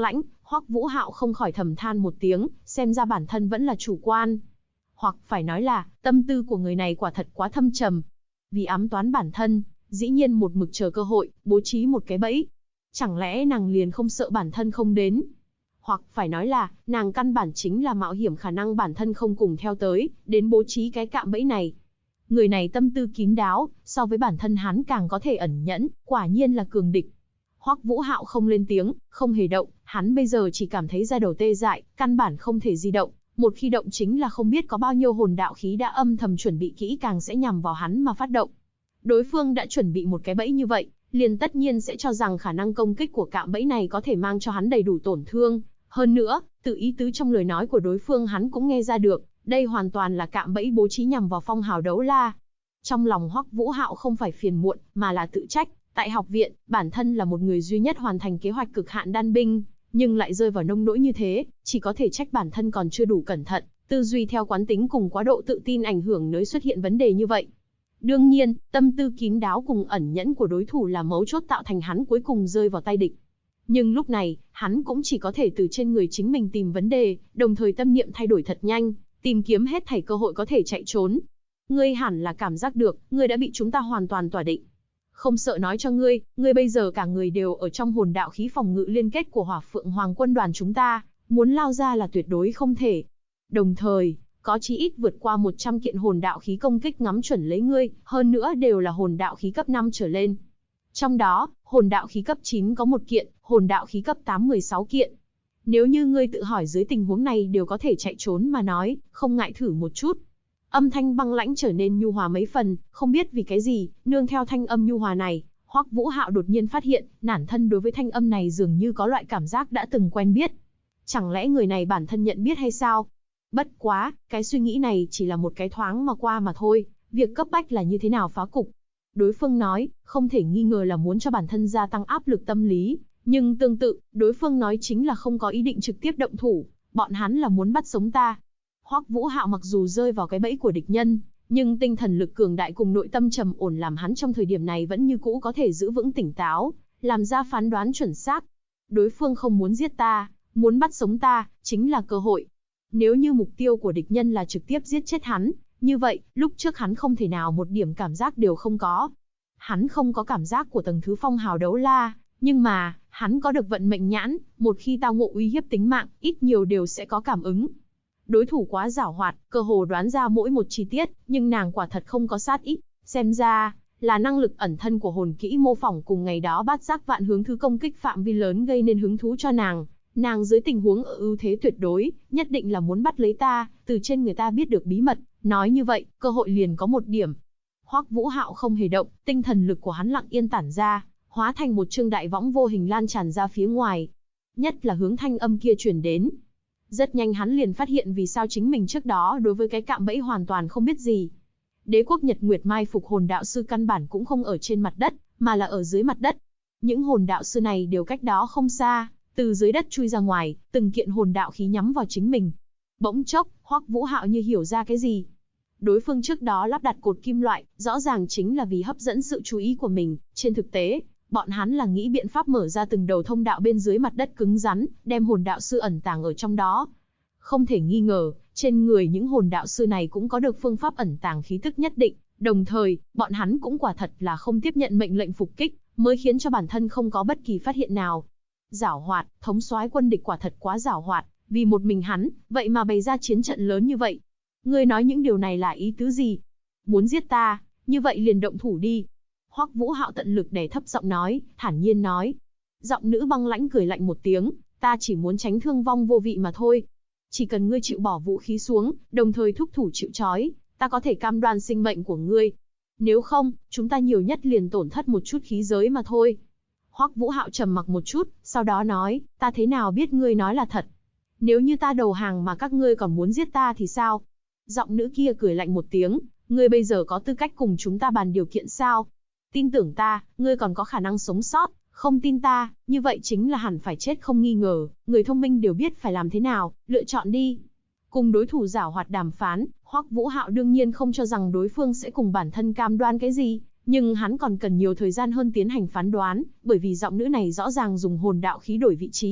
Hoắc Vũ Hạo không khỏi thầm than một tiếng, xem ra bản thân vẫn là chủ quan. Hoặc phải nói là, tâm tư của người này quả thật quá thâm trầm. Vì ám toán bản thân, dĩ nhiên một mực chờ cơ hội, bố trí một cái bẫy. Chẳng lẽ nàng liền không sợ bản thân không đến? Hoặc phải nói là, nàng căn bản chính là mạo hiểm khả năng bản thân không cùng theo tới, đến bố trí cái cạm bẫy này. Người này tâm tư kín đáo, so với bản thân hắn càng có thể ẩn nhẫn, quả nhiên là cường địch. Hoắc Vũ Hạo không lên tiếng, không hề động, hắn bây giờ chỉ cảm thấy da đầu tê dại, căn bản không thể di động. Một khi động chính là không biết có bao nhiêu hồn đạo khí đã âm thầm chuẩn bị kỹ càng sẽ nhằm vào hắn mà phát động. Đối phương đã chuẩn bị một cái bẫy như vậy, liền tất nhiên sẽ cho rằng khả năng công kích của cạm bẫy này có thể mang cho hắn đầy đủ tổn thương. Hơn nữa, từ ý tứ trong lời nói của đối phương hắn cũng nghe ra được, đây hoàn toàn là cạm bẫy bố trí nhằm vào Phong Hào Đấu La. Trong lòng Hoắc Vũ Hạo không phải phiền muộn, mà là tự trách. Tại học viện, bản thân là một người duy nhất hoàn thành kế hoạch cực hạn đan binh, nhưng lại rơi vào nông nỗi như thế, chỉ có thể trách bản thân còn chưa đủ cẩn thận, tư duy theo quán tính cùng quá độ tự tin ảnh hưởng nơi xuất hiện vấn đề như vậy. Đương nhiên, tâm tư kín đáo cùng ẩn nhẫn của đối thủ là mấu chốt tạo thành hắn cuối cùng rơi vào tay địch. Nhưng lúc này, hắn cũng chỉ có thể từ trên người chính mình tìm vấn đề, đồng thời tâm niệm thay đổi thật nhanh, tìm kiếm hết thảy cơ hội có thể chạy trốn. Ngươi hẳn là cảm giác được, ngươi đã bị chúng ta hoàn toàn tỏa định. Không sợ nói cho ngươi, ngươi bây giờ cả người đều ở trong hồn đạo khí phòng ngự liên kết của Hỏa Phượng Hoàng quân đoàn chúng ta, muốn lao ra là tuyệt đối không thể. Đồng thời, có chí ít vượt qua 100 kiện hồn đạo khí công kích ngắm chuẩn lấy ngươi, hơn nữa đều là hồn đạo khí cấp 5 trở lên. Trong đó, hồn đạo khí cấp 9 có 1 kiện, hồn đạo khí cấp 8 16 kiện. Nếu như ngươi tự hỏi dưới tình huống này đều có thể chạy trốn mà nói, không ngại thử một chút. Âm thanh băng lãnh trở nên nhu hòa mấy phần, không biết vì cái gì, nương theo thanh âm nhu hòa này, Hoắc Vũ Hạo đột nhiên phát hiện, bản thân đối với thanh âm này dường như có loại cảm giác đã từng quen biết. Chẳng lẽ người này bản thân nhận biết hay sao? Bất quá, cái suy nghĩ này chỉ là một cái thoáng mà qua mà thôi, việc cấp bách là như thế nào phá cục. Đối phương nói, không thể nghi ngờ là muốn cho bản thân gia tăng áp lực tâm lý, nhưng tương tự, đối phương nói chính là không có ý định trực tiếp động thủ, bọn hắn là muốn bắt sống ta. Hoắc Vũ Hạo mặc dù rơi vào cái bẫy của địch nhân, nhưng tinh thần lực cường đại cùng nội tâm trầm ổn làm hắn trong thời điểm này vẫn như cũ có thể giữ vững tỉnh táo, làm ra phán đoán chuẩn xác. Đối phương không muốn giết ta, muốn bắt sống ta, chính là cơ hội. Nếu như mục tiêu của địch nhân là trực tiếp giết chết hắn, như vậy, lúc trước hắn không thể nào một điểm cảm giác đều không có. Hắn không có cảm giác của tầng thứ Phong Hào Đấu La, nhưng mà, hắn có được vận mệnh nhãn, một khi tao ngộ uy hiếp tính mạng, ít nhiều đều sẽ có cảm ứng. Đối thủ quá giảo hoạt, cơ hồ đoán ra mỗi một chi tiết, nhưng nàng quả thật không có sát ý. Xem ra, là năng lực ẩn thân của hồn kỹ mô phỏng cùng ngày đó bát giác vạn hướng thứ công kích phạm vi lớn gây nên hứng thú cho nàng. Nàng dưới tình huống ở ưu thế tuyệt đối, nhất định là muốn bắt lấy ta, từ trên người ta biết được bí mật. Nói như vậy, cơ hội liền có một điểm. Hoắc Vũ Hạo không hề động, tinh thần lực của hắn lặng yên tản ra, hóa thành một chương đại võng vô hình lan tràn ra phía ngoài. Nhất là hướng thanh âm kia truyền đến. Rất nhanh hắn liền phát hiện vì sao chính mình trước đó đối với cái cạm bẫy hoàn toàn không biết gì. Đế quốc Nhật Nguyệt mai phục hồn đạo sư căn bản cũng không ở trên mặt đất, mà là ở dưới mặt đất. Những hồn đạo sư này đều cách đó không xa, từ dưới đất chui ra ngoài, từng kiện hồn đạo khí nhắm vào chính mình. Bỗng chốc, Hoắc Vũ Hạo như hiểu ra cái gì. Đối phương trước đó lắp đặt cột kim loại, rõ ràng chính là vì hấp dẫn sự chú ý của mình. Trên thực tế, bọn hắn là nghĩ biện pháp mở ra từng đầu thông đạo bên dưới mặt đất cứng rắn, đem hồn đạo sư ẩn tàng ở trong đó. Không thể nghi ngờ, trên người những hồn đạo sư này cũng có được phương pháp ẩn tàng khí tức nhất định, đồng thời, bọn hắn cũng quả thật là không tiếp nhận mệnh lệnh phục kích, mới khiến cho bản thân không có bất kỳ phát hiện nào. Giảo hoạt, thống soái quân địch quả thật quá giảo hoạt, vì một mình hắn, vậy mà bày ra chiến trận lớn như vậy. Ngươi nói những điều này là ý tứ gì? Muốn giết ta, như vậy liền động thủ đi. Hoắc Vũ Hạo tận lực đè thấp giọng nói, thản nhiên nói. Giọng nữ băng lãnh cười lạnh một tiếng, ta chỉ muốn tránh thương vong vô vị mà thôi. Chỉ cần ngươi chịu bỏ vũ khí xuống, đồng thời thúc thủ chịu trói, ta có thể cam đoan sinh mệnh của ngươi. Nếu không, chúng ta nhiều nhất liền tổn thất một chút khí giới mà thôi. Hoắc Vũ Hạo trầm mặc một chút, sau đó nói, ta thế nào biết ngươi nói là thật? Nếu như ta đầu hàng mà các ngươi còn muốn giết ta thì sao? Giọng nữ kia cười lạnh một tiếng, ngươi bây giờ có tư cách cùng chúng ta bàn điều kiện sao? Tin tưởng ta, ngươi còn có khả năng sống sót, không tin ta, như vậy chính là hẳn phải chết không nghi ngờ, người thông minh đều biết phải làm thế nào, lựa chọn đi. Cùng đối thủ giảo hoạt đàm phán, Hoắc Vũ Hạo đương nhiên không cho rằng đối phương sẽ cùng bản thân cam đoan cái gì, nhưng hắn còn cần nhiều thời gian hơn tiến hành phán đoán, bởi vì giọng nữ này rõ ràng dùng hồn đạo khí đổi vị trí,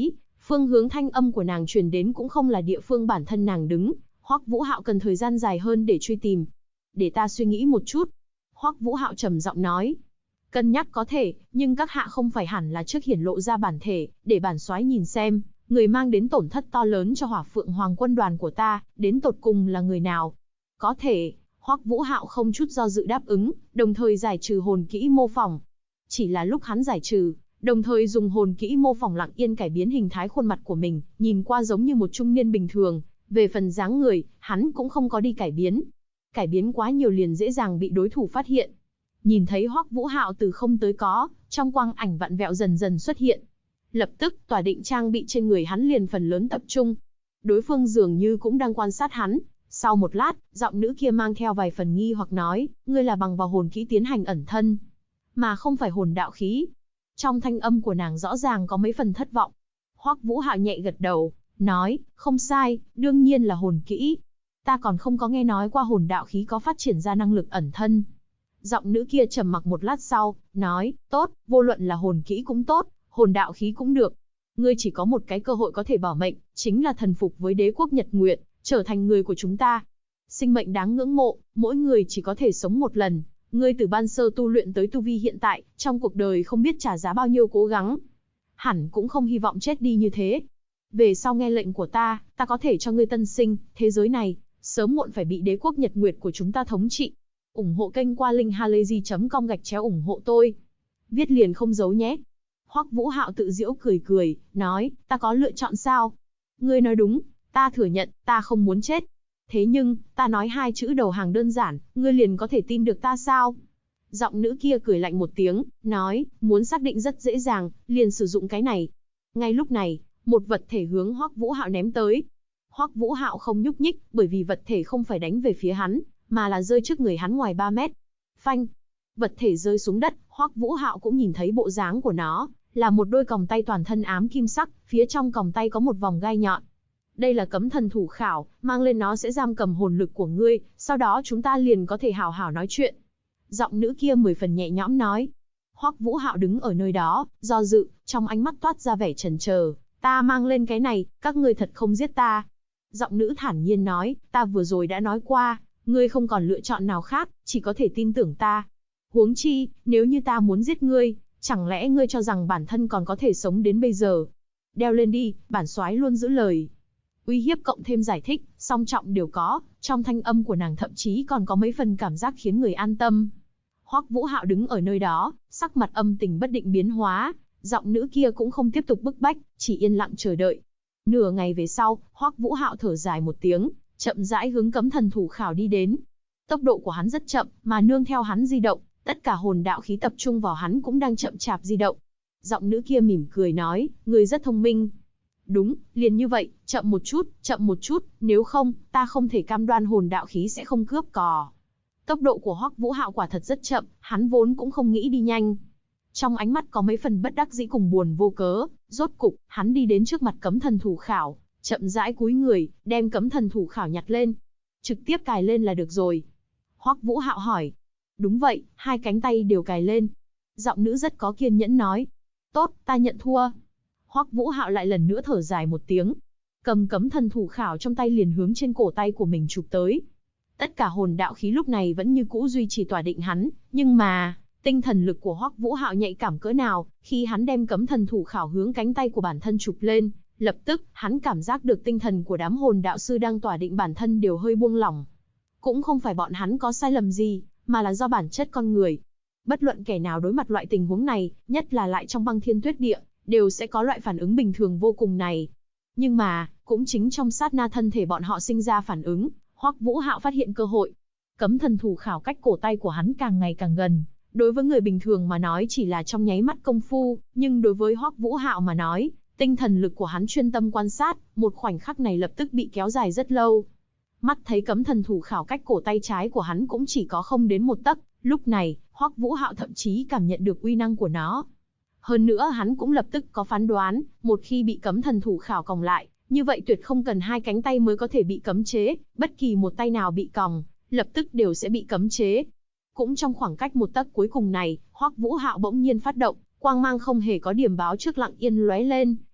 Phương hướng thanh âm của nàng truyền đến cũng không là địa phương bản thân nàng đứng, Hoắc Vũ Hạo cần thời gian dài hơn để truy tìm. Để ta suy nghĩ một chút. Hoắc Vũ Hạo trầm giọng nói. Cân nhắc có thể, nhưng các hạ không phải hẳn là trước hiển lộ ra bản thể, để bản soái nhìn xem, người mang đến tổn thất to lớn cho Hỏa Phượng Hoàng quân đoàn của ta, đến tột cùng là người nào? Có thể, Hoắc Vũ Hạo không chút do dự đáp ứng, đồng thời giải trừ hồn kỹ mô phỏng. Chỉ là lúc hắn giải trừ, đồng thời dùng hồn kỹ mô phỏng lặng yên cải biến hình thái khuôn mặt của mình, nhìn qua giống như một trung niên bình thường. Về phần dáng người, hắn cũng không có đi cải biến. Cải biến quá nhiều liền dễ dàng bị đối thủ phát hiện. Nhìn thấy Hoắc Vũ Hạo từ không tới có, trong quang ảnh vặn vẹo dần dần xuất hiện. Lập tức, tỏa định trang bị trên người hắn liền phần lớn tập trung. Đối phương dường như cũng đang quan sát hắn. Sau một lát, giọng nữ kia mang theo vài phần nghi hoặc nói, ngươi là bằng vào hồn kỹ tiến hành ẩn thân, mà không phải hồn đạo khí. Trong thanh âm của nàng rõ ràng có mấy phần thất vọng. Hoắc Vũ Hạo nhẹ gật đầu, nói, không sai, đương nhiên là hồn kỹ. Ta còn không có nghe nói qua hồn đạo khí có phát triển ra năng lực ẩn thân. Giọng nữ kia trầm mặc một lát sau, nói, tốt, vô luận là hồn kỹ cũng tốt, hồn đạo khí cũng được. Ngươi chỉ có một cái cơ hội có thể bảo mệnh, chính là thần phục với đế quốc Nhật Nguyệt, trở thành người của chúng ta. Sinh mệnh đáng ngưỡng mộ, mỗi người chỉ có thể sống một lần. Ngươi từ ban sơ tu luyện tới tu vi hiện tại, trong cuộc đời không biết trả giá bao nhiêu cố gắng. Hẳn cũng không hy vọng chết đi như thế. Về sau nghe lệnh của ta có thể cho ngươi tân sinh, thế giới này, sớm muộn phải bị đế quốc Nhật Nguyệt của chúng ta thống trị. Ủng hộ kênh qua linkhalazy.com/ủng hộ tôi. Viết liền không giấu nhé. Hoắc Vũ Hạo tự giễu cười cười, nói, ta có lựa chọn sao? Ngươi nói đúng, ta thừa nhận, ta không muốn chết. Thế nhưng, ta nói hai chữ đầu hàng đơn giản, ngươi liền có thể tin được ta sao? Giọng nữ kia cười lạnh một tiếng, nói, muốn xác định rất dễ dàng, liền sử dụng cái này. Ngay lúc này, một vật thể hướng Hoắc Vũ Hạo ném tới. Hoắc Vũ Hạo không nhúc nhích, bởi vì vật thể không phải đánh về phía hắn, mà là rơi trước người hắn ngoài 3 mét. Phanh! Vật thể rơi xuống đất, Hoắc Vũ Hạo cũng nhìn thấy bộ dáng của nó, là một đôi còng tay toàn thân ám kim sắc, phía trong còng tay có một vòng gai nhọn. Đây là cấm thần thủ khảo, mang lên nó sẽ giam cầm hồn lực của ngươi, sau đó chúng ta liền có thể hảo hảo nói chuyện. Giọng nữ kia 10 phần nhẹ nhõm nói. Hoắc Vũ Hạo đứng ở nơi đó, do dự, trong ánh mắt toát ra vẻ chần chờ. Ta mang lên cái này, các ngươi thật không giết ta. Giọng nữ thản nhiên nói, ta vừa rồi đã nói qua, ngươi không còn lựa chọn nào khác, chỉ có thể tin tưởng ta. Huống chi, nếu như ta muốn giết ngươi, chẳng lẽ ngươi cho rằng bản thân còn có thể sống đến bây giờ? Đeo lên đi, bản soái luôn giữ lời. Uy hiếp cộng thêm giải thích, song trọng đều có, trong thanh âm của nàng thậm chí còn có mấy phần cảm giác khiến người an tâm. Hoắc Vũ Hạo đứng ở nơi đó, sắc mặt âm tình bất định biến hóa, giọng nữ kia cũng không tiếp tục bức bách, chỉ yên lặng chờ đợi. Nửa ngày về sau, Hoắc Vũ Hạo thở dài một tiếng, chậm rãi hướng cấm thần thủ khảo đi đến. Tốc độ của hắn rất chậm, mà nương theo hắn di động, tất cả hồn đạo khí tập trung vào hắn cũng đang chậm chạp di động. Giọng nữ kia mỉm cười nói, người rất thông minh. Đúng, liền như vậy, chậm một chút, nếu không, ta không thể cam đoan hồn đạo khí sẽ không cướp cò. Tốc độ của Hoắc Vũ Hạo quả thật rất chậm, hắn vốn cũng không nghĩ đi nhanh. Trong ánh mắt có mấy phần bất đắc dĩ cùng buồn vô cớ, rốt cục, hắn đi đến trước mặt cấm thần thủ khảo, chậm rãi cúi người, đem cấm thần thủ khảo nhặt lên. Trực tiếp cài lên là được rồi. Hoắc Vũ Hạo hỏi. Đúng vậy, hai cánh tay đều cài lên. Giọng nữ rất có kiên nhẫn nói. Tốt, ta nhận thua. Hoắc Vũ Hạo lại lần nữa thở dài một tiếng. Cầm cấm thần thủ khảo trong tay liền hướng trên cổ tay của mình chụp tới. Tất cả hồn đạo khí lúc này vẫn như cũ duy trì tỏa định hắn, nhưng mà, tinh thần lực của Hoắc Vũ Hạo nhạy cảm cỡ nào, khi hắn đem cấm thần thủ khảo hướng cánh tay của bản thân chụp lên, lập tức, hắn cảm giác được tinh thần của đám hồn đạo sư đang tỏa định bản thân đều hơi buông lỏng. Cũng không phải bọn hắn có sai lầm gì, mà là do bản chất con người. Bất luận kẻ nào đối mặt loại tình huống này, nhất là lại trong băng thiên tuyết địa, đều sẽ có loại phản ứng bình thường vô cùng này. Nhưng mà, cũng chính trong sát na thân thể bọn họ sinh ra phản ứng, Hoắc Vũ Hạo phát hiện cơ hội. Cấm thần thủ khảo cách cổ tay của hắn càng ngày càng gần. Đối với người bình thường mà nói chỉ là trong nháy mắt công phu, nhưng đối với Hoắc Vũ Hạo mà nói, tinh thần lực của hắn chuyên tâm quan sát, một khoảnh khắc này lập tức bị kéo dài rất lâu. Mắt thấy cấm thần thủ khảo cách cổ tay trái của hắn cũng chỉ có không đến 1 tấc, lúc này, Hoắc Vũ Hạo thậm chí cảm nhận được uy năng của nó. Hơn nữa hắn cũng lập tức có phán đoán, một khi bị cấm thần thủ khảo còng lại, như vậy tuyệt không cần hai cánh tay mới có thể bị cấm chế, bất kỳ một tay nào bị còng, lập tức đều sẽ bị cấm chế. Cũng trong khoảng cách 1 tấc cuối cùng này, Hoắc Vũ Hạo bỗng nhiên phát động, quang mang không hề có điểm báo trước lặng yên lóe lên,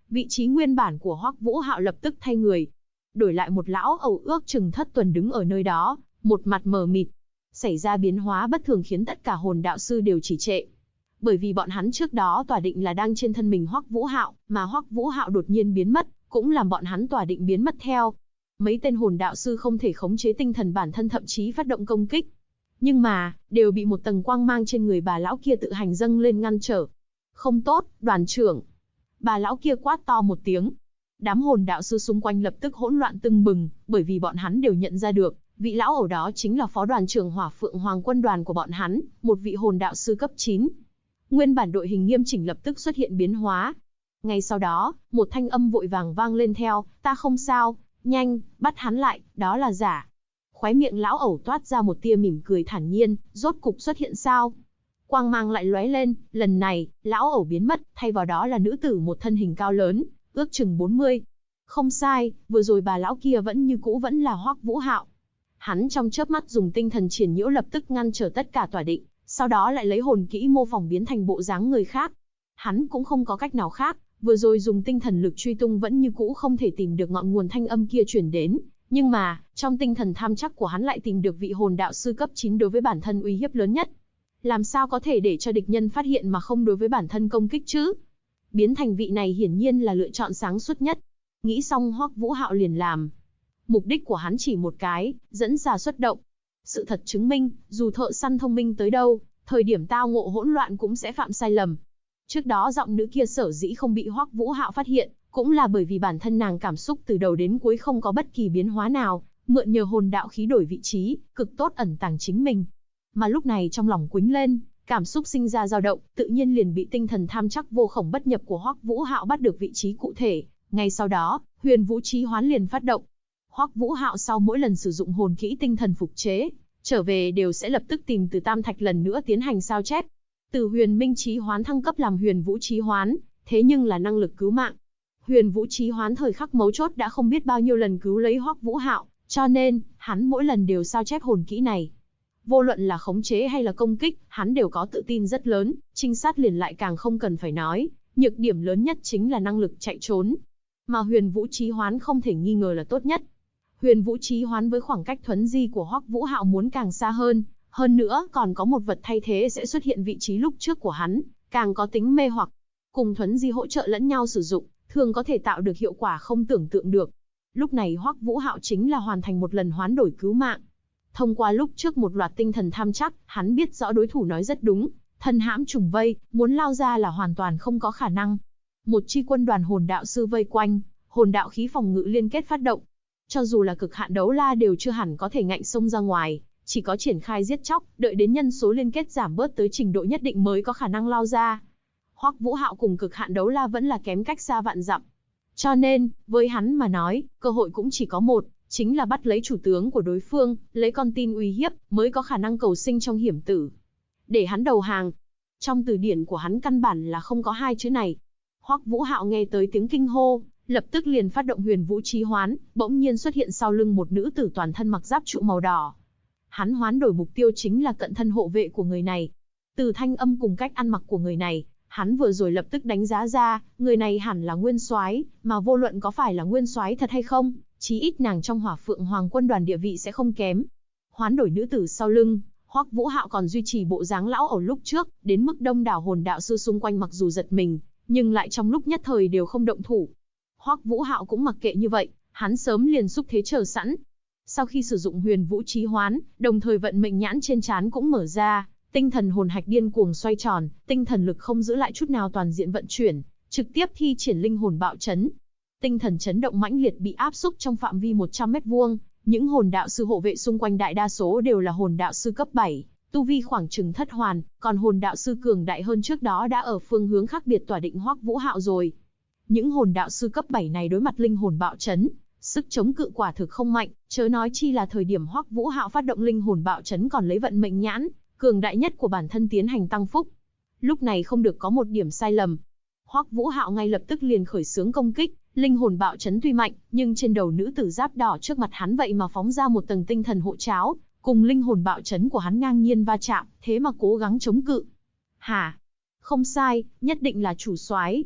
vị trí nguyên bản của Hoắc Vũ Hạo lập tức thay người. Đổi lại một lão ẩu ước chừng thất tuần đứng ở nơi đó, một mặt mờ mịt. Xảy ra biến hóa bất thường khiến tất cả hồn đạo sư đều trì trệ. Bởi vì bọn hắn trước đó tỏa định là đang trên thân mình Hoắc Vũ Hạo, mà Hoắc Vũ Hạo đột nhiên biến mất, cũng làm bọn hắn tỏa định biến mất theo. Mấy tên hồn đạo sư không thể khống chế tinh thần bản thân, thậm chí phát động công kích. Nhưng mà, đều bị một tầng quang mang trên người bà lão kia tự hành dâng lên ngăn trở. Không tốt, đoàn trưởng. Bà lão kia quát to một tiếng. Đám hồn đạo sư xung quanh lập tức hỗn loạn tưng bừng, bởi vì bọn hắn đều nhận ra được, vị lão ẩu đó chính là phó đoàn trưởng Hỏa Phượng Hoàng quân đoàn của bọn hắn, một vị hồn đạo sư cấp 9. Nguyên bản đội hình nghiêm chỉnh lập tức xuất hiện biến hóa. Ngay sau đó, một thanh âm vội vàng vang lên theo, ta không sao, nhanh, bắt hắn lại, đó là giả. Khóe miệng lão ẩu toát ra một tia mỉm cười thản nhiên, rốt cục xuất hiện sao? Quang mang lại lóe lên, lần này, lão ẩu biến mất, thay vào đó là nữ tử một thân hình cao lớn, ước chừng 40. Không sai, vừa rồi bà lão kia vẫn như cũ vẫn là Hoắc Vũ Hạo. Hắn trong chớp mắt dùng tinh thần triển nhiễu lập tức ngăn trở tất cả tỏa định, sau đó lại lấy hồn kỹ mô phỏng biến thành bộ dáng người khác. Hắn cũng không có cách nào khác, vừa rồi dùng tinh thần lực truy tung vẫn như cũ không thể tìm được ngọn nguồn thanh âm kia truyền đến, nhưng mà, trong tinh thần tham chắc của hắn lại tìm được vị hồn đạo sư cấp 9 đối với bản thân uy hiếp lớn nhất. Làm sao có thể để cho địch nhân phát hiện mà không đối với bản thân công kích chứ? Biến thành vị này hiển nhiên là lựa chọn sáng suốt nhất. Nghĩ xong Hoắc Vũ Hạo liền làm. Mục đích của hắn chỉ một cái, dẫn xà xuất động. Sự thật chứng minh, dù thợ săn thông minh tới đâu, thời điểm tao ngộ hỗn loạn cũng sẽ phạm sai lầm. Trước đó giọng nữ kia sở dĩ không bị Hoắc Vũ Hạo phát hiện, cũng là bởi vì bản thân nàng cảm xúc từ đầu đến cuối không có bất kỳ biến hóa nào, mượn nhờ hồn đạo khí đổi vị trí, cực tốt ẩn tàng chính mình. Mà lúc này trong lòng quĩnh lên, cảm xúc sinh ra dao động, tự nhiên liền bị tinh thần tham chắc vô khổng bất nhập của Hoắc Vũ Hạo bắt được vị trí cụ thể. Ngay sau đó, Huyền Vũ Chí Hoán liền phát động. Hoắc Vũ Hạo sau mỗi lần sử dụng hồn kỹ tinh thần phục chế, trở về đều sẽ lập tức tìm từ Tam Thạch lần nữa tiến hành sao chép. Từ Huyền Minh Chí Hoán thăng cấp làm Huyền Vũ Chí Hoán, thế nhưng là năng lực cứu mạng. Huyền Vũ Chí Hoán thời khắc mấu chốt đã không biết bao nhiêu lần cứu lấy Hoắc Vũ Hạo, cho nên, hắn mỗi lần đều sao chép hồn kỹ này. Vô luận là khống chế hay là công kích, hắn đều có tự tin rất lớn, trinh sát liền lại càng không cần phải nói, nhược điểm lớn nhất chính là năng lực chạy trốn. Mà Huyền Vũ Chí Hoán không thể nghi ngờ là tốt nhất. Huyền Vũ Chí Hoán với khoảng cách thuấn di của Hoắc Vũ Hạo muốn càng xa hơn nữa còn có một vật thay thế sẽ xuất hiện vị trí lúc trước của hắn, càng có tính mê hoặc. Cùng thuấn di hỗ trợ lẫn nhau sử dụng, thường có thể tạo được hiệu quả không tưởng tượng được. Lúc này Hoắc Vũ Hạo chính là hoàn thành một lần hoán đổi cứu mạng. Thông qua lúc trước một loạt tinh thần tham chắc, hắn biết rõ đối thủ nói rất đúng, thân hãm trùng vây, muốn lao ra là hoàn toàn không có khả năng. Một chi quân đoàn hồn đạo sư vây quanh, hồn đạo khí phòng ngự liên kết phát động. Cho dù là cực hạn đấu la đều chưa hẳn có thể ngạnh xông ra ngoài, chỉ có triển khai giết chóc, đợi đến nhân số liên kết giảm bớt tới trình độ nhất định mới có khả năng lao ra. Hoắc Vũ Hạo cùng cực hạn đấu la vẫn là kém cách xa vạn dặm. Cho nên, với hắn mà nói, cơ hội cũng chỉ có một, chính là bắt lấy chủ tướng của đối phương, lấy con tin uy hiếp, mới có khả năng cầu sinh trong hiểm tử. Để hắn đầu hàng. Trong từ điển của hắn căn bản là không có hai chữ này. Hoắc Vũ Hạo nghe tới tiếng kinh hô, lập tức liền phát động Huyền Vũ Chí Hoán, bỗng nhiên xuất hiện sau lưng một nữ tử toàn thân mặc giáp trụ màu đỏ. Hắn hoán đổi mục tiêu chính là cận thân hộ vệ của người này. Từ thanh âm cùng cách ăn mặc của người này, hắn vừa rồi lập tức đánh giá ra, người này hẳn là nguyên soái, mà vô luận có phải là nguyên soái thật hay không, chí ít nàng trong Hỏa Phượng Hoàng quân đoàn địa vị sẽ không kém. Hoán đổi nữ tử sau lưng, Hoắc Vũ Hạo còn duy trì bộ dáng lão ẩu lúc trước, đến mức đông đảo hồn đạo sư xung quanh mặc dù giật mình, nhưng lại trong lúc nhất thời đều không động thủ. Hoắc Vũ Hạo cũng mặc kệ như vậy, hắn sớm liền xúc thế chờ sẵn. Sau khi sử dụng Huyền Vũ Chí Hoán, đồng thời vận mệnh nhãn trên trán cũng mở ra, tinh thần hồn hạch điên cuồng xoay tròn, tinh thần lực không giữ lại chút nào toàn diện vận chuyển, trực tiếp thi triển linh hồn bạo chấn. Tinh thần chấn động mãnh liệt bị áp xúc trong phạm vi 100 mét vuông, những hồn đạo sư hộ vệ xung quanh đại đa số đều là hồn đạo sư cấp 7, tu vi khoảng chừng thất hoàn, còn hồn đạo sư cường đại hơn trước đó đã ở phương hướng khác biệt tỏa định Hoắc Vũ Hạo rồi. Những hồn đạo sư cấp 7 này đối mặt linh hồn bạo chấn, sức chống cự quả thực không mạnh, chớ nói chi là thời điểm Hoắc Vũ Hạo phát động linh hồn bạo chấn còn lấy vận mệnh nhãn, cường đại nhất của bản thân tiến hành tăng phúc. Lúc này không được có một điểm sai lầm. Hoắc Vũ Hạo ngay lập tức liền khởi xướng công kích, linh hồn bạo chấn tuy mạnh, nhưng trên đầu nữ tử giáp đỏ trước mặt hắn vậy mà phóng ra một tầng tinh thần hộ cháo, cùng linh hồn bạo chấn của hắn ngang nhiên va chạm, thế mà cố gắng chống cự. Hả? Không sai, nhất định là chủ soái.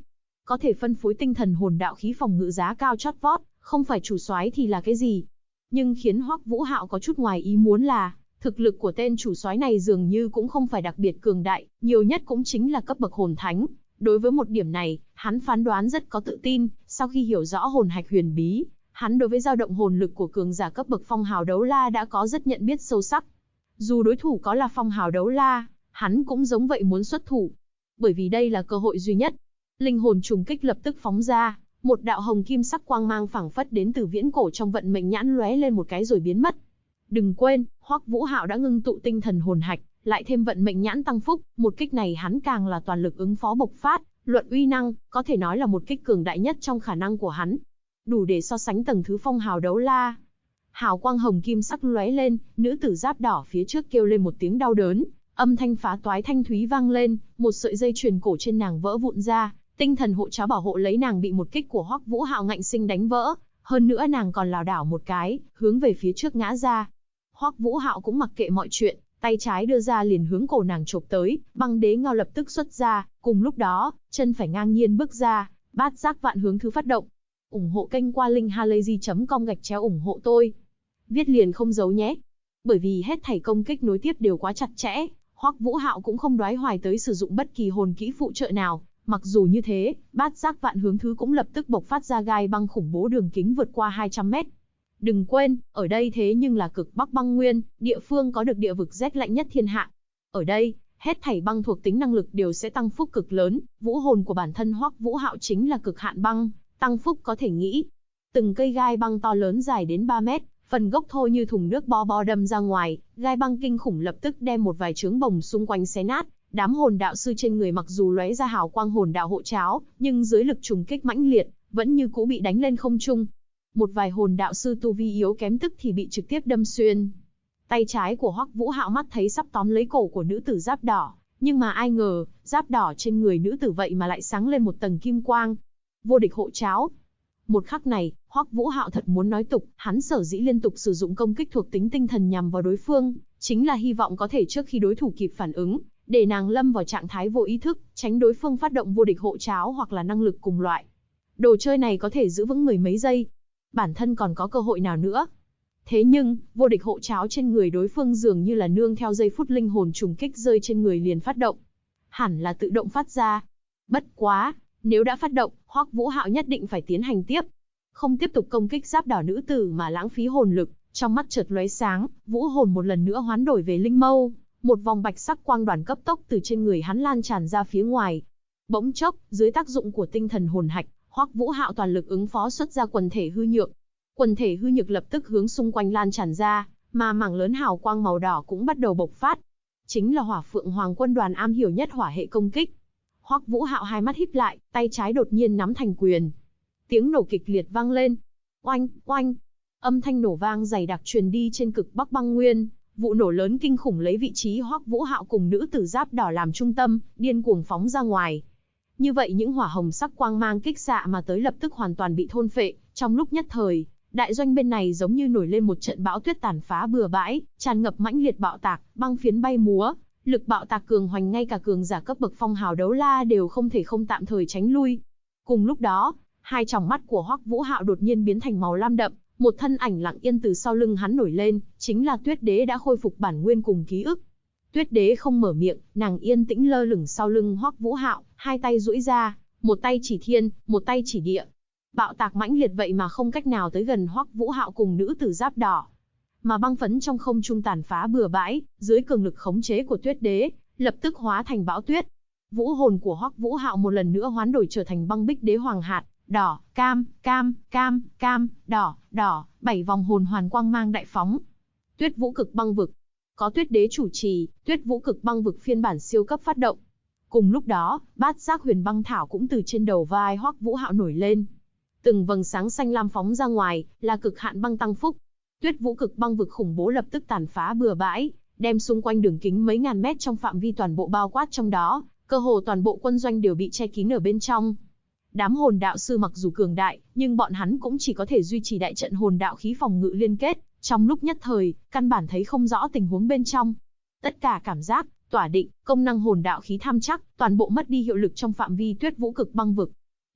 có thể phân phối tinh thần hồn đạo khí phòng ngự giá cao chót vót, không phải chủ soái thì là cái gì. Nhưng khiến Hoắc Vũ Hạo có chút ngoài ý muốn là, thực lực của tên chủ soái này dường như cũng không phải đặc biệt cường đại, nhiều nhất cũng chính là cấp bậc hồn thánh. Đối với một điểm này, hắn phán đoán rất có tự tin, sau khi hiểu rõ hồn hạch huyền bí, hắn đối với dao động hồn lực của cường giả cấp bậc phong hào đấu la đã có rất nhận biết sâu sắc. Dù đối thủ có là phong hào đấu la, hắn cũng giống vậy muốn xuất thủ. Bởi vì đây là cơ hội duy nhất. Linh hồn trùng kích lập tức phóng ra, một đạo hồng kim sắc quang mang phảng phất đến từ viễn cổ trong vận mệnh nhãn lóe lên một cái rồi biến mất. Đừng quên, Hoắc Vũ Hạo đã ngưng tụ tinh thần hồn hạch, lại thêm vận mệnh nhãn tăng phúc, một kích này hắn càng là toàn lực ứng phó bộc phát, luận uy năng, có thể nói là một kích cường đại nhất trong khả năng của hắn. Đủ để so sánh tầng thứ phong hào đấu la. Hào quang hồng kim sắc lóe lên, nữ tử giáp đỏ phía trước kêu lên một tiếng đau đớn, âm thanh phá toái thanh thúy vang lên, một sợi dây chuyền cổ trên nàng vỡ vụn ra, tinh thần hộ cháo bảo hộ lấy nàng bị một kích của Hoắc Vũ Hạo ngạnh sinh đánh vỡ, hơn nữa nàng còn lảo đảo một cái, hướng về phía trước ngã ra. Hoắc Vũ Hạo cũng mặc kệ mọi chuyện, tay trái đưa ra liền hướng cổ nàng chộp tới, băng đế ngao lập tức xuất ra, cùng lúc đó, chân phải ngang nhiên bước ra, bát giác vạn hướng thứ phát động. Ủng hộ kênh qua linkhalazy.com ủng hộ tôi. Viết liền không giấu nhé. Bởi vì hết thảy công kích nối tiếp đều quá chặt chẽ, Hoắc Vũ Hạo cũng không đoái hoài tới sử dụng bất kỳ hồn kỹ phụ trợ nào. Mặc dù như thế, bát giác vạn hướng thứ cũng lập tức bộc phát ra gai băng khủng bố đường kính vượt qua 200 mét. Đừng quên, ở đây thế nhưng là cực Bắc băng nguyên, địa phương có được địa vực rét lạnh nhất thiên hạ. Ở đây, hết thảy băng thuộc tính năng lực đều sẽ tăng phúc cực lớn, vũ hồn của bản thân Hoắc Vũ Hạo chính là cực hạn băng, tăng phúc có thể nghĩ. Từng cây gai băng to lớn dài đến 3 mét, phần gốc thô như thùng nước bo bo đâm ra ngoài, gai băng kinh khủng lập tức đem một vài trướng bồng xung quanh xé nát. Đám hồn đạo sư trên người mặc dù lóe ra hào quang hồn đạo hộ cháo, nhưng dưới lực trùng kích mãnh liệt, vẫn như cũ bị đánh lên không trung. Một vài hồn đạo sư tu vi yếu kém tức thì bị trực tiếp đâm xuyên. Tay trái của Hoắc Vũ Hạo mắt thấy sắp tóm lấy cổ của nữ tử giáp đỏ, nhưng mà ai ngờ, giáp đỏ trên người nữ tử vậy mà lại sáng lên một tầng kim quang. Vô địch hộ cháo. Một khắc này, Hoắc Vũ Hạo thật muốn nói tục, hắn sở dĩ liên tục sử dụng công kích thuộc tính tinh thần nhằm vào đối phương, chính là hy vọng có thể trước khi đối thủ kịp phản ứng, để nàng lâm vào trạng thái vô ý thức, tránh đối phương phát động vô địch hộ cháo hoặc là năng lực cùng loại. Đồ chơi này có thể giữ vững mười mấy giây, bản thân còn có cơ hội nào nữa. Thế nhưng, vô địch hộ cháo trên người đối phương dường như là nương theo giây phút linh hồn trùng kích rơi trên người liền phát động. Hẳn là tự động phát ra. Bất quá, nếu đã phát động, Hoắc Vũ Hạo nhất định phải tiến hành tiếp. Không tiếp tục công kích giáp đỏ nữ tử mà lãng phí hồn lực, trong mắt chợt lóe sáng, vũ hồn một lần nữa hoán đổi về linh mâu. Một vòng bạch sắc quang đoàn cấp tốc từ trên người hắn lan tràn ra phía ngoài. Bỗng chốc, dưới tác dụng của tinh thần hồn hạch, Hoắc Vũ Hạo toàn lực ứng phó xuất ra quần thể hư nhược. Quần thể hư nhược lập tức hướng xung quanh lan tràn ra, mà mảng lớn hào quang màu đỏ cũng bắt đầu bộc phát. Chính là Hỏa Phượng Hoàng quân đoàn am hiểu nhất hỏa hệ công kích. Hoắc Vũ Hạo hai mắt híp lại, tay trái đột nhiên nắm thành quyền. Tiếng nổ kịch liệt vang lên. Oanh, oanh. Âm thanh nổ vang dày đặc truyền đi trên cực Bắc băng nguyên. Vụ nổ lớn kinh khủng lấy vị trí Hoắc Vũ Hạo cùng nữ tử giáp đỏ làm trung tâm, điên cuồng phóng ra ngoài. Như vậy những hỏa hồng sắc quang mang kích xạ mà tới lập tức hoàn toàn bị thôn phệ, trong lúc nhất thời, đại doanh bên này giống như nổi lên một trận bão tuyết tàn phá bừa bãi, tràn ngập mãnh liệt bạo tạc, băng phiến bay múa, lực bạo tạc cường hoành ngay cả cường giả cấp bậc phong hào đấu la đều không thể không tạm thời tránh lui. Cùng lúc đó, hai tròng mắt của Hoắc Vũ Hạo đột nhiên biến thành màu lam đậm, một thân ảnh lặng yên từ sau lưng hắn nổi lên, chính là Tuyết Đế đã khôi phục bản nguyên cùng ký ức. Tuyết Đế không mở miệng, nàng yên tĩnh lơ lửng sau lưng Hoắc Vũ Hạo, hai tay duỗi ra, một tay chỉ thiên, một tay chỉ địa. Bạo tạc mãnh liệt vậy mà không cách nào tới gần Hoắc Vũ Hạo cùng nữ tử giáp đỏ. Mà băng phấn trong không trung tàn phá bừa bãi, dưới cường lực khống chế của Tuyết Đế, lập tức hóa thành bão tuyết. Vũ hồn của Hoắc Vũ Hạo một lần nữa hoán đổi trở thành băng bích đế hoàng hạt, đỏ, cam, cam, cam, cam, đỏ, đỏ, 7 vòng hồn hoàn quang mang đại phóng. Tuyết Vũ Cực Băng Vực. Có Tuyết Đế chủ trì, Tuyết Vũ Cực Băng Vực phiên bản siêu cấp phát động. Cùng lúc đó, bát giác huyền băng thảo cũng từ trên đầu vai Hoắc Vũ Hạo nổi lên. Từng vầng sáng xanh lam phóng ra ngoài, là cực hạn băng tăng phúc. Tuyết Vũ Cực Băng Vực khủng bố lập tức tàn phá bừa bãi, đem xung quanh đường kính mấy ngàn mét trong phạm vi toàn bộ bao quát trong đó, cơ hồ toàn bộ quân doanh đều bị che kín ở bên trong. Đám hồn đạo sư mặc dù cường đại, nhưng bọn hắn cũng chỉ có thể duy trì đại trận hồn đạo khí phòng ngự liên kết, trong lúc nhất thời, căn bản thấy không rõ tình huống bên trong. Tất cả cảm giác, tỏa định, công năng hồn đạo khí tham chắc, toàn bộ mất đi hiệu lực trong phạm vi Tuyết Vũ Cực Băng Vực.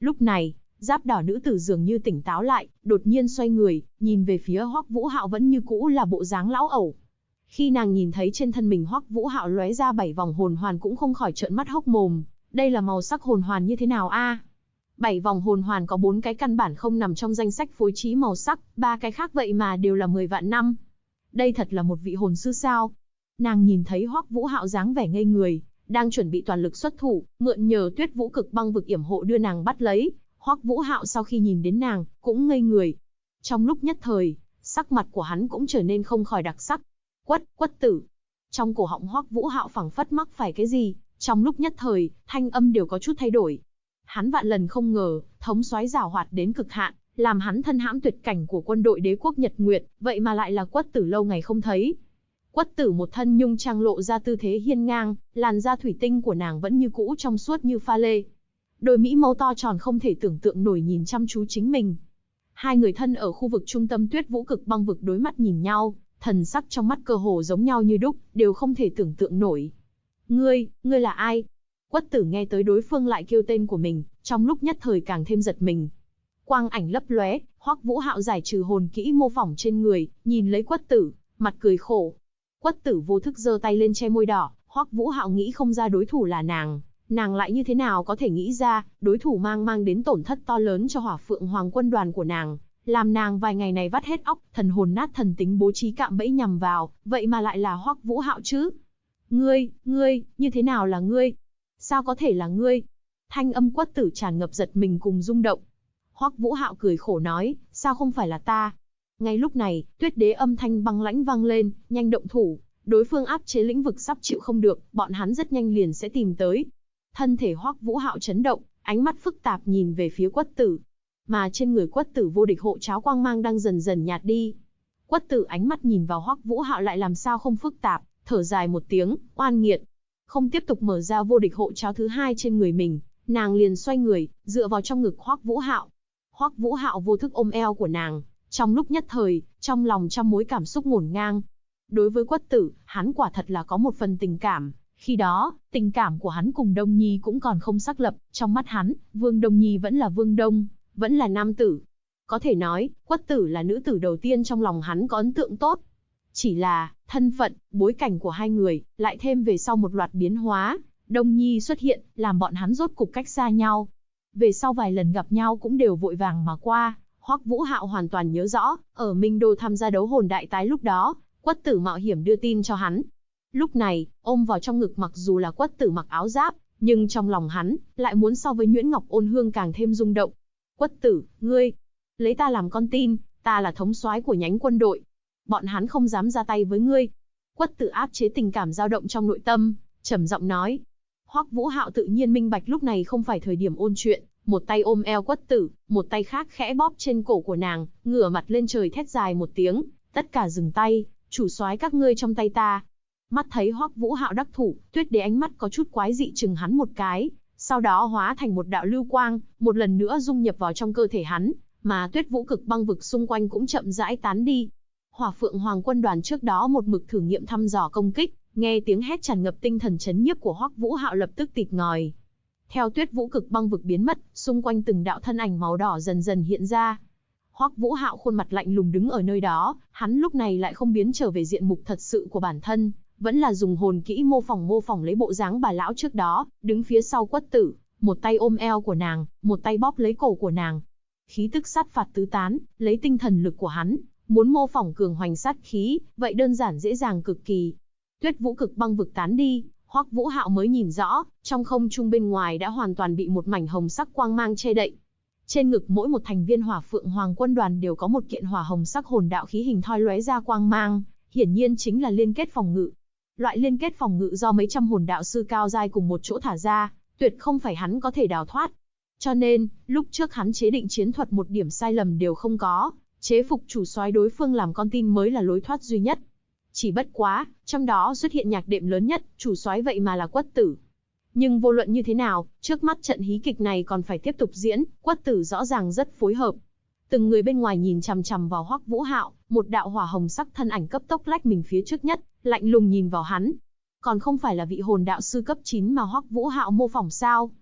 Lúc này, giáp đỏ nữ tử dường như tỉnh táo lại, đột nhiên xoay người, nhìn về phía Hoắc Vũ Hạo vẫn như cũ là bộ dáng lão ẩu. Khi nàng nhìn thấy trên thân mình Hoắc Vũ Hạo lóe ra 7 vòng hồn hoàn cũng không khỏi trợn mắt hốc mồm, đây là màu sắc hồn hoàn như thế nào a? 7 vòng hồn hoàn có 4 cái căn bản không nằm trong danh sách phối trí màu sắc, 3 cái khác vậy mà đều là 10 vạn năm. Đây thật là một vị hồn sư sao? Nàng nhìn thấy Hoắc Vũ Hạo dáng vẻ ngây người, đang chuẩn bị toàn lực xuất thủ, mượn nhờ Tuyết Vũ Cực Băng vực yểm hộ đưa nàng bắt lấy. Hoắc Vũ Hạo sau khi nhìn đến nàng, cũng ngây người. Trong lúc nhất thời, sắc mặt của hắn cũng trở nên không khỏi đặc sắc. Quất tử. Trong cổ họng Hoắc Vũ Hạo phảng phất mắc phải cái gì, trong lúc nhất thời, thanh âm đều có chút thay đổi. Hắn vạn lần không ngờ, thống soái giảo hoạt đến cực hạn, làm hắn thân hãm tuyệt cảnh của quân đội đế quốc Nhật Nguyệt, vậy mà lại là Quất Tử lâu ngày không thấy. Quất Tử một thân nhung trang lộ ra tư thế hiên ngang, làn da thủy tinh của nàng vẫn như cũ trong suốt như pha lê. Đôi mỹ mâu to tròn không thể tưởng tượng nổi nhìn chăm chú chính mình. Hai người thân ở khu vực trung tâm Tuyết Vũ Cực Băng vực đối mắt nhìn nhau, thần sắc trong mắt cơ hồ giống nhau như đúc, đều không thể tưởng tượng nổi. Ngươi là ai? Quất Tử nghe tới đối phương lại kêu tên của mình, trong lúc nhất thời càng thêm giật mình. Quang ảnh lấp lóe, Hoắc Vũ Hạo giải trừ hồn kỹ mô phỏng trên người, nhìn lấy Quất Tử, mặt cười khổ. Quất Tử vô thức giơ tay lên che môi đỏ, Hoắc Vũ Hạo nghĩ không ra đối thủ là nàng lại như thế nào có thể nghĩ ra, đối thủ mang đến tổn thất to lớn cho Hỏa Phượng Hoàng quân đoàn của nàng, làm nàng vài ngày này vắt hết óc, thần hồn nát thần tính bố trí cạm bẫy nhằm vào, vậy mà lại là Hoắc Vũ Hạo chứ? Ngươi, như thế nào là ngươi? Sao có thể là ngươi? Thanh âm Quất Tử tràn ngập giật mình cùng rung động. Hoắc Vũ Hạo cười khổ nói, sao không phải là ta? Ngay lúc này, Tuyết Đế âm thanh băng lãnh vang lên, nhanh động thủ, đối phương áp chế lĩnh vực sắp chịu không được, bọn hắn rất nhanh liền sẽ tìm tới. Thân thể Hoắc Vũ Hạo chấn động, ánh mắt phức tạp nhìn về phía Quất Tử. Mà trên người Quất Tử vô địch hộ cháo quang mang đang dần dần nhạt đi. Quất Tử ánh mắt nhìn vào Hoắc Vũ Hạo lại làm sao không phức tạp, thở dài một tiếng, oan nghiệt. Không tiếp tục mở ra vô địch hộ cháo thứ hai trên người mình, nàng liền xoay người, dựa vào trong ngực Hoắc Vũ Hạo. Hoắc Vũ Hạo vô thức ôm eo của nàng, trong lúc nhất thời, trong lòng trăm mối cảm xúc ngổn ngang. Đối với Quất Tử, hắn quả thật là có một phần tình cảm. Khi đó, tình cảm của hắn cùng Đông Nhi cũng còn không xác lập, trong mắt hắn, Vương Đông Nhi vẫn là Vương Đông, vẫn là nam tử. Có thể nói, Quất Tử là nữ tử đầu tiên trong lòng hắn có ấn tượng tốt. Chỉ là, thân phận, bối cảnh của hai người, lại thêm về sau một loạt biến hóa, Đông Nhi xuất hiện, làm bọn hắn rốt cục cách xa nhau. Về sau vài lần gặp nhau cũng đều vội vàng mà qua, Hoắc Vũ Hạo hoàn toàn nhớ rõ, ở Minh Đô tham gia đấu hồn đại tái lúc đó, Quất Tử mạo hiểm đưa tin cho hắn. Lúc này, ôm vào trong ngực mặc dù là Quất Tử mặc áo giáp, nhưng trong lòng hắn, lại muốn so với Nhuyễn Ngọc Ôn Hương càng thêm rung động. Quất Tử, ngươi, lấy ta làm con tin, ta là thống soái của nhánh quân đội. Bọn hắn không dám ra tay với ngươi. Quất Tử áp chế tình cảm dao động trong nội tâm, trầm giọng nói. Hoắc Vũ Hạo tự nhiên minh bạch lúc này không phải thời điểm ôn chuyện, một tay ôm eo Quất Tử, một tay khác khẽ bóp trên cổ của nàng, ngửa mặt lên trời thét dài một tiếng, tất cả dừng tay, chủ soái các ngươi trong tay ta. Mắt thấy Hoắc Vũ Hạo đắc thủ, Tuyết Đế ánh mắt có chút quái dị chừng hắn một cái, sau đó hóa thành một đạo lưu quang, một lần nữa dung nhập vào trong cơ thể hắn, mà Tuyết Vũ Cực Băng vực xung quanh cũng chậm rãi tán đi. Hỏa Phượng Hoàng quân đoàn trước đó một mực thử nghiệm thăm dò công kích, nghe tiếng hét tràn ngập tinh thần chấn nhiếp của Hoắc Vũ Hạo lập tức tịt ngòi. Theo Tuyết Vũ Cực Băng vực biến mất, xung quanh từng đạo thân ảnh màu đỏ dần dần hiện ra. Hoắc Vũ Hạo khuôn mặt lạnh lùng đứng ở nơi đó, hắn lúc này lại không biến trở về diện mục thật sự của bản thân, vẫn là dùng hồn kỹ mô phỏng lấy bộ dáng bà lão trước đó, đứng phía sau Quất Tử, một tay ôm eo của nàng, một tay bóp lấy cổ của nàng. Khí tức sát phạt tứ tán, lấy tinh thần lực của hắn, muốn mô phỏng cường hoành sát khí, vậy đơn giản dễ dàng cực kỳ. Tuyết Vũ Cực Băng vực tán đi, Hoắc Vũ Hạo mới nhìn rõ, trong không trung bên ngoài đã hoàn toàn bị một mảnh hồng sắc quang mang che đậy. Trên ngực mỗi một thành viên Hỏa Phượng Hoàng quân đoàn đều có một kiện hỏa hồng sắc hồn đạo khí hình thoi lóe ra quang mang, hiển nhiên chính là liên kết phòng ngự. Loại liên kết phòng ngự do mấy trăm hồn đạo sư cao giai cùng một chỗ thả ra, tuyệt không phải hắn có thể đào thoát. Cho nên, lúc trước hắn chế định chiến thuật một điểm sai lầm đều không có, chế phục chủ soái đối phương làm con tin mới là lối thoát duy nhất. Chỉ bất quá, trong đó xuất hiện nhạc đệm lớn nhất, chủ soái vậy mà là Quất Tử. Nhưng vô luận như thế nào, trước mắt trận hí kịch này còn phải tiếp tục diễn, Quất Tử rõ ràng rất phối hợp. Từng người bên ngoài nhìn chằm chằm vào Hoắc Vũ Hạo, một đạo hỏa hồng sắc thân ảnh cấp tốc lách mình phía trước nhất, lạnh lùng nhìn vào hắn. Còn không phải là vị hồn đạo sư cấp 9 mà Hoắc Vũ Hạo mô phỏng sao?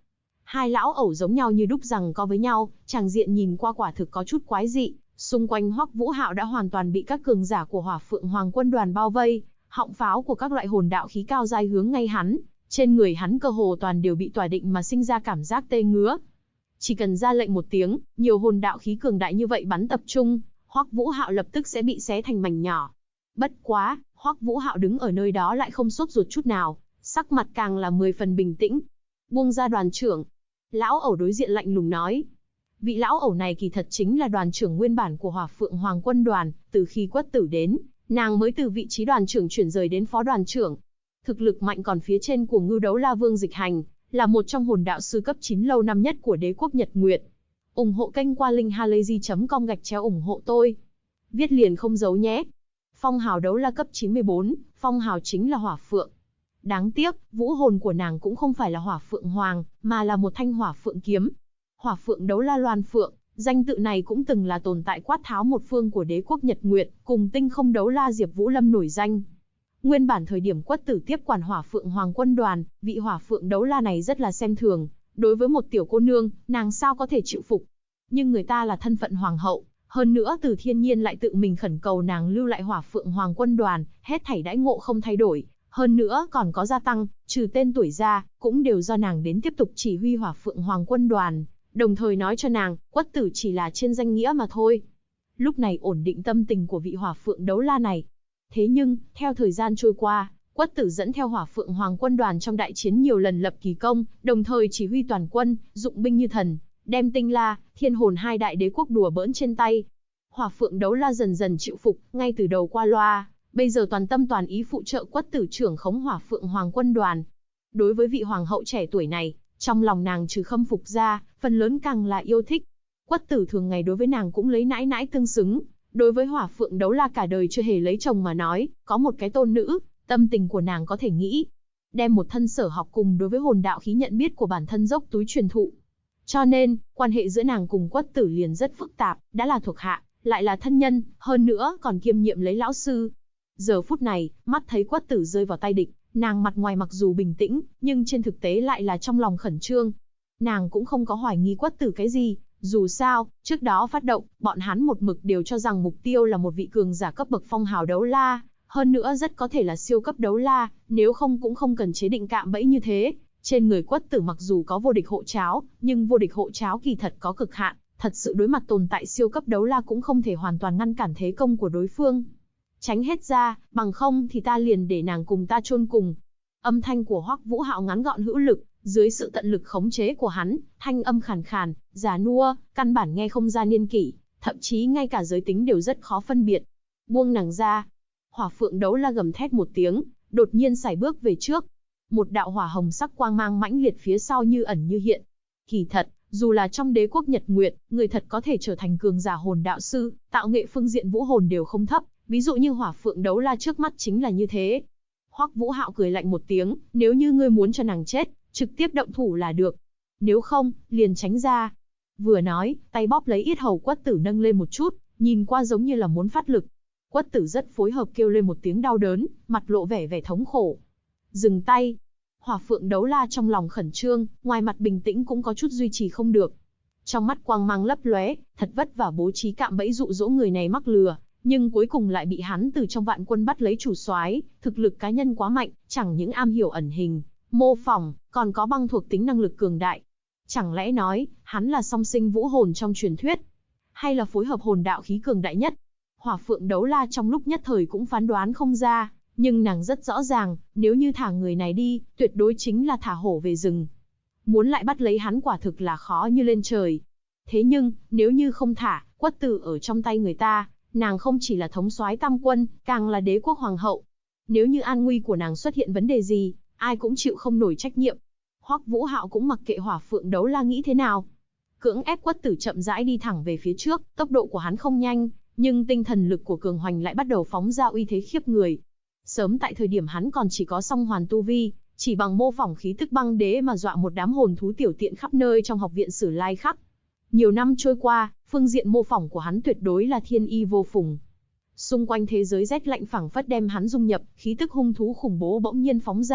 Hai lão ẩu giống nhau như đúc giằng co với nhau, tràng diện nhìn qua quả thực có chút quái dị. Xung quanh Hoắc Vũ Hạo đã hoàn toàn bị các cường giả của Hỏa Phượng Hoàng quân đoàn bao vây, họng pháo của các loại hồn đạo khí cao dai hướng ngay hắn, trên người hắn cơ hồ toàn đều bị tỏa định mà sinh ra cảm giác tê ngứa. Chỉ cần ra lệnh một tiếng, nhiều hồn đạo khí cường đại như vậy bắn tập trung, Hoắc Vũ Hạo lập tức sẽ bị xé thành mảnh nhỏ. Bất quá, Hoắc Vũ Hạo đứng ở nơi đó lại không sốt ruột chút nào, sắc mặt càng là 10 phần bình tĩnh. Buông ra đoàn trưởng. Lão ẩu đối diện lạnh lùng nói. Vị lão ẩu này kỳ thật chính là đoàn trưởng nguyên bản của Hỏa Phượng Hoàng quân đoàn, từ khi Quất Tử đến, nàng mới từ vị trí đoàn trưởng chuyển rời đến phó đoàn trưởng. Thực lực mạnh còn phía trên của Ngưu Đấu La Vương Dịch Hành, là một trong hồn đạo sư cấp 9 lâu năm nhất của đế quốc Nhật Nguyệt. Ủng hộ kênh qua linkhalazy.com ủng hộ tôi. Viết liền không giấu nhé. Phong hào đấu la cấp 94, phong hào chính là Hỏa Phượng. Đáng tiếc, vũ hồn của nàng cũng không phải là Hỏa Phượng Hoàng, mà là một thanh Hỏa Phượng kiếm. Hỏa Phượng đấu la Loan Phượng, danh tự này cũng từng là tồn tại quát tháo một phương của đế quốc Nhật Nguyệt, cùng tinh không đấu la Diệp Vũ Lâm nổi danh. Nguyên bản thời điểm Quất Tử tiếp quản Hỏa Phượng Hoàng quân đoàn, vị Hỏa Phượng đấu la này rất là xem thường, đối với một tiểu cô nương, nàng sao có thể chịu phục. Nhưng người ta là thân phận hoàng hậu, hơn nữa Từ Thiên Nhiên lại tự mình khẩn cầu nàng lưu lại Hỏa Phượng Hoàng quân đoàn, hết thảy đãi ngộ không thay đổi, hơn nữa còn có gia tăng, trừ tên tuổi ra, cũng đều do nàng đến tiếp tục chỉ huy Hỏa Phượng Hoàng quân đoàn, đồng thời nói cho nàng, Quất Tử chỉ là trên danh nghĩa mà thôi. Lúc này ổn định tâm tình của vị Hỏa Phượng đấu la này. Thế nhưng, theo thời gian trôi qua, Quất Tử dẫn theo Hỏa Phượng Hoàng quân đoàn trong đại chiến nhiều lần lập kỳ công, đồng thời chỉ huy toàn quân, dụng binh như thần, đem Tinh La, Thiên Hồn hai đại đế quốc đùa bỡn trên tay. Hỏa Phượng đấu la dần dần chịu phục, ngay từ đầu qua loa, bây giờ toàn tâm toàn ý phụ trợ Quất Tử trưởng khống Hỏa Phượng Hoàng quân đoàn. Đối với vị hoàng hậu trẻ tuổi này, trong lòng nàng trừ khâm phục ra, phần lớn càng là yêu thích. Quất Tử thường ngày đối với nàng cũng lấy nãi nãi tương xứng. Đối với Hỏa Phượng đấu la cả đời chưa hề lấy chồng mà nói, có một cái tôn nữ, tâm tình của nàng có thể nghĩ. Đem một thân sở học cùng đối với hồn đạo khí nhận biết của bản thân dốc túi truyền thụ. Cho nên, quan hệ giữa nàng cùng Quất Tử liền rất phức tạp, đã là thuộc hạ, lại là thân nhân, hơn nữa còn kiêm nhiệm lấy lão sư. Giờ phút này, mắt thấy Quất Tử rơi vào tay địch, nàng mặt ngoài mặc dù bình tĩnh, nhưng trên thực tế lại là trong lòng khẩn trương. Nàng cũng không có hoài nghi Quất Tử cái gì. Dù sao, trước đó phát động, bọn hắn một mực đều cho rằng mục tiêu là một vị cường giả cấp bậc phong hào đấu la, hơn nữa rất có thể là siêu cấp đấu la, nếu không cũng không cần chế định cạm bẫy như thế. Trên người Quất Tử mặc dù có vô địch hộ cháo, nhưng vô địch hộ cháo kỳ thật có cực hạn, thật sự đối mặt tồn tại siêu cấp đấu la cũng không thể hoàn toàn ngăn cản thế công của đối phương. Tránh hết ra, bằng không thì ta liền để nàng cùng ta chôn cùng. Âm thanh của Hoắc Vũ Hạo ngắn gọn hữu lực, dưới sự tận lực khống chế của hắn, thanh âm khàn khàn, già nua, căn bản nghe không ra niên kỷ, thậm chí ngay cả giới tính đều rất khó phân biệt. Buông nàng ra. Hỏa Phượng đấu la gầm thét một tiếng, đột nhiên sải bước về trước. Một đạo hỏa hồng sắc quang mang mãnh liệt phía sau như ẩn như hiện. Kỳ thật, dù là trong đế quốc Nhật Nguyệt, người thật có thể trở thành cường giả hồn đạo sư, tạo nghệ phương diện vũ hồn đều không thấp, ví dụ như Hỏa Phượng đấu la trước mắt chính là như thế. Hoắc Vũ Hạo cười lạnh một tiếng, nếu như ngươi muốn cho nàng chết, trực tiếp động thủ là được. Nếu không, liền tránh ra. Vừa nói, tay bóp lấy yết hầu Quất Tử nâng lên một chút, nhìn qua giống như là muốn phát lực. Quất Tử rất phối hợp kêu lên một tiếng đau đớn, mặt lộ vẻ thống khổ. Dừng tay. Hỏa Phượng đấu la trong lòng khẩn trương, ngoài mặt bình tĩnh cũng có chút duy trì không được. Trong mắt quang mang lấp lóe, thật vất vả bố trí cạm bẫy dụ dỗ người này mắc lừa, nhưng cuối cùng lại bị hắn từ trong vạn quân bắt lấy chủ soái, thực lực cá nhân quá mạnh, chẳng những am hiểu ẩn hình, mô phỏng, còn có băng thuộc tính năng lực cường đại. Chẳng lẽ nói, hắn là song sinh vũ hồn trong truyền thuyết, hay là phối hợp hồn đạo khí cường đại nhất? Hỏa Phượng đấu la trong lúc nhất thời cũng phán đoán không ra, nhưng nàng rất rõ ràng, nếu như thả người này đi, tuyệt đối chính là thả hổ về rừng. Muốn lại bắt lấy hắn quả thực là khó như lên trời. Thế nhưng, nếu như không thả, Quất Tử ở trong tay người ta, nàng không chỉ là thống soái tam quân, càng là đế quốc hoàng hậu. Nếu như an nguy của nàng xuất hiện vấn đề gì, ai cũng chịu không nổi trách nhiệm. Hoắc Vũ Hạo cũng mặc kệ Hỏa Phượng đấu la nghĩ thế nào. Cưỡng ép Quất Tử chậm rãi đi thẳng về phía trước, tốc độ của hắn không nhanh, nhưng tinh thần lực của Cường Hoành lại bắt đầu phóng ra uy thế khiếp người. Sớm tại thời điểm hắn còn chỉ có song hoàn tu vi, chỉ bằng mô phỏng khí tức băng đế mà dọa một đám hồn thú tiểu tiện khắp nơi trong học viện Sử Lai Khắc. Nhiều năm trôi qua, phương diện mô phỏng của hắn tuyệt đối là thiên y vô phùng. Xung quanh thế giới rét lạnh phảng phất đem hắn dung nhập, khí tức hung thú khủng bố bỗng nhiên phóng ra,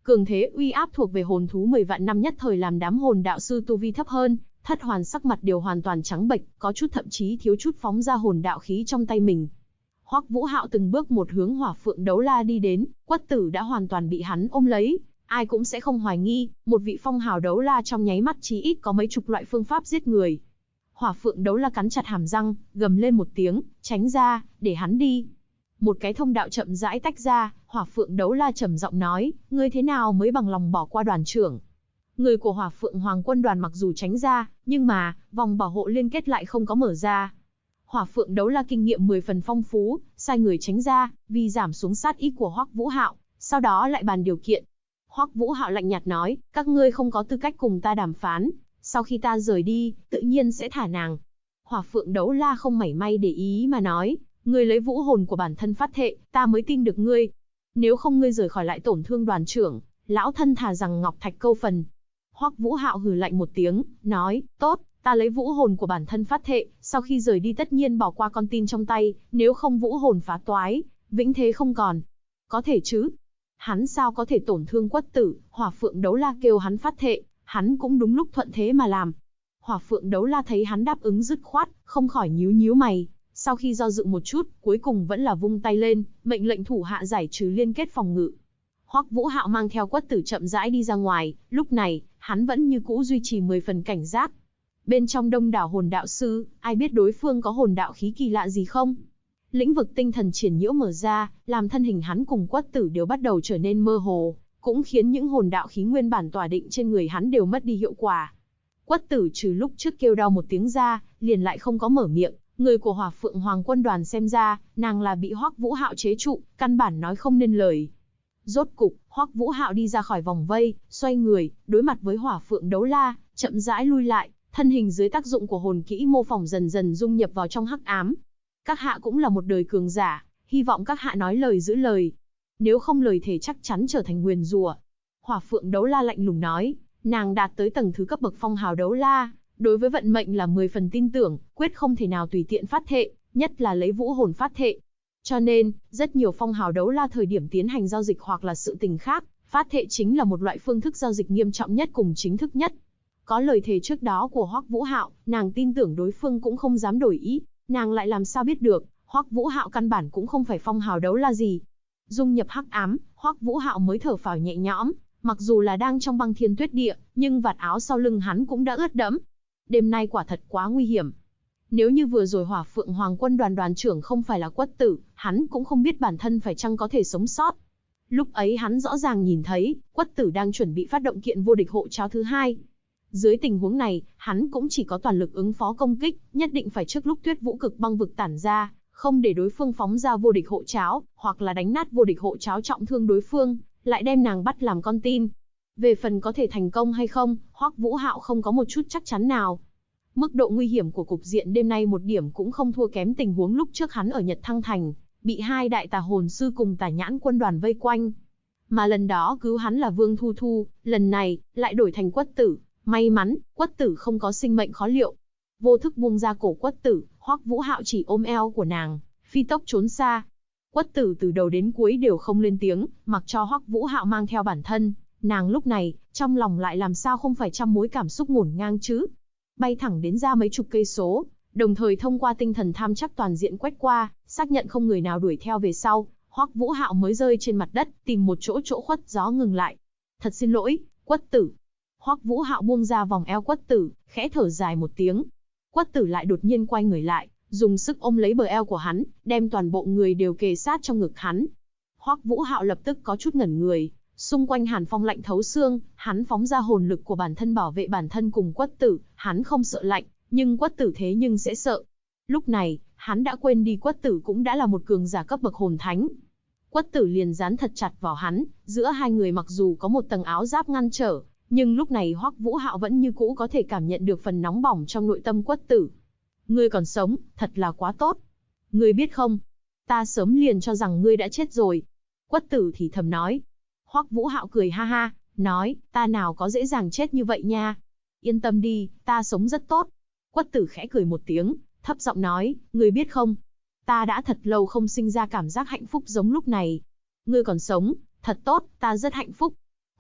Cường thế uy áp thuộc về hồn thú 10 vạn năm nhất thời làm đám hồn đạo sư tu vi thấp hơn, Thất Hoàn sắc mặt đều hoàn toàn trắng bệch, có chút thậm chí thiếu chút phóng ra hồn đạo khí trong tay mình. Hoắc Vũ Hạo từng bước một hướng Hỏa Phượng Đấu La đi đến, Quất Tử đã hoàn toàn bị hắn ôm lấy, ai cũng sẽ không hoài nghi, một vị phong hào đấu la trong nháy mắt chí ít có mấy chục loại phương pháp giết người. Hỏa Phượng Đấu La cắn chặt hàm răng, gầm lên một tiếng, tránh ra, để hắn đi. Một cái thông đạo chậm rãi tách ra, Hỏa Phượng Đấu La trầm giọng nói, ngươi thế nào mới bằng lòng bỏ qua đoàn trưởng? Người của Hỏa Phượng Hoàng quân đoàn mặc dù tránh ra, nhưng mà, vòng bảo hộ liên kết lại không có mở ra. Hỏa Phượng Đấu La kinh nghiệm 10 phần phong phú, sai người tránh ra, vì giảm xuống sát ý của Hoắc Vũ Hạo, sau đó lại bàn điều kiện. Hoắc Vũ Hạo lạnh nhạt nói, các ngươi không có tư cách cùng ta đàm phán, sau khi ta rời đi, tự nhiên sẽ thả nàng. Hỏa Phượng Đấu La không mảy may để ý mà nói, ngươi lấy vũ hồn của bản thân phát thệ, ta mới tin được ngươi. Nếu không ngươi rời khỏi lại tổn thương đoàn trưởng, lão thân thà rằng ngọc thạch câu phần. Hoắc Vũ Hạo hừ lạnh một tiếng, nói, tốt, ta lấy vũ hồn của bản thân phát thệ, sau khi rời đi tất nhiên bỏ qua con tin trong tay, nếu không vũ hồn phá toái, vĩnh thế không còn. Có thể chứ? Hắn sao có thể tổn thương Quất Tử? Hỏa Phượng Đấu La kêu hắn phát thệ, hắn cũng đúng lúc thuận thế mà làm. Hỏa Phượng Đấu La thấy hắn đáp ứng dứt khoát, không khỏi nhíu nhíu mày. Sau khi do dự một chút, cuối cùng vẫn là vung tay lên, mệnh lệnh thủ hạ giải trừ liên kết phòng ngự. Hoắc Vũ Hạo mang theo Quất Tử chậm rãi đi ra ngoài, lúc này, hắn vẫn như cũ duy trì 10 phần cảnh giác. Bên trong đông đảo hồn đạo sư, ai biết đối phương có hồn đạo khí kỳ lạ gì không? Lĩnh vực tinh thần triển nhiễu mở ra, làm thân hình hắn cùng Quất Tử đều bắt đầu trở nên mơ hồ, cũng khiến những hồn đạo khí nguyên bản tỏa định trên người hắn đều mất đi hiệu quả. Quất Tử trừ lúc trước kêu đau một tiếng ra, liền lại không có mở miệng. Người của Hỏa Phượng Hoàng quân đoàn xem ra, nàng là bị Hoắc Vũ Hạo chế trụ, căn bản nói không nên lời. Rốt cục, Hoắc Vũ Hạo đi ra khỏi vòng vây, xoay người, đối mặt với Hỏa Phượng Đấu La, chậm rãi lui lại, thân hình dưới tác dụng của hồn kỹ mô phỏng dần dần dung nhập vào trong hắc ám. Các hạ cũng là một đời cường giả, hy vọng các hạ nói lời giữ lời. Nếu không lời thề chắc chắn trở thành nguyền rủa. Hỏa Phượng Đấu La lạnh lùng nói, nàng đạt tới tầng thứ cấp bậc phong hào đấu la, đối với vận mệnh là 10 phần tin tưởng, quyết không thể nào tùy tiện phát thệ, nhất là lấy vũ hồn phát thệ. Cho nên, rất nhiều phong hào đấu la thời điểm tiến hành giao dịch hoặc là sự tình khác, phát thệ chính là một loại phương thức giao dịch nghiêm trọng nhất cùng chính thức nhất. Có lời thề trước đó của Hoắc Vũ Hạo, nàng tin tưởng đối phương cũng không dám đổi ý, nàng lại làm sao biết được, Hoắc Vũ Hạo căn bản cũng không phải phong hào đấu la gì. Dung nhập hắc ám, Hoắc Vũ Hạo mới thở phào nhẹ nhõm, mặc dù là đang trong băng thiên tuyết địa, nhưng vạt áo sau lưng hắn cũng đã ướt đẫm. Đêm nay quả thật quá nguy hiểm. Nếu như vừa rồi Hỏa Phượng Hoàng quân đoàn đoàn trưởng không phải là Quất Tử, hắn cũng không biết bản thân phải chăng có thể sống sót. Lúc ấy hắn rõ ràng nhìn thấy, Quất Tử đang chuẩn bị phát động kiện vô địch hộ cháo thứ hai. Dưới tình huống này, hắn cũng chỉ có toàn lực ứng phó công kích, nhất định phải trước lúc Tuyết Vũ Cực băng vực tản ra, không để đối phương phóng ra vô địch hộ cháo, hoặc là đánh nát vô địch hộ cháo trọng thương đối phương, lại đem nàng bắt làm con tin. Về phần có thể thành công hay không, Hoắc Vũ Hạo không có một chút chắc chắn nào. Mức độ nguy hiểm của cục diện đêm nay một điểm cũng không thua kém tình huống lúc trước hắn ở Nhật Thăng Thành, bị hai đại tà hồn sư cùng Tà Nhãn quân đoàn vây quanh. Mà lần đó cứu hắn là Vương Thu Thu, lần này, lại đổi thành Quất Tử. May mắn, Quất Tử không có sinh mệnh khó liệu. Vô thức buông ra cổ Quất Tử, Hoắc Vũ Hạo chỉ ôm eo của nàng, phi tốc trốn xa. Quất Tử từ đầu đến cuối đều không lên tiếng, mặc cho Hoắc Vũ Hạo mang theo bản thân. Nàng lúc này, trong lòng lại làm sao không phải trăm mối cảm xúc ngổn ngang chứ. Bay thẳng đến ra mấy chục cây số, đồng thời thông qua tinh thần tham chắc toàn diện quét qua, xác nhận không người nào đuổi theo về sau, Hoắc Vũ Hạo mới rơi trên mặt đất, tìm một chỗ khuất gió ngừng lại. Thật xin lỗi, Quất Tử. Hoắc Vũ Hạo buông ra vòng eo Quất Tử, khẽ thở dài một tiếng. Quất Tử lại đột nhiên quay người lại, dùng sức ôm lấy bờ eo của hắn, đem toàn bộ người đều kề sát trong ngực hắn. Hoắc Vũ Hạo lập tức có chút ngẩn người, xung quanh hàn phong lạnh thấu xương, hắn phóng ra hồn lực của bản thân bảo vệ bản thân cùng Quất Tử, hắn không sợ lạnh, nhưng Quất Tử thế nhưng sẽ sợ. Lúc này, hắn đã quên đi Quất Tử cũng đã là một cường giả cấp bậc hồn thánh. Quất Tử liền dán thật chặt vào hắn, giữa hai người mặc dù có một tầng áo giáp ngăn trở, nhưng lúc này Hoắc Vũ Hạo vẫn như cũ có thể cảm nhận được phần nóng bỏng trong nội tâm Quất Tử. Ngươi còn sống, thật là quá tốt. Ngươi biết không, ta sớm liền cho rằng ngươi đã chết rồi. Quất Tử thì thầm nói. Hoắc Vũ Hạo cười ha ha, nói, ta nào có dễ dàng chết như vậy nha. Yên tâm đi, ta sống rất tốt. Quất Tử khẽ cười một tiếng, thấp giọng nói, ngươi biết không, ta đã thật lâu không sinh ra cảm giác hạnh phúc giống lúc này. Ngươi còn sống, thật tốt, ta rất hạnh phúc.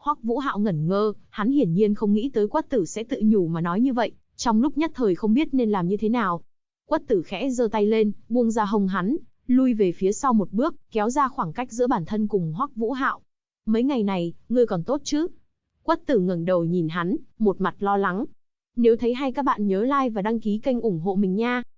Hoắc Vũ Hạo ngẩn ngơ, hắn hiển nhiên không nghĩ tới Quất Tử sẽ tự nhủ mà nói như vậy, trong lúc nhất thời không biết nên làm như thế nào. Quất Tử khẽ giơ tay lên, buông ra hông hắn, lui về phía sau một bước, kéo ra khoảng cách giữa bản thân cùng Hoắc Vũ Hạo. Mấy ngày này, ngươi còn tốt chứ? Quất Tử ngẩng đầu nhìn hắn, một mặt lo lắng. Nếu thấy hay các bạn nhớ like và đăng ký kênh ủng hộ mình nha.